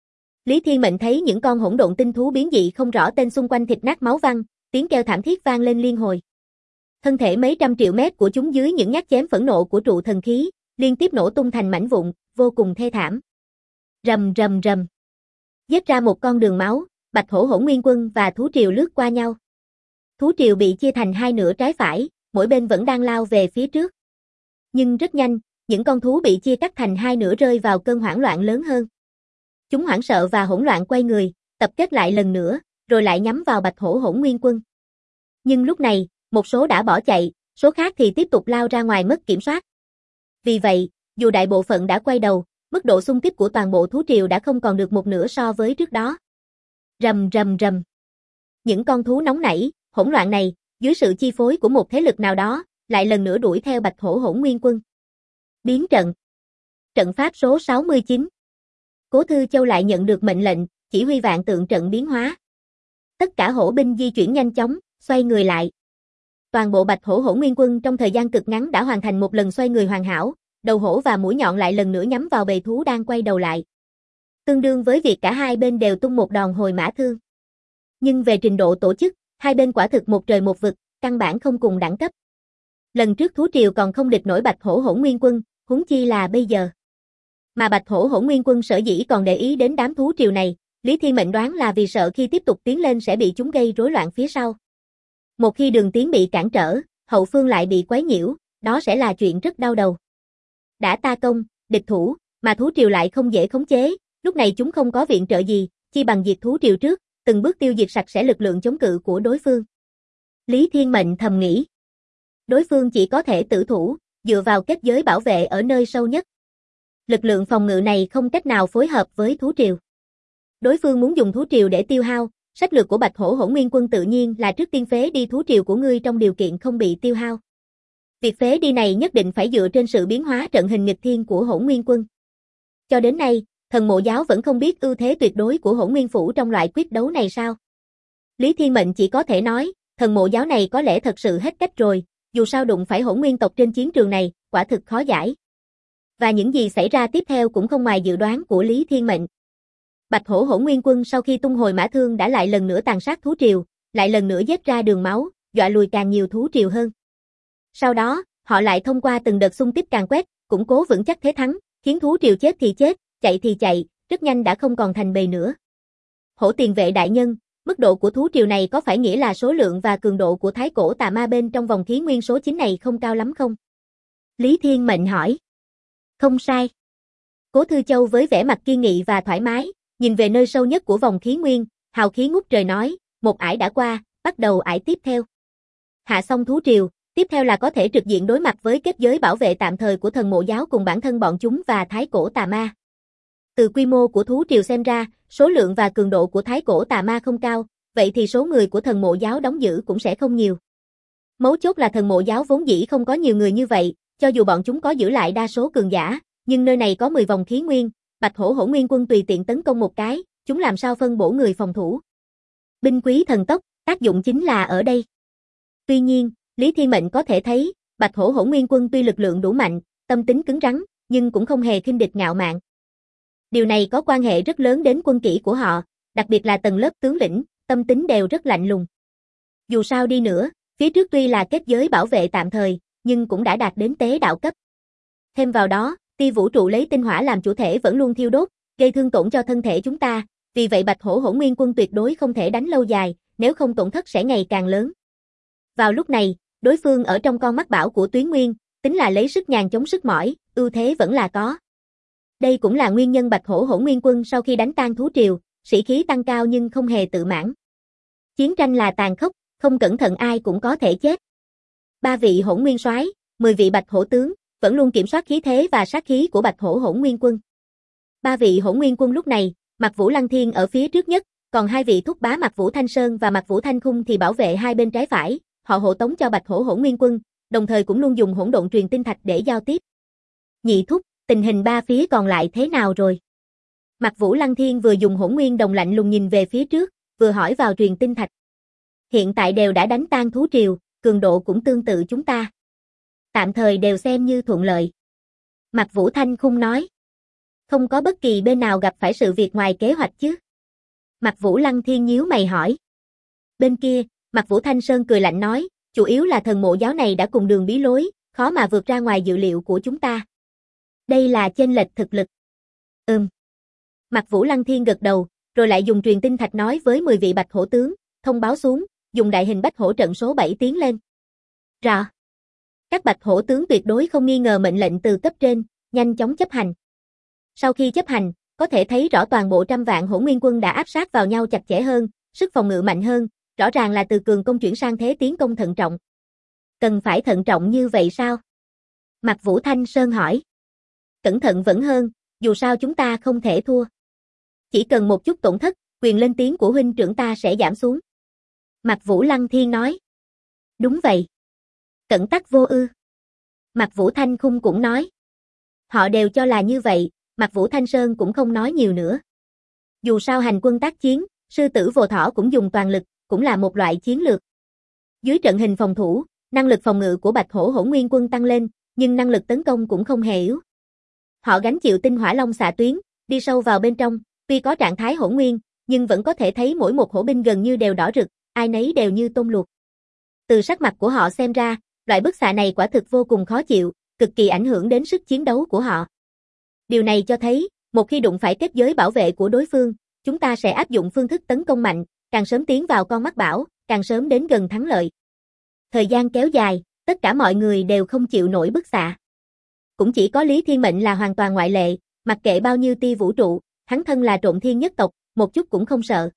Lý Thiên Mệnh thấy những con hỗn độn tinh thú biến dị không rõ tên xung quanh thịt nát máu văng, tiếng kêu thảm thiết vang lên liên hồi. Thân thể mấy trăm triệu mét của chúng dưới những nhát chém phẫn nộ của trụ thần khí, liên tiếp nổ tung thành mảnh vụn, vô cùng thê thảm. Rầm rầm rầm. Giết ra một con đường máu, Bạch Hổ Hỗn Nguyên quân và thú triều lướt qua nhau. Thú triều bị chia thành hai nửa trái phải, mỗi bên vẫn đang lao về phía trước. Nhưng rất nhanh, những con thú bị chia cắt thành hai nửa rơi vào cơn hoảng loạn lớn hơn. Chúng hoảng sợ và hỗn loạn quay người, tập kết lại lần nữa, rồi lại nhắm vào Bạch Hổ Hỗn Nguyên Quân. Nhưng lúc này, một số đã bỏ chạy, số khác thì tiếp tục lao ra ngoài mất kiểm soát. Vì vậy, dù đại bộ phận đã quay đầu, mức độ xung kích của toàn bộ thú triều đã không còn được một nửa so với trước đó. Rầm rầm rầm. Những con thú nóng nảy, hỗn loạn này, dưới sự chi phối của một thế lực nào đó, lại lần nữa đuổi theo Bạch Hổ Hỗn Nguyên Quân. Biến trận. Trận pháp số 69. Cố Thư Châu lại nhận được mệnh lệnh, chỉ huy vạn tượng trận biến hóa. Tất cả hổ binh di chuyển nhanh chóng, xoay người lại. Toàn bộ Bạch Hổ Hỗn Nguyên Quân trong thời gian cực ngắn đã hoàn thành một lần xoay người hoàn hảo, đầu hổ và mũi nhọn lại lần nữa nhắm vào bầy thú đang quay đầu lại. Tương đương với việc cả hai bên đều tung một đòn hồi mã thương. Nhưng về trình độ tổ chức, hai bên quả thực một trời một vực, căn bản không cùng đẳng cấp. Lần trước thú triều còn không địch nổi Bạch Hổ Hỗn Nguyên Quân, huống chi là bây giờ. Mà Bạch Hổ Hỗn Nguyên Quân sở dĩ còn để ý đến đám thú triều này, Lý Thiên Mệnh đoán là vì sợ khi tiếp tục tiến lên sẽ bị chúng gây rối loạn phía sau. Một khi đường tiến bị cản trở, hậu phương lại bị quấy nhiễu, đó sẽ là chuyện rất đau đầu. Đã ta công, địch thủ, mà thú triều lại không dễ khống chế, lúc này chúng không có viện trợ gì, chi bằng diệt thú triều trước, từng bước tiêu diệt sạch sẽ lực lượng chống cự của đối phương. Lý Thiên Mệnh thầm nghĩ. Đối phương chỉ có thể tử thủ, dựa vào kết giới bảo vệ ở nơi sâu nhất. Lực lượng phòng ngự này không cách nào phối hợp với thú triều. Đối phương muốn dùng thú triều để tiêu hao, sách lược của Bạch Hổ Hỗn Nguyên Quân tự nhiên là trước tiên phế đi thú triều của ngươi trong điều kiện không bị tiêu hao. Việc phế đi này nhất định phải dựa trên sự biến hóa trận hình nghịch thiên của Hỗn Nguyên Quân. Cho đến nay, Thần Mộ Giáo vẫn không biết ưu thế tuyệt đối của Hỗn Nguyên Phủ trong loại quyết đấu này sao? Lý Thiên Mệnh chỉ có thể nói, Thần Mộ Giáo này có lẽ thật sự hết cách rồi, dù sao đụng phải Hỗn Nguyên tộc trên chiến trường này, quả thực khó giải. Và những gì xảy ra tiếp theo cũng không ngoài dự đoán của Lý Thiên Mệnh. Bạch Hổ Hỗn Nguyên Quân sau khi tung hồi mã thương đã lại lần nữa tàn sát thú triều, lại lần nữa giết ra đường máu, dọa lùi càng nhiều thú triều hơn. Sau đó, họ lại thông qua từng đợt xung kích càn quét, củng cố vững chắc thế thắng, khiến thú triều chết thì chết, chạy thì chạy, rất nhanh đã không còn thành bầy nữa. Hổ Tiền Vệ đại nhân, mức độ của thú triều này có phải nghĩa là số lượng và cường độ của thái cổ tà ma bên trong vòng khí nguyên số 9 này không cao lắm không? Lý Thiên Mệnh hỏi. Không sai. Cố Thư Châu với vẻ mặt kiên nghị và thoải mái, nhìn về nơi sâu nhất của vòng khí nguyên, hào khí ngút trời nói, một ải đã qua, bắt đầu ải tiếp theo. Hạ xong thú triều, tiếp theo là có thể trực diện đối mặt với kết giới bảo vệ tạm thời của Thần Mộ Giáo cùng bản thân bọn chúng và thái cổ tà ma. Từ quy mô của thú triều xem ra, số lượng và cường độ của thái cổ tà ma không cao, vậy thì số người của Thần Mộ Giáo đóng giữ cũng sẽ không nhiều. Mấu chốt là Thần Mộ Giáo vốn dĩ không có nhiều người như vậy, cho dù bọn chúng có giữ lại đa số cường giả, nhưng nơi này có 10 vòng khí nguyên, Bạch Hổ Hỗn Nguyên Quân tùy tiện tấn công một cái, chúng làm sao phân bổ người phòng thủ. Binh quý thần tốc, tác dụng chính là ở đây. Tuy nhiên, Lý Thiên Mệnh có thể thấy, Bạch Hổ Hỗn Nguyên Quân tuy lực lượng đủ mạnh, tâm tính cứng rắn, nhưng cũng không hề khinh địch ngạo mạn. Điều này có quan hệ rất lớn đến quân kỹ của họ, đặc biệt là tầng lớp tướng lĩnh, tâm tính đều rất lạnh lùng. Dù sao đi nữa, phía trước tuy là kết giới bảo vệ tạm thời, nhưng cũng đã đạt đến tế đạo cấp. Thêm vào đó, tia vũ trụ lấy tinh hỏa làm chủ thể vẫn luôn thiêu đốt, gây thương tổn cho thân thể chúng ta, vì vậy Bạch Hổ Hỗn Nguyên Quân tuyệt đối không thể đánh lâu dài, nếu không tổn thất sẽ ngày càng lớn. Vào lúc này, đối phương ở trong con mắt bảo của Tuyến Nguyên, tính là lấy sức nhàn chống sức mỏi, ưu thế vẫn là có. Đây cũng là nguyên nhân Bạch Hổ Hỗn Nguyên Quân sau khi đánh tan thú triều, sĩ khí tăng cao nhưng không hề tự mãn. Chiến tranh là tàn khốc, không cẩn thận ai cũng có thể chết. 3 vị Hỗn Nguyên soái, 10 vị Bạch Hổ tướng, vẫn luôn kiểm soát khí thế và sát khí của Bạch Hổ Hỗn Nguyên Quân. 3 vị Hỗn Nguyên Quân lúc này, Mạc Vũ Lăng Thiên ở phía trước nhất, còn 2 vị thúc bá Mạc Vũ Thanh Sơn và Mạc Vũ Thanh Khung thì bảo vệ hai bên trái phải, họ hộ tống cho Bạch Hổ Hỗn Nguyên Quân, đồng thời cũng luôn dùng hỗn độn truyền tinh thạch để giao tiếp. Nhị thúc, tình hình ba phía còn lại thế nào rồi? Mạc Vũ Lăng Thiên vừa dùng hỗn nguyên đồng lạnh lùng nhìn về phía trước, vừa hỏi vào truyền tinh thạch. Hiện tại đều đã đánh tan thú triều, cường độ cũng tương tự chúng ta. Tạm thời đều xem như thuận lợi. Mạc Vũ Thanh Khung nói. Không có bất kỳ bên nào gặp phải sự việc ngoài kế hoạch chứ? Mạc Vũ Lăng Thiên nhíu mày hỏi. Bên kia, Mạc Vũ Thanh Sơn cười lạnh nói, chủ yếu là Thần Mộ Giáo này đã cùng đường bí lối, khó mà vượt ra ngoài dự liệu của chúng ta. Đây là chênh lệch thực lực. Mạc Vũ Lăng Thiên gật đầu, rồi lại dùng truyền tinh thạch nói với 10 vị Bạch Hổ tướng, thông báo xuống, dùng đại hình Bách Hổ trận số 7 tiến lên. Rõ. Các bạch hổ tướng tuyệt đối không nghi ngờ mệnh lệnh từ cấp trên, nhanh chóng chấp hành. Sau khi chấp hành, có thể thấy rõ toàn bộ trăm vạn hổ nguyên quân đã áp sát vào nhau chặt chẽ hơn, sức phòng ngự mạnh hơn, rõ ràng là từ cường công chuyển sang thế tiến công thận trọng. Cần phải thận trọng như vậy sao? Mạc Vũ Thanh Sơn hỏi. Cẩn thận vẫn hơn, dù sao chúng ta không thể thua. Chỉ cần một chút tổn thất, quyền lên tiếng của huynh trưởng ta sẽ giảm xuống. Mạc Vũ Lăng Thiên nói. Đúng vậy. Cẩn tắc vô ư. Mạc Vũ Thanh Khung cũng nói. Họ đều cho là như vậy, Mạc Vũ Thanh Sơn cũng không nói nhiều nữa. Dù sao hành quân tác chiến, sư tử vô thỏ cũng dùng toàn lực, cũng là một loại chiến lược. Dưới trận hình phòng thủ, năng lực phòng ngự của Bạch Hổ Hổ Nguyên quân tăng lên, nhưng năng lực tấn công cũng không hề yếu. Họ gánh chịu tinh hỏa long xạ tuyến, đi sâu vào bên trong, tuy có trạng thái hổ nguyên, nhưng vẫn có thể thấy mỗi một hổ binh gần như đều đỏ rực, ai nấy đều như tôm luộc. Từ sắc mặt của họ xem ra, loại bức xạ này quả thực vô cùng khó chịu, cực kỳ ảnh hưởng đến sức chiến đấu của họ. Điều này cho thấy, một khi đụng phải kết giới bảo vệ của đối phương, chúng ta sẽ áp dụng phương thức tấn công mạnh, càng sớm tiến vào con mắt bão, càng sớm đến gần thắng lợi. Thời gian kéo dài, tất cả mọi người đều không chịu nổi bức xạ. Cũng chỉ có Lý Thiên Mệnh là hoàn toàn ngoại lệ, mặc kệ bao nhiêu tia vũ trụ, hắn thân là Trộm Thiên nhất tộc, một chút cũng không sợ.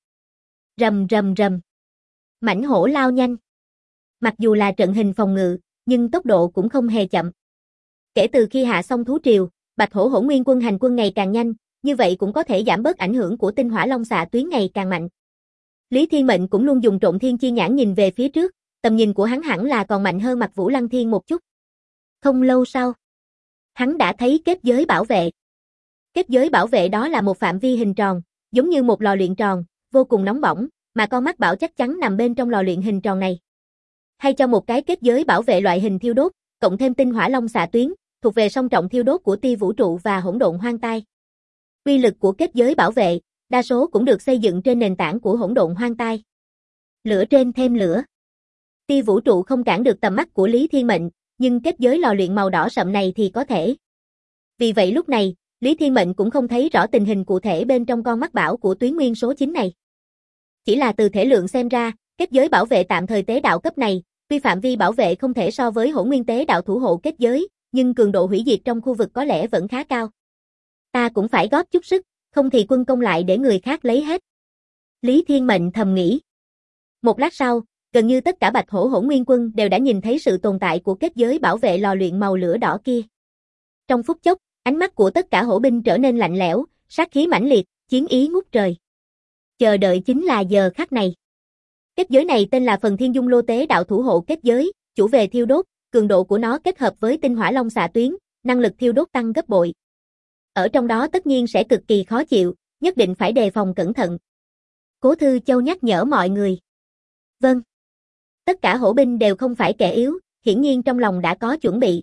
Rầm rầm rầm. Mãnh hổ lao nhanh. Mặc dù là trận hình phòng ngự, nhưng tốc độ cũng không hề chậm. Kể từ khi hạ xong thú triều, Bạch Hổ Hổ Nguyên quân hành quân ngày càng nhanh, như vậy cũng có thể giảm bớt ảnh hưởng của tinh hỏa long xạ tuyến ngày càng mạnh. Lý Thiên Mệnh cũng luôn dùng Trộm Thiên chi nhãn nhìn về phía trước, tầm nhìn của hắn hẳn là còn mạnh hơn Mạc Vũ Lăng Thiên một chút. Không lâu sau, hắn đã thấy kết giới bảo vệ. Kết giới bảo vệ đó là một phạm vi hình tròn, giống như một lò luyện tròn, vô cùng nóng bỏng, mà con mắt bão chắc chắn nằm bên trong lò luyện hình tròn này. Hay cho một cái kết giới bảo vệ loại hình thiêu đốt, cộng thêm tinh hỏa long xạ tuyến, thuộc về song trọng thiêu đốt của tia vũ trụ và hỗn độn hoang tai. Uy lực của kết giới bảo vệ, đa số cũng được xây dựng trên nền tảng của hỗn độn hoang tai. Lửa trên thêm lửa. Tia vũ trụ không cản được tầm mắt của Lý Thiên Mệnh, nhưng kết giới lò luyện màu đỏ sậm này thì có thể. Vì vậy lúc này, Lý Thiên Mệnh cũng không thấy rõ tình hình cụ thể bên trong con mắt bão của tuyến nguyên số 9 này. Chỉ là từ thể lượng xem ra, kết giới bảo vệ tạm thời tế đạo cấp này, tuy phạm vi bảo vệ không thể so với hỗn nguyên tế đạo thủ hộ kết giới, nhưng cường độ hủy diệt trong khu vực có lẽ vẫn khá cao. Ta cũng phải góp chút sức, không thì quân công lại để người khác lấy hết. Lý Thiên Mệnh thầm nghĩ. Một lát sau, gần như tất cả Bạch Hổ Hổ Nguyên quân đều đã nhìn thấy sự tồn tại của kết giới bảo vệ lò luyện màu lửa đỏ kia. Trong phút chốc, ánh mắt của tất cả hổ binh trở nên lạnh lẽo, sát khí mãnh liệt, chiến ý ngút trời. Chờ đợi chính là giờ khắc này. Kết giới này tên là Phần Thiên Dung Lô Tế Đạo Thủ Hộ kết giới, chủ về thiêu đốt, cường độ của nó kết hợp với tinh hỏa long xạ tuyến, năng lực thiêu đốt tăng gấp bội. Ở trong đó tất nhiên sẽ cực kỳ khó chịu, nhất định phải đề phòng cẩn thận. Cố Thư Châu nhắc nhở mọi người. Vâng. Tất cả hổ binh đều không phải kẻ yếu, hiển nhiên trong lòng đã có chuẩn bị.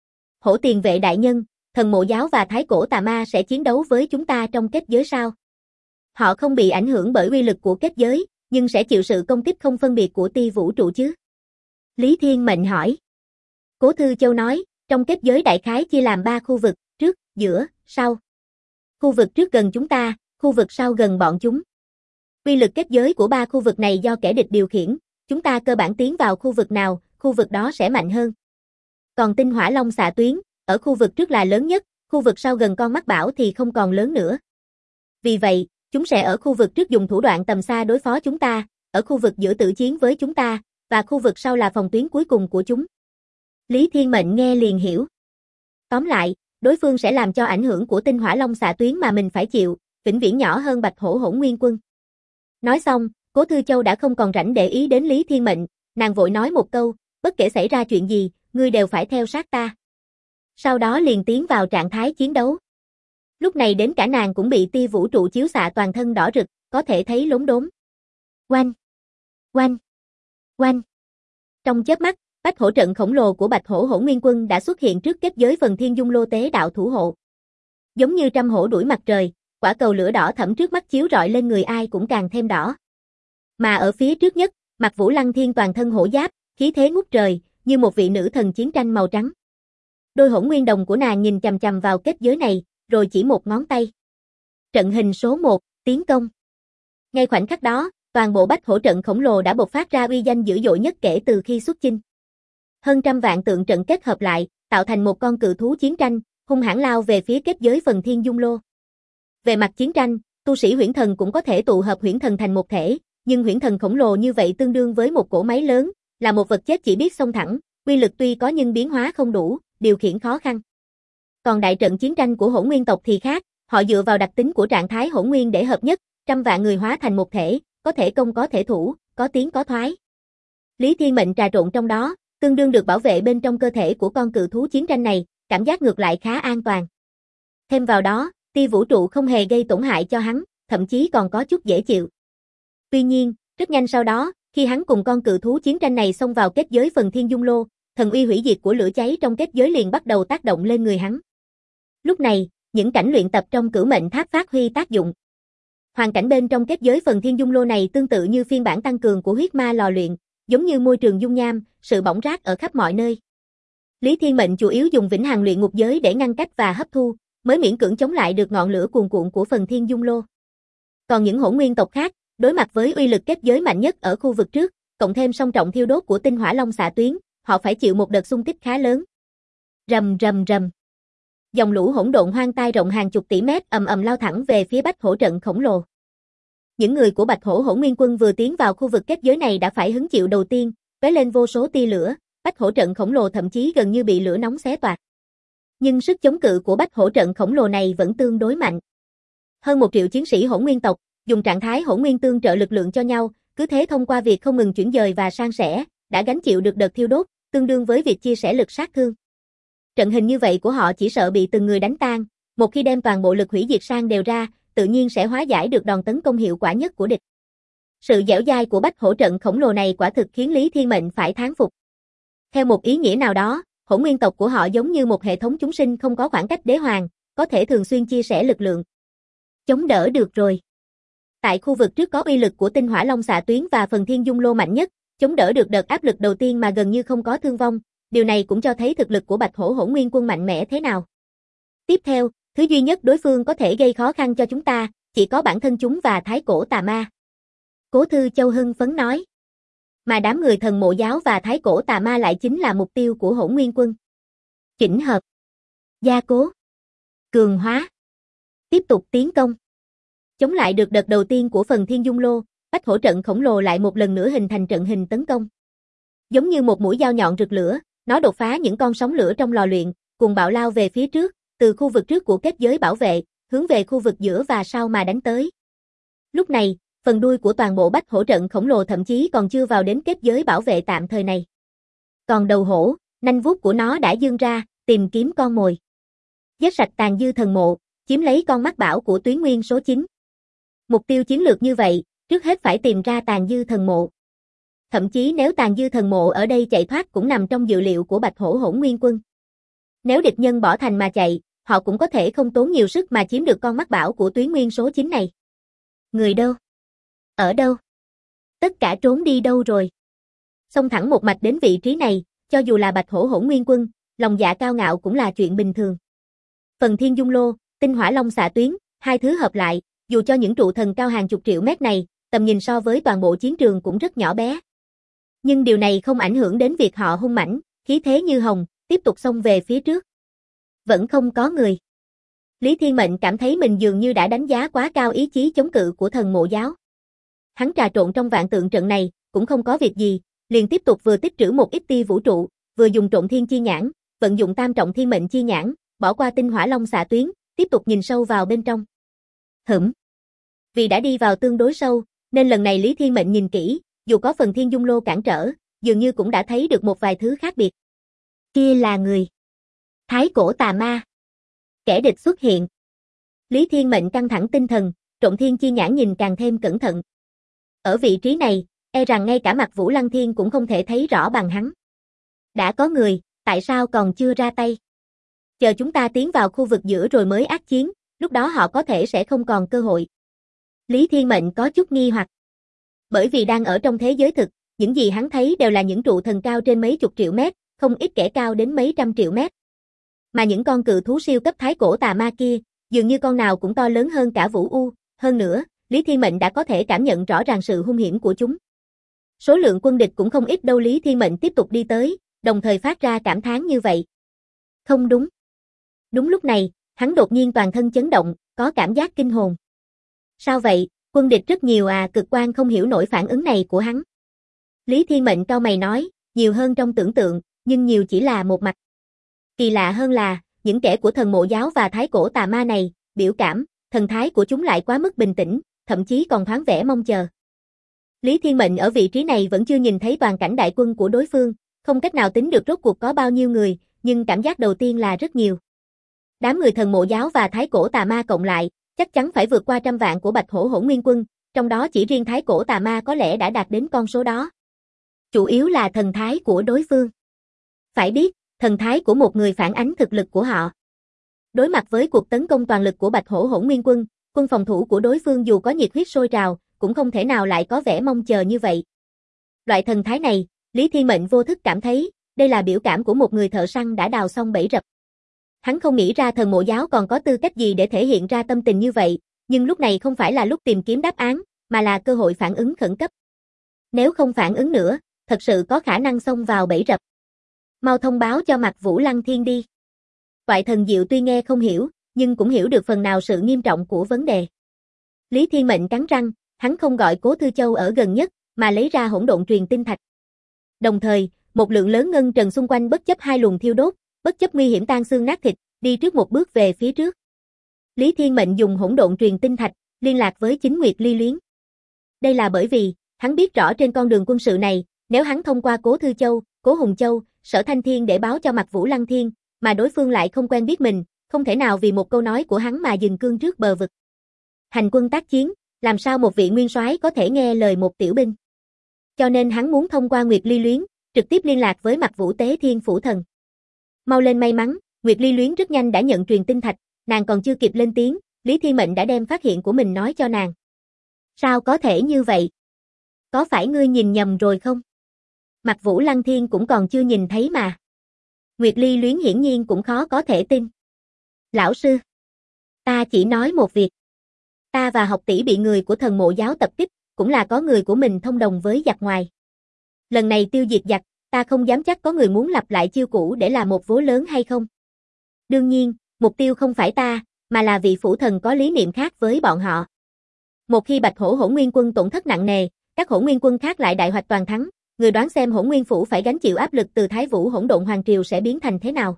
Hổ Tiền Vệ đại nhân, Thần Mộ Giáo và Thái Cổ Tà Ma sẽ chiến đấu với chúng ta trong kết giới sao? Họ không bị ảnh hưởng bởi uy lực của kết giới, nhưng sẽ chịu sự công kích không phân biệt của tia vũ trụ chứ? Lý Thiên Mệnh hỏi. Cố Thư Châu nói, trong kết giới đại khái chia làm 3 khu vực, trước, giữa, sau. Khu vực trước gần chúng ta, khu vực sau gần bọn chúng. Uy lực kết giới của 3 khu vực này do kẻ địch điều khiển, chúng ta cơ bản tiến vào khu vực nào, khu vực đó sẽ mạnh hơn. Còn tinh hỏa long xạ tuyến, ở khu vực trước là lớn nhất, khu vực sau gần con mắt bão thì không còn lớn nữa. Vì vậy, chúng sẽ ở khu vực trước dùng thủ đoạn tầm xa đối phó chúng ta, ở khu vực giữa tự chiến với chúng ta, và khu vực sau là phòng tuyến cuối cùng của chúng. Lý Thiên Mệnh nghe liền hiểu. Tóm lại, đối phương sẽ làm cho ảnh hưởng của tinh hỏa long xạ tuyến mà mình phải chịu, vĩnh viễn nhỏ hơn Bạch Hổ Hổ Nguyên quân. Nói xong, Cố Thư Châu đã không còn rảnh để ý đến Lý Thiên Mệnh, nàng vội nói một câu, bất kể xảy ra chuyện gì, ngươi đều phải theo sát ta. Sau đó liền tiến vào trạng thái chiến đấu. Lúc này đến cả nàng cũng bị tia vũ trụ chiếu xạ toàn thân đỏ rực, có thể thấy lốm đốm. Oanh! Oanh! Oanh! Trong chớp mắt, bách hổ trận khổng lồ của Bạch Hổ Hổ Nguyên quân đã xuất hiện trước kết giới Phần Thiên Dung Lô Tế Đạo thủ hộ. Giống như trăm hổ đuổi mặt trời, quả cầu lửa đỏ thẫm trước mắt chiếu rọi lên người ai cũng càng thêm đỏ. Mà ở phía trước nhất, Mạc Vũ Lăng Thiên toàn thân hổ giáp, khí thế ngút trời, như một vị nữ thần chiến tranh màu trắng. Đôi hỗn nguyên đồng của nàng nhìn chằm chằm vào kết giới này, rồi chỉ một ngón tay. Trận hình số 1, tiến công. Ngay khoảnh khắc đó, toàn bộ bách hổ trận khổng lồ đã bộc phát ra uy danh dữ dội nhất kể từ khi xuất chinh. Hơn trăm vạn tượng trận kết hợp lại, tạo thành một con cự thú chiến tranh, hung hãn lao về phía kết giới phần thiên dung lô. Về mặt chiến tranh, tu sĩ huyễn thần cũng có thể tụ hợp huyễn thần thành một thể, nhưng huyễn thần khổng lồ như vậy tương đương với một cỗ máy lớn, là một vật chết chỉ biết xông thẳng, uy lực tuy có nhưng biến hóa không đủ, điều khiển khó khăn. Còn đại trận chiến tranh của Hỗn Nguyên tộc thì khác, họ dựa vào đặc tính của trạng thái hỗn nguyên để hợp nhất, trăm vạn người hóa thành một thể, có thể công có thể thủ, có tiến có thoái. Lý Thiên Mệnh trà trộn trong đó, tương đương được bảo vệ bên trong cơ thể của con cự thú chiến tranh này, cảm giác ngược lại khá an toàn. Thêm vào đó, tia vũ trụ không hề gây tổn hại cho hắn, thậm chí còn có chút dễ chịu. Tuy nhiên, rất nhanh sau đó, khi hắn cùng con cự thú chiến tranh này xông vào kết giới phần thiên dung lô, thần uy hủy diệt của lửa cháy trong kết giới liền bắt đầu tác động lên người hắn. Lúc này, những cảnh luyện tập trong Cửu Mệnh Tháp phát huy tác dụng. Hoàn cảnh bên trong kết giới phần thiên dung lô này tương tự như phiên bản tăng cường của huyết ma lò luyện, giống như môi trường dung nham, sự bỏng rát ở khắp mọi nơi. Lý Thiên Mệnh chủ yếu dùng vĩnh hằng luyện ngục giới để ngăn cách và hấp thu, mới miễn cưỡng chống lại được ngọn lửa cuồn cuộn của phần thiên dung lô. Còn những hỗn nguyên tộc khác, đối mặt với uy lực kết giới mạnh nhất ở khu vực trước, cộng thêm song trọng thiêu đốt của tinh hỏa long xạ tuyến, họ phải chịu một đợt xung kích khá lớn. Rầm rầm rầm. Dòng lũ hỗn độn hoang tai rộng hàng chục tỷ mét ầm ầm lao thẳng về phía Bách Hổ trận khổng lồ. Những người của Bạch Hổ Hỗn Nguyên quân vừa tiến vào khu vực kết giới này đã phải hứng chịu đầu tiên, tóe lên vô số tia lửa, Bách Hổ trận khổng lồ thậm chí gần như bị lửa nóng xé toạc. Nhưng sức chống cự của Bách Hổ trận khổng lồ này vẫn tương đối mạnh. Hơn 1 triệu chiến sĩ hỗn nguyên tộc, dùng trạng thái hỗn nguyên tương trợ lực lượng cho nhau, cứ thế thông qua việc không ngừng chuyển dời và san sẻ, đã gánh chịu được đợt thiêu đốt, tương đương với việc chia sẻ lực sát thương. Trận hình như vậy của họ chỉ sợ bị từng người đánh tan, một khi đem toàn bộ lực hủy diệt sang đều ra, tự nhiên sẽ hóa giải được đòn tấn công hiệu quả nhất của địch. Sự dẻo dai của Bách Hổ trận khổng lồ này quả thực khiến Lý Thiên Mệnh phải thán phục. Theo một ý nghĩa nào đó, hỗn nguyên tộc của họ giống như một hệ thống chúng sinh không có khoảng cách đế hoàng, có thể thường xuyên chia sẻ lực lượng. Chống đỡ được rồi. Tại khu vực trước có uy lực của tinh hỏa long xạ tuyến và phần thiên dung lô mạnh nhất, chống đỡ được đợt áp lực đầu tiên mà gần như không có thương vong, điều này cũng cho thấy thực lực của Bạch Hổ Hỗn Nguyên quân mạnh mẽ thế nào. Tiếp theo, thứ duy nhất đối phương có thể gây khó khăn cho chúng ta, chỉ có bản thân chúng và Thái Cổ Tà Ma. Cố Thư Châu hưng phấn nói. Mà đám người Thần Mộ Giáo và Thái Cổ Tà Ma lại chính là mục tiêu của Hỗn Nguyên quân. Chỉnh hợp, gia cố, cường hóa, tiếp tục tiến công. Chống lại được đợt đầu tiên của phần thiên dung lô, Bách Hổ trận khổng lồ lại một lần nữa hình thành trận hình tấn công. Giống như một mũi dao nhọn rực lửa, nó đột phá những con sóng lửa trong lò luyện, cùng bạo lao về phía trước, từ khu vực trước của kết giới bảo vệ, hướng về khu vực giữa và sau mà đánh tới. Lúc này, phần đuôi của toàn bộ Bách Hổ trận khổng lồ thậm chí còn chưa vào đến kết giới bảo vệ tạm thời này. Còn đầu hổ, nanh vuốt của nó đã giương ra, tìm kiếm con mồi. Giết sạch tàn dư thần mộ, chiếm lấy con mắt bảo của Tuyến Nguyên số 9. Mục tiêu chiến lược như vậy, trước hết phải tìm ra tàn dư thần mộ. Thậm chí nếu tàn dư thần mộ ở đây chạy thoát cũng nằm trong dự liệu của Bạch Hổ Hỗn Nguyên quân. Nếu địch nhân bỏ thành mà chạy, họ cũng có thể không tốn nhiều sức mà chiếm được con mắt bảo của Tuyến Nguyên số 9 này. Người đâu? Ở đâu? Tất cả trốn đi đâu rồi? Xông thẳng một mạch đến vị trí này, cho dù là Bạch Hổ Hỗn Nguyên quân, lòng dạ cao ngạo cũng là chuyện bình thường. Phần thiên dung lô, tinh hỏa long xạ tuyến, hai thứ hợp lại, dù cho những trụ thần cao hàng chục triệu mét này, tầm nhìn so với toàn bộ chiến trường cũng rất nhỏ bé. Nhưng điều này không ảnh hưởng đến việc họ hung mãnh, khí thế như hồng, tiếp tục xông về phía trước. Vẫn không có người. Lý Thiên Mệnh cảm thấy mình dường như đã đánh giá quá cao ý chí chống cự của Thần Mộ Giáo. Hắn trà trộn trong vạn tượng trận này, cũng không có việc gì, liền tiếp tục vừa tích trữ một ít tia vũ trụ, vừa dùng trộn thiên chi nhãn, vận dụng tam trọng thiên mệnh chi nhãn, bỏ qua tinh hỏa long xạ tuyến, tiếp tục nhìn sâu vào bên trong. Vì đã đi vào tương đối sâu, nên lần này Lý Thiên Mệnh nhìn kỹ, dù có phần thiên dung lô cản trở, dường như cũng đã thấy được một vài thứ khác biệt. Kia là người. Thái Cổ Tà Ma. Kẻ địch xuất hiện. Lý Thiên Mệnh căng thẳng tinh thần, trộn thiên chi nhãn nhìn càng thêm cẩn thận. Ở vị trí này, e rằng ngay cả mặt Vũ Lăng Thiên cũng không thể thấy rõ bằng hắn. Đã có người, tại sao còn chưa ra tay? Chờ chúng ta tiến vào khu vực giữa rồi mới ác chiến, lúc đó họ có thể sẽ không còn cơ hội. Lý Thiên Mệnh có chút nghi hoặc. Bởi vì đang ở trong thế giới thực, những gì hắn thấy đều là những trụ thần cao trên mấy chục triệu mét, không ít kẻ cao đến mấy trăm triệu mét. Mà những con cự thú siêu cấp Thái Cổ Tà Ma kia, dường như con nào cũng to lớn hơn cả Vũ U, hơn nữa, Lý Thiên Mệnh đã có thể cảm nhận rõ ràng sự hung hiểm của chúng. Số lượng quân địch cũng không ít đâu. Lý Thiên Mệnh tiếp tục đi tới, đồng thời phát ra cảm thán như vậy. Không đúng. Đúng lúc này, hắn đột nhiên toàn thân chấn động, có cảm giác kinh hồn. Sao vậy, quân địch rất nhiều à, Cực Quang không hiểu nổi phản ứng này của hắn. Lý Thiên Mệnh cau mày nói, nhiều hơn trong tưởng tượng, nhưng nhiều chỉ là một mặt. Kỳ lạ hơn là, những kẻ của thần mộ giáo và thái cổ tà ma này, biểu cảm, thần thái của chúng lại quá mức bình tĩnh, thậm chí còn thoáng vẻ mong chờ. Lý Thiên Mệnh ở vị trí này vẫn chưa nhìn thấy toàn cảnh đại quân của đối phương, không cách nào tính được rốt cuộc có bao nhiêu người, nhưng cảm giác đầu tiên là rất nhiều. Đám người thần mộ giáo và thái cổ tà ma cộng lại, chắc chắn phải vượt qua 100 vạn của Bạch Hổ Hỗn Nguyên Quân, trong đó chỉ riêng thái cổ tà ma có lẽ đã đạt đến con số đó. Chủ yếu là thần thái của đối phương. Phải biết, thần thái của một người phản ánh thực lực của họ. Đối mặt với cuộc tấn công toàn lực của Bạch Hổ Hỗn Nguyên Quân, quân phòng thủ của đối phương dù có nhiệt huyết sôi trào, cũng không thể nào lại có vẻ mong chờ như vậy. Loại thần thái này, Lý Thiên Mệnh vô thức cảm thấy, đây là biểu cảm của một người thợ săn đã đào xong bẫy rập. Hắn không nghĩ ra thần mộ giáo còn có tư cách gì để thể hiện ra tâm tình như vậy, nhưng lúc này không phải là lúc tìm kiếm đáp án, mà là cơ hội phản ứng khẩn cấp. Nếu không phản ứng nữa, thật sự có khả năng xông vào bẫy rập. Mau thông báo cho Mạc Vũ Lăng Thiên đi. Toại Thần Diệu tuy nghe không hiểu, nhưng cũng hiểu được phần nào sự nghiêm trọng của vấn đề. Lý Thiên Mệnh cắn răng, hắn không gọi Cố Thư Châu ở gần nhất, mà lấy ra hỗn độn truyền tinh thạch. Đồng thời, một lượng lớn ngân trần xung quanh bất chấp hai luồng thiêu đốt, bất chấp nguy hiểm tan xương nát thịt, đi trước một bước về phía trước. Lý Thiên Mệnh dùng hỗn độn truyền tinh thạch, liên lạc với Chính Nguyệt Ly Luyến. Đây là bởi vì, hắn biết rõ trên con đường quân sự này, nếu hắn thông qua Cố Thư Châu, Cố Hùng Châu, Sở Thanh Thiên để báo cho Mạc Vũ Lăng Thiên, mà đối phương lại không quen biết mình, không thể nào vì một câu nói của hắn mà dừng cương trước bờ vực. Hành quân tác chiến, làm sao một vị nguyên soái có thể nghe lời một tiểu binh? Cho nên hắn muốn thông qua Nguyệt Ly Luyến, trực tiếp liên lạc với Mạc Vũ Tế Thiên Phủ Thần. Mau lên may mắn, Nguyệt Ly Luyến rất nhanh đã nhận truyền tinh thạch, nàng còn chưa kịp lên tiếng, Lý Thiên Mệnh đã đem phát hiện của mình nói cho nàng. Sao có thể như vậy? Có phải ngươi nhìn nhầm rồi không? Mạc Vũ Lăng Thiên cũng còn chưa nhìn thấy mà. Nguyệt Ly Luyến hiển nhiên cũng khó có thể tin. Lão sư, ta chỉ nói một việc. Ta và học tỷ bị người của thần mộ giáo tập kích, cũng là có người của mình thông đồng với giặc ngoài. Lần này tiêu diệt giặc, ta không dám chắc có người muốn lặp lại chiêu cũ để làm một vố lớn hay không. Đương nhiên, mục tiêu không phải ta, mà là vị phủ thần có lý niệm khác với bọn họ. Một khi Bạch Hổ Hỗn Nguyên Quân tổn thất nặng nề, các hỗn nguyên quân khác lại đại hoạch toàn thắng, người đoán xem Hỗn Nguyên Phủ phải gánh chịu áp lực từ Thái Vũ Hỗn Độn Hoàng Triều sẽ biến thành thế nào.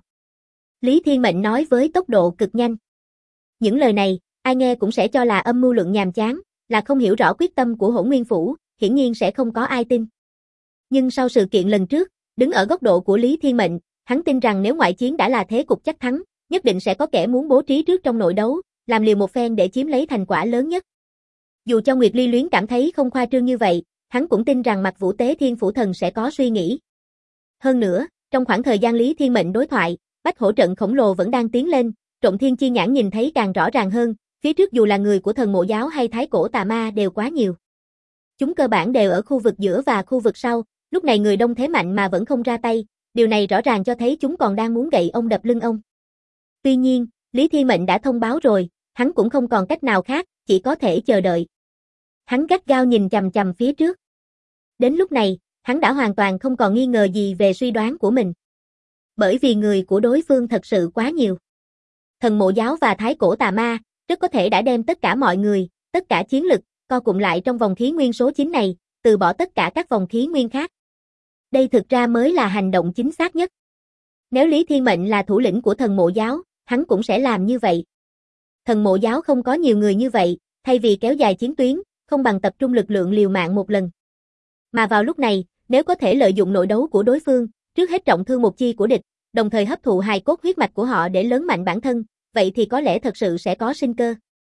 Lý Thiên Mệnh nói với tốc độ cực nhanh. Những lời này, ai nghe cũng sẽ cho là âm mưu luận nhàm chán, là không hiểu rõ quyết tâm của Hỗn Nguyên Phủ, hiển nhiên sẽ không có ai tin. Nhưng sau sự kiện lần trước, đứng ở góc độ của Lý Thiên Mệnh, hắn tin rằng nếu ngoại chiến đã là thế cục chắc thắng, nhất định sẽ có kẻ muốn bố trí trước trong nội đấu, làm liều một phen để chiếm lấy thành quả lớn nhất. Dù cho Nguyệt Ly Luyến cảm thấy không khoa trương như vậy, hắn cũng tin rằng Mạc Vũ Tế Thiên Phủ Thần sẽ có suy nghĩ. Hơn nữa, trong khoảng thời gian Lý Thiên Mệnh đối thoại, bách hổ trận khổng lồ vẫn đang tiến lên, Trộm Thiên Chi Nhãn nhìn thấy càng rõ ràng hơn, phía trước dù là người của thần mộ giáo hay thái cổ tà ma đều quá nhiều. Chúng cơ bản đều ở khu vực giữa và khu vực sau, lúc này người đông thế mạnh mà vẫn không ra tay, điều này rõ ràng cho thấy chúng còn đang muốn gậy ông đập lưng ông. Tuy nhiên, Lý Thiên Mệnh đã thông báo rồi, hắn cũng không còn cách nào khác, chỉ có thể chờ đợi. Hắn gắt gao nhìn chằm chằm phía trước. Đến lúc này, hắn đã hoàn toàn không còn nghi ngờ gì về suy đoán của mình. Bởi vì người của đối phương thật sự quá nhiều. Thần mộ giáo và thái cổ tà ma, rất có thể đã đem tất cả mọi người, tất cả chiến lực, co cụm lại trong vòng khí nguyên số 9 này, từ bỏ tất cả các vòng khí nguyên khác. Đây thực ra mới là hành động chính xác nhất. Nếu Lý Thiên Mệnh là thủ lĩnh của thần mộ giáo, hắn cũng sẽ làm như vậy. Thần mộ giáo không có nhiều người như vậy, thay vì kéo dài chiến tuyến, không bằng tập trung lực lượng liều mạng một lần. Mà vào lúc này, nếu có thể lợi dụng nội đấu của đối phương, trước hết trọng thương một chi của địch, đồng thời hấp thụ hài cốt huyết mạch của họ để lớn mạnh bản thân, vậy thì có lẽ thật sự sẽ có sinh cơ.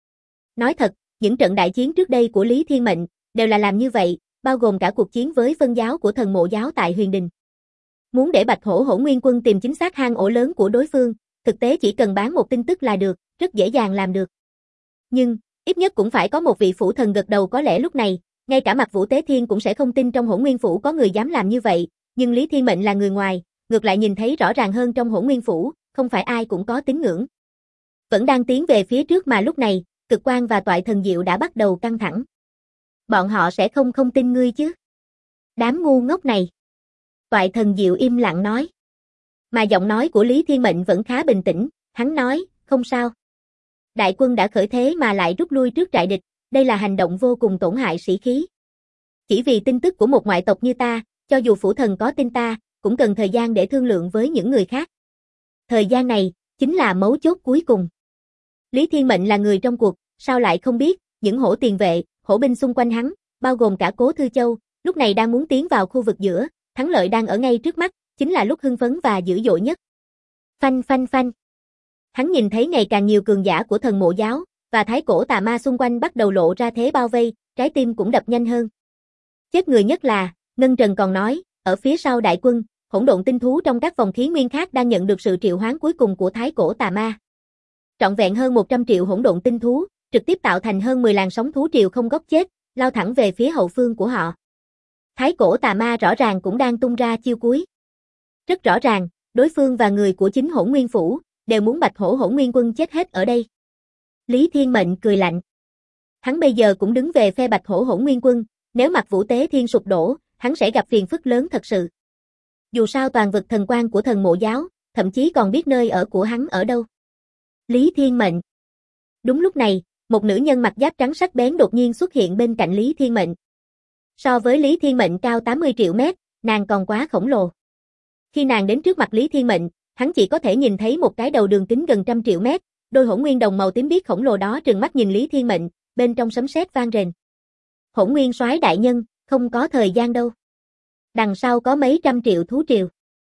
Nói thật, những trận đại chiến trước đây của Lý Thiên Mệnh đều là làm như vậy, bao gồm cả cuộc chiến với phân giáo của thần mộ giáo tại Huyền Đình. Muốn để Bạch Hổ Hỗn Nguyên Quân tìm chính xác hang ổ lớn của đối phương, thực tế chỉ cần bán một tin tức là được, rất dễ dàng làm được. Nhưng, ít nhất cũng phải có một vị phủ thần gật đầu, có lẽ lúc này, ngay cả Mạc Vũ Tế Thiên cũng sẽ không tin trong Hỗn Nguyên Phủ có người dám làm như vậy, nhưng Lý Thiên Mệnh là người ngoài, ngược lại nhìn thấy rõ ràng hơn trong Hỗn Nguyên Phủ, không phải ai cũng có tín ngưỡng. Vẫn đang tiến về phía trước mà lúc này, Cực Quang và Toại Thần Diệu đã bắt đầu căng thẳng. Bọn họ sẽ không tin ngươi chứ? Đám ngu ngốc này. Toại Thần Diệu im lặng nói. Mà giọng nói của Lý Thiên Mệnh vẫn khá bình tĩnh, hắn nói, không sao. Đại quân đã khởi thế mà lại rút lui trước trại địch, đây là hành động vô cùng tổn hại sĩ khí. Chỉ vì tin tức của một ngoại tộc như ta, cho dù phủ thần có tin ta, cũng cần thời gian để thương lượng với những người khác. Thời gian này, chính là mấu chốt cuối cùng. Lý Thiên Mệnh là người trong cuộc, sao lại không biết, những hổ tiền vệ, hổ binh xung quanh hắn, bao gồm cả Cố Thư Châu, lúc này đang muốn tiến vào khu vực giữa, thắng lợi đang ở ngay trước mắt, chính là lúc hưng phấn và dữ dội nhất. Phanh phanh phanh. Hắn nhìn thấy ngày càng nhiều cường giả của Thần Mộ giáo, và Thái Cổ Tà Ma xung quanh bắt đầu lộ ra thế bao vây, trái tim cũng đập nhanh hơn. Chết người nhất là, Ngân Trần còn nói, ở phía sau đại quân, hỗn độn tinh thú trong các vòng khí nguyên khác đang nhận được sự triệu hoán cuối cùng của Thái Cổ Tà Ma. Trọn vẹn hơn 100 triệu hỗn độn tinh thú, trực tiếp tạo thành hơn 10 làn sóng thú triều không góc chết, lao thẳng về phía hậu phương của họ. Thái Cổ Tà Ma rõ ràng cũng đang tung ra chiêu cuối. Rất rõ ràng, đối phương và người của chính Hỗn Nguyên Phủ, đều muốn Bạch Hổ Hỗn Nguyên Quân chết hết ở đây. Lý Thiên Mệnh cười lạnh. Hắn bây giờ cũng đứng về phe Bạch Hổ Hỗn Nguyên Quân, nếu mặt Vũ Tế Thiên sụp đổ, hắn sẽ gặp phiền phức lớn thật sự. Dù sao toàn vực thần quan của Thần Mộ giáo, thậm chí còn biết nơi ở của hắn ở đâu. Lý Thiên Mệnh. Đúng lúc này, một nữ nhân mặc giáp trắng sắc bén đột nhiên xuất hiện bên cạnh Lý Thiên Mệnh. So với Lý Thiên Mệnh cao 80 triệu mét, nàng còn quá khổng lồ. Khi nàng đến trước mặt Lý Thiên Mệnh, hắn chỉ có thể nhìn thấy một cái đầu đường kính gần 100 triệu mét, đôi hỗn nguyên đồng màu tím biếc khổng lồ đó trừng mắt nhìn Lý Thiên Mệnh, bên trong sấm sét vang rền. Hỗn Nguyên Soái đại nhân, không có thời gian đâu. Đằng sau có mấy trăm triệu thú triều.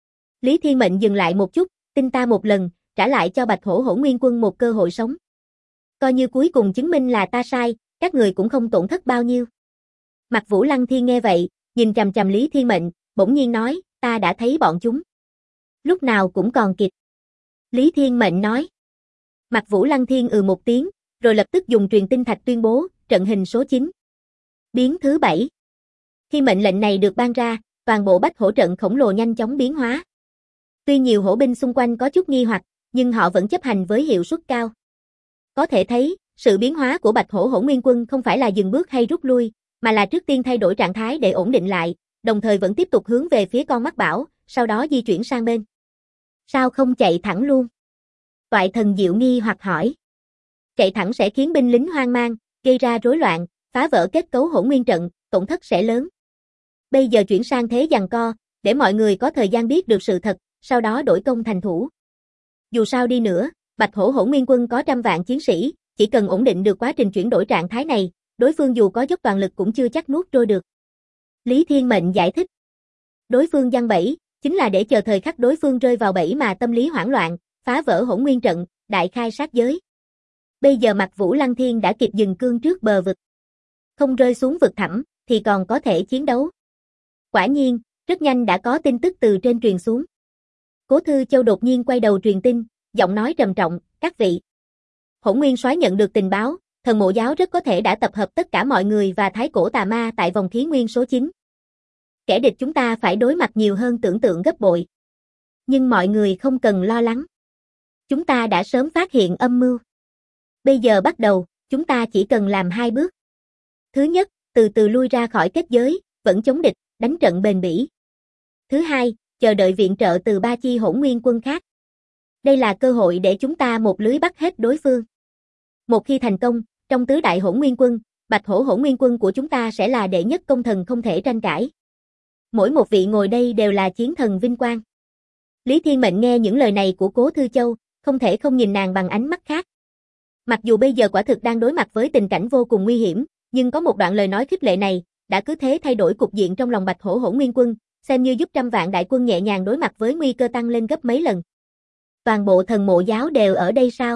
Lý Thiên Mệnh dừng lại một chút, tin ta một lần, trả lại cho Bạch Hổ Hỗn Nguyên Quân một cơ hội sống. Coi như cuối cùng chứng minh là ta sai, các người cũng không tổn thất bao nhiêu. Mạc Vũ Lăng Thiên nghe vậy, nhìn chằm chằm Lý Thiên Mệnh, bỗng nhiên nói, ta đã thấy bọn chúng. Lúc nào cũng còn kịp. Lý Thiên Mệnh nói. Mạc Vũ Lăng Thiên một tiếng, rồi lập tức dùng truyền tinh thạch tuyên bố, trận hình số 9. Biến thứ 7. Khi mệnh lệnh này được ban ra, toàn bộ Bách Hổ trận khổng lồ nhanh chóng biến hóa. Tuy nhiều hổ binh xung quanh có chút nghi hoặc, nhưng họ vẫn chấp hành với hiệu suất cao. Có thể thấy, sự biến hóa của Bạch Hổ Hỗn Nguyên Quân không phải là dừng bước hay rút lui, mà là trước tiên thay đổi trạng thái để ổn định lại, đồng thời vẫn tiếp tục hướng về phía con mắt bão, sau đó di chuyển sang bên. Sao không chạy thẳng luôn? Toại Thần Diệu nghi hoặc hỏi. Chạy thẳng sẽ khiến binh lính hoang mang, gây ra rối loạn, phá vỡ kết cấu hỗn nguyên trận, tổn thất sẽ lớn. Bây giờ chuyển sang thế giằng co, để mọi người có thời gian biết được sự thật, sau đó đổi công thành thủ. Dù sao đi nữa, Bạch Hổ Hỗn Nguyên Quân có 100 vạn chiến sĩ, chỉ cần ổn định được quá trình chuyển đổi trạng thái này, đối phương dù có dốc toàn lực cũng chưa chắc nuốt trôi được. Lý Thiên Mệnh giải thích. Đối phương giăng bẫy, chính là để chờ thời khắc đối phương rơi vào bẫy mà tâm lý hoảng loạn, phá vỡ hỗn nguyên trận, đại khai sát giới. Bây giờ Mạc Vũ Lăng Thiên đã kịp dừng cương trước bờ vực. Không rơi xuống vực thẳm, thì còn có thể chiến đấu. Quả nhiên, rất nhanh đã có tin tức từ trên truyền xuống. Cố Thư Châu đột nhiên quay đầu truyền tin, giọng nói trầm trọng, các vị. Hỗn Nguyên Soái nhận được tình báo, Thần Mộ giáo rất có thể đã tập hợp tất cả mọi người và Thái Cổ Tà Ma tại vòng khí nguyên số 9. Kẻ địch chúng ta phải đối mặt nhiều hơn tưởng tượng gấp bội. Nhưng mọi người không cần lo lắng. Chúng ta đã sớm phát hiện âm mưu. Bây giờ bắt đầu, chúng ta chỉ cần làm 2 bước. Thứ nhất, từ từ lui ra khỏi kết giới, vẫn chống địch, đánh trận bền bỉ. Thứ hai, chờ đợi viện trợ từ 3 chi hỗn nguyên quân khác. Đây là cơ hội để chúng ta một lưới bắt hết đối phương. Một khi thành công, trong tứ đại hỗn nguyên quân, Bạch Hổ Hỗn Nguyên Quân của chúng ta sẽ là đệ nhất công thần không thể tranh cãi. Mỗi một vị ngồi đây đều là chiến thần vinh quang. Lý Thiên Mệnh nghe những lời này của Cố Thư Châu, không thể không nhìn nàng bằng ánh mắt khác. Mặc dù bây giờ quả thực đang đối mặt với tình cảnh vô cùng nguy hiểm, nhưng có một đoạn lời nói khích lệ này, đã cứ thế thay đổi cục diện trong lòng Bạch Hổ Hỗn Nguyên Quân, xem như giúp 100 vạn đại quân nhẹ nhàng đối mặt với nguy cơ tăng lên gấp mấy lần. Toàn bộ Thần Mộ giáo đều ở đây sao?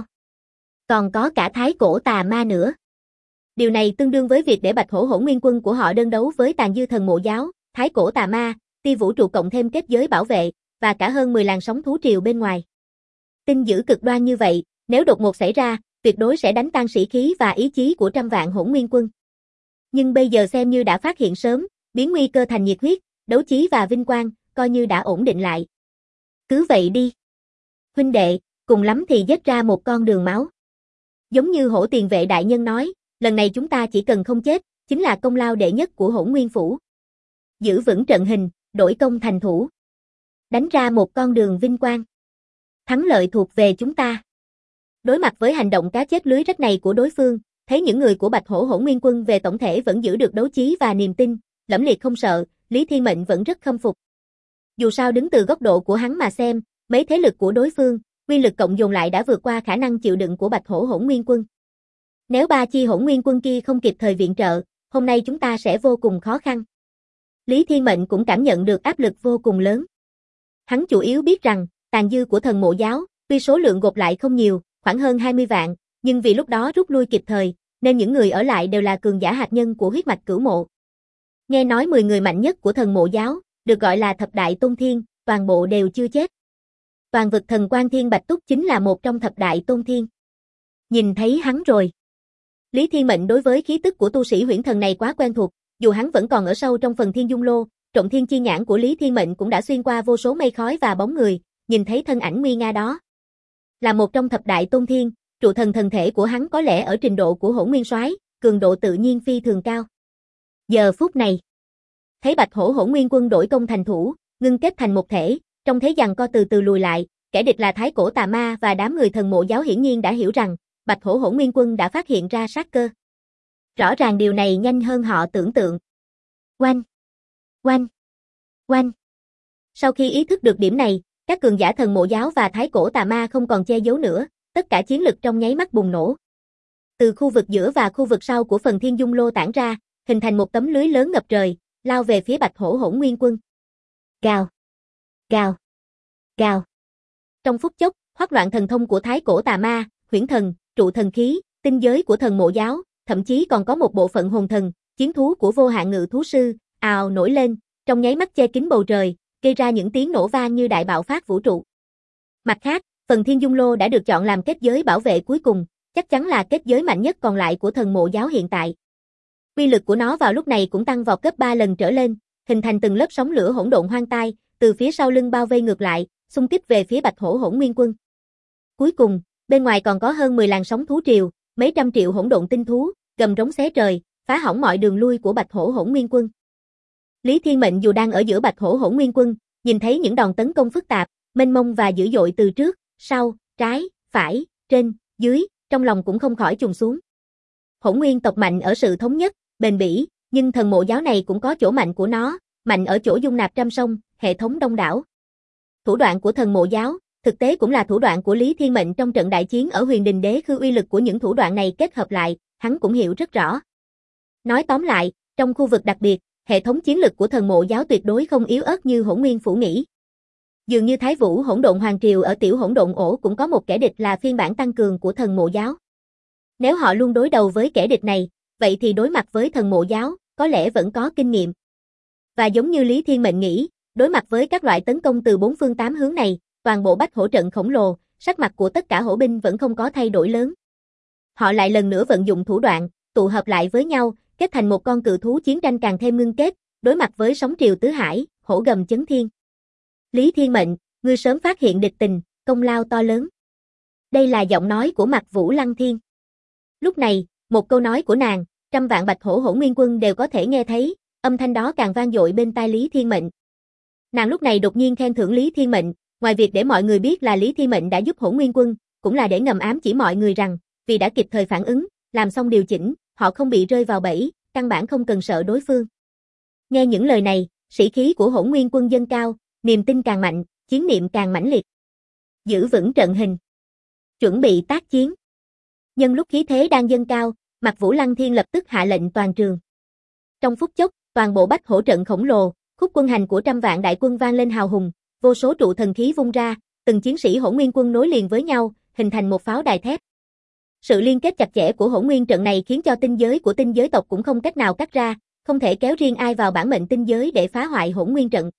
Còn có cả Thái Cổ Tà Ma nữa. Điều này tương đương với việc để Bạch Hổ Hỗn Nguyên Quân của họ đơn đấu với tàn dư Thần Mộ giáo, Thái Cổ Tà Ma, Ti Vũ Trụ cộng thêm kết giới bảo vệ, và cả hơn 10 làn sóng thú triều bên ngoài. Tin dữ cực đoan như vậy, nếu đột ngột xảy ra, tuyệt đối sẽ đánh tan sĩ khí và ý chí của 100 vạn hỗn nguyên quân. Nhưng bây giờ xem như đã phát hiện sớm, biến nguy cơ thành nhiệt huyết, đấu chí và vinh quang, coi như đã ổn định lại. Cứ vậy đi. Huynh đệ, cùng lắm thì giết ra một con đường máu. Giống như Hổ Tiền Vệ đại nhân nói, lần này chúng ta chỉ cần không chết, chính là công lao đệ nhất của Hỗn Nguyên Phủ. Giữ vững trận hình, đổi công thành thủ. Đánh ra một con đường vinh quang. Thắng lợi thuộc về chúng ta. Đối mặt với hành động cá chết lưới rách này của đối phương, thấy những người của Bạch Hổ Hỗn Nguyên Quân về tổng thể vẫn giữ được đấu trí và niềm tin, lẫm liệt không sợ, Lý Thiên Mệnh vẫn rất khâm phục. Dù sao đứng từ góc độ của hắn mà xem, mấy thế lực của đối phương, quy lực cộng dồn lại đã vượt qua khả năng chịu đựng của Bạch Hổ Hỗn Nguyên Quân. Nếu ba chi Hỗn Nguyên Quân kia không kịp thời viện trợ, hôm nay chúng ta sẽ vô cùng khó khăn. Lý Thiên Mệnh cũng cảm nhận được áp lực vô cùng lớn. Hắn chủ yếu biết rằng, tàn dư của thần mộ giáo, tuy số lượng gộp lại không nhiều, khoảng hơn 20 vạn, nhưng vì lúc đó rút lui kịp thời, nên những người ở lại đều là cường giả hạt nhân của huyết mạch Cửu Mộ. Nghe nói 10 người mạnh nhất của thần mộ giáo, được gọi là thập đại tôn thiên, toàn bộ đều chưa chết. Toàn vực thần Quan Thiên Bạch Túc chính là một trong thập đại tôn thiên. Nhìn thấy hắn rồi. Lý Thiên Mệnh đối với khí tức của tu sĩ huyễn thần này quá quen thuộc, dù hắn vẫn còn ở sâu trong phần Thiên Dung Lô, Trộm Thiên Chi nhãn của Lý Thiên Mệnh cũng đã xuyên qua vô số mây khói và bóng người, nhìn thấy thân ảnh nguy nga đó. Là một trong thập đại tôn thiên, trụ thần thần thể của hắn có lẽ ở trình độ của Hỗn Nguyên Soái, cường độ tự nhiên phi thường cao. Giờ phút này, thấy Bạch Hổ Hỗn Nguyên Quân đổi công thành thủ, ngưng kết thành một thể, trong thế giằng co từ từ lùi lại, kẻ địch là Thái Cổ Tà Ma và đám người thần mộ giáo hiển nhiên đã hiểu rằng, Bạch Hổ Hỗn Nguyên Quân đã phát hiện ra sát cơ. Rõ ràng điều này nhanh hơn họ tưởng tượng. Oanh! Oanh! Oanh! Sau khi ý thức được điểm này, các cường giả thần mộ giáo và Thái Cổ Tà Ma không còn che giấu nữa, tất cả chiến lực trong nháy mắt bùng nổ. Từ khu vực giữa và khu vực sau của phần Thiên Dung Lô tản ra, hình thành một tấm lưới lớn ngập trời, lao về phía Bạch Hổ Hỗn Nguyên Quân. Gào! Gào! Gào! Trong phút chốc, hoắc loạn thần thông của Thái Cổ Tà Ma, huyễn thần, trụ thần khí, tinh giới của thần mộ giáo, thậm chí còn có một bộ phận hồn thần, chiến thú của vô hạn ngự thú sư, ào nổi lên, trong nháy mắt che kín bầu trời, gây ra những tiếng nổ vang như đại bạo phát vũ trụ. Mặt khác, phần Thiên Dung Lô đã được chọn làm kết giới bảo vệ cuối cùng, chắc chắn là kết giới mạnh nhất còn lại của thần mộ giáo hiện tại. Uy lực của nó vào lúc này cũng tăng vọt gấp 3 lần trở lên, hình thành từng lớp sóng lửa hỗn độn hoang tai, từ phía sau lưng bao vây ngược lại, xung kích về phía Bạch Hổ Hỗn Nguyên Quân. Cuối cùng, bên ngoài còn có hơn 10 làn sóng thú triều, mấy trăm triệu hỗn độn tinh thú, gầm rống xé trời, phá hỏng mọi đường lui của Bạch Hổ Hỗn Nguyên Quân. Lý Thiên Mệnh dù đang ở giữa Bạch Hổ Hỗn Nguyên Quân, nhìn thấy những đòn tấn công phức tạp, mênh mông và dữ dội từ trước, sau, trái, phải, trên, dưới, trong lòng cũng không khỏi trùng xuống. Hỗn Nguyên tộc mạnh ở sự thống nhất, bền bỉ, nhưng thần mộ giáo này cũng có chỗ mạnh của nó, mạnh ở chỗ dung nạp trăm sông, hệ thống đông đảo. Thủ đoạn của thần mộ giáo, thực tế cũng là thủ đoạn của Lý Thiên Mệnh trong trận đại chiến ở Huyền Đình Đế Khư, uy lực của những thủ đoạn này kết hợp lại, hắn cũng hiểu rất rõ. Nói tóm lại, trong khu vực đặc biệt, hệ thống chiến lực của thần mộ giáo tuyệt đối không yếu ớt như Hỗn Nguyên Phủ nghĩ. Dường như Thái Vũ Hỗn Độn Hoàng Triều ở Tiểu Hỗn Độn Ổ cũng có một kẻ địch là phiên bản tăng cường của thần mộ giáo. Nếu họ luôn đối đầu với kẻ địch này, vậy thì đối mặt với thần mộ giáo, có lẽ vẫn có kinh nghiệm. Và giống như Lý Thiên Mệnh nghĩ, đối mặt với các loại tấn công từ 4 phương 8 hướng này, toàn bộ bách hổ trận khổng lồ, sắc mặt của tất cả hổ binh vẫn không có thay đổi lớn. Họ lại lần nữa vận dụng thủ đoạn, tụ hợp lại với nhau, kết thành một con cự thú chiến tranh càng thêm ngưng kết, đối mặt với sóng triều tứ hải, hổ gầm chấn thiên. Lý Thiên Mệnh, ngươi sớm phát hiện địch tình, công lao to lớn. Đây là giọng nói của Mạc Vũ Lăng Thiên. Lúc này, một câu nói của nàng, trăm vạn Bạch Hổ Hỗn Nguyên Quân đều có thể nghe thấy, âm thanh đó càng vang dội bên tai Lý Thiên Mệnh. Nàng lúc này đột nhiên khen thưởng Lý Thiên Mệnh, ngoài việc để mọi người biết là Lý Thiên Mệnh đã giúp Hỗn Nguyên Quân, cũng là để ngầm ám chỉ mọi người rằng, vì đã kịp thời phản ứng, làm xong điều chỉnh, họ không bị rơi vào bẫy, căn bản không cần sợ đối phương. Nghe những lời này, sĩ khí của Hỗn Nguyên Quân dâng cao, niềm tin càng mạnh, chiến niệm càng mãnh liệt. Giữ vững trận hình. Chuẩn bị tác chiến. Nhân lúc khí thế đang dâng cao, Mạc Vũ Lăng Thiên lập tức hạ lệnh toàn trường. Trong phút chốc, toàn bộ bách hổ trận khổng lồ, khúc quân hành của trăm vạn đại quân vang lên hào hùng, vô số trụ thần khí vung ra, từng chiến sĩ Hỗn Nguyên Quân nối liền với nhau, hình thành một pháo đài thép. Sự liên kết chặt chẽ của Hỗn Nguyên trận này khiến cho tinh giới của tinh giới tộc cũng không cách nào cắt ra, không thể kéo riêng ai vào bản mệnh tinh giới để phá hoại Hỗn Nguyên trận.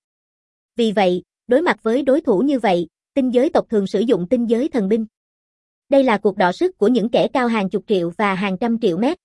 Vì vậy, đối mặt với đối thủ như vậy, tinh giới tộc thường sử dụng tinh giới thần binh. Đây là cuộc đọ sức của những kẻ cao hàng chục triệu và hàng trăm triệu mét.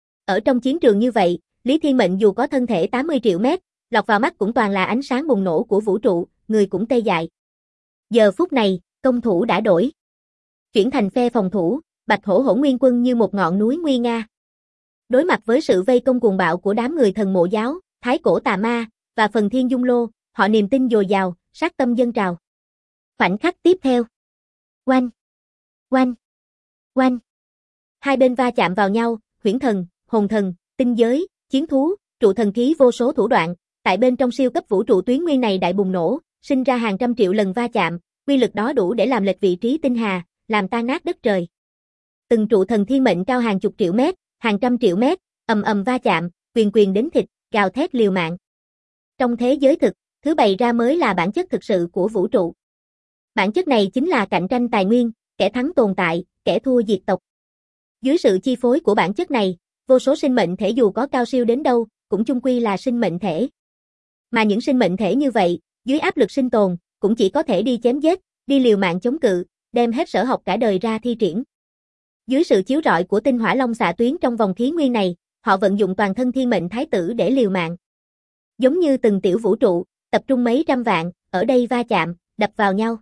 Ở trong chiến trường như vậy, Lý Thiên Mệnh dù có thân thể 80 triệu mét, lọt vào mắt cũng toàn là ánh sáng bùng nổ của vũ trụ, người cũng tê dại. Giờ phút này, công thủ đã đổi. Chuyển thành phe phòng thủ, Bạch Hổ Hỗn Nguyên Quân như một ngọn núi nguy nga. Đối mặt với sự vây công cuồng bạo của đám người thần mộ giáo, Thái Cổ Tà Ma, và phần Thiên Dung Lô, họ niềm tin dồi dào, sát tâm dâng trào. Khoảnh khắc tiếp theo. Oanh, oanh, oanh. Hai bên va chạm vào nhau, huyễn thần, hồn thần, tinh giới, chiến thú, trụ thần khí vô số thủ đoạn, tại bên trong siêu cấp vũ trụ tuyến nguyên này đại bùng nổ, sinh ra hàng trăm triệu lần va chạm, quy lực đó đủ để làm lệch vị trí tinh hà, làm tan nát đất trời. Từng trụ thần thiên mệnh cao hàng chục triệu mét, hàng trăm triệu mét, ầm ầm va chạm, quyền quyền đến thịt, gào thét liều mạng. Trong thế giới thực, thứ bày ra mới là bản chất thực sự của vũ trụ. Bản chất này chính là cạnh tranh tài nguyên, kẻ thắng tồn tại, kẻ thua diệt tộc. Dưới sự chi phối của bản chất này, vô số sinh mệnh thể dù có cao siêu đến đâu, cũng chung quy là sinh mệnh thể. Mà những sinh mệnh thể như vậy, dưới áp lực sinh tồn, cũng chỉ có thể đi chém giết, đi liều mạng chống cự, đem hết sở học cả đời ra thi triển. Dưới sự chiếu rọi của tinh hỏa long xạ tuyến trong vòng khí nguyên này, họ vận dụng toàn thân thiên mệnh thái tử để liều mạng. Giống như từng tiểu vũ trụ, tập trung mấy trăm vạn, ở đây va chạm, đập vào nhau.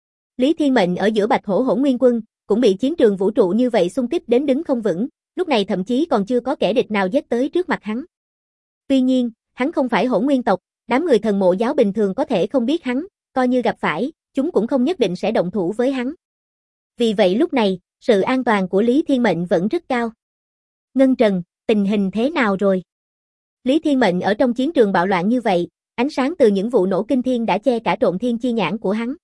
Lý Thiên Mệnh ở giữa Bạch Hổ Hỗn Nguyên Quân, cũng bị chiến trường vũ trụ như vậy xung kích đến đứng không vững, lúc này thậm chí còn chưa có kẻ địch nào giết tới trước mặt hắn. Tuy nhiên, hắn không phải Hỗn Nguyên tộc, đám người thần mộ giáo bình thường có thể không biết hắn, coi như gặp phải, chúng cũng không nhất định sẽ động thủ với hắn. Vì vậy lúc này, sự an toàn của Lý Thiên Mệnh vẫn rất cao. Ngân Trần, tình hình thế nào rồi? Lý Thiên Mệnh ở trong chiến trường bạo loạn như vậy, ánh sáng từ những vụ nổ kinh thiên đã che cả trộn thiên chi nhãn của hắn.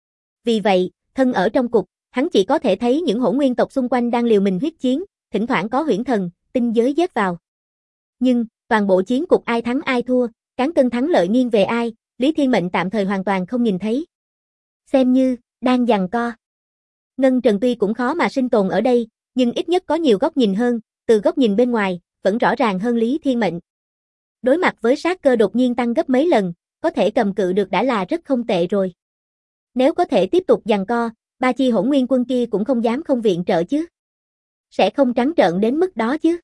Vì vậy, thân ở trong cục, hắn chỉ có thể thấy những hỗn nguyên tộc xung quanh đang liều mình huyết chiến, thỉnh thoảng có huyễn thần, tinh giới giết vào. Nhưng, toàn bộ chiến cục ai thắng ai thua, cán cân thắng lợi nghiêng về ai, Lý Thiên Mệnh tạm thời hoàn toàn không nhìn thấy. Xem như, đang giằng co. Ngân Trần tuy cũng khó mà sinh tồn ở đây, nhưng ít nhất có nhiều góc nhìn hơn, từ góc nhìn bên ngoài, vẫn rõ ràng hơn Lý Thiên Mệnh. Đối mặt với sát cơ đột nhiên tăng gấp mấy lần, có thể cầm cự được đã là rất không tệ rồi. Nếu có thể tiếp tục giằng co, ba chi hỗn nguyên quân kia cũng không dám không viện trợ chứ. Sẽ không trắng trợn đến mức đó chứ.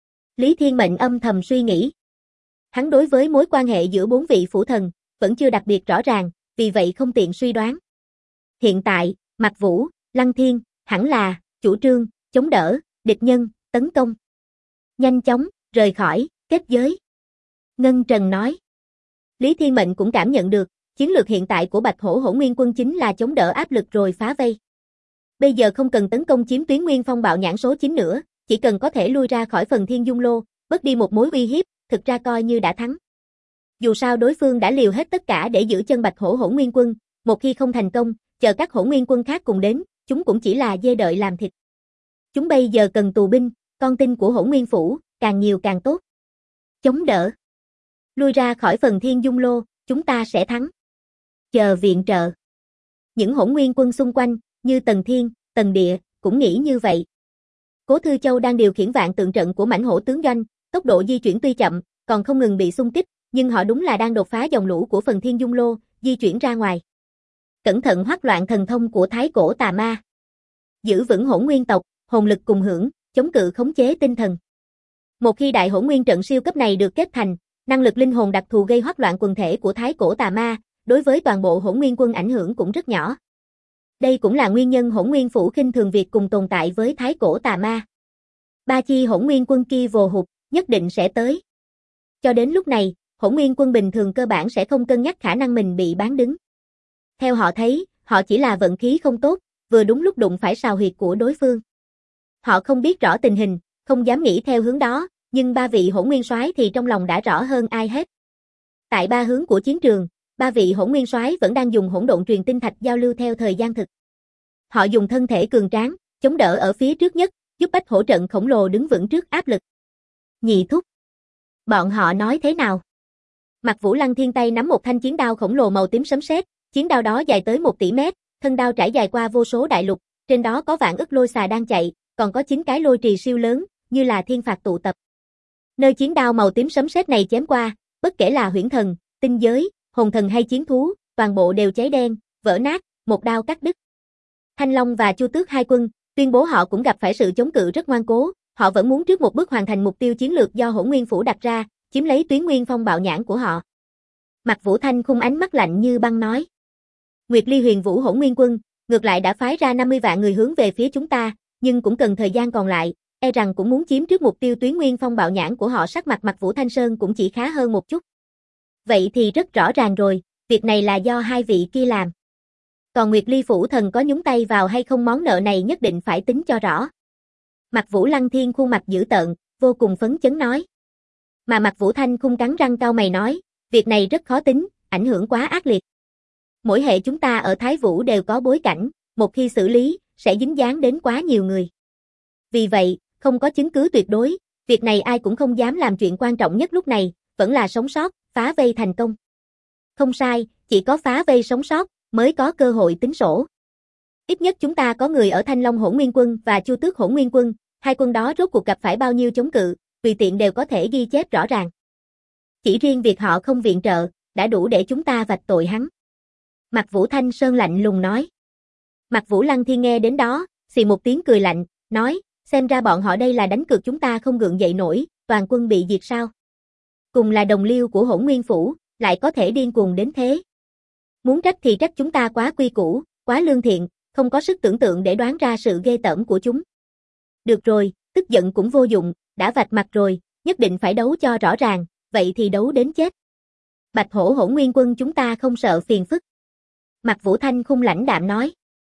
Lý Thiên Mệnh âm thầm suy nghĩ. Hắn đối với mối quan hệ giữa bốn vị phủ thần, vẫn chưa đặc biệt rõ ràng, vì vậy không tiện suy đoán. Hiện tại, Mạc Vũ, Lăng Thiên, hẳn là, chủ trương, chống đỡ, địch nhân, tấn công. Nhanh chóng, rời khỏi, kết giới. Ngân Trần nói. Lý Thiên Mệnh cũng cảm nhận được, chiến lược hiện tại của Bạch Hổ Hỗn Nguyên Quân chính là chống đỡ áp lực rồi phá vây. Bây giờ không cần tấn công chiếm tuyến nguyên phong bạo nhãn số 9 nữa, chỉ cần có thể lui ra khỏi phần Thiên Dung Lô, bớt đi một mối uy hiếp, thực ra coi như đã thắng. Dù sao đối phương đã liều hết tất cả để giữ chân Bạch Hổ Hỗn Nguyên Quân, một khi không thành công, chờ các hỗn nguyên quân khác cùng đến, chúng cũng chỉ là dê đợi làm thịt. Chúng bây giờ cần tù binh, con tin của Hỗn Nguyên Phủ, càng nhiều càng tốt. Chống đỡ. Lui ra khỏi phần Thiên Dung Lô, chúng ta sẽ thắng. Chờ viện trợ. Những hỗn nguyên quân xung quanh, như Tần Thiên, Tần Địa, cũng nghĩ như vậy. Cố Thư Châu đang điều khiển vạn tượng trận của mãnh hổ tướng doanh, tốc độ di chuyển tuy chậm, còn không ngừng bị xung kích, nhưng họ đúng là đang đột phá dòng lũ của phần Thiên Dung Lô, di chuyển ra ngoài. Cẩn thận hoắc loạn thần thông của Thái Cổ Tà Ma. Giữ vững hỗn nguyên tộc, hồn lực cùng hưởng, chống cự khống chế tinh thần. Một khi đại hỗn nguyên trận siêu cấp này được kết thành, năng lực linh hồn đặc thù gây hoắc loạn quần thể của Thái Cổ Tà Ma, đối với toàn bộ hỗn nguyên quân ảnh hưởng cũng rất nhỏ. Đây cũng là nguyên nhân hỗn nguyên phủ khinh thường việc cùng tồn tại với Thái Cổ Tà Ma. Ba chi hỗn nguyên quân kia vồ hụt, nhất định sẽ tới. Cho đến lúc này, hỗn nguyên quân bình thường cơ bản sẽ không cân nhắc khả năng mình bị bán đứng. Theo họ thấy, họ chỉ là vận khí không tốt, vừa đúng lúc đụng phải sào huyệt của đối phương. Họ không biết rõ tình hình, không dám nghĩ theo hướng đó, nhưng ba vị hỗn nguyên soái thì trong lòng đã rõ hơn ai hết. Tại ba hướng của chiến trường, ba vị hỗn nguyên soái vẫn đang dùng hỗn độn truyền tinh thạch giao lưu theo thời gian thực. Họ dùng thân thể cường tráng, chống đỡ ở phía trước nhất, giúp Bách Hổ trận khổng lồ đứng vững trước áp lực. Nhị thúc. Bọn họ nói thế nào? Mạc Vũ Lăng Thiên tay nắm một thanh chiến đao khổng lồ màu tím sấm sét, chiến đao đó dài tới 1 tỷ mét, thân đao trải dài qua vô số đại lục, trên đó có vạn ức lôi xà đang chạy, còn có 9 cái lôi trì siêu lớn, như là thiên phạt tụ tập. Nơi chiến đao màu tím sấm sét này chém qua, bất kể là huyễn thần, tinh giới, hồn thần hay chiến thú, toàn bộ đều cháy đen, vỡ nát, một đao cắt đứt. Thanh Long và Chu Tước hai quân, tuyên bố họ cũng gặp phải sự chống cự rất ngoan cố, họ vẫn muốn trước một bước hoàn thành mục tiêu chiến lược do Hỗn Nguyên Phủ đặt ra, chiếm lấy tuyến nguyên phong bạo nhãn của họ. Mạc Vũ Thanh khung ánh mắt lạnh như băng nói. Nguyệt Ly Huyền Vũ Hỗn Nguyên Quân, ngược lại đã phái ra 50 vạn người hướng về phía chúng ta, nhưng cũng cần thời gian còn lại, e rằng cũng muốn chiếm trước mục tiêu tuyến nguyên phong bạo nhãn của họ. Sắc mặt Mạc Vũ Thanh Sơn cũng chỉ khá hơn một chút. Vậy thì rất rõ ràng rồi, việc này là do hai vị kia làm. Còn Nguyệt Ly Phủ Thần có nhúng tay vào hay không món nợ này nhất định phải tính cho rõ. Mạc Vũ Lăng Thiên khuôn mặt dữ tợn, vô cùng phấn chấn nói. Mà Mạc Vũ Thanh khung cắn răng cau mày nói, việc này rất khó tính, ảnh hưởng quá ác liệt. Mỗi hệ chúng ta ở Thái Vũ đều có bối cảnh, một khi xử lý, sẽ dính dáng đến quá nhiều người. Vì vậy, không có chứng cứ tuyệt đối, việc này ai cũng không dám làm chuyện quan trọng nhất lúc này, vẫn là sống sót, phá vây thành công. Không sai, chỉ có phá vây sống sót, mới có cơ hội tính sổ. Ít nhất chúng ta có người ở Thanh Long Hỗn Nguyên Quân và Chu Tước Hỗn Nguyên Quân, hai quân đó rốt cuộc gặp phải bao nhiêu chống cự, tùy tiện đều có thể ghi chép rõ ràng. Chỉ riêng việc họ không viện trợ, đã đủ để chúng ta vạch tội hắn. Mạc Vũ Thanh Sơn lạnh lùng nói. Mạc Vũ Lăng Thiên nghe đến đó, xì một tiếng cười lạnh, nói, xem ra bọn họ đây là đánh cược chúng ta không gượng dậy nổi, toàn quân bị diệt sao. Cùng là đồng liêu của Hỗn Nguyên Phủ, lại có thể điên cuồng đến thế. Muốn trách thì trách chúng ta quá quy củ, quá lương thiện, không có sức tưởng tượng để đoán ra sự ghê tởm của chúng. Được rồi, tức giận cũng vô dụng, đã vạch mặt rồi, nhất định phải đấu cho rõ ràng, vậy thì đấu đến chết. Bạch Hổ Hỗn Nguyên Quân chúng ta không sợ phiền phức. Mạc Vũ Thanh khung lãnh đạm nói.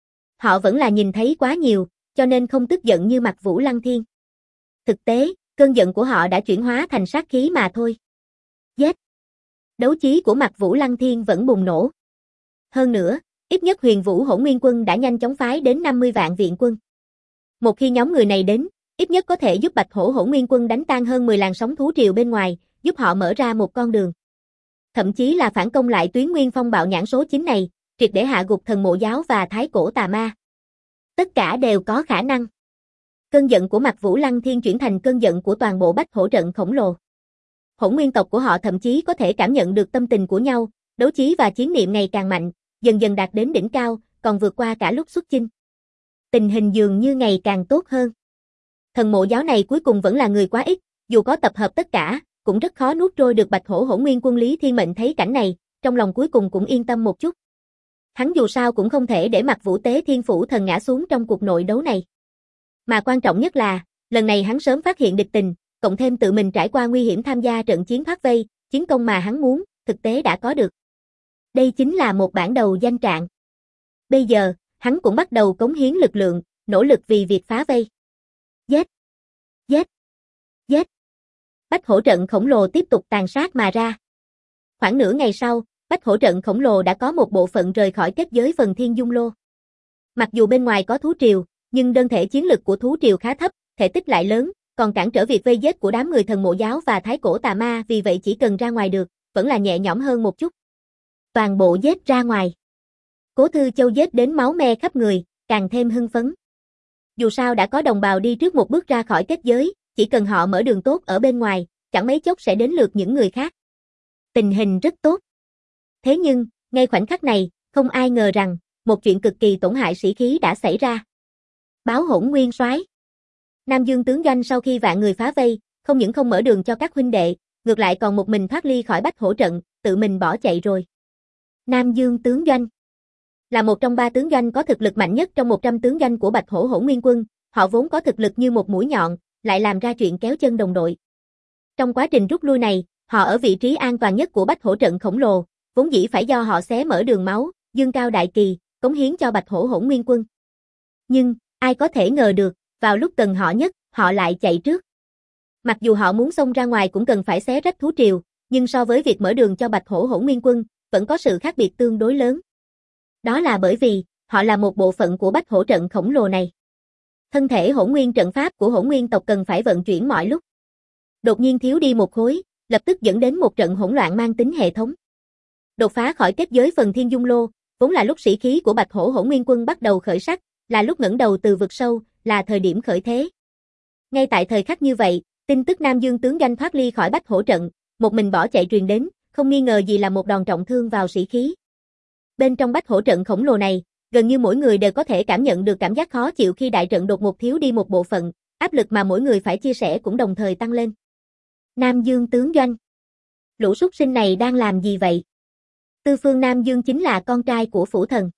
Họ vẫn là nhìn thấy quá nhiều, cho nên không tức giận như Mạc Vũ Lăng Thiên. Thực tế, cơn giận của họ đã chuyển hóa thành sát khí mà thôi. Giết! Đấu chí của Mạc Vũ Lăng Thiên vẫn bùng nổ. Hơn nữa, ít nhất Huyền Vũ Hỗn Nguyên Quân đã nhanh chóng phái đến 50 vạn viện quân. Một khi nhóm người này đến, ít nhất có thể giúp Bạch Hổ Hỗn Nguyên Quân đánh tan hơn 10 làn sóng thú triều bên ngoài, giúp họ mở ra một con đường. Thậm chí là phản công lại tuyến nguyên phong bạo nhãn số 9 này, triệt để hạ gục Thần Mộ Giáo và Thái Cổ Tà Ma. Tất cả đều có khả năng. Cơn giận của Mạc Vũ Lăng Thiên chuyển thành cơn giận của toàn bộ Bách Hổ trận khổng lồ. Hỗn nguyên tộc của họ thậm chí có thể cảm nhận được tâm tình của nhau, đấu chí và chiến niệm ngày càng mạnh, dần dần đạt đến đỉnh cao, còn vượt qua cả lúc xuất chinh. Tình hình dường như ngày càng tốt hơn. Thần Mộ Giáo này cuối cùng vẫn là người quá ít, dù có tập hợp tất cả, cũng rất khó nuốt trôi được Bạch Hổ Hỗn Nguyên Quân. Lý Thiên Mệnh thấy cảnh này, trong lòng cuối cùng cũng yên tâm một chút. Hắn dù sao cũng không thể để mặc Vũ Tế Thiên Phủ Thần ngã xuống trong cuộc nội đấu này. Mà quan trọng nhất là, lần này hắn sớm phát hiện địch tình, cộng thêm tự mình trải qua nguy hiểm tham gia trận chiến thoát vây, chiến công mà hắn muốn, thực tế đã có được. Đây chính là một bản đầu danh trạng. Bây giờ, hắn cũng bắt đầu cống hiến lực lượng, nỗ lực vì việc phá vây. Giết! Giết! Giết! Bách Hổ trận khổng lồ tiếp tục tàn sát mà ra. Khoảng nửa ngày sau, Bách Hổ trận khổng lồ đã có một bộ phận rời khỏi kết giới Phần Thiên Dung Lô. Mặc dù bên ngoài có thú triều, nhưng đơn thể chiến lực của thú triều khá thấp, thể tích lại lớn, còn cản trở việc vây giết của đám người Thần Mộ Giáo và Thái Cổ Tà Ma, vì vậy chỉ cần ra ngoài được, vẫn là nhẹ nhõm hơn một chút. Toàn bộ giết ra ngoài. Cố Thư Châu giết đến máu me khắp người, càng thêm hưng phấn. Dù sao đã có đồng bào đi trước một bước ra khỏi kết giới, chỉ cần họ mở đường tốt ở bên ngoài, chẳng mấy chốc sẽ đến lượt những người khác. Tình hình rất tốt. Thế nhưng, ngay khoảnh khắc này, không ai ngờ rằng, một chuyện cực kỳ tổn hại sĩ khí đã xảy ra. Báo Hỗn Nguyên Soái. Nam Dương tướng doanh sau khi vạn người phá vây, không những không mở đường cho các huynh đệ, ngược lại còn một mình thoát ly khỏi Bách Hổ trận, tự mình bỏ chạy rồi. Nam Dương tướng doanh là một trong 3 tướng doanh có thực lực mạnh nhất trong 100 tướng doanh của Bạch Hổ Hỗn Nguyên Quân, họ vốn có thực lực như một mũi nhọn, lại làm ra chuyện kéo chân đồng đội. Trong quá trình rút lui này, họ ở vị trí an toàn nhất của Bách Hổ trận khổng lồ, vốn dĩ phải do họ xé mở đường máu, dương cao đại kỳ, cống hiến cho Bạch Hổ Hỗn Nguyên Quân. Nhưng, ai có thể ngờ được, vào lúc cần họ nhất, họ lại chạy trước. Mặc dù họ muốn xông ra ngoài cũng cần phải xé rách thú triều, nhưng so với việc mở đường cho Bạch Hổ Hỗn Nguyên Quân, vẫn có sự khác biệt tương đối lớn. Đó là bởi vì, họ là một bộ phận của Bách Hổ trận khổng lồ này. Thân thể hỗn nguyên trận pháp của hỗn nguyên tộc cần phải vận chuyển mọi lúc. Đột nhiên thiếu đi một khối, lập tức dẫn đến một trận hỗn loạn mang tính hệ thống. Đột phá khỏi kết giới Phần Thiên Dung Lô, vốn là lúc sĩ khí của Bạch Hổ Hỗn Nguyên Quân bắt đầu khởi sắc, là lúc ngẩng đầu từ vực sâu, là thời điểm khởi thế. Ngay tại thời khắc như vậy, tin tức Nam Dương tướng doanh thoát ly khỏi Bách Hổ trận, một mình bỏ chạy truyền đến, không nghi ngờ gì là một đòn trọng thương vào sĩ khí. Bên trong Bách Hổ trận khổng lồ này, gần như mỗi người đều có thể cảm nhận được cảm giác khó chịu khi đại trận đột ngột thiếu đi một bộ phận, áp lực mà mỗi người phải chia sẻ cũng đồng thời tăng lên. Nam Dương tướng doanh. Lũ súc sinh này đang làm gì vậy? Tư Phương Nam Dương chính là con trai của Phủ Thần.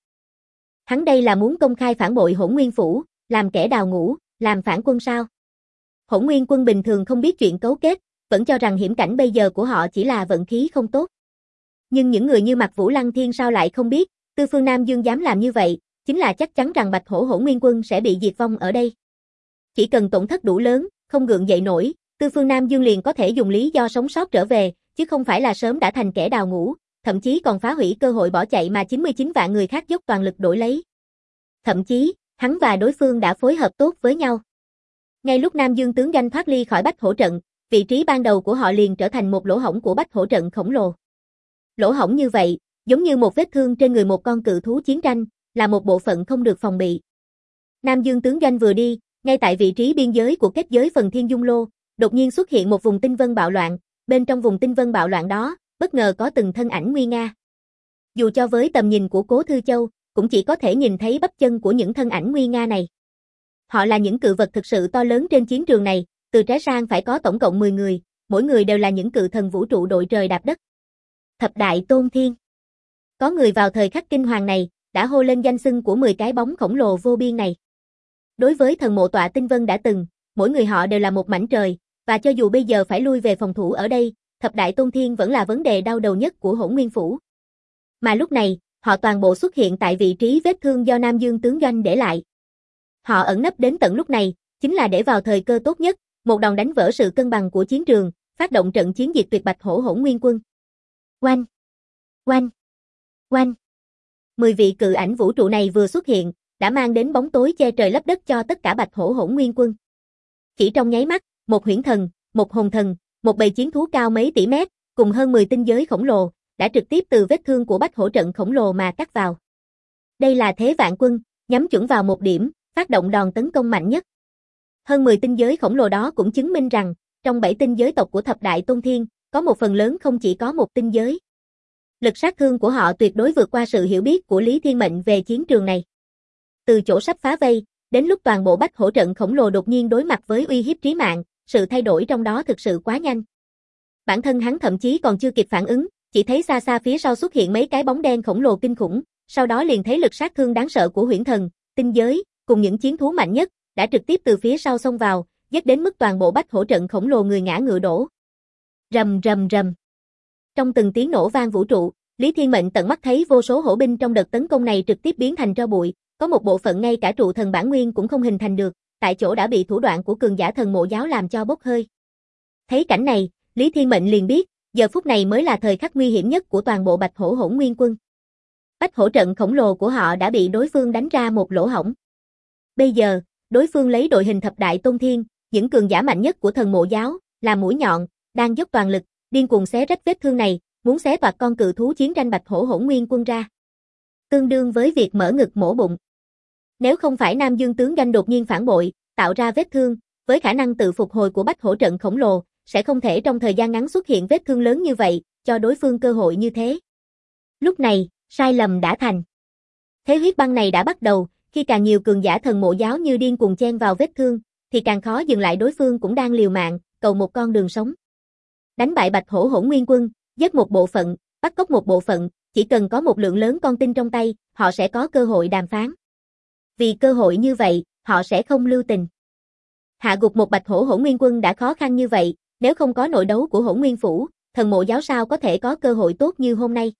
Hắn đây là muốn công khai phản bội Hỗn Nguyên Phủ, làm kẻ đào ngũ, làm phản quân sao? Hỗn Nguyên Quân bình thường không biết chuyện cấu kết, vẫn cho rằng hiểm cảnh bây giờ của họ chỉ là vận khí không tốt. Nhưng những người như Mạc Vũ Lăng Thiên sao lại không biết, Tư Phương Nam Dương dám làm như vậy, chính là chắc chắn rằng Bạch Hổ Hổ Nguyên Quân sẽ bị diệt vong ở đây. Chỉ cần tổn thất đủ lớn, không gượng dậy nổi, Tư Phương Nam Dương liền có thể dùng lý do sống sót trở về, chứ không phải là sớm đã thành kẻ đào ngũ, thậm chí còn phá hủy cơ hội bỏ chạy mà 99 vạn người khác dốc toàn lực đổi lấy. Thậm chí, hắn và đối phương đã phối hợp tốt với nhau. Ngay lúc Nam Dương tướng doanh thoát ly khỏi Bách Hổ trận, vị trí ban đầu của họ liền trở thành một lỗ hổng của Bách Hổ trận khổng lồ. Lỗ hổng như vậy, giống như một vết thương trên người một con cự thú chiến tranh, là một bộ phận không được phòng bị. Nam Dương tướng doanh vừa đi, ngay tại vị trí biên giới của kết giới phần Thiên Dung Lô, đột nhiên xuất hiện một vùng tinh vân bạo loạn, bên trong vùng tinh vân bạo loạn đó, bất ngờ có từng thân ảnh nguy nga. Dù cho với tầm nhìn của Cố Thư Châu, cũng chỉ có thể nhìn thấy bắp chân của những thân ảnh nguy nga này. Họ là những cự vật thực sự to lớn trên chiến trường này, từ trái sang phải có tổng cộng 10 người, mỗi người đều là những cự thần vũ trụ đội trời đạp đất. Thập Đại Tôn Thiên. Có người vào thời khắc kinh hoàng này, đã hô lên danh xưng của 10 cái bóng khổng lồ vô biên này. Đối với thần mộ tọa tinh vân đã từng, mỗi người họ đều là một mảnh trời, và cho dù bây giờ phải lui về phòng thủ ở đây, Thập Đại Tôn Thiên vẫn là vấn đề đau đầu nhất của Hỗn Nguyên Phủ. Mà lúc này, họ toàn bộ xuất hiện tại vị trí vết thương do Nam Dương tướng doanh để lại. Họ ẩn nấp đến tận lúc này, chính là để vào thời cơ tốt nhất, một đòn đánh vỡ sự cân bằng của chiến trường, phát động trận chiến diệt tuyệt Bạch Hổ Hỗn Nguyên Quân. Oanh! Oanh! Oanh! 10 vị cự ảnh vũ trụ này vừa xuất hiện, đã mang đến bóng tối che trời lấp đất cho tất cả Bạch Hổ Hỗn Nguyên Quân. Chỉ trong nháy mắt, một huyễn thần, một hồn thần, một bầy chiến thú cao mấy tỷ mét, cùng hơn 10 tinh giới khổng lồ, đã trực tiếp từ vết thương của Bách Hổ trận khổng lồ mà cắt vào. Đây là thế vạn quân, nhắm chuẩn vào một điểm, phát động đòn tấn công mạnh nhất. Hơn 10 tinh giới khổng lồ đó cũng chứng minh rằng, trong 7 tinh giới tộc của Thập Đại Tôn Thiên, có một phần lớn không chỉ có một tinh giới. Lực sát thương của họ tuyệt đối vượt qua sự hiểu biết của Lý Thiên Mệnh về chiến trường này. Từ chỗ sắp phá vây, đến lúc toàn bộ Bách Hổ trận khổng lồ đột nhiên đối mặt với uy hiếp trí mạng, sự thay đổi trong đó thực sự quá nhanh. Bản thân hắn thậm chí còn chưa kịp phản ứng, chỉ thấy xa xa phía sau xuất hiện mấy cái bóng đen khổng lồ kinh khủng, sau đó liền thấy lực sát thương đáng sợ của huyễn thần, tinh giới, cùng những chiến thú mạnh nhất, đã trực tiếp từ phía sau xông vào, giết đến mức toàn bộ Bách Hổ trận khổng lồ người ngã ngựa đổ. Rầm rầm rầm. Trong từng tiếng nổ vang vũ trụ, Lý Thiên Mệnh tận mắt thấy vô số hổ binh trong đợt tấn công này trực tiếp biến thành tro bụi, có một bộ phận ngay cả trụ thần bản nguyên cũng không hình thành được, tại chỗ đã bị thủ đoạn của cường giả thần mộ giáo làm cho bốc hơi. Thấy cảnh này, Lý Thiên Mệnh liền biết, giờ phút này mới là thời khắc nguy hiểm nhất của toàn bộ Bạch Hổ Hỗn Nguyên Quân. Bách Hổ trận khổng lồ của họ đã bị đối phương đánh ra một lỗ hổng. Bây giờ, đối phương lấy đội hình Thập Đại Tôn Thiên, những cường giả mạnh nhất của thần mộ giáo, làm mũi nhọn, đang dốc toàn lực, điên cuồng xé rách vết thương này, muốn xé toạc con cự thú chiến tranh Bạch Hổ Hỗn Nguyên Quân ra. Tương đương với việc mở ngực mổ bụng. Nếu không phải Nam Dương tướng doanh đột nhiên phản bội, tạo ra vết thương, với khả năng tự phục hồi của Bách Hổ trận khổng lồ, sẽ không thể trong thời gian ngắn xuất hiện vết thương lớn như vậy, cho đối phương cơ hội như thế. Lúc này, sai lầm đã thành. Thế huyết băng này đã bắt đầu, khi càng nhiều cường giả thần mộ giáo như điên cuồng chen vào vết thương, thì càng khó dừng lại đối phương cũng đang liều mạng, cầu một con đường sống. Đánh bại Bạch Hổ Hỗn Nguyên Quân, giết một bộ phận, bắt cóc một bộ phận, chỉ cần có một lượng lớn con tin trong tay, họ sẽ có cơ hội đàm phán. Vì cơ hội như vậy, họ sẽ không lưu tình. Hạ gục một Bạch Hổ Hỗn Nguyên Quân đã khó khăn như vậy, nếu không có nội đấu của Hỗn Nguyên Phủ, thần mộ giáo sao có thể có cơ hội tốt như hôm nay.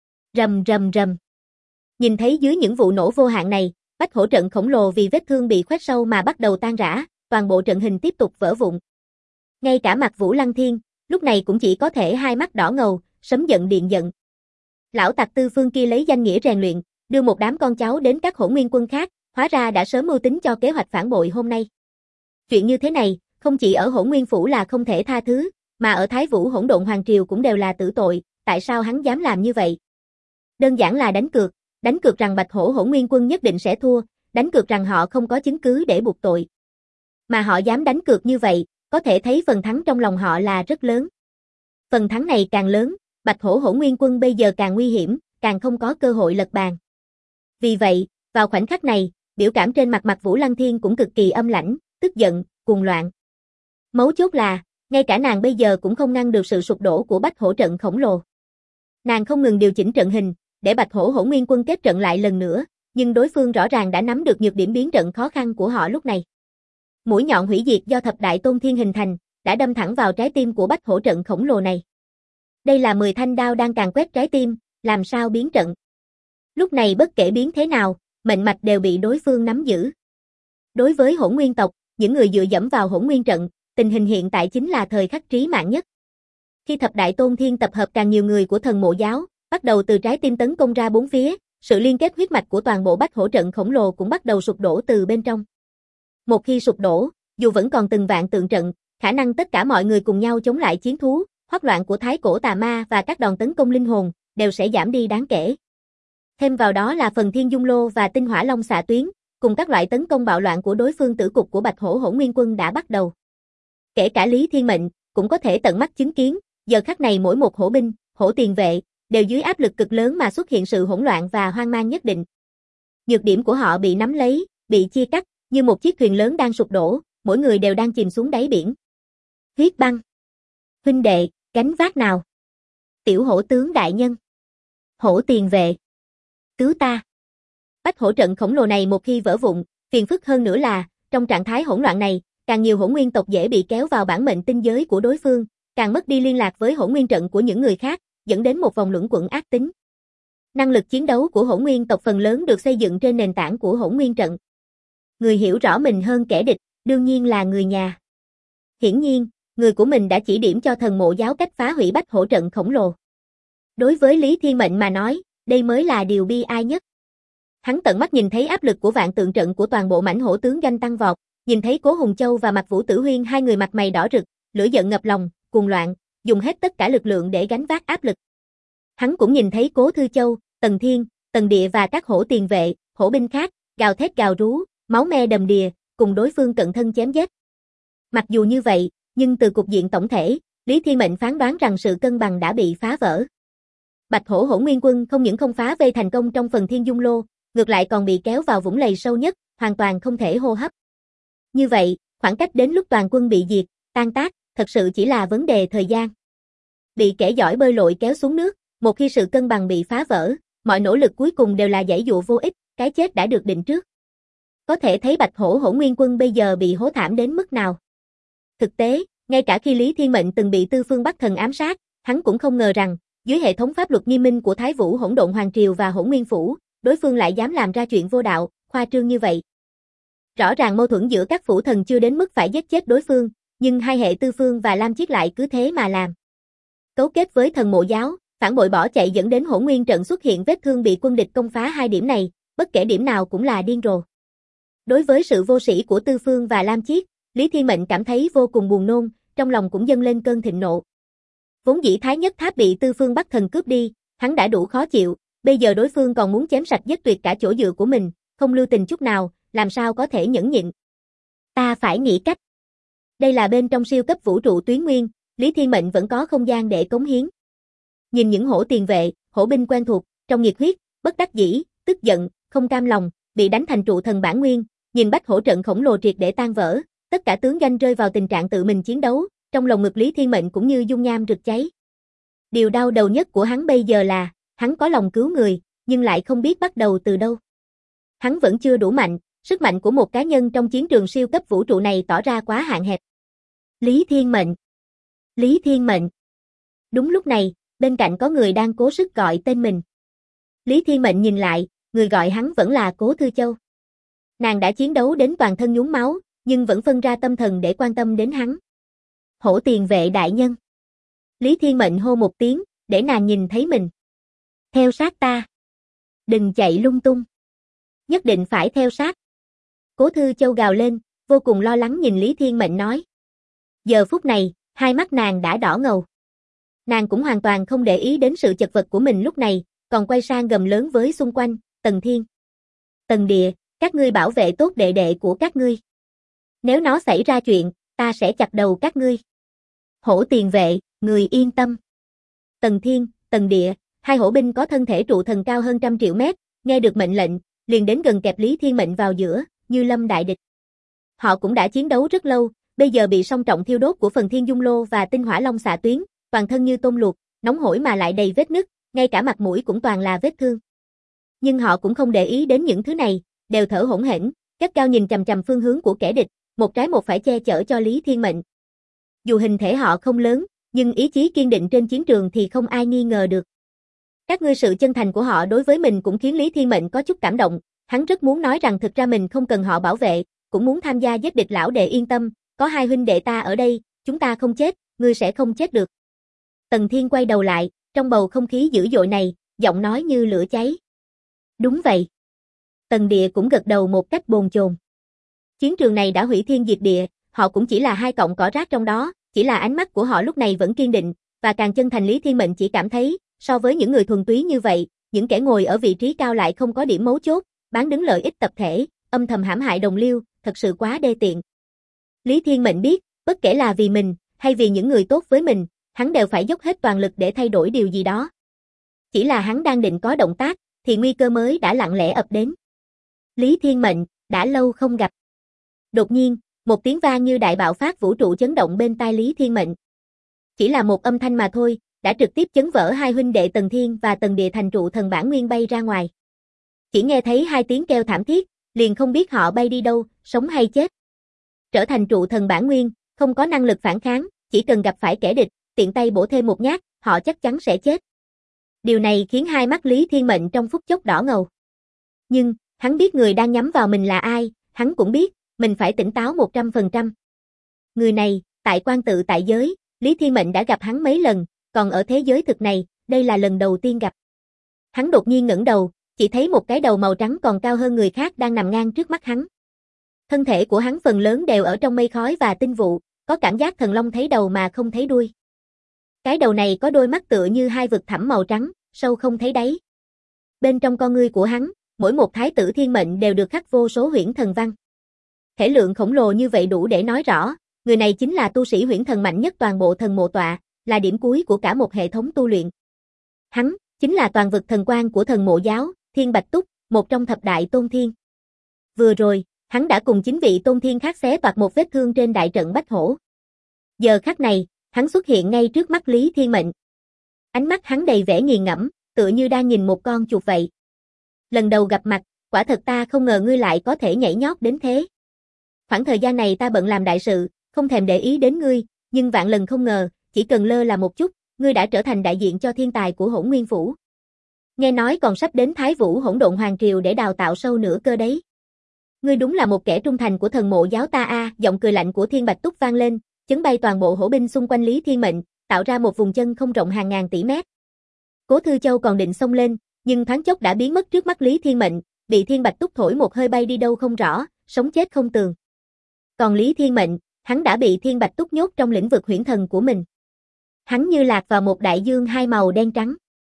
Rầm rầm rầm. Nhìn thấy dưới những vụ nổ vô hạn này, Bách Hổ trận khổng lồ vì vết thương bị khoét sâu mà bắt đầu tan rã, toàn bộ trận hình tiếp tục vỡ vụn. Ngay cả Mạc Vũ Lăng Thiên, lúc này cũng chỉ có thể hai mắt đỏ ngầu, sấm giận điện giận. Lão tặc Tư Phương kia lấy danh nghĩa rèn luyện, đưa một đám con cháu đến các Hỗn Nguyên Quân khác, hóa ra đã sớm mưu tính cho kế hoạch phản bội hôm nay. Chuyện như thế này, không chỉ ở Hỗn Nguyên Phủ là không thể tha thứ, mà ở Thái Vũ Hỗn Độn Hoàng Triều cũng đều là tử tội, tại sao hắn dám làm như vậy? Đơn giản là đánh cược rằng Bạch Hổ Hỗn Nguyên Quân nhất định sẽ thua, đánh cược rằng họ không có chứng cứ để buộc tội. Mà họ dám đánh cược như vậy, có thể thấy phần thắng trong lòng họ là rất lớn. Phần thắng này càng lớn, Bạch Hổ Hỗn Nguyên Quân bây giờ càng nguy hiểm, càng không có cơ hội lật bàn. Vì vậy, vào khoảnh khắc này, biểu cảm trên mặt Mạc Vũ Lăng Thiên cũng cực kỳ âm lãnh, tức giận, cuồng loạn. Mấu chốt là, ngay cả nàng bây giờ cũng không ngăn được sự sụp đổ của Bách Hổ trận khổng lồ. Nàng không ngừng điều chỉnh trận hình, để Bạch Hổ Hỗn Nguyên Quân kết trận lại lần nữa, nhưng đối phương rõ ràng đã nắm được nhược điểm biến trận khó khăn của họ lúc này. Mũi nhọn hủy diệt do Thập Đại Tôn Thiên hình thành, đã đâm thẳng vào trái tim của Bách Hổ trận khổng lồ này. Đây là 10 thanh đao đang càn quét trái tim, làm sao biến trận. Lúc này bất kể biến thế nào, mệnh mạch đều bị đối phương nắm giữ. Đối với Hỗn Nguyên tộc, những người dựa dẫm vào Hỗn Nguyên trận, tình hình hiện tại chính là thời khắc trí mạng nhất. Khi thập đại tôn thiên tập hợp càng nhiều người của thần mộ giáo, bắt đầu từ trái tim tấn công ra bốn phía, sự liên kết huyết mạch của toàn bộ bách hổ trận khổng lồ cũng bắt đầu sụp đổ từ bên trong. Một khi sụp đổ, dù vẫn còn từng vạn tượng trận, khả năng tất cả mọi người cùng nhau chống lại chiến thú, hoắc loạn của thái cổ tà ma và các đòn tấn công linh hồn, đều sẽ giảm đi đáng kể. Thêm vào đó là phần thiên dung lô và tinh hỏa long xạ tuyến, cùng các loại tấn công bạo loạn của đối phương tử cục của Bạch Hổ Hỗn Nguyên quân đã bắt đầu. Kể cả Lý Thiên Mệnh, cũng có thể tận mắt chứng kiến, giờ khắc này mỗi một hổ binh, hổ tiền vệ, đều dưới áp lực cực lớn mà xuất hiện sự hỗn loạn và hoang mang nhất định. Nhược điểm của họ bị nắm lấy, bị chia cắt, như một chiếc thuyền lớn đang sụp đổ, mỗi người đều đang chìm xuống đáy biển. Huyết băng. Huynh đệ, gánh vác nào. Tiểu hổ tướng đại nhân. Hổ tiền vệ. Cứu ta. Bách hổ trận khổng lồ này một khi vỡ vụn, phiền phức hơn nữa là, trong trạng thái hỗn loạn này, càng nhiều hỗn nguyên tộc dễ bị kéo vào bản mệnh tinh giới của đối phương, càng mất đi liên lạc với hỗn nguyên trận của những người khác, dẫn đến một vòng luẩn quẩn ác tính. Năng lực chiến đấu của hỗn nguyên tộc phần lớn được xây dựng trên nền tảng của hỗn nguyên trận. Người hiểu rõ mình hơn kẻ địch, đương nhiên là người nhà. Hiển nhiên, người của mình đã chỉ điểm cho thần mộ giáo cách phá hủy bách hổ trận khổng lồ. Đối với Lý Thiên Mệnh mà nói, đây mới là điều bi ai nhất. Hắn tận mắt nhìn thấy áp lực của vạn tượng trận của toàn bộ mãnh hổ tướng doanh tăng vọt, nhìn thấy Cố Hùng Châu và Mạc Vũ Tử Huyên hai người mặt mày đỏ rực, lửa giận ngập lòng, cuồng loạn, dùng hết tất cả lực lượng để gánh vác áp lực. Hắn cũng nhìn thấy Cố Thư Châu, Tần Thiên, Tần Địa và các hổ tiền vệ, hổ binh khác, gào thét gào rú, máu me đầm đìa, cùng đối phương cận thân chém giết. Mặc dù như vậy, nhưng từ cục diện tổng thể, Lý Thiên Mệnh phán đoán rằng sự cân bằng đã bị phá vỡ. Bạch Hổ Hỗn Nguyên quân không những không phá vây thành công trong phần Thiên Dung Lô, ngược lại còn bị kéo vào vũng lầy sâu nhất, hoàn toàn không thể hô hấp. Như vậy, khoảng cách đến lúc toàn quân bị diệt, tan tác, thật sự chỉ là vấn đề thời gian. Bị kẻ giỏi bơi lội kéo xuống nước, một khi sự cân bằng bị phá vỡ, mọi nỗ lực cuối cùng đều là giãy dụa vô ích, cái chết đã được định trước. Có thể thấy Bạch Hổ Hỗn Nguyên quân bây giờ bị hố thảm đến mức nào. Thực tế, ngay cả khi Lý Thiên Mệnh từng bị Tư Phương Bắc Thần ám sát, hắn cũng không ngờ rằng, dưới hệ thống pháp luật nghiêm minh của Thái Vũ Hỗn Độn Hoàng Triều và Hỗn Nguyên Phủ, đối phương lại dám làm ra chuyện vô đạo, khoa trương như vậy. Rõ ràng mâu thuẫn giữa các phủ thần chưa đến mức phải giết chết đối phương, nhưng hai hệ Tư Phương và Lam Chiết lại cứ thế mà làm. Cấu kết với thần mộ giáo, phản bội bỏ chạy dẫn đến Hỗn Nguyên trận xuất hiện vết thương bị quân địch công phá hai điểm này, bất kể điểm nào cũng là điên rồ. Đối với sự vô sĩ của Tư Phương và Lam Chiết, Lý Thiên Mệnh cảm thấy vô cùng buồn nôn, trong lòng cũng dâng lên cơn thịnh nộ. Vốn dĩ Thái Nhất Tháp bị Tư Phương Bắc Thần cướp đi, hắn đã đủ khó chịu, bây giờ đối phương còn muốn chém sạch giết tuyệt cả chỗ dựa của mình, không lưu tình chút nào, làm sao có thể nhẫn nhịn. Ta phải nghĩ cách. Đây là bên trong siêu cấp vũ trụ tuyến nguyên, Lý Thiên Mệnh vẫn có không gian để cống hiến. Nhìn những hổ tiền vệ, hổ binh quen thuộc, trong nhiệt huyết, bất đắc dĩ, tức giận, không cam lòng, bị đánh thành trụ thần bản nguyên, nhìn bách hổ trận khổng lồ triệt để tan vỡ, tất cả tướng doanh rơi vào tình trạng tự mình chiến đấu, trong lồng ngực Lý Thiên Mệnh cũng như dung nham rực cháy. Điều đau đầu nhất của hắn bây giờ là, hắn có lòng cứu người, nhưng lại không biết bắt đầu từ đâu. Hắn vẫn chưa đủ mạnh, sức mạnh của một cá nhân trong chiến trường siêu cấp vũ trụ này tỏ ra quá hạn hẹp. Lý Thiên Mệnh. Lý Thiên Mệnh. Đúng lúc này, bên cạnh có người đang cố sức gọi tên mình. Lý Thiên Mệnh nhìn lại, người gọi hắn vẫn là Cố Thư Châu. Nàng đã chiến đấu đến toàn thân nhuốm máu, nhưng vẫn phân ra tâm thần để quan tâm đến hắn. Hổ tiền vệ đại nhân. Lý Thiên Mệnh hô một tiếng, để nàng nhìn thấy mình. Theo sát ta. Đừng chạy lung tung. Nhất định phải theo sát. Cố Thư Châu gào lên, vô cùng lo lắng nhìn Lý Thiên Mệnh nói. Giờ phút này, hai mắt nàng đã đỏ ngầu. Nàng cũng hoàn toàn không để ý đến sự chật vật của mình lúc này, còn quay sang gầm lớn với xung quanh, Tần Thiên. Tần Địa, các ngươi bảo vệ tốt đệ đệ của các ngươi. Nếu nó xảy ra chuyện, ta sẽ chặt đầu các ngươi. Hổ tiền vệ, người yên tâm. Tần Thiên, Tần Địa, hai hổ binh có thân thể trụ thần cao hơn 100 triệu mét, nghe được mệnh lệnh, liền đến gần kẹp Lý Thiên Mệnh vào giữa, như lâm đại địch. Họ cũng đã chiến đấu rất lâu, bây giờ bị song trọng thiêu đốt của phần Thiên Dung Lô và tinh hỏa long xạ tuyến, toàn thân như tôm luộc, nóng hổi mà lại đầy vết nứt, ngay cả mặt mũi cũng toàn là vết thương. Nhưng họ cũng không để ý đến những thứ này, đều thở hổn hển, gắt cao nhìn chằm chằm phương hướng của kẻ địch, một trái một phải che chở cho Lý Thiên Mệnh. Dù hình thể họ không lớn, nhưng ý chí kiên định trên chiến trường thì không ai nghi ngờ được. Các ngươi sự chân thành của họ đối với mình cũng khiến Lý Thiên Mệnh có chút cảm động, hắn rất muốn nói rằng thực ra mình không cần họ bảo vệ, cũng muốn tham gia giết địch lão đệ yên tâm, có hai huynh đệ ta ở đây, chúng ta không chết, ngươi sẽ không chết được. Tần Thiên quay đầu lại, trong bầu không khí dữ dội này, giọng nói như lửa cháy. Đúng vậy. Tần Địa cũng gật đầu một cách bồn chồn. Chiến trường này đã hủy thiên diệt địa, họ cũng chỉ là hai cọng cỏ rác trong đó, chỉ là ánh mắt của họ lúc này vẫn kiên định, và càng chân thành. Lý Thiên Mệnh chỉ cảm thấy, so với những người thuần túy như vậy, những kẻ ngồi ở vị trí cao lại không có điểm mấu chốt, bán đứng lợi ích tập thể, âm thầm hãm hại đồng liêu, thật sự quá đê tiện. Lý Thiên Mệnh biết, bất kể là vì mình, hay vì những người tốt với mình, hắn đều phải dốc hết toàn lực để thay đổi điều gì đó. Chỉ là hắn đang định có động tác, thì nguy cơ mới đã lặng lẽ ập đến. Lý Thiên Mệnh, đã lâu không gặp. Đột nhiên, một tiếng vang như đại bạo phát vũ trụ chấn động bên tai Lý Thiên Mệnh. Chỉ là một âm thanh mà thôi, đã trực tiếp chấn vỡ hai huynh đệ Tần Thiên và Tần Địa thành trụ thần bản nguyên bay ra ngoài. Chỉ nghe thấy hai tiếng kêu thảm thiết, liền không biết họ bay đi đâu, sống hay chết. Trở thành trụ thần bản nguyên, không có năng lực phản kháng, chỉ cần gặp phải kẻ địch, tiện tay bổ thêm một nhát, họ chắc chắn sẽ chết. Điều này khiến hai mắt Lý Thiên Mệnh trong phút chốc đỏ ngầu. Nhưng, hắn biết người đang nhắm vào mình là ai, hắn cũng biết, mình phải tỉnh táo 100%. Người này, tại quan tự tại giới, Lý Thiên Mệnh đã gặp hắn mấy lần, còn ở thế giới thực này, đây là lần đầu tiên gặp. Hắn đột nhiên ngẩng đầu, chỉ thấy một cái đầu màu trắng còn cao hơn người khác đang nằm ngang trước mắt hắn. Thân thể của hắn phần lớn đều ở trong mây khói và tinh vụ, có cảm giác thần long thấy đầu mà không thấy đuôi. Cái đầu này có đôi mắt tựa như hai vực thẳm màu trắng, sâu không thấy đáy. Bên trong con ngươi của hắn, mỗi một thái tử thiên mệnh đều được khắc vô số huyễn thần văn. Thể lượng khổng lồ như vậy đủ để nói rõ, người này chính là tu sĩ huyễn thần mạnh nhất toàn bộ thần mộ tọa, là điểm cuối của cả một hệ thống tu luyện. Hắn, chính là toàn vực thần quan của thần mộ giáo, Thiên Bạch Túc, một trong thập đại tôn thiên. Vừa rồi, hắn đã cùng 9 vị tôn thiên khác xé toạc một vết thương trên đại trận Bách Hổ. Giờ khắc này, hắn xuất hiện ngay trước mắt Lý Thiên Mệnh. Ánh mắt hắn đầy vẻ nghiền ngẫm, tựa như đang nhìn một con chuột vậy. Lần đầu gặp mặt, quả thật ta không ngờ ngươi lại có thể nhảy nhót đến thế. Khoảng thời gian này ta bận làm đại sự, không thèm để ý đến ngươi, nhưng vạn lần không ngờ, chỉ cần lơ là một chút, ngươi đã trở thành đại diện cho thiên tài của Hỗn Nguyên Phủ. Nghe nói còn sắp đến Thái Vũ Hỗn Độn Hoàng Triều để đào tạo sâu nữa cơ đấy. Ngươi đúng là một kẻ trung thành của thần mộ giáo ta a. Giọng cười lạnh của Thiên Bạch Túc vang lên, chấn bay toàn bộ hổ binh xung quanh Lý Thiên Mệnh, tạo ra một vùng chân không rộng hàng ngàn tỷ mét. Cố Thư Châu còn định xông lên, nhưng thoáng chốc đã biến mất trước mắt Lý Thiên Mệnh, bị Thiên Bạch Túc thổi một hơi bay đi đâu không rõ, sống chết không tường. Còn Lý Thiên Mệnh, hắn đã bị Thiên Bạch Túc nhốt trong lĩnh vực huyễn thần của mình. Hắn như lạc vào một đại dương hai màu đen trắng.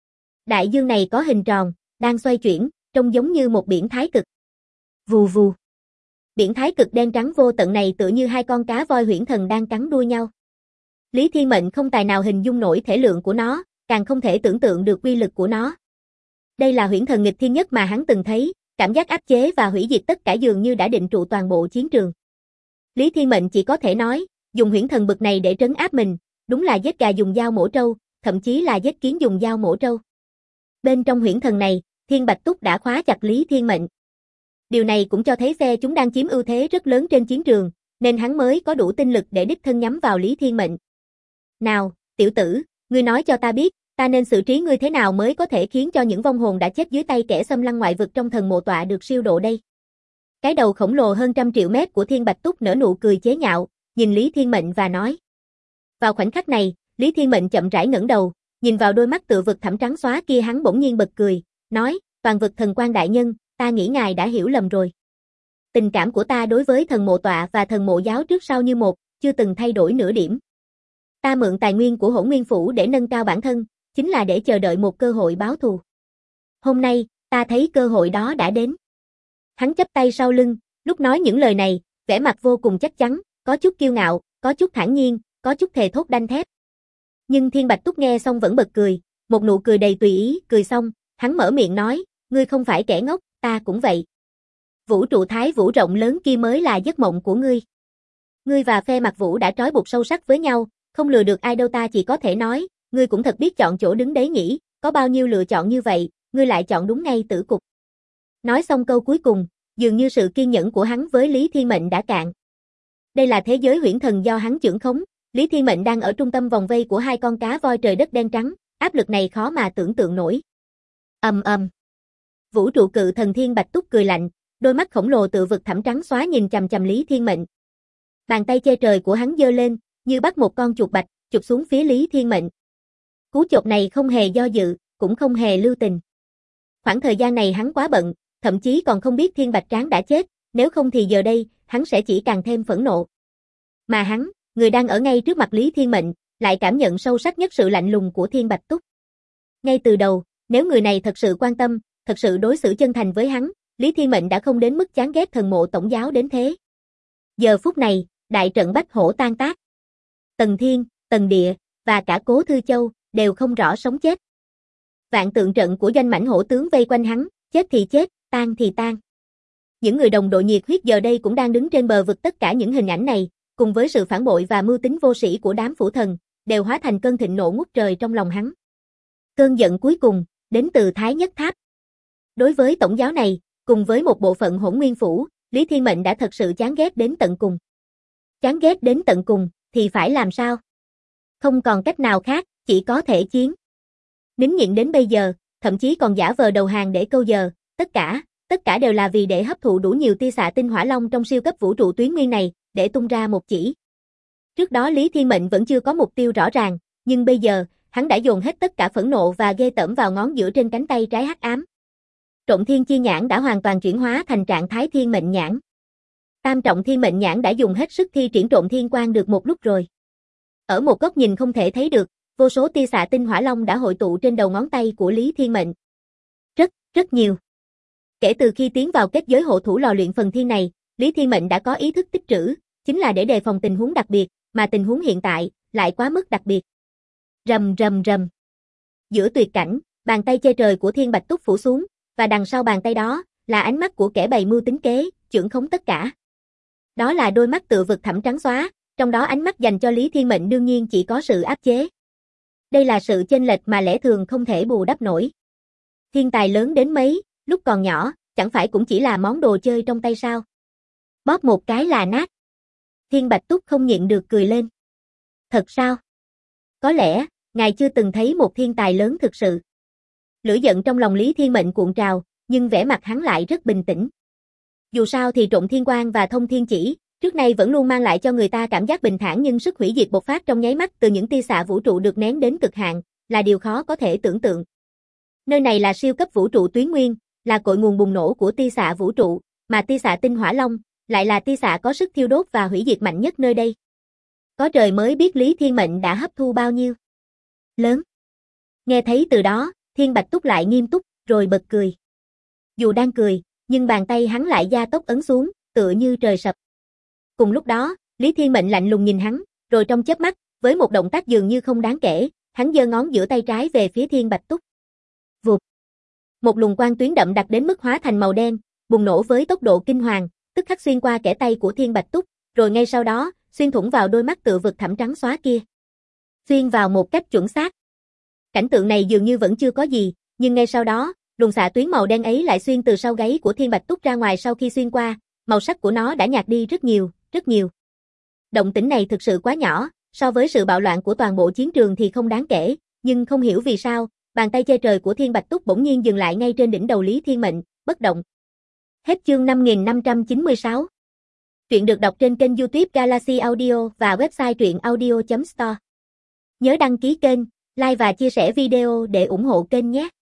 Đại dương này có hình tròn, đang xoay chuyển, trông giống như một biển thái cực. Vù vù. Biển thái cực đen trắng vô tận này tựa như hai con cá voi huyễn thần đang cắn đuôi nhau. Lý Thiên Mệnh không tài nào hình dung nổi thể lượng của nó, càng không thể tưởng tượng được uy lực của nó. Đây là huyễn thần nghịch thiên nhất mà hắn từng thấy, cảm giác áp chế và hủy diệt tất cả dường như đã định trụ toàn bộ chiến trường. Lý Thiên Mệnh chỉ có thể nói, dùng huyễn thần bực này để trấn áp mình, đúng là giết gà dùng dao mổ trâu, thậm chí là giết kiến dùng dao mổ trâu. Bên trong huyễn thần này, Thiên Bạch Túc đã khóa chặt Lý Thiên Mệnh. Điều này cũng cho thấy phe chúng đang chiếm ưu thế rất lớn trên chiến trường, nên hắn mới có đủ tinh lực để đích thân nhắm vào Lý Thiên Mệnh. Nào, tiểu tử, ngươi nói cho ta biết, ta nên xử trí ngươi thế nào mới có thể khiến cho những vong hồn đã chết dưới tay kẻ xâm lăng ngoại vực trong thần mộ tọa được siêu độ đây. Cái đầu khổng lồ hơn 100 triệu mét của Thiên Bạch Túc nở nụ cười chế nhạo, nhìn Lý Thiên Mệnh và nói. Vào khoảnh khắc này, Lý Thiên Mệnh chậm rãi ngẩng đầu, nhìn vào đôi mắt tựa vực thẳm trắng xóa kia, hắn bỗng nhiên bật cười, nói, toàn vực thần quan đại nhân, ta nghĩ ngài đã hiểu lầm rồi. Tình cảm của ta đối với thần mộ tọa và thần mộ giáo trước sau như một, chưa từng thay đổi nửa điểm. Ta mượn tài nguyên của Hỗn Nguyên Phủ để nâng cao bản thân, chính là để chờ đợi một cơ hội báo thù. Hôm nay, ta thấy cơ hội đó đã đến. Hắn chắp tay sau lưng, lúc nói những lời này, vẻ mặt vô cùng chắc chắn, có chút kiêu ngạo, có chút thản nhiên, có chút thề thốt đanh thép. Nhưng Thiên Bạch Túc nghe xong vẫn bật cười, một nụ cười đầy tùy ý, cười xong, hắn mở miệng nói, ngươi không phải kẻ ngốc, ta cũng vậy. Vũ trụ thái vũ rộng lớn kia mới là giấc mộng của ngươi. Ngươi và phe Mặc Vũ đã trói buộc sâu sắc với nhau, không lừa được ai đâu, ta chỉ có thể nói, ngươi cũng thật biết chọn chỗ đứng đấy nhỉ, có bao nhiêu lựa chọn như vậy, ngươi lại chọn đúng ngay tử cục. Nói xong câu cuối cùng, dường như sự kiên nhẫn của hắn với Lý Thiên Mệnh đã cạn. Đây là thế giới huyễn thần do hắn trưởng khống, Lý Thiên Mệnh đang ở trung tâm vòng vây của hai con cá voi trời đất đen trắng, áp lực này khó mà tưởng tượng nổi. Ầm ầm. Vũ trụ cự thần Thiên Bạch Túc cười lạnh, đôi mắt khổng lồ tự vực thẳm trắng xóa nhìn chằm chằm Lý Thiên Mệnh. Bàn tay che trời của hắn giơ lên, như bắt một con chuột bạch, chụp xuống phía Lý Thiên Mệnh. Cú chộp này không hề do dự, cũng không hề lưu tình. Khoảng thời gian này hắn quá bận, thậm chí còn không biết Thiên Bạch Tráng đã chết, nếu không thì giờ đây, hắn sẽ chỉ càng thêm phẫn nộ. Mà hắn, người đang ở ngay trước mặt Lý Thiên Mệnh, lại cảm nhận sâu sắc nhất sự lạnh lùng của Thiên Bạch Túc. Ngay từ đầu, nếu người này thật sự quan tâm, thật sự đối xử chân thành với hắn, Lý Thiên Mệnh đã không đến mức chán ghét thần mộ tổng giáo đến thế. Giờ phút này, đại trận Bách Hổ tan tác. Tần Thiên, Tần Địa, và cả Cố Thư Châu, đều không rõ sống chết. Vạn tượng trận của doanh mãnh hổ tướng vây quanh hắn, chết thì chết, tan thì tan. Những người đồng đội nhiệt huyết giờ đây cũng đang đứng trên bờ vực tất cả những hình ảnh này, cùng với sự phản bội và mưu tính vô sĩ của đám phủ thần, đều hóa thành cơn thịnh nộ ngút trời trong lòng hắn. Cơn giận cuối cùng, đến từ Thái Nhất Tháp. Đối với tổng giáo này, cùng với một bộ phận Hỗn Nguyên Phủ, Lý Thiên Mệnh đã thật sự chán ghét đến tận cùng. Chán ghét đến tận cùng, thì phải làm sao? Không còn cách nào khác, chỉ có thể chiến. Nín nhịn đến bây giờ, thậm chí còn giả vờ đầu hàng để câu giờ, tất cả đều là vì để hấp thụ đủ nhiều tia xạ tinh hỏa long trong siêu cấp vũ trụ tuyến nguyên này, để tung ra một chỉ. Trước đó Lý Thiên Mệnh vẫn chưa có mục tiêu rõ ràng, nhưng bây giờ, hắn đã dồn hết tất cả phẫn nộ và ghê tởm vào ngón giữa trên cánh tay trái hắc ám. Trộm Thiên Chi Nhãn đã hoàn toàn chuyển hóa thành trạng thái Thiên Mệnh Nhãn. Tam trọng Thiên Mệnh Nhãn đã dùng hết sức thi triển Trộm Thiên Quang được một lúc rồi. Ở một góc nhìn không thể thấy được, vô số tia xạ tinh hỏa long đã hội tụ trên đầu ngón tay của Lý Thiên Mệnh. Rất nhiều. Kể từ khi tiến vào kết giới hộ thủ lò luyện phần thiên này, Lý Thiên Mệnh đã có ý thức tích trữ, chính là để đề phòng tình huống đặc biệt, mà tình huống hiện tại lại quá mức đặc biệt. Rầm rầm rầm. Giữa tuyệt cảnh, bàn tay che trời của Thiên Bạch Túc phủ xuống, và đằng sau bàn tay đó là ánh mắt của kẻ bày mưu tính kế, chưởng khống tất cả. Đó là đôi mắt tựa vực thẳm trắng xóa, trong đó ánh mắt dành cho Lý Thiên Mệnh đương nhiên chỉ có sự áp chế. Đây là sự chênh lệch mà lẽ thường không thể bù đắp nổi. Thiên tài lớn đến mấy, lúc còn nhỏ, chẳng phải cũng chỉ là món đồ chơi trong tay sao? Bóp một cái là nát. Thiên Bạch Túc không nhịn được cười lên. Thật sao? Có lẽ, ngài chưa từng thấy một thiên tài lớn thực sự. Lửa giận trong lòng Lý Thiên Mệnh cuộn trào, nhưng vẻ mặt hắn lại rất bình tĩnh. Dù sao thì Trộm Thiên Quang và Thông Thiên Chỉ, trước nay vẫn luôn mang lại cho người ta cảm giác bình thản, nhưng sức hủy diệt bộc phát trong nháy mắt từ những tia xạ vũ trụ được nén đến cực hạn, là điều khó có thể tưởng tượng. Nơi này là siêu cấp vũ trụ tuyến nguyên, là cội nguồn bùng nổ của tia xạ vũ trụ, mà tia xạ tinh hỏa long lại là tia xạ có sức thiêu đốt và hủy diệt mạnh nhất nơi đây. Có trời mới biết Lý Thiên Mệnh đã hấp thu bao nhiêu. Lớn. Nghe thấy từ đó, Thiên Bạch Túc lại nghiêm túc, rồi bật cười. Dù đang cười, nhưng bàn tay hắn lại gia tốc ấn xuống, tựa như trời sập. Cùng lúc đó, Lý Thiên Mệnh lạnh lùng nhìn hắn, rồi trong chớp mắt, với một động tác dường như không đáng kể, hắn giơ ngón giữa tay trái về phía Thiên Bạch Túc. Vụt. Một luồng quang tuyến đậm đặc đến mức hóa thành màu đen, bùng nổ với tốc độ kinh hoàng, tức khắc xuyên qua kẽ tay của Thiên Bạch Túc, rồi ngay sau đó, xuyên thủng vào đôi mắt tựa vực thẳm trắng xóa kia. Xuyên vào một cách chuẩn xác. Cảnh tượng này dường như vẫn chưa có gì, nhưng ngay sau đó, luồng xạ tuyến màu đen ấy lại xuyên từ sau gáy của Thiên Bạch Túc ra ngoài. Sau khi xuyên qua, màu sắc của nó đã nhạt đi rất nhiều, rất nhiều. Động tĩnh này thực sự quá nhỏ, so với sự bạo loạn của toàn bộ chiến trường thì không đáng kể, nhưng không hiểu vì sao, bàn tay che trời của Thiên Bạch Túc bỗng nhiên dừng lại ngay trên đỉnh đầu Lý Thiên Mệnh, bất động. Hết chương 5596. Truyện được đọc trên kênh YouTube Galaxy Audio và website truyệnaudio.store. Nhớ đăng ký kênh, like và chia sẻ video để ủng hộ kênh nhé.